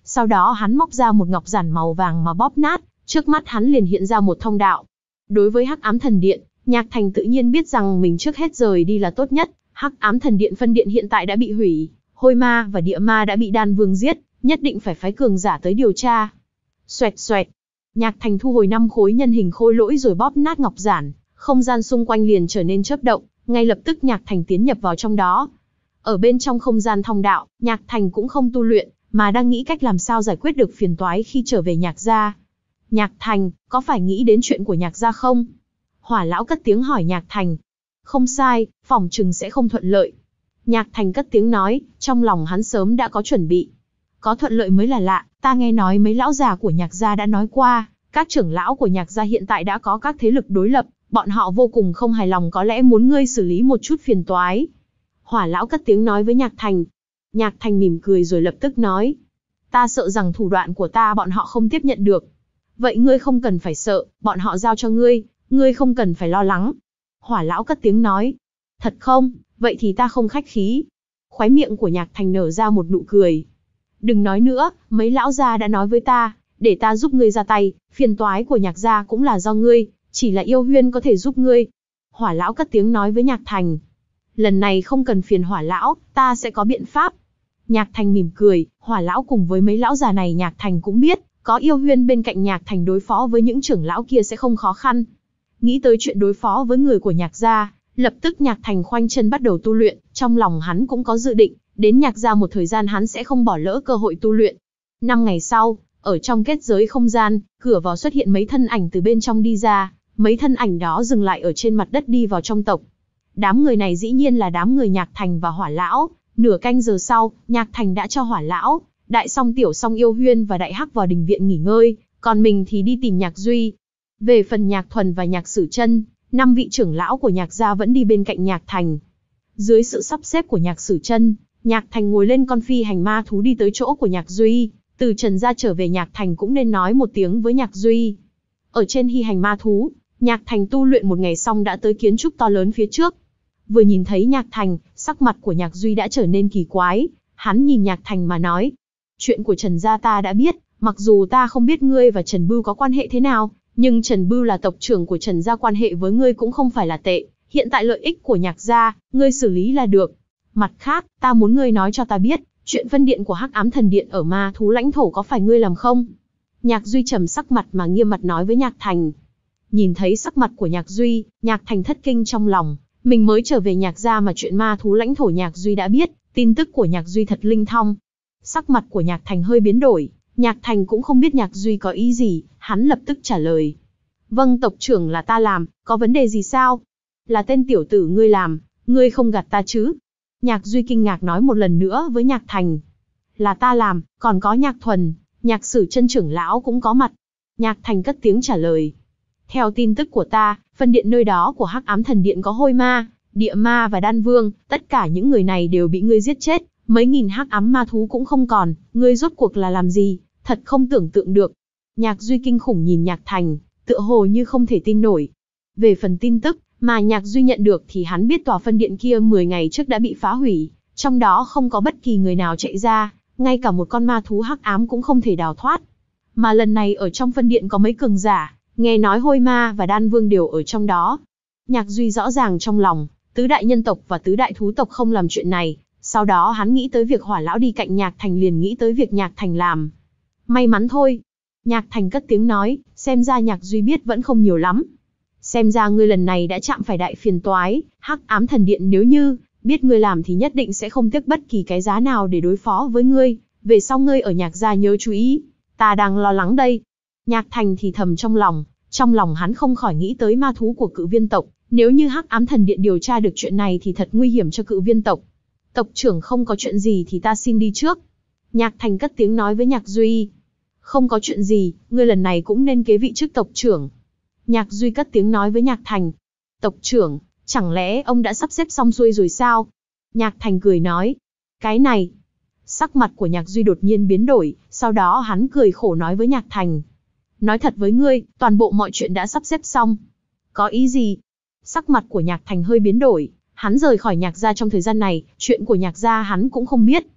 Sau đó hắn móc ra một ngọc giản màu vàng mà bóp nát, trước mắt hắn liền hiện ra một thông đạo. Đối với Hắc Ám Thần Điện, Nhạc Thành tự nhiên biết rằng mình trước hết rời đi là tốt nhất. Hắc Ám Thần Điện phân điện hiện tại đã bị hủy, Hôi Ma và Địa Ma đã bị Đan Vương giết, nhất định phải phái cường giả tới điều tra. Xoẹt xoẹt, Nhạc Thành thu hồi năm khối nhân hình khôi lỗi rồi bóp nát ngọc giản, không gian xung quanh liền trở nên chớp động, ngay lập tức Nhạc Thành tiến nhập vào trong đó. Ở bên trong không gian thông đạo, Nhạc Thành cũng không tu luyện, mà đang nghĩ cách làm sao giải quyết được phiền toái khi trở về Nhạc gia. Nhạc Thành, có phải nghĩ đến chuyện của Nhạc gia không? Hỏa lão cất tiếng hỏi Nhạc Thành. Không sai, phỏng chừng sẽ không thuận lợi. Nhạc Thành cất tiếng nói, trong lòng hắn sớm đã có chuẩn bị. Có thuận lợi mới là lạ, ta nghe nói mấy lão già của Nhạc gia đã nói qua, các trưởng lão của Nhạc gia hiện tại đã có các thế lực đối lập, bọn họ vô cùng không hài lòng, có lẽ muốn ngươi xử lý một chút phiền toái. Hỏa lão cất tiếng nói với Nhạc Thành. Nhạc Thành mỉm cười rồi lập tức nói. Ta sợ rằng thủ đoạn của ta bọn họ không tiếp nhận được. Vậy ngươi không cần phải sợ, bọn họ giao cho ngươi, ngươi không cần phải lo lắng. Hỏa lão cất tiếng nói. Thật không, vậy thì ta không khách khí. Khóe miệng của Nhạc Thành nở ra một nụ cười. Đừng nói nữa, mấy lão gia đã nói với ta, để ta giúp ngươi ra tay, phiền toái của Nhạc gia cũng là do ngươi, chỉ là Yêu Huyên có thể giúp ngươi. Hỏa lão cất tiếng nói với Nhạc Thành. Lần này không cần phiền Hỏa lão, ta sẽ có biện pháp. Nhạc Thành mỉm cười, Hỏa lão cùng với mấy lão già này Nhạc Thành cũng biết, có Yêu Huyên bên cạnh Nhạc Thành đối phó với những trưởng lão kia sẽ không khó khăn. Nghĩ tới chuyện đối phó với người của Nhạc gia, lập tức Nhạc Thành khoanh chân bắt đầu tu luyện, trong lòng hắn cũng có dự định, đến Nhạc gia một thời gian hắn sẽ không bỏ lỡ cơ hội tu luyện. Năm ngày sau, ở trong kết giới không gian, cửa vào xuất hiện mấy thân ảnh từ bên trong đi ra, mấy thân ảnh đó dừng lại ở trên mặt đất đi vào trong tộc. Đám người này dĩ nhiên là đám người Nhạc Thành và Hỏa lão. Nửa canh giờ sau, Nhạc Thành đã cho Hỏa lão, Đại Song Tiểu Song Yêu Huyên và Đại Hắc vào đình viện nghỉ ngơi, còn mình thì đi tìm Nhạc Duy. Về phần Nhạc Thuần và Nhạc Sử Chân, năm vị trưởng lão của Nhạc gia vẫn đi bên cạnh Nhạc Thành. Dưới sự sắp xếp của Nhạc Sử Chân, Nhạc Thành ngồi lên con phi hành ma thú đi tới chỗ của Nhạc Duy. Từ Trần gia trở về Nhạc Thành cũng nên nói một tiếng với Nhạc Duy. Ở trên phi hành ma thú, Nhạc Thành tu luyện một ngày xong đã tới kiến trúc to lớn phía trước. Vừa nhìn thấy Nhạc Thành, sắc mặt của Nhạc Duy đã trở nên kỳ quái, hắn nhìn Nhạc Thành mà nói. Chuyện của Trần gia ta đã biết, mặc dù ta không biết ngươi và Trần Bưu có quan hệ thế nào, nhưng Trần Bưu là tộc trưởng của Trần gia, quan hệ với ngươi cũng không phải là tệ, hiện tại lợi ích của Nhạc gia, ngươi xử lý là được. Mặt khác, ta muốn ngươi nói cho ta biết, chuyện phân điện của Hắc Ám Thần Điện ở ma thú lãnh thổ có phải ngươi làm không? Nhạc Duy trầm sắc mặt mà nghiêm mặt nói với Nhạc Thành. Nhìn thấy sắc mặt của Nhạc Duy, Nhạc Thành thất kinh trong lòng. Mình mới trở về Nhạc gia mà chuyện ma thú lãnh thổ Nhạc Duy đã biết, tin tức của Nhạc Duy thật linh thông. Sắc mặt của Nhạc Thành hơi biến đổi, Nhạc Thành cũng không biết Nhạc Duy có ý gì, hắn lập tức trả lời. Vâng, tộc trưởng, là ta làm, có vấn đề gì sao? Là tên tiểu tử ngươi làm, ngươi không gạt ta chứ? Nhạc Duy kinh ngạc nói một lần nữa với Nhạc Thành. Là ta làm, còn có Nhạc Thuần, Nhạc Sử Chân trưởng lão cũng có mặt. Nhạc Thành cất tiếng trả lời. Theo tin tức của ta, phân điện nơi đó của Hắc Ám Thần Điện có Hôi Ma, Địa Ma và Đan Vương, tất cả những người này đều bị ngươi giết chết, mấy nghìn hắc ám ma thú cũng không còn, ngươi rốt cuộc là làm gì, thật không tưởng tượng được. Nhạc Duy kinh khủng nhìn Nhạc Thành, tựa hồ như không thể tin nổi. Về phần tin tức mà Nhạc Duy nhận được thì hắn biết tòa phân điện kia mười ngày trước đã bị phá hủy, trong đó không có bất kỳ người nào chạy ra, ngay cả một con ma thú hắc ám cũng không thể đào thoát. Mà lần này ở trong phân điện có mấy cường giả, nghe nói Hôi Ma và Đan Vương đều ở trong đó. Nhạc Duy rõ ràng trong lòng, tứ đại nhân tộc và tứ đại thú tộc không làm chuyện này, sau đó hắn nghĩ tới việc Hỏa lão đi cạnh Nhạc Thành liền nghĩ tới việc Nhạc Thành làm. May mắn thôi. Nhạc Thành cất tiếng nói, xem ra Nhạc Duy biết vẫn không nhiều lắm. Xem ra ngươi lần này đã chạm phải đại phiền toái, Hắc Ám Thần Điện nếu như biết ngươi làm thì nhất định sẽ không tiếc bất kỳ cái giá nào để đối phó với ngươi, về sau ngươi ở Nhạc gia nhớ chú ý, ta đang lo lắng đây. Nhạc Thành thì thầm trong lòng, trong lòng hắn không khỏi nghĩ tới ma thú của Cự Viên tộc, nếu như Hắc Ám Thần Điện điều tra được chuyện này thì thật nguy hiểm cho Cự Viên tộc. Tộc trưởng không có chuyện gì thì ta xin đi trước. Nhạc Thành cất tiếng nói với Nhạc Duy. Không có chuyện gì, ngươi lần này cũng nên kế vị chức tộc trưởng. Nhạc Duy cất tiếng nói với Nhạc Thành. Tộc trưởng, chẳng lẽ ông đã sắp xếp xong xuôi rồi sao? Nhạc Thành cười nói. Cái này. Sắc mặt của Nhạc Duy đột nhiên biến đổi, sau đó hắn cười khổ nói với Nhạc Thành. Nói thật với ngươi, toàn bộ mọi chuyện đã sắp xếp xong. Có ý gì? Sắc mặt của Nhạc Thành hơi biến đổi, hắn rời khỏi Nhạc gia trong thời gian này, chuyện của Nhạc gia hắn cũng không biết.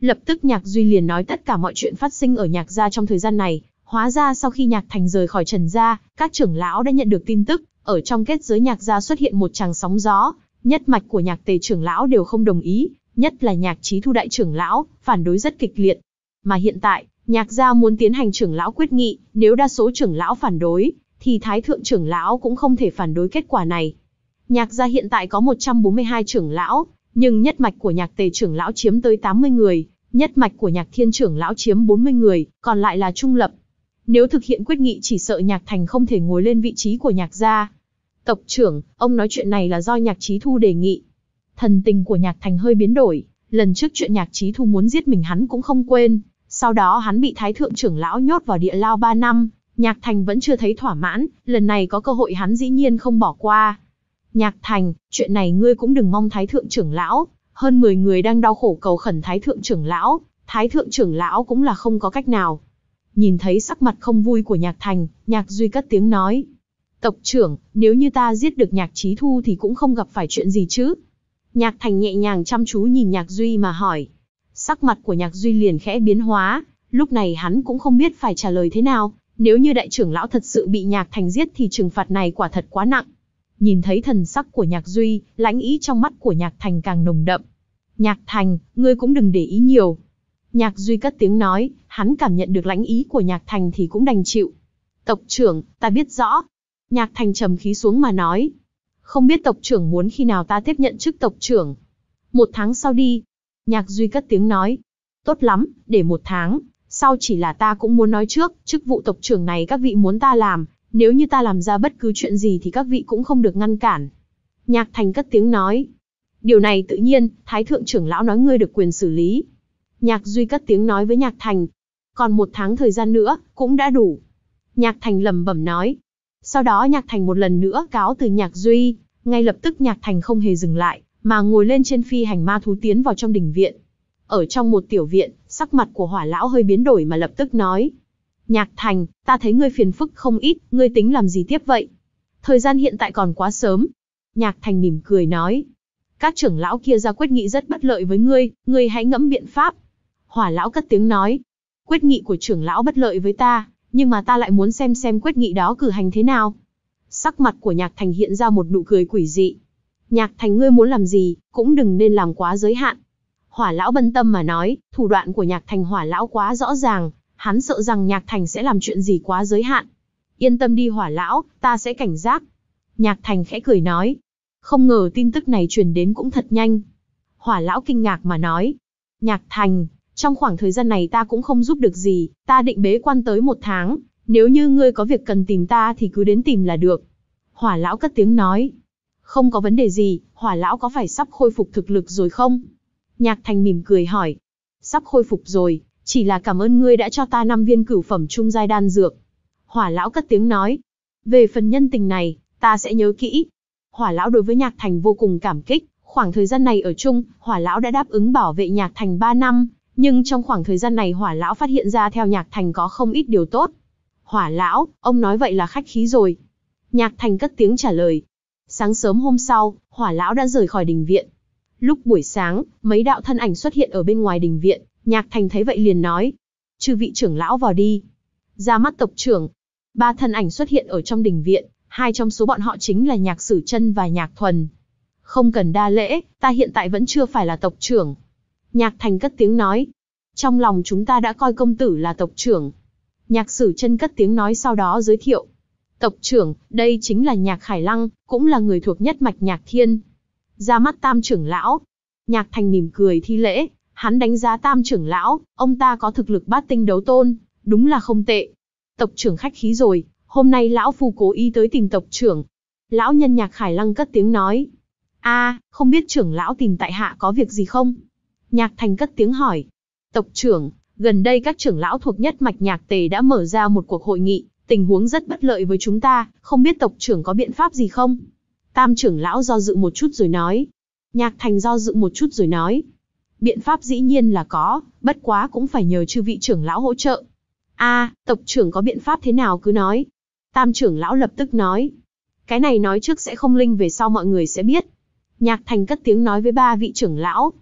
Lập tức Nhạc Duy liền nói tất cả mọi chuyện phát sinh ở Nhạc gia trong thời gian này. Hóa ra sau khi Nhạc Thành rời khỏi Trần gia, các trưởng lão đã nhận được tin tức, ở trong kết giới Nhạc gia xuất hiện một tràng sóng gió, nhất mạch của Nhạc Tề trưởng lão đều không đồng ý, nhất là Nhạc Chí Thu đại trưởng lão, phản đối rất kịch liệt. Mà hiện tại, Nhạc gia muốn tiến hành trưởng lão quyết nghị, nếu đa số trưởng lão phản đối, thì Thái thượng trưởng lão cũng không thể phản đối kết quả này. Nhạc gia hiện tại có một trăm bốn mươi hai trưởng lão, nhưng nhất mạch của Nhạc Tề trưởng lão chiếm tới tám mươi người, nhất mạch của Nhạc Thiên trưởng lão chiếm bốn mươi người, còn lại là trung lập. Nếu thực hiện quyết nghị chỉ sợ Nhạc Thành không thể ngồi lên vị trí của Nhạc gia. Tộc trưởng, ông nói chuyện này là do Nhạc Chí Thu đề nghị. Thần tình của Nhạc Thành hơi biến đổi, lần trước chuyện Nhạc Chí Thu muốn giết mình hắn cũng không quên, sau đó hắn bị Thái thượng trưởng lão nhốt vào địa lao ba năm, Nhạc Thành vẫn chưa thấy thỏa mãn, lần này có cơ hội hắn dĩ nhiên không bỏ qua. Nhạc Thành, chuyện này ngươi cũng đừng mong Thái thượng trưởng lão, hơn mười người đang đau khổ cầu khẩn Thái thượng trưởng lão, Thái thượng trưởng lão cũng là không có cách nào. Nhìn thấy sắc mặt không vui của Nhạc Thành, Nhạc Duy cất tiếng nói. Tộc trưởng, nếu như ta giết được Nhạc Chí Thu thì cũng không gặp phải chuyện gì chứ? Nhạc Thành nhẹ nhàng chăm chú nhìn Nhạc Duy mà hỏi. Sắc mặt của Nhạc Duy liền khẽ biến hóa, lúc này hắn cũng không biết phải trả lời thế nào. Nếu như đại trưởng lão thật sự bị Nhạc Thành giết thì trừng phạt này quả thật quá nặng. Nhìn thấy thần sắc của Nhạc Duy, lãnh ý trong mắt của Nhạc Thành càng nồng đậm. Nhạc Thành, ngươi cũng đừng để ý nhiều. Nhạc Duy cất tiếng nói, hắn cảm nhận được lãnh ý của Nhạc Thành thì cũng đành chịu. Tộc trưởng, ta biết rõ. Nhạc Thành trầm khí xuống mà nói. Không biết tộc trưởng muốn khi nào ta tiếp nhận chức tộc trưởng. Một tháng sau đi. Nhạc Duy cất tiếng nói. Tốt lắm, để một tháng. Sau chỉ là ta cũng muốn nói trước, chức vụ tộc trưởng này các vị muốn ta làm. Nếu như ta làm ra bất cứ chuyện gì thì các vị cũng không được ngăn cản. Nhạc Thành cất tiếng nói. Điều này tự nhiên, Thái thượng trưởng lão nói ngươi được quyền xử lý. Nhạc Duy cất tiếng nói với Nhạc Thành. Còn một tháng thời gian nữa, cũng đã đủ. Nhạc Thành lẩm bẩm nói. Sau đó Nhạc Thành một lần nữa cáo từ Nhạc Duy, ngay lập tức Nhạc Thành không hề dừng lại, mà ngồi lên trên phi hành ma thú tiến vào trong đình viện. Ở trong một tiểu viện, sắc mặt của Hỏa lão hơi biến đổi mà lập tức nói. Nhạc Thành, ta thấy ngươi phiền phức không ít, ngươi tính làm gì tiếp vậy? Thời gian hiện tại còn quá sớm. Nhạc Thành mỉm cười nói. Các trưởng lão kia ra quyết nghị rất bất lợi với ngươi, ngươi hãy ngẫm biện pháp. Hỏa lão cất tiếng nói. Quyết nghị của trưởng lão bất lợi với ta, nhưng mà ta lại muốn xem xem quyết nghị đó cử hành thế nào. Sắc mặt của Nhạc Thành hiện ra một nụ cười quỷ dị. Nhạc Thành ngươi muốn làm gì, cũng đừng nên làm quá giới hạn. Hỏa lão bân tâm mà nói, thủ đoạn của Nhạc Thành Hỏa lão quá rõ ràng, hắn sợ rằng Nhạc Thành sẽ làm chuyện gì quá giới hạn. Yên tâm đi Hỏa lão, ta sẽ cảnh giác. Nhạc Thành khẽ cười nói. Không ngờ tin tức này truyền đến cũng thật nhanh. Hỏa lão kinh ngạc mà nói. Nhạc Thành, trong khoảng thời gian này ta cũng không giúp được gì, ta định bế quan tới một tháng, nếu như ngươi có việc cần tìm ta thì cứ đến tìm là được. Hỏa lão cất tiếng nói. Không có vấn đề gì, Hỏa lão có phải sắp khôi phục thực lực rồi không? Nhạc Thành mỉm cười hỏi. Sắp khôi phục rồi, chỉ là cảm ơn ngươi đã cho ta năm viên cửu phẩm trung giai đan dược. Hỏa lão cất tiếng nói. Về phần nhân tình này, ta sẽ nhớ kỹ. Hỏa lão đối với Nhạc Thành vô cùng cảm kích, khoảng thời gian này ở chung, Hỏa lão đã đáp ứng bảo vệ Nhạc Thành ba năm, nhưng trong khoảng thời gian này Hỏa lão phát hiện ra theo Nhạc Thành có không ít điều tốt. Hỏa lão, ông nói vậy là khách khí rồi. Nhạc Thành cất tiếng trả lời. Sáng sớm hôm sau, Hỏa lão đã rời khỏi đình viện. Lúc buổi sáng, mấy đạo thân ảnh xuất hiện ở bên ngoài đình viện, Nhạc Thành thấy vậy liền nói. Chư vị trưởng lão vào đi. Ra mắt tộc trưởng. Ba thân ảnh xuất hiện ở trong đình viện, hai trong số bọn họ chính là Nhạc Sử Chân và Nhạc Thuần. Không cần đa lễ, ta hiện tại vẫn chưa phải là tộc trưởng. Nhạc Thành cất tiếng nói. Trong lòng chúng ta đã coi công tử là tộc trưởng. Nhạc Sử Chân cất tiếng nói sau đó giới thiệu. Tộc trưởng, đây chính là Nhạc Khải Lăng, cũng là người thuộc nhất mạch Nhạc Thiên. Ra mắt Tam trưởng lão. Nhạc Thành mỉm cười thi lễ, hắn đánh giá Tam trưởng lão, ông ta có thực lực bát tinh đấu tôn, đúng là không tệ. Tộc trưởng khách khí rồi, hôm nay lão phu cố ý tới tìm tộc trưởng. Lão nhân Nhạc Khải Lăng cất tiếng nói. A, không biết trưởng lão tìm tại hạ có việc gì không? Nhạc Thành cất tiếng hỏi. Tộc trưởng, gần đây các trưởng lão thuộc nhất mạch Nhạc Tề đã mở ra một cuộc hội nghị, tình huống rất bất lợi với chúng ta, không biết tộc trưởng có biện pháp gì không? Tam trưởng lão do dự một chút rồi nói. Nhạc Thành do dự một chút rồi nói. Biện pháp dĩ nhiên là có, bất quá cũng phải nhờ chư vị trưởng lão hỗ trợ. A, tộc trưởng có biện pháp thế nào cứ nói. Tam trưởng lão lập tức nói. Cái này nói trước sẽ không linh về sau mọi người sẽ biết. Nhạc Thành cất tiếng nói với ba vị trưởng lão.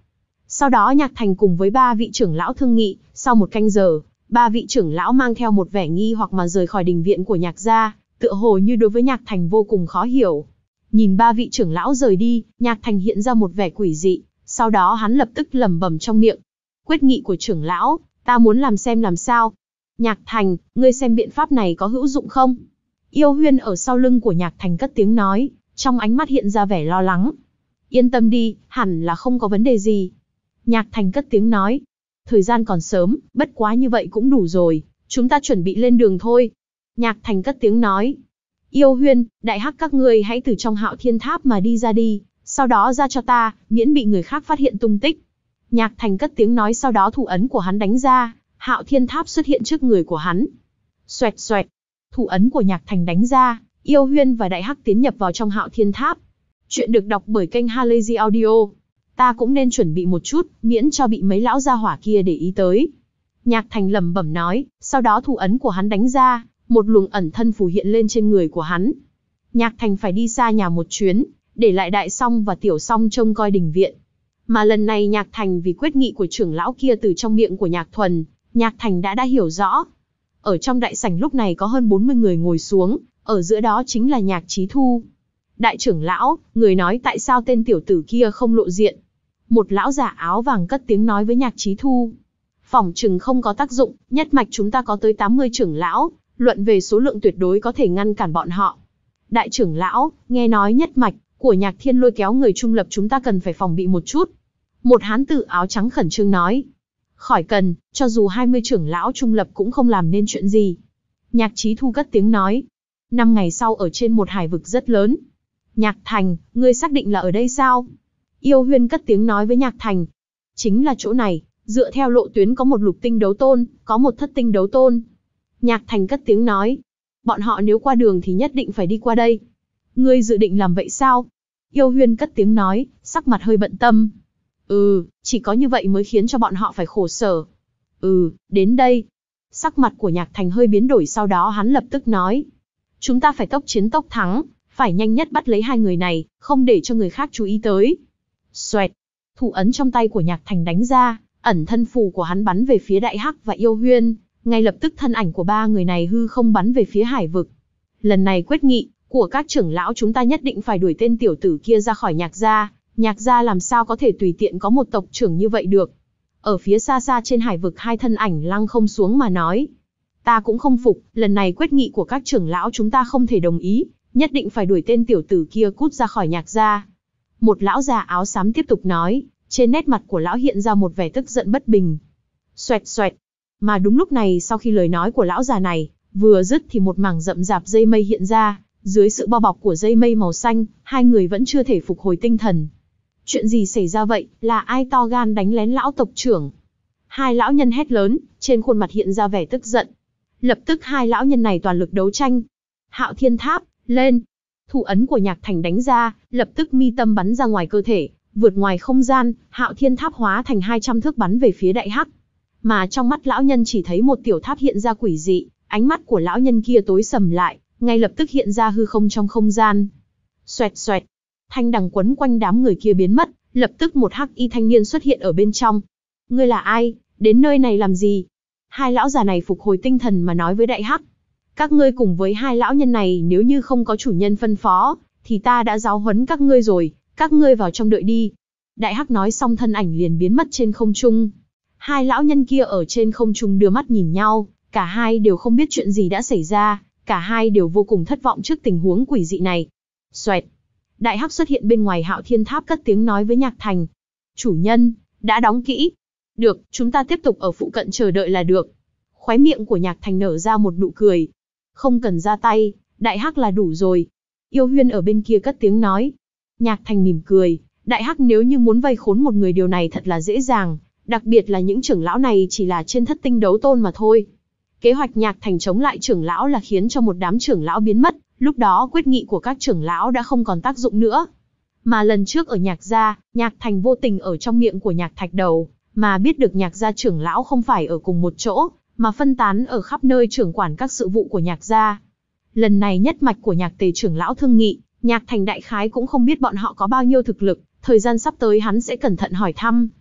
Sau đó Nhạc Thành cùng với ba vị trưởng lão thương nghị, sau một canh giờ, ba vị trưởng lão mang theo một vẻ nghi hoặc mà rời khỏi đình viện của Nhạc gia, tựa hồ như đối với Nhạc Thành vô cùng khó hiểu. Nhìn ba vị trưởng lão rời đi, Nhạc Thành hiện ra một vẻ quỷ dị, sau đó hắn lập tức lẩm bẩm trong miệng. Quyết nghị của trưởng lão, ta muốn làm xem làm sao. Nhạc Thành, ngươi xem biện pháp này có hữu dụng không? Yêu Huyên ở sau lưng của Nhạc Thành cất tiếng nói, trong ánh mắt hiện ra vẻ lo lắng. Yên tâm đi, hẳn là không có vấn đề gì. Nhạc Thành cất tiếng nói, thời gian còn sớm, bất quá như vậy cũng đủ rồi, chúng ta chuẩn bị lên đường thôi. Nhạc Thành cất tiếng nói, Yêu Huyên, Đại Hắc các ngươi hãy từ trong Hạo Thiên Tháp mà đi ra đi, sau đó ra cho ta, miễn bị người khác phát hiện tung tích. Nhạc Thành cất tiếng nói, sau đó thủ ấn của hắn đánh ra, Hạo Thiên Tháp xuất hiện trước người của hắn. Xoẹt xoẹt, thủ ấn của Nhạc Thành đánh ra, Yêu Huyên và Đại Hắc tiến nhập vào trong Hạo Thiên Tháp. Chuyện được đọc bởi kênh Halazy Audio. Ta cũng nên chuẩn bị một chút, miễn cho bị mấy lão gia hỏa kia để ý tới. Nhạc Thành lẩm bẩm nói, sau đó thủ ấn của hắn đánh ra, một luồng ẩn thân phù hiện lên trên người của hắn. Nhạc Thành phải đi xa nhà một chuyến, để lại Đại Song và Tiểu Song trông coi đình viện. Mà lần này Nhạc Thành vì quyết nghị của trưởng lão kia từ trong miệng của Nhạc Thuần, Nhạc Thành đã đã hiểu rõ. Ở trong đại sảnh lúc này có hơn bốn mươi người ngồi xuống, ở giữa đó chính là Nhạc Chí Thu. Đại trưởng lão, người nói tại sao tên tiểu tử kia không lộ diện? Một lão giả áo vàng cất tiếng nói với Nhạc Chí Thu. Phỏng chừng không có tác dụng, nhất mạch chúng ta có tới tám mươi trưởng lão, luận về số lượng tuyệt đối có thể ngăn cản bọn họ. Đại trưởng lão, nghe nói nhất mạch của Nhạc Thiên lôi kéo người trung lập, chúng ta cần phải phòng bị một chút. Một hán tử áo trắng khẩn trương nói. Khỏi cần, cho dù hai mươi trưởng lão trung lập cũng không làm nên chuyện gì. Nhạc Chí Thu cất tiếng nói. Năm ngày sau ở trên một hải vực rất lớn. Nhạc Thành, ngươi xác định là ở đây sao? Yêu Huyên cất tiếng nói với Nhạc Thành. Chính là chỗ này, dựa theo lộ tuyến có một lục tinh đấu tôn, có một thất tinh đấu tôn. Nhạc Thành cất tiếng nói. Bọn họ nếu qua đường thì nhất định phải đi qua đây. Ngươi dự định làm vậy sao? Yêu Huyên cất tiếng nói, sắc mặt hơi bận tâm. Ừ, chỉ có như vậy mới khiến cho bọn họ phải khổ sở. Ừ, đến đây. Sắc mặt của Nhạc Thành hơi biến đổi, sau đó hắn lập tức nói. Chúng ta phải tốc chiến tốc thắng, phải nhanh nhất bắt lấy hai người này, không để cho người khác chú ý tới. Xoẹt, thủ ấn trong tay của Nhạc Thành đánh ra, ẩn thân phù của hắn bắn về phía Đại Hắc và Yêu Huyên, ngay lập tức thân ảnh của ba người này hư không bắn về phía hải vực. Lần này quyết nghị của các trưởng lão chúng ta nhất định phải đuổi tên tiểu tử kia ra khỏi Nhạc gia, Nhạc gia làm sao có thể tùy tiện có một tộc trưởng như vậy được. Ở phía xa xa trên hải vực hai thân ảnh lăng không xuống mà nói. Ta cũng không phục, lần này quyết nghị của các trưởng lão chúng ta không thể đồng ý, nhất định phải đuổi tên tiểu tử kia cút ra khỏi Nhạc gia. Một lão già áo xám tiếp tục nói, trên nét mặt của lão hiện ra một vẻ tức giận bất bình. Xoẹt xoẹt. Mà đúng lúc này, sau khi lời nói của lão già này vừa dứt thì một mảng rậm rạp dây mây hiện ra, dưới sự bao bọc của dây mây màu xanh, hai người vẫn chưa thể phục hồi tinh thần. Chuyện gì xảy ra vậy, là ai to gan đánh lén lão tộc trưởng? Hai lão nhân hét lớn, trên khuôn mặt hiện ra vẻ tức giận. Lập tức hai lão nhân này toàn lực đấu tranh. Hạo Thiên Tháp, lên! Thủ ấn của Nhạc Thành đánh ra, lập tức mi tâm bắn ra ngoài cơ thể, vượt ngoài không gian, Hạo Thiên Tháp hóa thành hai trăm thước bắn về phía Đại Hắc. Mà trong mắt lão nhân chỉ thấy một tiểu tháp hiện ra quỷ dị, ánh mắt của lão nhân kia tối sầm lại, ngay lập tức hiện ra hư không trong không gian. Xoẹt xoẹt, thanh đằng quấn quanh đám người kia biến mất, lập tức một hắc y thanh niên xuất hiện ở bên trong. Ngươi là ai, đến nơi này làm gì? Hai lão già này phục hồi tinh thần mà nói với Đại Hắc. Các ngươi cùng với hai lão nhân này nếu như không có chủ nhân phân phó, thì ta đã giáo huấn các ngươi rồi, các ngươi vào trong đợi đi. Đại Hắc nói xong thân ảnh liền biến mất trên không trung. Hai lão nhân kia ở trên không trung đưa mắt nhìn nhau, cả hai đều không biết chuyện gì đã xảy ra, cả hai đều vô cùng thất vọng trước tình huống quỷ dị này. Xoẹt. Đại Hắc xuất hiện bên ngoài Hạo Thiên Tháp cất tiếng nói với Nhạc Thành. Chủ nhân, đã đóng kỹ. Được, chúng ta tiếp tục ở phụ cận chờ đợi là được. Khóe miệng của Nhạc Thành nở ra một nụ cười. Không cần ra tay, Đại Hắc là đủ rồi. Yêu Huyên ở bên kia cất tiếng nói. Nhạc Thành mỉm cười, Đại Hắc nếu như muốn vây khốn một người điều này thật là dễ dàng, đặc biệt là những trưởng lão này chỉ là trên thất tinh đấu tôn mà thôi. Kế hoạch Nhạc Thành chống lại trưởng lão là khiến cho một đám trưởng lão biến mất, lúc đó quyết nghị của các trưởng lão đã không còn tác dụng nữa. Mà lần trước ở Nhạc gia, Nhạc Thành vô tình ở trong miệng của Nhạc Thạch Đầu, mà biết được Nhạc gia trưởng lão không phải ở cùng một chỗ, mà phân tán ở khắp nơi trưởng quản các sự vụ của Nhạc gia. Lần này nhất mạch của Nhạc Tề trưởng lão thương nghị, Nhạc Thành đại khái cũng không biết bọn họ có bao nhiêu thực lực, thời gian sắp tới hắn sẽ cẩn thận hỏi thăm.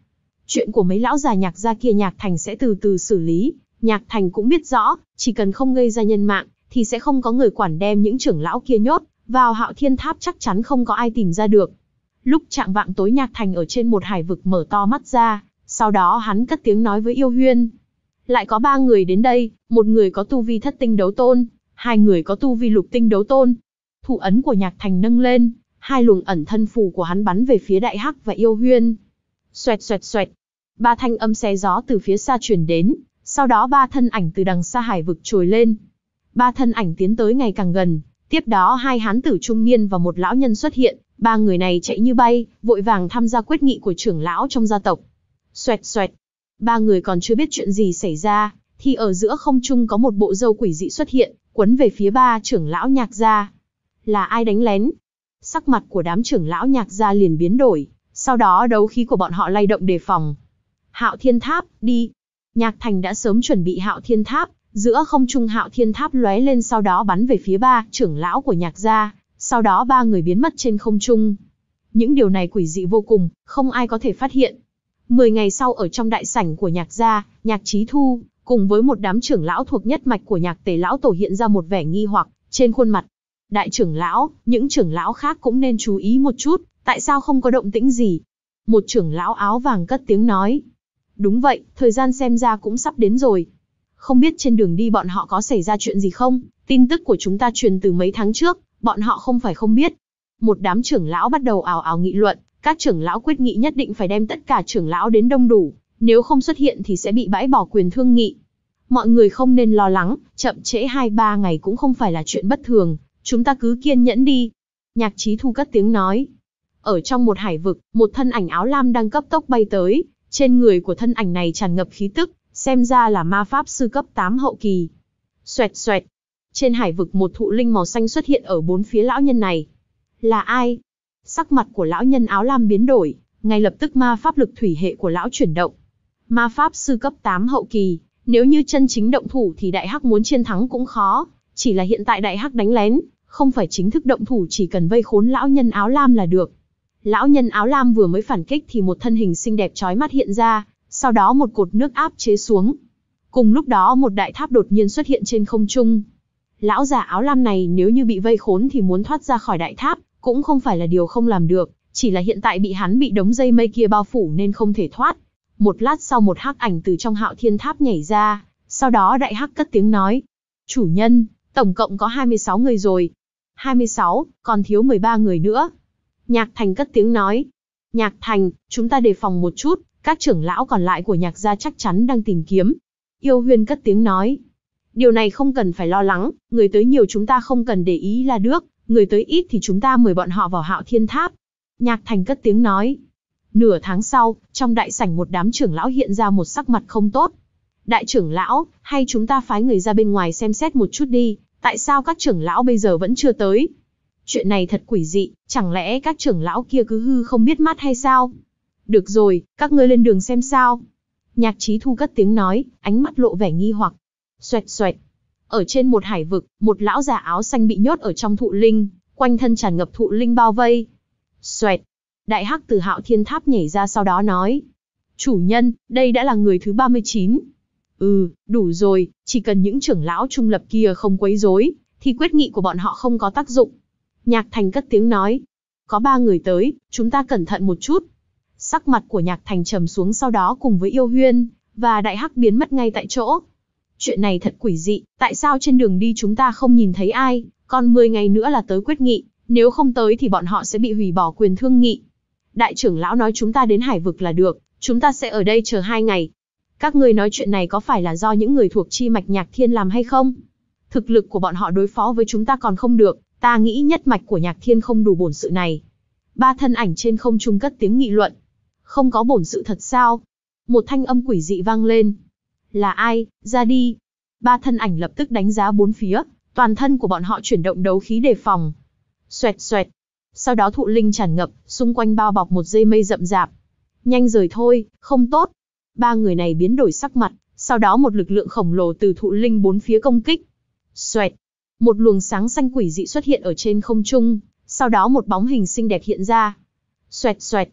Chuyện của mấy lão già Nhạc gia kia Nhạc Thành sẽ từ từ xử lý. Nhạc Thành cũng biết rõ, chỉ cần không gây ra nhân mạng, thì sẽ không có người quản đem những trưởng lão kia nhốt vào Hạo Thiên Tháp, chắc chắn không có ai tìm ra được. Lúc chạng vạng tối, Nhạc Thành ở trên một hải vực mở to mắt ra, sau đó hắn cất tiếng nói với Yêu Huyên. Lại có ba người đến đây, một người có tu vi thất tinh đấu tôn, hai người có tu vi lục tinh đấu tôn. Thủ ấn của Nhạc Thành nâng lên, hai luồng ẩn thân phù của hắn bắn về phía Đại Hắc và Yêu Huyên. Xoẹt xoẹt xoẹt, ba thanh âm xé gió từ phía xa truyền đến, sau đó ba thân ảnh từ đằng xa hải vực trồi lên. Ba thân ảnh tiến tới ngày càng gần, tiếp đó hai hán tử trung niên và một lão nhân xuất hiện, ba người này chạy như bay, vội vàng tham gia quyết nghị của trưởng lão trong gia tộc. Xoẹt xoẹt, ba người còn chưa biết chuyện gì xảy ra, thì ở giữa không trung có một bộ râu quỷ dị xuất hiện, quấn về phía ba trưởng lão Nhạc gia. Là ai đánh lén? Sắc mặt của đám trưởng lão Nhạc gia liền biến đổi, sau đó đấu khí của bọn họ lay động đề phòng. Hạo Thiên Tháp, đi! Nhạc Thành đã sớm chuẩn bị Hạo Thiên Tháp, giữa không trung Hạo Thiên Tháp lóe lên, sau đó bắn về phía ba trưởng lão của Nhạc gia, sau đó ba người biến mất trên không trung. Những điều này quỷ dị vô cùng, không ai có thể phát hiện. Mười ngày sau, ở trong đại sảnh của Nhạc gia, Nhạc Chí Thu cùng với một đám trưởng lão thuộc nhất mạch của Nhạc Tề lão tổ hiện ra một vẻ nghi hoặc trên khuôn mặt. Đại trưởng lão, những trưởng lão khác cũng nên chú ý một chút, tại sao không có động tĩnh gì? Một trưởng lão áo vàng cất tiếng nói. Đúng vậy, thời gian xem ra cũng sắp đến rồi. Không biết trên đường đi bọn họ có xảy ra chuyện gì không? Tin tức của chúng ta truyền từ mấy tháng trước, bọn họ không phải không biết. Một đám trưởng lão bắt đầu ào ào nghị luận, các trưởng lão quyết nghị nhất định phải đem tất cả trưởng lão đến đông đủ, nếu không xuất hiện thì sẽ bị bãi bỏ quyền thương nghị. Mọi người không nên lo lắng, chậm trễ hai ba ngày cũng không phải là chuyện bất thường, chúng ta cứ kiên nhẫn đi. Nhạc Chí Thu cất tiếng nói. Ở trong một hải vực, một thân ảnh áo lam đang cấp tốc bay tới, trên người của thân ảnh này tràn ngập khí tức, xem ra là ma pháp sư cấp tám hậu kỳ. Xoẹt xoẹt, trên hải vực một thụ linh màu xanh xuất hiện ở bốn phía lão nhân này. Là ai? Sắc mặt của lão nhân áo lam biến đổi, ngay lập tức ma pháp lực thủy hệ của lão chuyển động. Ma pháp sư cấp tám hậu kỳ, nếu như chân chính động thủ thì Đại Hắc muốn chiến thắng cũng khó, chỉ là hiện tại Đại Hắc đánh lén, không phải chính thức động thủ, chỉ cần vây khốn lão nhân áo lam là được. Lão nhân áo lam vừa mới phản kích thì một thân hình xinh đẹp chói mắt hiện ra, sau đó một cột nước áp chế xuống. Cùng lúc đó một đại tháp đột nhiên xuất hiện trên không trung. Lão già áo lam này nếu như bị vây khốn thì muốn thoát ra khỏi đại tháp, cũng không phải là điều không làm được, chỉ là hiện tại bị hắn bị đống dây mây kia bao phủ nên không thể thoát. Một lát sau một hắc ảnh từ trong Hạo Thiên Tháp nhảy ra, sau đó Đại Hắc cất tiếng nói. Chủ nhân, tổng cộng có hai mươi sáu người rồi. hai mươi sáu, còn thiếu mười ba người nữa. Nhạc Thành cất tiếng nói. Nhạc Thành, chúng ta đề phòng một chút, các trưởng lão còn lại của Nhạc gia chắc chắn đang tìm kiếm. Yêu Huyên cất tiếng nói. Điều này không cần phải lo lắng, người tới nhiều chúng ta không cần để ý là được, người tới ít thì chúng ta mời bọn họ vào Hạo Thiên Tháp. Nhạc Thành cất tiếng nói. Nửa tháng sau, trong đại sảnh một đám trưởng lão hiện ra một sắc mặt không tốt. Đại trưởng lão, hay chúng ta phái người ra bên ngoài xem xét một chút đi, tại sao các trưởng lão bây giờ vẫn chưa tới? Chuyện này thật quỷ dị, chẳng lẽ các trưởng lão kia cứ hư không biết mắt hay sao? Được rồi, các ngươi lên đường xem sao. Nhạc Chí Thu cất tiếng nói, ánh mắt lộ vẻ nghi hoặc. Xoẹt xoẹt. Ở trên một hải vực, một lão già áo xanh bị nhốt ở trong thụ linh, quanh thân tràn ngập thụ linh bao vây. Xoẹt. Đại Hắc từ Hạo Thiên Tháp nhảy ra sau đó nói. Chủ nhân, đây đã là người thứ ba mươi chín. Ừ, đủ rồi, chỉ cần những trưởng lão trung lập kia không quấy rối, thì quyết nghị của bọn họ không có tác dụng. Nhạc Thành cất tiếng nói. Có ba người tới, chúng ta cẩn thận một chút. Sắc mặt của Nhạc Thành trầm xuống, sau đó cùng với Yêu Huyên và Đại Hắc biến mất ngay tại chỗ. Chuyện này thật quỷ dị, tại sao trên đường đi chúng ta không nhìn thấy ai, còn mười ngày nữa là tới quyết nghị, nếu không tới thì bọn họ sẽ bị hủy bỏ quyền thương nghị. Đại trưởng lão nói chúng ta đến hải vực là được, chúng ta sẽ ở đây chờ hai ngày. Các ngươi nói chuyện này có phải là do những người thuộc chi mạch Nhạc Thiên làm hay không? Thực lực của bọn họ đối phó với chúng ta còn không được, ta nghĩ nhất mạch của Nhạc Thiên không đủ bổn sự này. Ba thân ảnh trên không trung cất tiếng nghị luận. Không có bổn sự thật sao? Một thanh âm quỷ dị vang lên. Là ai, ra đi. Ba thân ảnh lập tức đánh giá bốn phía, toàn thân của bọn họ chuyển động đấu khí đề phòng. Xoẹt xoẹt. Sau đó thụ linh tràn ngập, xung quanh bao bọc một dây mây rậm rạp. Nhanh rời thôi, không tốt. Ba người này biến đổi sắc mặt, sau đó một lực lượng khổng lồ từ thụ linh bốn phía công kích. Xoẹt. Một luồng sáng xanh quỷ dị xuất hiện ở trên không trung, sau đó một bóng hình xinh đẹp hiện ra. Xoẹt xoẹt.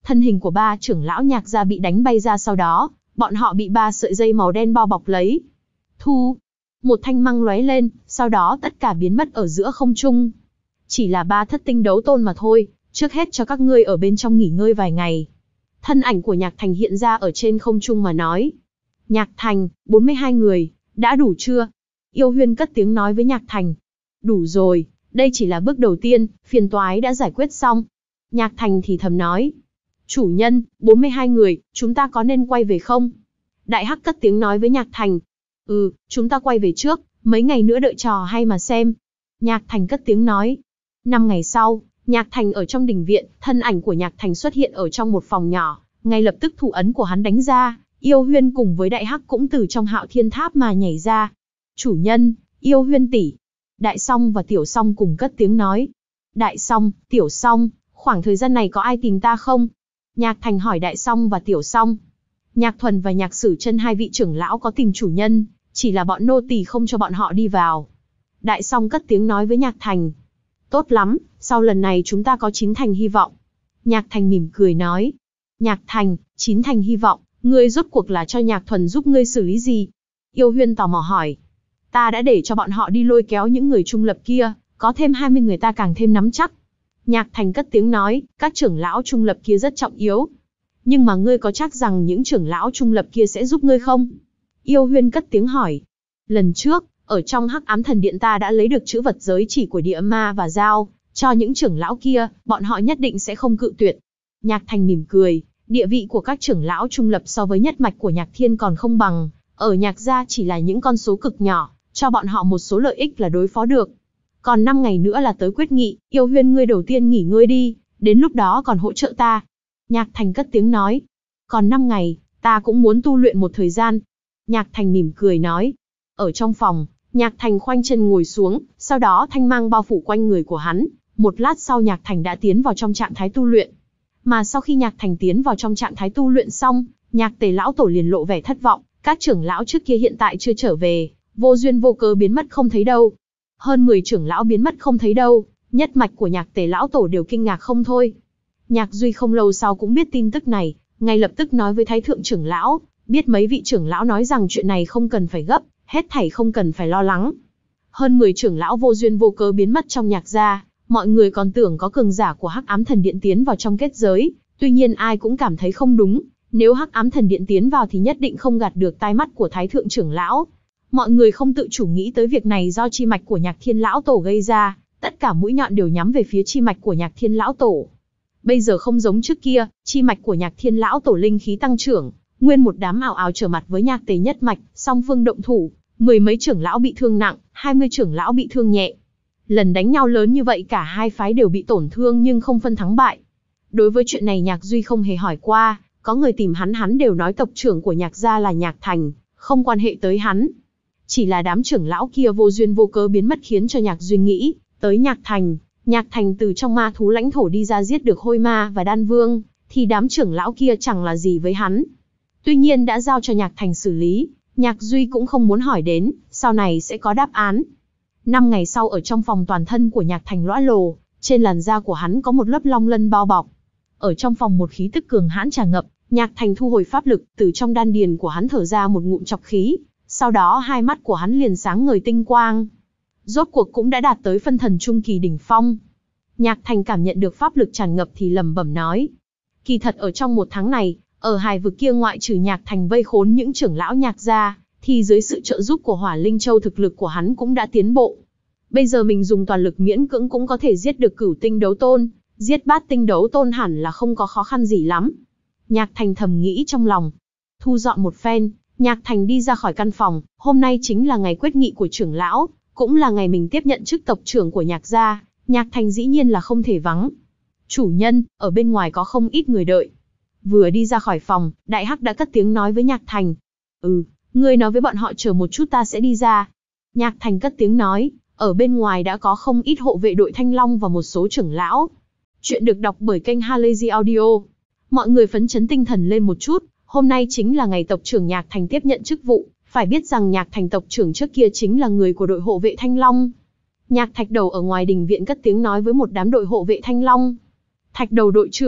thân hình của ba trưởng lão Nhạc gia bị đánh bay ra, sau đó, bọn họ bị ba sợi dây màu đen bao bọc lấy. Thu, một thanh măng lóe lên, sau đó tất cả biến mất ở giữa không trung. Chỉ là ba thất tinh đấu tôn mà thôi, trước hết cho các ngươi ở bên trong nghỉ ngơi vài ngày. Thân ảnh của Nhạc Thành hiện ra ở trên không trung mà nói. Nhạc Thành, bốn mươi hai người, đã đủ chưa? Yêu Huyên cất tiếng nói với Nhạc Thành. Đủ rồi, đây chỉ là bước đầu tiên, phiền toái đã giải quyết xong. Nhạc Thành thì thầm nói. Chủ nhân, bốn mươi hai người, chúng ta có nên quay về không? Đại Hắc cất tiếng nói với Nhạc Thành. Ừ, chúng ta quay về trước, mấy ngày nữa đợi trò hay mà xem. Nhạc Thành cất tiếng nói. Năm ngày sau, Nhạc Thành ở trong đình viện, thân ảnh của Nhạc Thành xuất hiện ở trong một phòng nhỏ, ngay lập tức thủ ấn của hắn đánh ra, Yêu Huyên cùng với Đại Hắc cũng từ trong Hạo Thiên Tháp mà nhảy ra. Chủ nhân, Yêu Huyên tỷ. Đại Song và Tiểu Song cùng cất tiếng nói. Đại Song, Tiểu Song, khoảng thời gian này có ai tìm ta không? Nhạc Thành hỏi Đại Song và Tiểu Song. Nhạc Thuần và Nhạc Sử Chân hai vị trưởng lão có tìm chủ nhân, chỉ là bọn nô tỳ không cho bọn họ đi vào. Đại Song cất tiếng nói với Nhạc Thành. Tốt lắm, sau lần này chúng ta có chín thành hy vọng. Nhạc Thành mỉm cười nói. Nhạc Thành, chín thành hy vọng, ngươi rốt cuộc là cho Nhạc Thuần giúp ngươi xử lý gì? Yêu Huyên tò mò hỏi. Ta đã để cho bọn họ đi lôi kéo những người trung lập kia, có thêm hai mươi người ta càng thêm nắm chắc. Nhạc Thành cất tiếng nói, các trưởng lão trung lập kia rất trọng yếu. Nhưng mà ngươi có chắc rằng những trưởng lão trung lập kia sẽ giúp ngươi không? Yêu Huyên cất tiếng hỏi. Lần trước, ở trong Hắc Ám Thần Điện ta đã lấy được chữ vật giới chỉ của địa ma và giao, cho những trưởng lão kia, bọn họ nhất định sẽ không cự tuyệt. Nhạc Thành mỉm cười, địa vị của các trưởng lão trung lập so với nhất mạch của Nhạc Thiên còn không bằng, ở Nhạc gia chỉ là những con số cực nhỏ, cho bọn họ một số lợi ích là đối phó được. Còn năm ngày nữa là tới quyết nghị, Yêu Huyên ngươi đầu tiên nghỉ ngơi đi, đến lúc đó còn hỗ trợ ta. Nhạc Thành cất tiếng nói. Còn năm ngày, ta cũng muốn tu luyện một thời gian. Nhạc Thành mỉm cười nói. Ở trong phòng, Nhạc Thành khoanh chân ngồi xuống, sau đó thanh mang bao phủ quanh người của hắn. Một lát sau Nhạc Thành đã tiến vào trong trạng thái tu luyện. Mà sau khi Nhạc Thành tiến vào trong trạng thái tu luyện xong, Nhạc Tề lão tổ liền lộ vẻ thất vọng. Các trưởng lão trước kia hiện tại chưa trở về, vô duyên vô cớ biến mất không thấy đâu. Hơn mười trưởng lão biến mất không thấy đâu, nhất mạch của Nhạc Tề lão tổ đều kinh ngạc không thôi. Nhạc Duy không lâu sau cũng biết tin tức này, ngay lập tức nói với Thái thượng trưởng lão, biết mấy vị trưởng lão nói rằng chuyện này không cần phải gấp, hết thảy không cần phải lo lắng. Hơn mười trưởng lão vô duyên vô cớ biến mất trong Nhạc gia, mọi người còn tưởng có cường giả của Hắc Ám Thần Điện tiến vào trong kết giới, tuy nhiên ai cũng cảm thấy không đúng, nếu Hắc Ám Thần Điện tiến vào thì nhất định không gạt được tai mắt của Thái thượng trưởng lão. Mọi người không tự chủ nghĩ tới việc này do chi mạch của Nhạc Thiên lão tổ gây ra, tất cả mũi nhọn đều nhắm về phía chi mạch của Nhạc Thiên lão tổ. Bây giờ không giống trước kia, chi mạch của Nhạc Thiên lão tổ linh khí tăng trưởng, nguyên một đám ảo ảo trở mặt với Nhạc Tề nhất mạch, song phương động thủ, mười mấy trưởng lão bị thương nặng, hai mươi trưởng lão bị thương nhẹ. Lần đánh nhau lớn như vậy cả hai phái đều bị tổn thương nhưng không phân thắng bại. Đối với chuyện này Nhạc Duy không hề hỏi qua, có người tìm hắn hắn đều nói tộc trưởng của Nhạc gia là Nhạc Thành, không quan hệ tới hắn. Chỉ là đám trưởng lão kia vô duyên vô cớ biến mất khiến cho Nhạc Duy nghĩ tới Nhạc Thành. Nhạc Thành từ trong ma thú lãnh thổ đi ra giết được Hôi Ma và Đan Vương, thì đám trưởng lão kia chẳng là gì với hắn. Tuy nhiên đã giao cho Nhạc Thành xử lý, Nhạc Duy cũng không muốn hỏi đến, sau này sẽ có đáp án. Năm ngày sau ở trong phòng toàn thân của Nhạc Thành lõa lồ, trên làn da của hắn có một lớp long lân bao bọc. Ở trong phòng một khí tức cường hãn tràn ngập, Nhạc Thành thu hồi pháp lực, từ trong đan điền của hắn thở ra một ngụm trọc khí, sau đó hai mắt của hắn liền sáng ngời tinh quang. Rốt cuộc cũng đã đạt tới phân thần trung kỳ đỉnh phong. Nhạc Thành cảm nhận được pháp lực tràn ngập thì lẩm bẩm nói. Kỳ thật ở trong một tháng này, ở Hải vực kia ngoại trừ Nhạc Thành vây khốn những trưởng lão Nhạc gia, thì dưới sự trợ giúp của Hỏa Linh Châu thực lực của hắn cũng đã tiến bộ. Bây giờ mình dùng toàn lực miễn cưỡng cũng có thể giết được cửu tinh đấu tôn, giết bát tinh đấu tôn hẳn là không có khó khăn gì lắm. Nhạc Thành thầm nghĩ trong lòng. Thu dọn một phen, Nhạc Thành đi ra khỏi căn phòng, hôm nay chính là ngày quyết nghị của trưởng lão, cũng là ngày mình tiếp nhận chức tộc trưởng của Nhạc gia, Nhạc Thành dĩ nhiên là không thể vắng. Chủ nhân, ở bên ngoài có không ít người đợi. Vừa đi ra khỏi phòng, Đại Hắc đã cất tiếng nói với Nhạc Thành. Ừ, ngươi nói với bọn họ chờ một chút ta sẽ đi ra. Nhạc Thành cất tiếng nói, ở bên ngoài đã có không ít hộ vệ đội Thanh Long và một số trưởng lão. Chuyện được đọc bởi kênh Halazy Audio. Mọi người phấn chấn tinh thần lên một chút, hôm nay chính là ngày tộc trưởng Nhạc Thành tiếp nhận chức vụ, phải biết rằng Nhạc Thành tộc trưởng trước kia chính là người của đội hộ vệ Thanh Long. Nhạc Thạch Đầu ở ngoài đình viện cất tiếng nói với một đám đội hộ vệ Thanh Long. Thạch Đầu đội trưởng,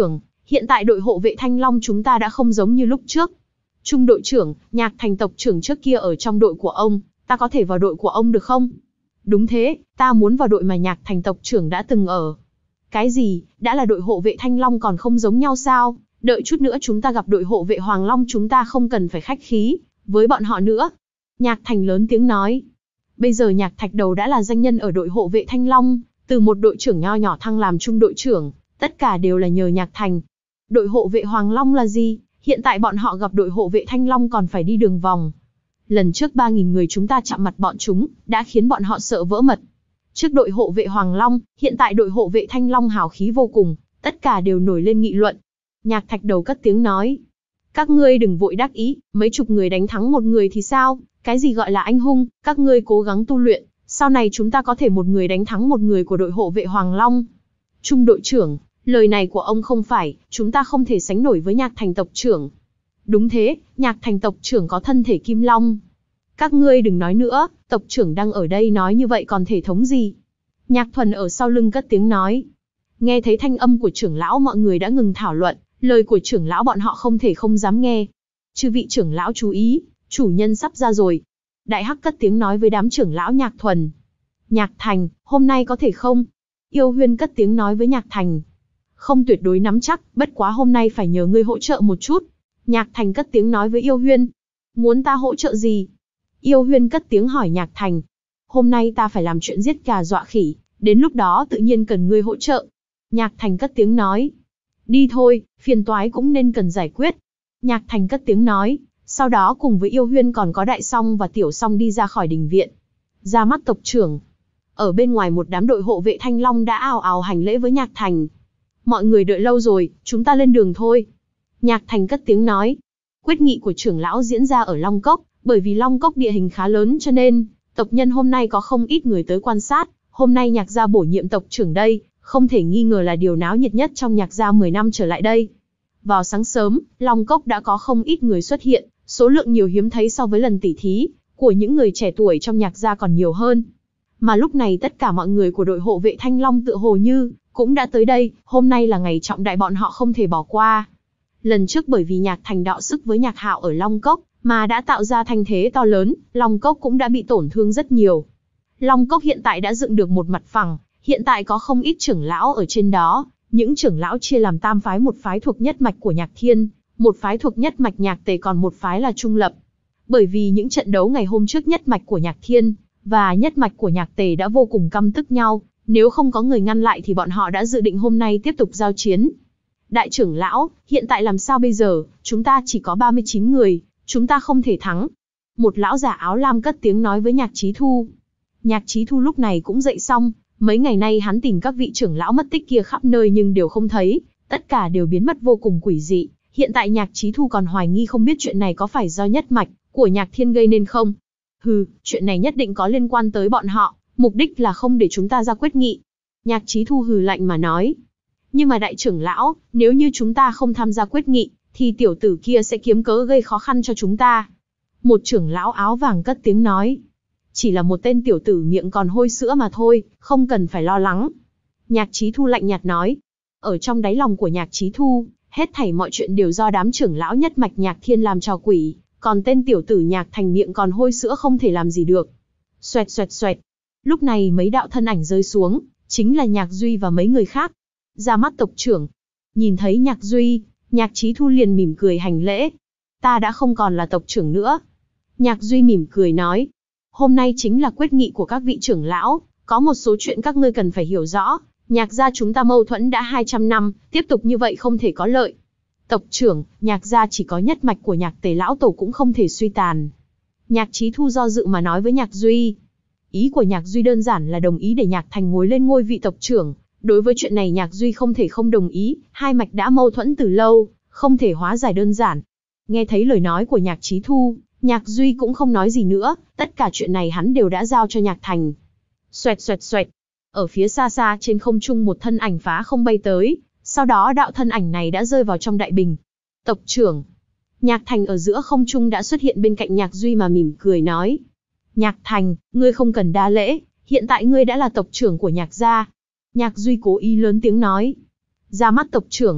hiện tại đội hộ vệ Thanh Long chúng ta đã không giống như lúc trước. Trung đội trưởng, Nhạc Thành tộc trưởng trước kia ở trong đội của ông, ta có thể vào đội của ông được không? Đúng thế, ta muốn vào đội mà Nhạc Thành tộc trưởng đã từng ở. Cái gì, đã là đội hộ vệ Thanh Long còn không giống nhau sao? Đợi chút nữa chúng ta gặp đội hộ vệ Hoàng Long chúng ta không cần phải khách khí với bọn họ nữa. Nhạc Thành lớn tiếng nói. Bây giờ Nhạc Thạch Đầu đã là danh nhân ở đội hộ vệ Thanh Long, từ một đội trưởng nho nhỏ thăng làm trung đội trưởng, tất cả đều là nhờ Nhạc Thành. Đội hộ vệ Hoàng Long là gì? Hiện tại bọn họ gặp đội hộ vệ Thanh Long còn phải đi đường vòng. Lần trước ba nghìn người chúng ta chạm mặt bọn chúng, đã khiến bọn họ sợ vỡ mật. Trước đội hộ vệ Hoàng Long, hiện tại đội hộ vệ Thanh Long hào khí vô cùng, tất cả đều nổi lên nghị luận. Nhạc Thạch Đầu cất tiếng nói. Các ngươi đừng vội đắc ý, mấy chục người đánh thắng một người thì sao? Cái gì gọi là anh hùng, các ngươi cố gắng tu luyện, sau này chúng ta có thể một người đánh thắng một người của đội hộ vệ Hoàng Long. Trung đội trưởng, lời này của ông không phải, chúng ta không thể sánh nổi với Nhạc Thành tộc trưởng. Đúng thế, Nhạc Thành tộc trưởng có thân thể kim long. Các ngươi đừng nói nữa, tộc trưởng đang ở đây nói như vậy còn thể thống gì? Nhạc Thuần ở sau lưng cất tiếng nói. Nghe thấy thanh âm của trưởng lão mọi người đã ngừng thảo luận, lời của trưởng lão bọn họ không thể không dám nghe. Chư vị trưởng lão chú ý, chủ nhân sắp ra rồi. Đại Hắc cất tiếng nói với đám trưởng lão Nhạc Thuần. Nhạc Thành, hôm nay có thể không? Yêu Huyên cất tiếng nói với Nhạc Thành. Không tuyệt đối nắm chắc, bất quá hôm nay phải nhờ ngươi hỗ trợ một chút. Nhạc Thành cất tiếng nói với Yêu Huyên. Muốn ta hỗ trợ gì? Yêu Huyên cất tiếng hỏi Nhạc Thành. Hôm nay ta phải làm chuyện giết gà dọa khỉ, đến lúc đó tự nhiên cần ngươi hỗ trợ. Nhạc Thành cất tiếng nói. Đi thôi, phiền toái cũng nên cần giải quyết. Nhạc Thành cất tiếng nói, sau đó cùng với Yêu Huyên còn có Đại Song và Tiểu Song đi ra khỏi đình viện. Ra mắt tộc trưởng. Ở bên ngoài một đám đội hộ vệ Thanh Long đã ào ào hành lễ với Nhạc Thành. Mọi người đợi lâu rồi, chúng ta lên đường thôi. Nhạc Thành cất tiếng nói. Quyết nghị của trưởng lão diễn ra ở Long Cốc, bởi vì Long Cốc địa hình khá lớn cho nên, tộc nhân hôm nay có không ít người tới quan sát. Hôm nay Nhạc gia bổ nhiệm tộc trưởng đây, không thể nghi ngờ là điều náo nhiệt nhất trong Nhạc gia mười năm trở lại đây. Vào sáng sớm, Long Cốc đã có không ít người xuất hiện, số lượng nhiều hiếm thấy so với lần tỉ thí của những người trẻ tuổi trong Nhạc gia còn nhiều hơn. Mà lúc này tất cả mọi người của đội hộ vệ Thanh Long tựa hồ như cũng đã tới đây, hôm nay là ngày trọng đại bọn họ không thể bỏ qua. Lần trước bởi vì Nhạc Thành đọ sức với Nhạc Hạo ở Long Cốc, mà đã tạo ra thanh thế to lớn, Long Cốc cũng đã bị tổn thương rất nhiều. Long Cốc hiện tại đã dựng được một mặt phẳng, hiện tại có không ít trưởng lão ở trên đó, những trưởng lão chia làm tam phái, một phái thuộc nhất mạch của Nhạc Thiên, một phái thuộc nhất mạch Nhạc Tề, còn một phái là trung lập. Bởi vì những trận đấu ngày hôm trước nhất mạch của Nhạc Thiên và nhất mạch của Nhạc Tề đã vô cùng căm tức nhau, nếu không có người ngăn lại thì bọn họ đã dự định hôm nay tiếp tục giao chiến. Đại trưởng lão, hiện tại làm sao bây giờ, chúng ta chỉ có ba mươi chín người, chúng ta không thể thắng. Một lão giả áo lam cất tiếng nói với Nhạc Chí Thu. Nhạc Chí Thu lúc này cũng dậy xong, mấy ngày nay hắn tìm các vị trưởng lão mất tích kia khắp nơi nhưng đều không thấy, tất cả đều biến mất vô cùng quỷ dị. Hiện tại Nhạc Chí Thu còn hoài nghi không biết chuyện này có phải do nhất mạch của Nhạc Thiên gây nên không. Hừ, chuyện này nhất định có liên quan tới bọn họ, mục đích là không để chúng ta ra quyết nghị. Nhạc Chí Thu hừ lạnh mà nói. Nhưng mà đại trưởng lão, nếu như chúng ta không tham gia quyết nghị, thì tiểu tử kia sẽ kiếm cớ gây khó khăn cho chúng ta. Một trưởng lão áo vàng cất tiếng nói. Chỉ là một tên tiểu tử miệng còn hôi sữa mà thôi, không cần phải lo lắng. Nhạc Chí Thu lạnh nhạt nói. Ở trong đáy lòng của Nhạc Chí Thu, hết thảy mọi chuyện đều do đám trưởng lão nhất mạch Nhạc Thiên làm trò quỷ, còn tên tiểu tử Nhạc Thành miệng còn hôi sữa không thể làm gì được. Xoẹt xoẹt xoẹt. Lúc này mấy đạo thân ảnh rơi xuống, chính là Nhạc Duy và mấy người khác. Ra mắt tộc trưởng. Nhìn thấy Nhạc Duy, Nhạc Chí Thu liền mỉm cười hành lễ. Ta đã không còn là tộc trưởng nữa. Nhạc Duy mỉm cười nói. Hôm nay chính là quyết nghị của các vị trưởng lão, có một số chuyện các ngươi cần phải hiểu rõ. Nhạc gia chúng ta mâu thuẫn đã hai trăm năm, tiếp tục như vậy không thể có lợi. Tộc trưởng, Nhạc gia chỉ có nhất mạch của Nhạc Tề lão tổ cũng không thể suy tàn. Nhạc Chí Thu do dự mà nói với Nhạc Duy. Ý của Nhạc Duy đơn giản là đồng ý để Nhạc Thành ngồi lên ngôi vị tộc trưởng. Đối với chuyện này Nhạc Duy không thể không đồng ý, hai mạch đã mâu thuẫn từ lâu, không thể hóa giải đơn giản. Nghe thấy lời nói của Nhạc Chí Thu, Nhạc Duy cũng không nói gì nữa, tất cả chuyện này hắn đều đã giao cho Nhạc Thành. Xoẹt xoẹt xoẹt. Ở phía xa xa trên không trung một thân ảnh phá không bay tới, sau đó đạo thân ảnh này đã rơi vào trong đại bình. Tộc trưởng. Nhạc Thành ở giữa không trung đã xuất hiện bên cạnh Nhạc Duy mà mỉm cười nói. Nhạc Thành, ngươi không cần đa lễ, hiện tại ngươi đã là tộc trưởng của Nhạc gia. Nhạc Duy cố ý lớn tiếng nói. Ra mắt tộc trưởng.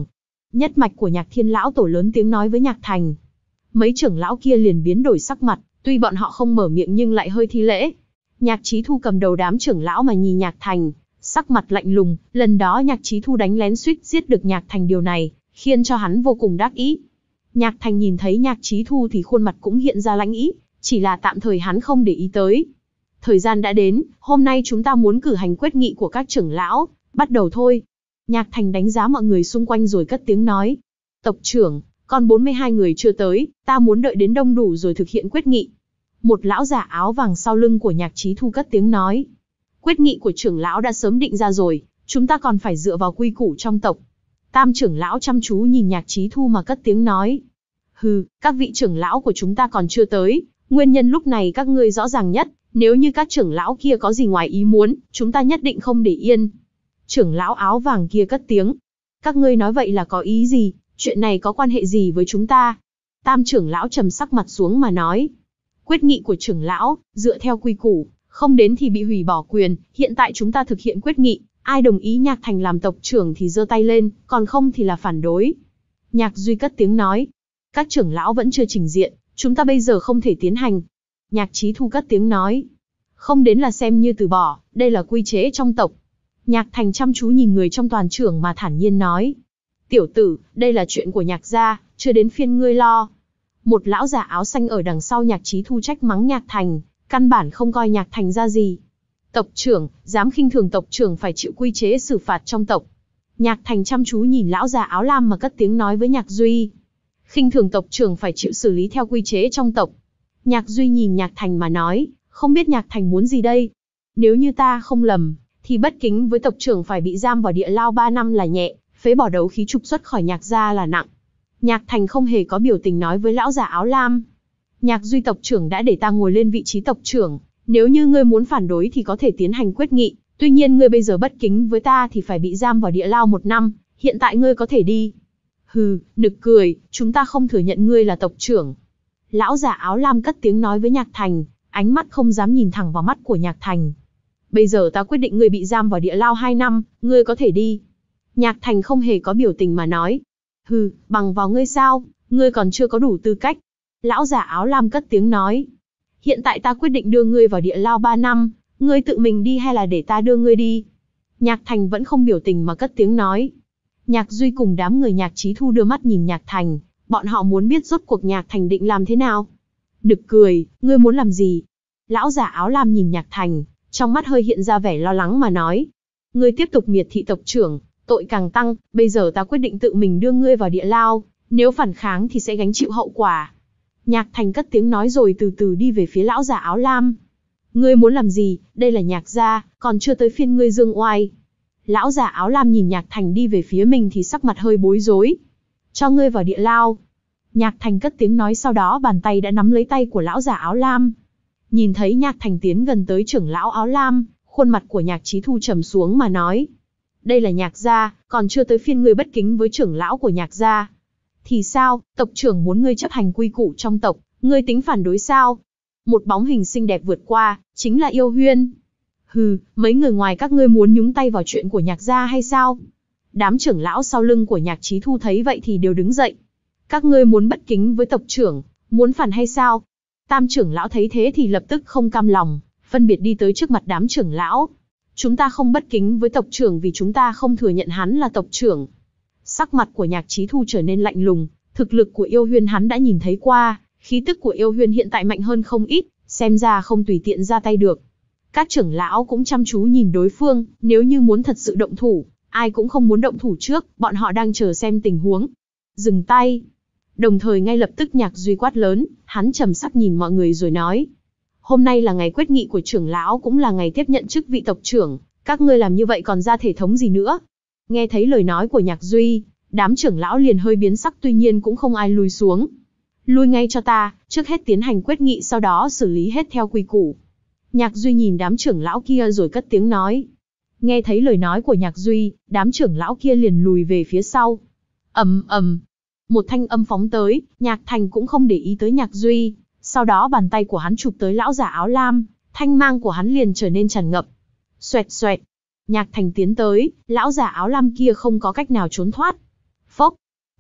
Nhất mạch của Nhạc Thiên lão tổ lớn tiếng nói với Nhạc Thành. Mấy trưởng lão kia liền biến đổi sắc mặt, tuy bọn họ không mở miệng nhưng lại hơi thi lễ. Nhạc Chí Thu cầm đầu đám trưởng lão mà nhìn Nhạc Thành, sắc mặt lạnh lùng, lần đó Nhạc Chí Thu đánh lén suýt giết được Nhạc Thành, điều này khiến cho hắn vô cùng đắc ý. Nhạc Thành nhìn thấy Nhạc Chí Thu thì khuôn mặt cũng hiện ra lãnh ý, chỉ là tạm thời hắn không để ý tới. Thời gian đã đến, hôm nay chúng ta muốn cử hành quyết nghị của các trưởng lão, bắt đầu thôi. Nhạc Thành đánh giá mọi người xung quanh rồi cất tiếng nói. Tộc trưởng, còn bốn mươi hai người chưa tới, ta muốn đợi đến đông đủ rồi thực hiện quyết nghị. Một lão già áo vàng sau lưng của Nhạc Chí Thu cất tiếng nói. Quyết nghị của trưởng lão đã sớm định ra rồi, chúng ta còn phải dựa vào quy củ trong tộc. Tam trưởng lão chăm chú nhìn Nhạc Chí Thu mà cất tiếng nói. Hừ, các vị trưởng lão của chúng ta còn chưa tới, nguyên nhân lúc này các ngươi rõ ràng nhất, nếu như các trưởng lão kia có gì ngoài ý muốn, chúng ta nhất định không để yên. Trưởng lão áo vàng kia cất tiếng. Các ngươi nói vậy là có ý gì, chuyện này có quan hệ gì với chúng ta? Tam trưởng lão trầm sắc mặt xuống mà nói. Quyết nghị của trưởng lão, dựa theo quy củ, không đến thì bị hủy bỏ quyền, hiện tại chúng ta thực hiện quyết nghị, ai đồng ý Nhạc Thành làm tộc trưởng thì giơ tay lên, còn không thì là phản đối. Nhạc Duy cất tiếng nói. Các trưởng lão vẫn chưa trình diện, chúng ta bây giờ không thể tiến hành. Nhạc Chí Thu cất tiếng nói. Không đến là xem như từ bỏ, đây là quy chế trong tộc. Nhạc Thành chăm chú nhìn người trong toàn trưởng mà thản nhiên nói. Tiểu tử, đây là chuyện của Nhạc gia, chưa đến phiên ngươi lo. Một lão già áo xanh ở đằng sau Nhạc Chí Thu trách mắng Nhạc Thành, căn bản không coi Nhạc Thành ra gì. Tộc trưởng, dám khinh thường tộc trưởng phải chịu quy chế xử phạt trong tộc. Nhạc Thành chăm chú nhìn lão già áo lam mà cất tiếng nói với Nhạc Duy. Khinh thường tộc trưởng phải chịu xử lý theo quy chế trong tộc. Nhạc Duy nhìn Nhạc Thành mà nói, không biết Nhạc Thành muốn gì đây. Nếu như ta không lầm, thì bất kính với tộc trưởng phải bị giam vào địa lao ba năm là nhẹ, phế bỏ đấu khí trục xuất khỏi Nhạc gia là nặng. Nhạc Thành không hề có biểu tình nói với lão già áo lam. Nhạc Duy tộc trưởng đã để ta ngồi lên vị trí tộc trưởng, nếu như ngươi muốn phản đối thì có thể tiến hành quyết nghị, tuy nhiên ngươi bây giờ bất kính với ta thì phải bị giam vào địa lao một năm, hiện tại ngươi có thể đi. Hừ, nực cười, chúng ta không thừa nhận ngươi là tộc trưởng. Lão già áo lam cất tiếng nói với Nhạc Thành, ánh mắt không dám nhìn thẳng vào mắt của Nhạc Thành. Bây giờ ta quyết định ngươi bị giam vào địa lao hai năm, ngươi có thể đi. Nhạc Thành không hề có biểu tình mà nói. Hừ, bằng vào ngươi sao, ngươi còn chưa có đủ tư cách. Lão già áo lam cất tiếng nói. Hiện tại ta quyết định đưa ngươi vào địa lao ba năm, ngươi tự mình đi hay là để ta đưa ngươi đi? Nhạc Thành vẫn không biểu tình mà cất tiếng nói. Nhạc Duy cùng đám người Nhạc Chí Thu đưa mắt nhìn Nhạc Thành, bọn họ muốn biết rốt cuộc Nhạc Thành định làm thế nào. Nực cười, ngươi muốn làm gì? Lão già áo lam nhìn Nhạc Thành, trong mắt hơi hiện ra vẻ lo lắng mà nói. Ngươi tiếp tục miệt thị tộc trưởng, tội càng tăng, bây giờ ta quyết định tự mình đưa ngươi vào địa lao, nếu phản kháng thì sẽ gánh chịu hậu quả. Nhạc Thành cất tiếng nói rồi từ từ đi về phía lão già áo lam. Ngươi muốn làm gì, đây là Nhạc gia, còn chưa tới phiên ngươi dương oai. Lão già áo lam nhìn Nhạc Thành đi về phía mình thì sắc mặt hơi bối rối. Cho ngươi vào địa lao. Nhạc Thành cất tiếng nói, sau đó bàn tay đã nắm lấy tay của lão già áo lam. Nhìn thấy Nhạc Thành tiến gần tới trưởng lão áo lam, khuôn mặt của Nhạc Chí Thu trầm xuống mà nói. Đây là Nhạc gia, còn chưa tới phiên ngươi bất kính với trưởng lão của Nhạc gia. Thì sao, tộc trưởng muốn ngươi chấp hành quy củ trong tộc, ngươi tính phản đối sao? Một bóng hình xinh đẹp vượt qua, chính là Yêu Huyên. Hừ, mấy người ngoài các ngươi muốn nhúng tay vào chuyện của Nhạc gia hay sao? Đám trưởng lão sau lưng của Nhạc Chí Thu thấy vậy thì đều đứng dậy. Các ngươi muốn bất kính với tộc trưởng, muốn phản hay sao? Tam trưởng lão thấy thế thì lập tức không cam lòng, phân biệt đi tới trước mặt đám trưởng lão. Chúng ta không bất kính với tộc trưởng vì chúng ta không thừa nhận hắn là tộc trưởng. Sắc mặt của Nhạc Chí Thu trở nên lạnh lùng, thực lực của Yêu Huyên hắn đã nhìn thấy qua, khí tức của Yêu Huyên hiện tại mạnh hơn không ít, xem ra không tùy tiện ra tay được. Các trưởng lão cũng chăm chú nhìn đối phương, nếu như muốn thật sự động thủ, ai cũng không muốn động thủ trước, bọn họ đang chờ xem tình huống. Dừng tay. Đồng thời ngay lập tức Nhạc Duy quát lớn, hắn trầm sắc nhìn mọi người rồi nói. Hôm nay là ngày quyết nghị của trưởng lão, cũng là ngày tiếp nhận chức vị tộc trưởng, các ngươi làm như vậy còn ra thể thống gì nữa? Nghe thấy lời nói của Nhạc Duy, đám trưởng lão liền hơi biến sắc, tuy nhiên cũng không ai lùi xuống. Lui ngay cho ta, trước hết tiến hành quyết nghị sau đó xử lý hết theo quy củ. Nhạc Duy nhìn đám trưởng lão kia rồi cất tiếng nói. Nghe thấy lời nói của Nhạc Duy, đám trưởng lão kia liền lùi về phía sau. Ầm ầm, một thanh âm phóng tới, Nhạc Thành cũng không để ý tới Nhạc Duy, sau đó bàn tay của hắn chụp tới lão già áo lam, thanh mang của hắn liền trở nên tràn ngập. Xoẹt xoẹt, Nhạc Thành tiến tới, lão già áo lam kia không có cách nào trốn thoát. Phốc,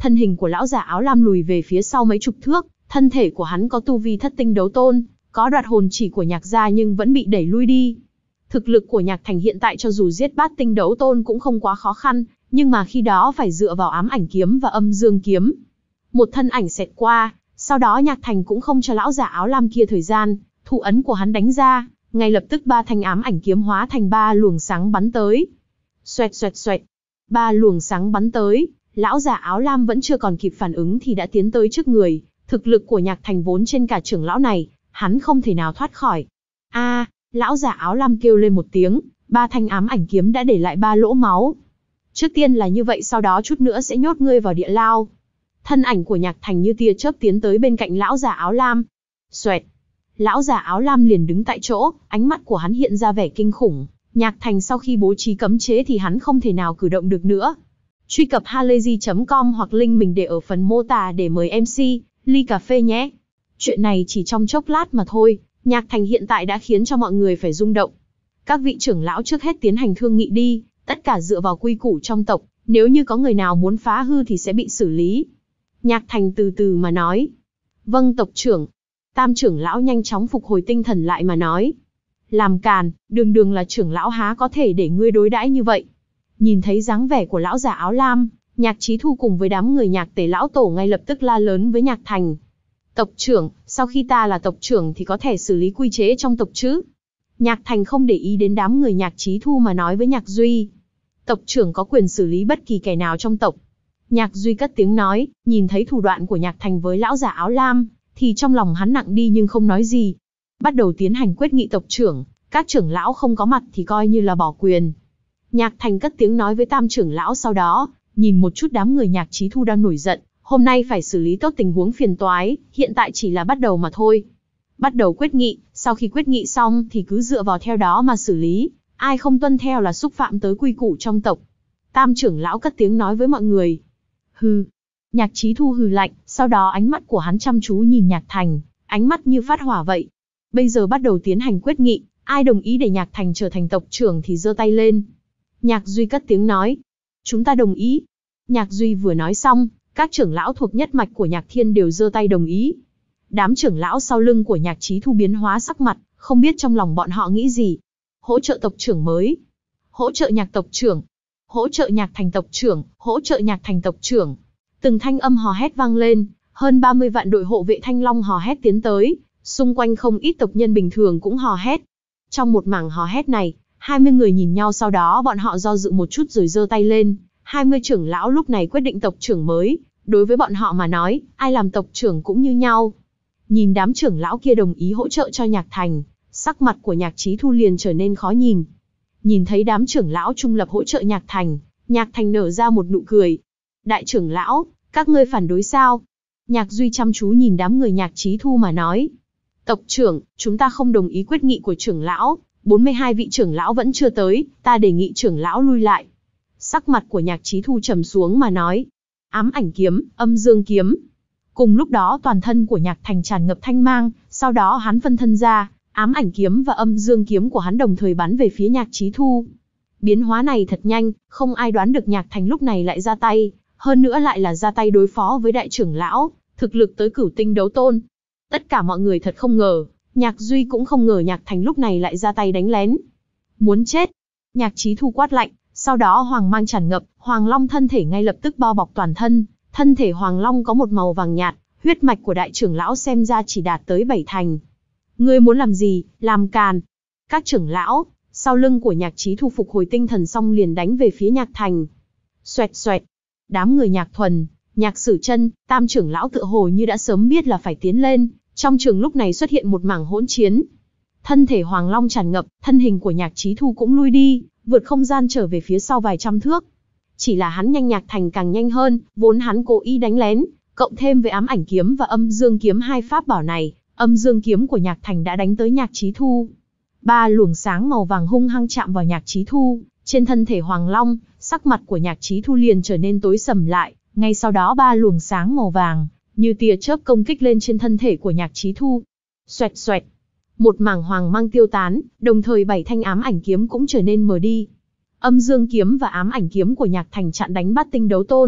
thân hình của lão già áo lam lùi về phía sau mấy chục thước, thân thể của hắn có tu vi thất tinh đấu tôn, có đoạt hồn chỉ của Nhạc gia nhưng vẫn bị đẩy lui đi. Thực lực của Nhạc Thành hiện tại cho dù giết bát tinh đấu tôn cũng không quá khó khăn, nhưng mà khi đó phải dựa vào ám ảnh kiếm và âm dương kiếm. Một thân ảnh xẹt qua, sau đó Nhạc Thành cũng không cho lão già áo lam kia thời gian, thủ ấn của hắn đánh ra, ngay lập tức ba thanh ám ảnh kiếm hóa thành ba luồng sáng bắn tới. Xoẹt xoẹt xoẹt, ba luồng sáng bắn tới, lão già áo lam vẫn chưa còn kịp phản ứng thì đã tiến tới trước người. Thực lực của Nhạc Thành vốn trên cả trưởng lão này, hắn không thể nào thoát khỏi. A, lão già áo lam kêu lên một tiếng, ba thanh ám ảnh kiếm đã để lại ba lỗ máu. Trước tiên là như vậy, sau đó chút nữa sẽ nhốt ngươi vào địa lao. Thân ảnh của Nhạc Thành như tia chớp tiến tới bên cạnh lão già áo lam. Xoẹt, lão già áo lam liền đứng tại chỗ, ánh mắt của hắn hiện ra vẻ kinh khủng. Nhạc Thành sau khi bố trí cấm chế thì hắn không thể nào cử động được nữa. Truy cập halayzi chấm com hoặc link mình để ở phần mô tả để mời em xê ly cà phê nhé. Chuyện này chỉ trong chốc lát mà thôi, Nhạc Thành hiện tại đã khiến cho mọi người phải rung động. Các vị trưởng lão trước hết tiến hành thương nghị đi, tất cả dựa vào quy củ trong tộc, nếu như có người nào muốn phá hư thì sẽ bị xử lý. Nhạc Thành từ từ mà nói. Vâng tộc trưởng. Tam trưởng lão nhanh chóng phục hồi tinh thần lại mà nói. Làm càn, đường đường là trưởng lão há có thể để ngươi đối đãi như vậy. Nhìn thấy dáng vẻ của lão già áo lam, Nhạc Chí Thu cùng với đám người Nhạc Tề lão tổ ngay lập tức la lớn với Nhạc Thành. Tộc trưởng, sau khi ta là tộc trưởng thì có thể xử lý quy chế trong tộc chứ? Nhạc Thành không để ý đến đám người Nhạc Chí Thu mà nói với Nhạc Duy. Tộc trưởng có quyền xử lý bất kỳ kẻ nào trong tộc. Nhạc Duy cất tiếng nói, nhìn thấy thủ đoạn của Nhạc Thành với lão già áo lam, thì trong lòng hắn nặng đi nhưng không nói gì. Bắt đầu tiến hành quyết nghị tộc trưởng, các trưởng lão không có mặt thì coi như là bỏ quyền. Nhạc Thành cất tiếng nói với tam trưởng lão, sau đó, nhìn một chút đám người Nhạc Chí Thu đang nổi giận, hôm nay phải xử lý tốt tình huống phiền toái, hiện tại chỉ là bắt đầu mà thôi. Bắt đầu quyết nghị, sau khi quyết nghị xong thì cứ dựa vào theo đó mà xử lý, ai không tuân theo là xúc phạm tới quy củ trong tộc. Tam trưởng lão cất tiếng nói với mọi người. Hừ. Nhạc Chí Thu hừ lạnh, sau đó ánh mắt của hắn chăm chú nhìn Nhạc Thành, ánh mắt như phát hỏa vậy. Bây giờ bắt đầu tiến hành quyết nghị, ai đồng ý để Nhạc Thành trở thành tộc trưởng thì giơ tay lên. Nhạc Duy cất tiếng nói. Chúng ta đồng ý. Nhạc Duy vừa nói xong, các trưởng lão thuộc nhất mạch của Nhạc Thiên đều giơ tay đồng ý. Đám trưởng lão sau lưng của Nhạc Chí Thu biến hóa sắc mặt, không biết trong lòng bọn họ nghĩ gì. Hỗ trợ tộc trưởng mới. Hỗ trợ Nhạc tộc trưởng. Hỗ trợ Nhạc Thành tộc trưởng. Hỗ trợ Nhạc Thành tộc trưởng. Từng thanh âm hò hét vang lên, hơn ba mươi vạn đội hộ vệ Thanh Long hò hét tiến tới, xung quanh không ít tộc nhân bình thường cũng hò hét. Trong một mảng hò hét này, hai mươi người nhìn nhau, sau đó bọn họ do dự một chút rồi giơ tay lên. hai mươi trưởng lão lúc này quyết định tộc trưởng mới, đối với bọn họ mà nói, ai làm tộc trưởng cũng như nhau. Nhìn đám trưởng lão kia đồng ý hỗ trợ cho Nhạc Thành, sắc mặt của Nhạc Chí Thu liền trở nên khó nhìn. Nhìn thấy đám trưởng lão trung lập hỗ trợ Nhạc Thành, Nhạc Thành nở ra một nụ cười. Đại trưởng lão, các ngươi phản đối sao? Nhạc Duy chăm chú nhìn đám người Nhạc Chí Thu mà nói. Tộc trưởng, chúng ta không đồng ý quyết nghị của trưởng lão, bốn mươi hai vị trưởng lão vẫn chưa tới, ta đề nghị trưởng lão lui lại. Sắc mặt của Nhạc Chí Thu trầm xuống mà nói. Ám ảnh kiếm, âm dương kiếm. Cùng lúc đó toàn thân của Nhạc Thành tràn ngập thanh mang, sau đó hắn phân thân ra, ám ảnh kiếm và âm dương kiếm của hắn đồng thời bắn về phía Nhạc Chí Thu. Biến hóa này thật nhanh, không ai đoán được Nhạc Thành lúc này lại ra tay, hơn nữa lại là ra tay đối phó với đại trưởng lão, thực lực tới cửu tinh đấu tôn. Tất cả mọi người thật không ngờ, Nhạc Duy cũng không ngờ Nhạc Thành lúc này lại ra tay đánh lén. Muốn chết! Nhạc Chí Thu quát lạnh, sau đó hoàng mang tràn ngập, Hoàng Long thân thể ngay lập tức bao bọc toàn thân, thân thể Hoàng Long có một màu vàng nhạt, huyết mạch của đại trưởng lão xem ra chỉ đạt tới bảy thành. Ngươi muốn làm gì, làm càn! Các trưởng lão, sau lưng của Nhạc Chí Thu phục hồi tinh thần xong liền đánh về phía Nhạc Thành. Xoẹt xoẹt! Đám người Nhạc Thuần, Nhạc Sử Chân, tam trưởng lão tựa hồ như đã sớm biết là phải tiến lên, trong trường lúc này xuất hiện một mảng hỗn chiến. Thân thể Hoàng Long tràn ngập, thân hình của Nhạc Chí Thu cũng lui đi, vượt không gian trở về phía sau vài trăm thước. Chỉ là hắn nhanh, Nhạc Thành càng nhanh hơn, vốn hắn cố ý đánh lén, cộng thêm với ám ảnh kiếm và âm dương kiếm hai pháp bảo này, âm dương kiếm của Nhạc Thành đã đánh tới Nhạc Chí Thu. Ba luồng sáng màu vàng hung hăng chạm vào Nhạc Chí Thu, trên thân thể Hoàng Long, sắc mặt của Nhạc Chí Thu liền trở nên tối sầm lại, ngay sau đó ba luồng sáng màu vàng như tia chớp công kích lên trên thân thể của Nhạc Chí Thu. Xoẹt xoẹt, một mảng hoàng mang tiêu tán, đồng thời bảy thanh ám ảnh kiếm cũng trở nên mờ đi. Âm dương kiếm và ám ảnh kiếm của Nhạc Thành chặn đánh bát tinh đấu tôn,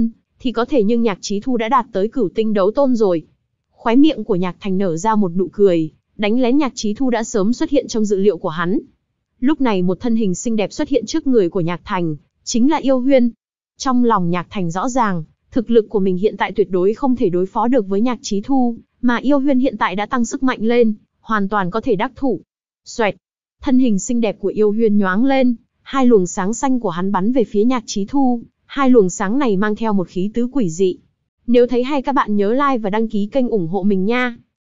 thì có thể nhưng Nhạc Chí Thu đã đạt tới cửu tinh đấu tôn rồi. Khóe miệng của Nhạc Thành nở ra một nụ cười, đánh lén Nhạc Chí Thu đã sớm xuất hiện trong dự liệu của hắn. Lúc này một thân hình xinh đẹp xuất hiện trước người của Nhạc Thành, chính là Yêu Huyên. Trong lòng Nhạc Thành rõ ràng, thực lực của mình hiện tại tuyệt đối không thể đối phó được với Nhạc Chí Thu, mà Yêu Huyên hiện tại đã tăng sức mạnh lên, hoàn toàn có thể đắc thủ. Xoẹt, thân hình xinh đẹp của Yêu Huyên nhoáng lên, hai luồng sáng xanh của hắn bắn về phía Nhạc Chí Thu, hai luồng sáng này mang theo một khí tứ quỷ dị. Nếu thấy hay các bạn nhớ like và đăng ký kênh ủng hộ mình nha.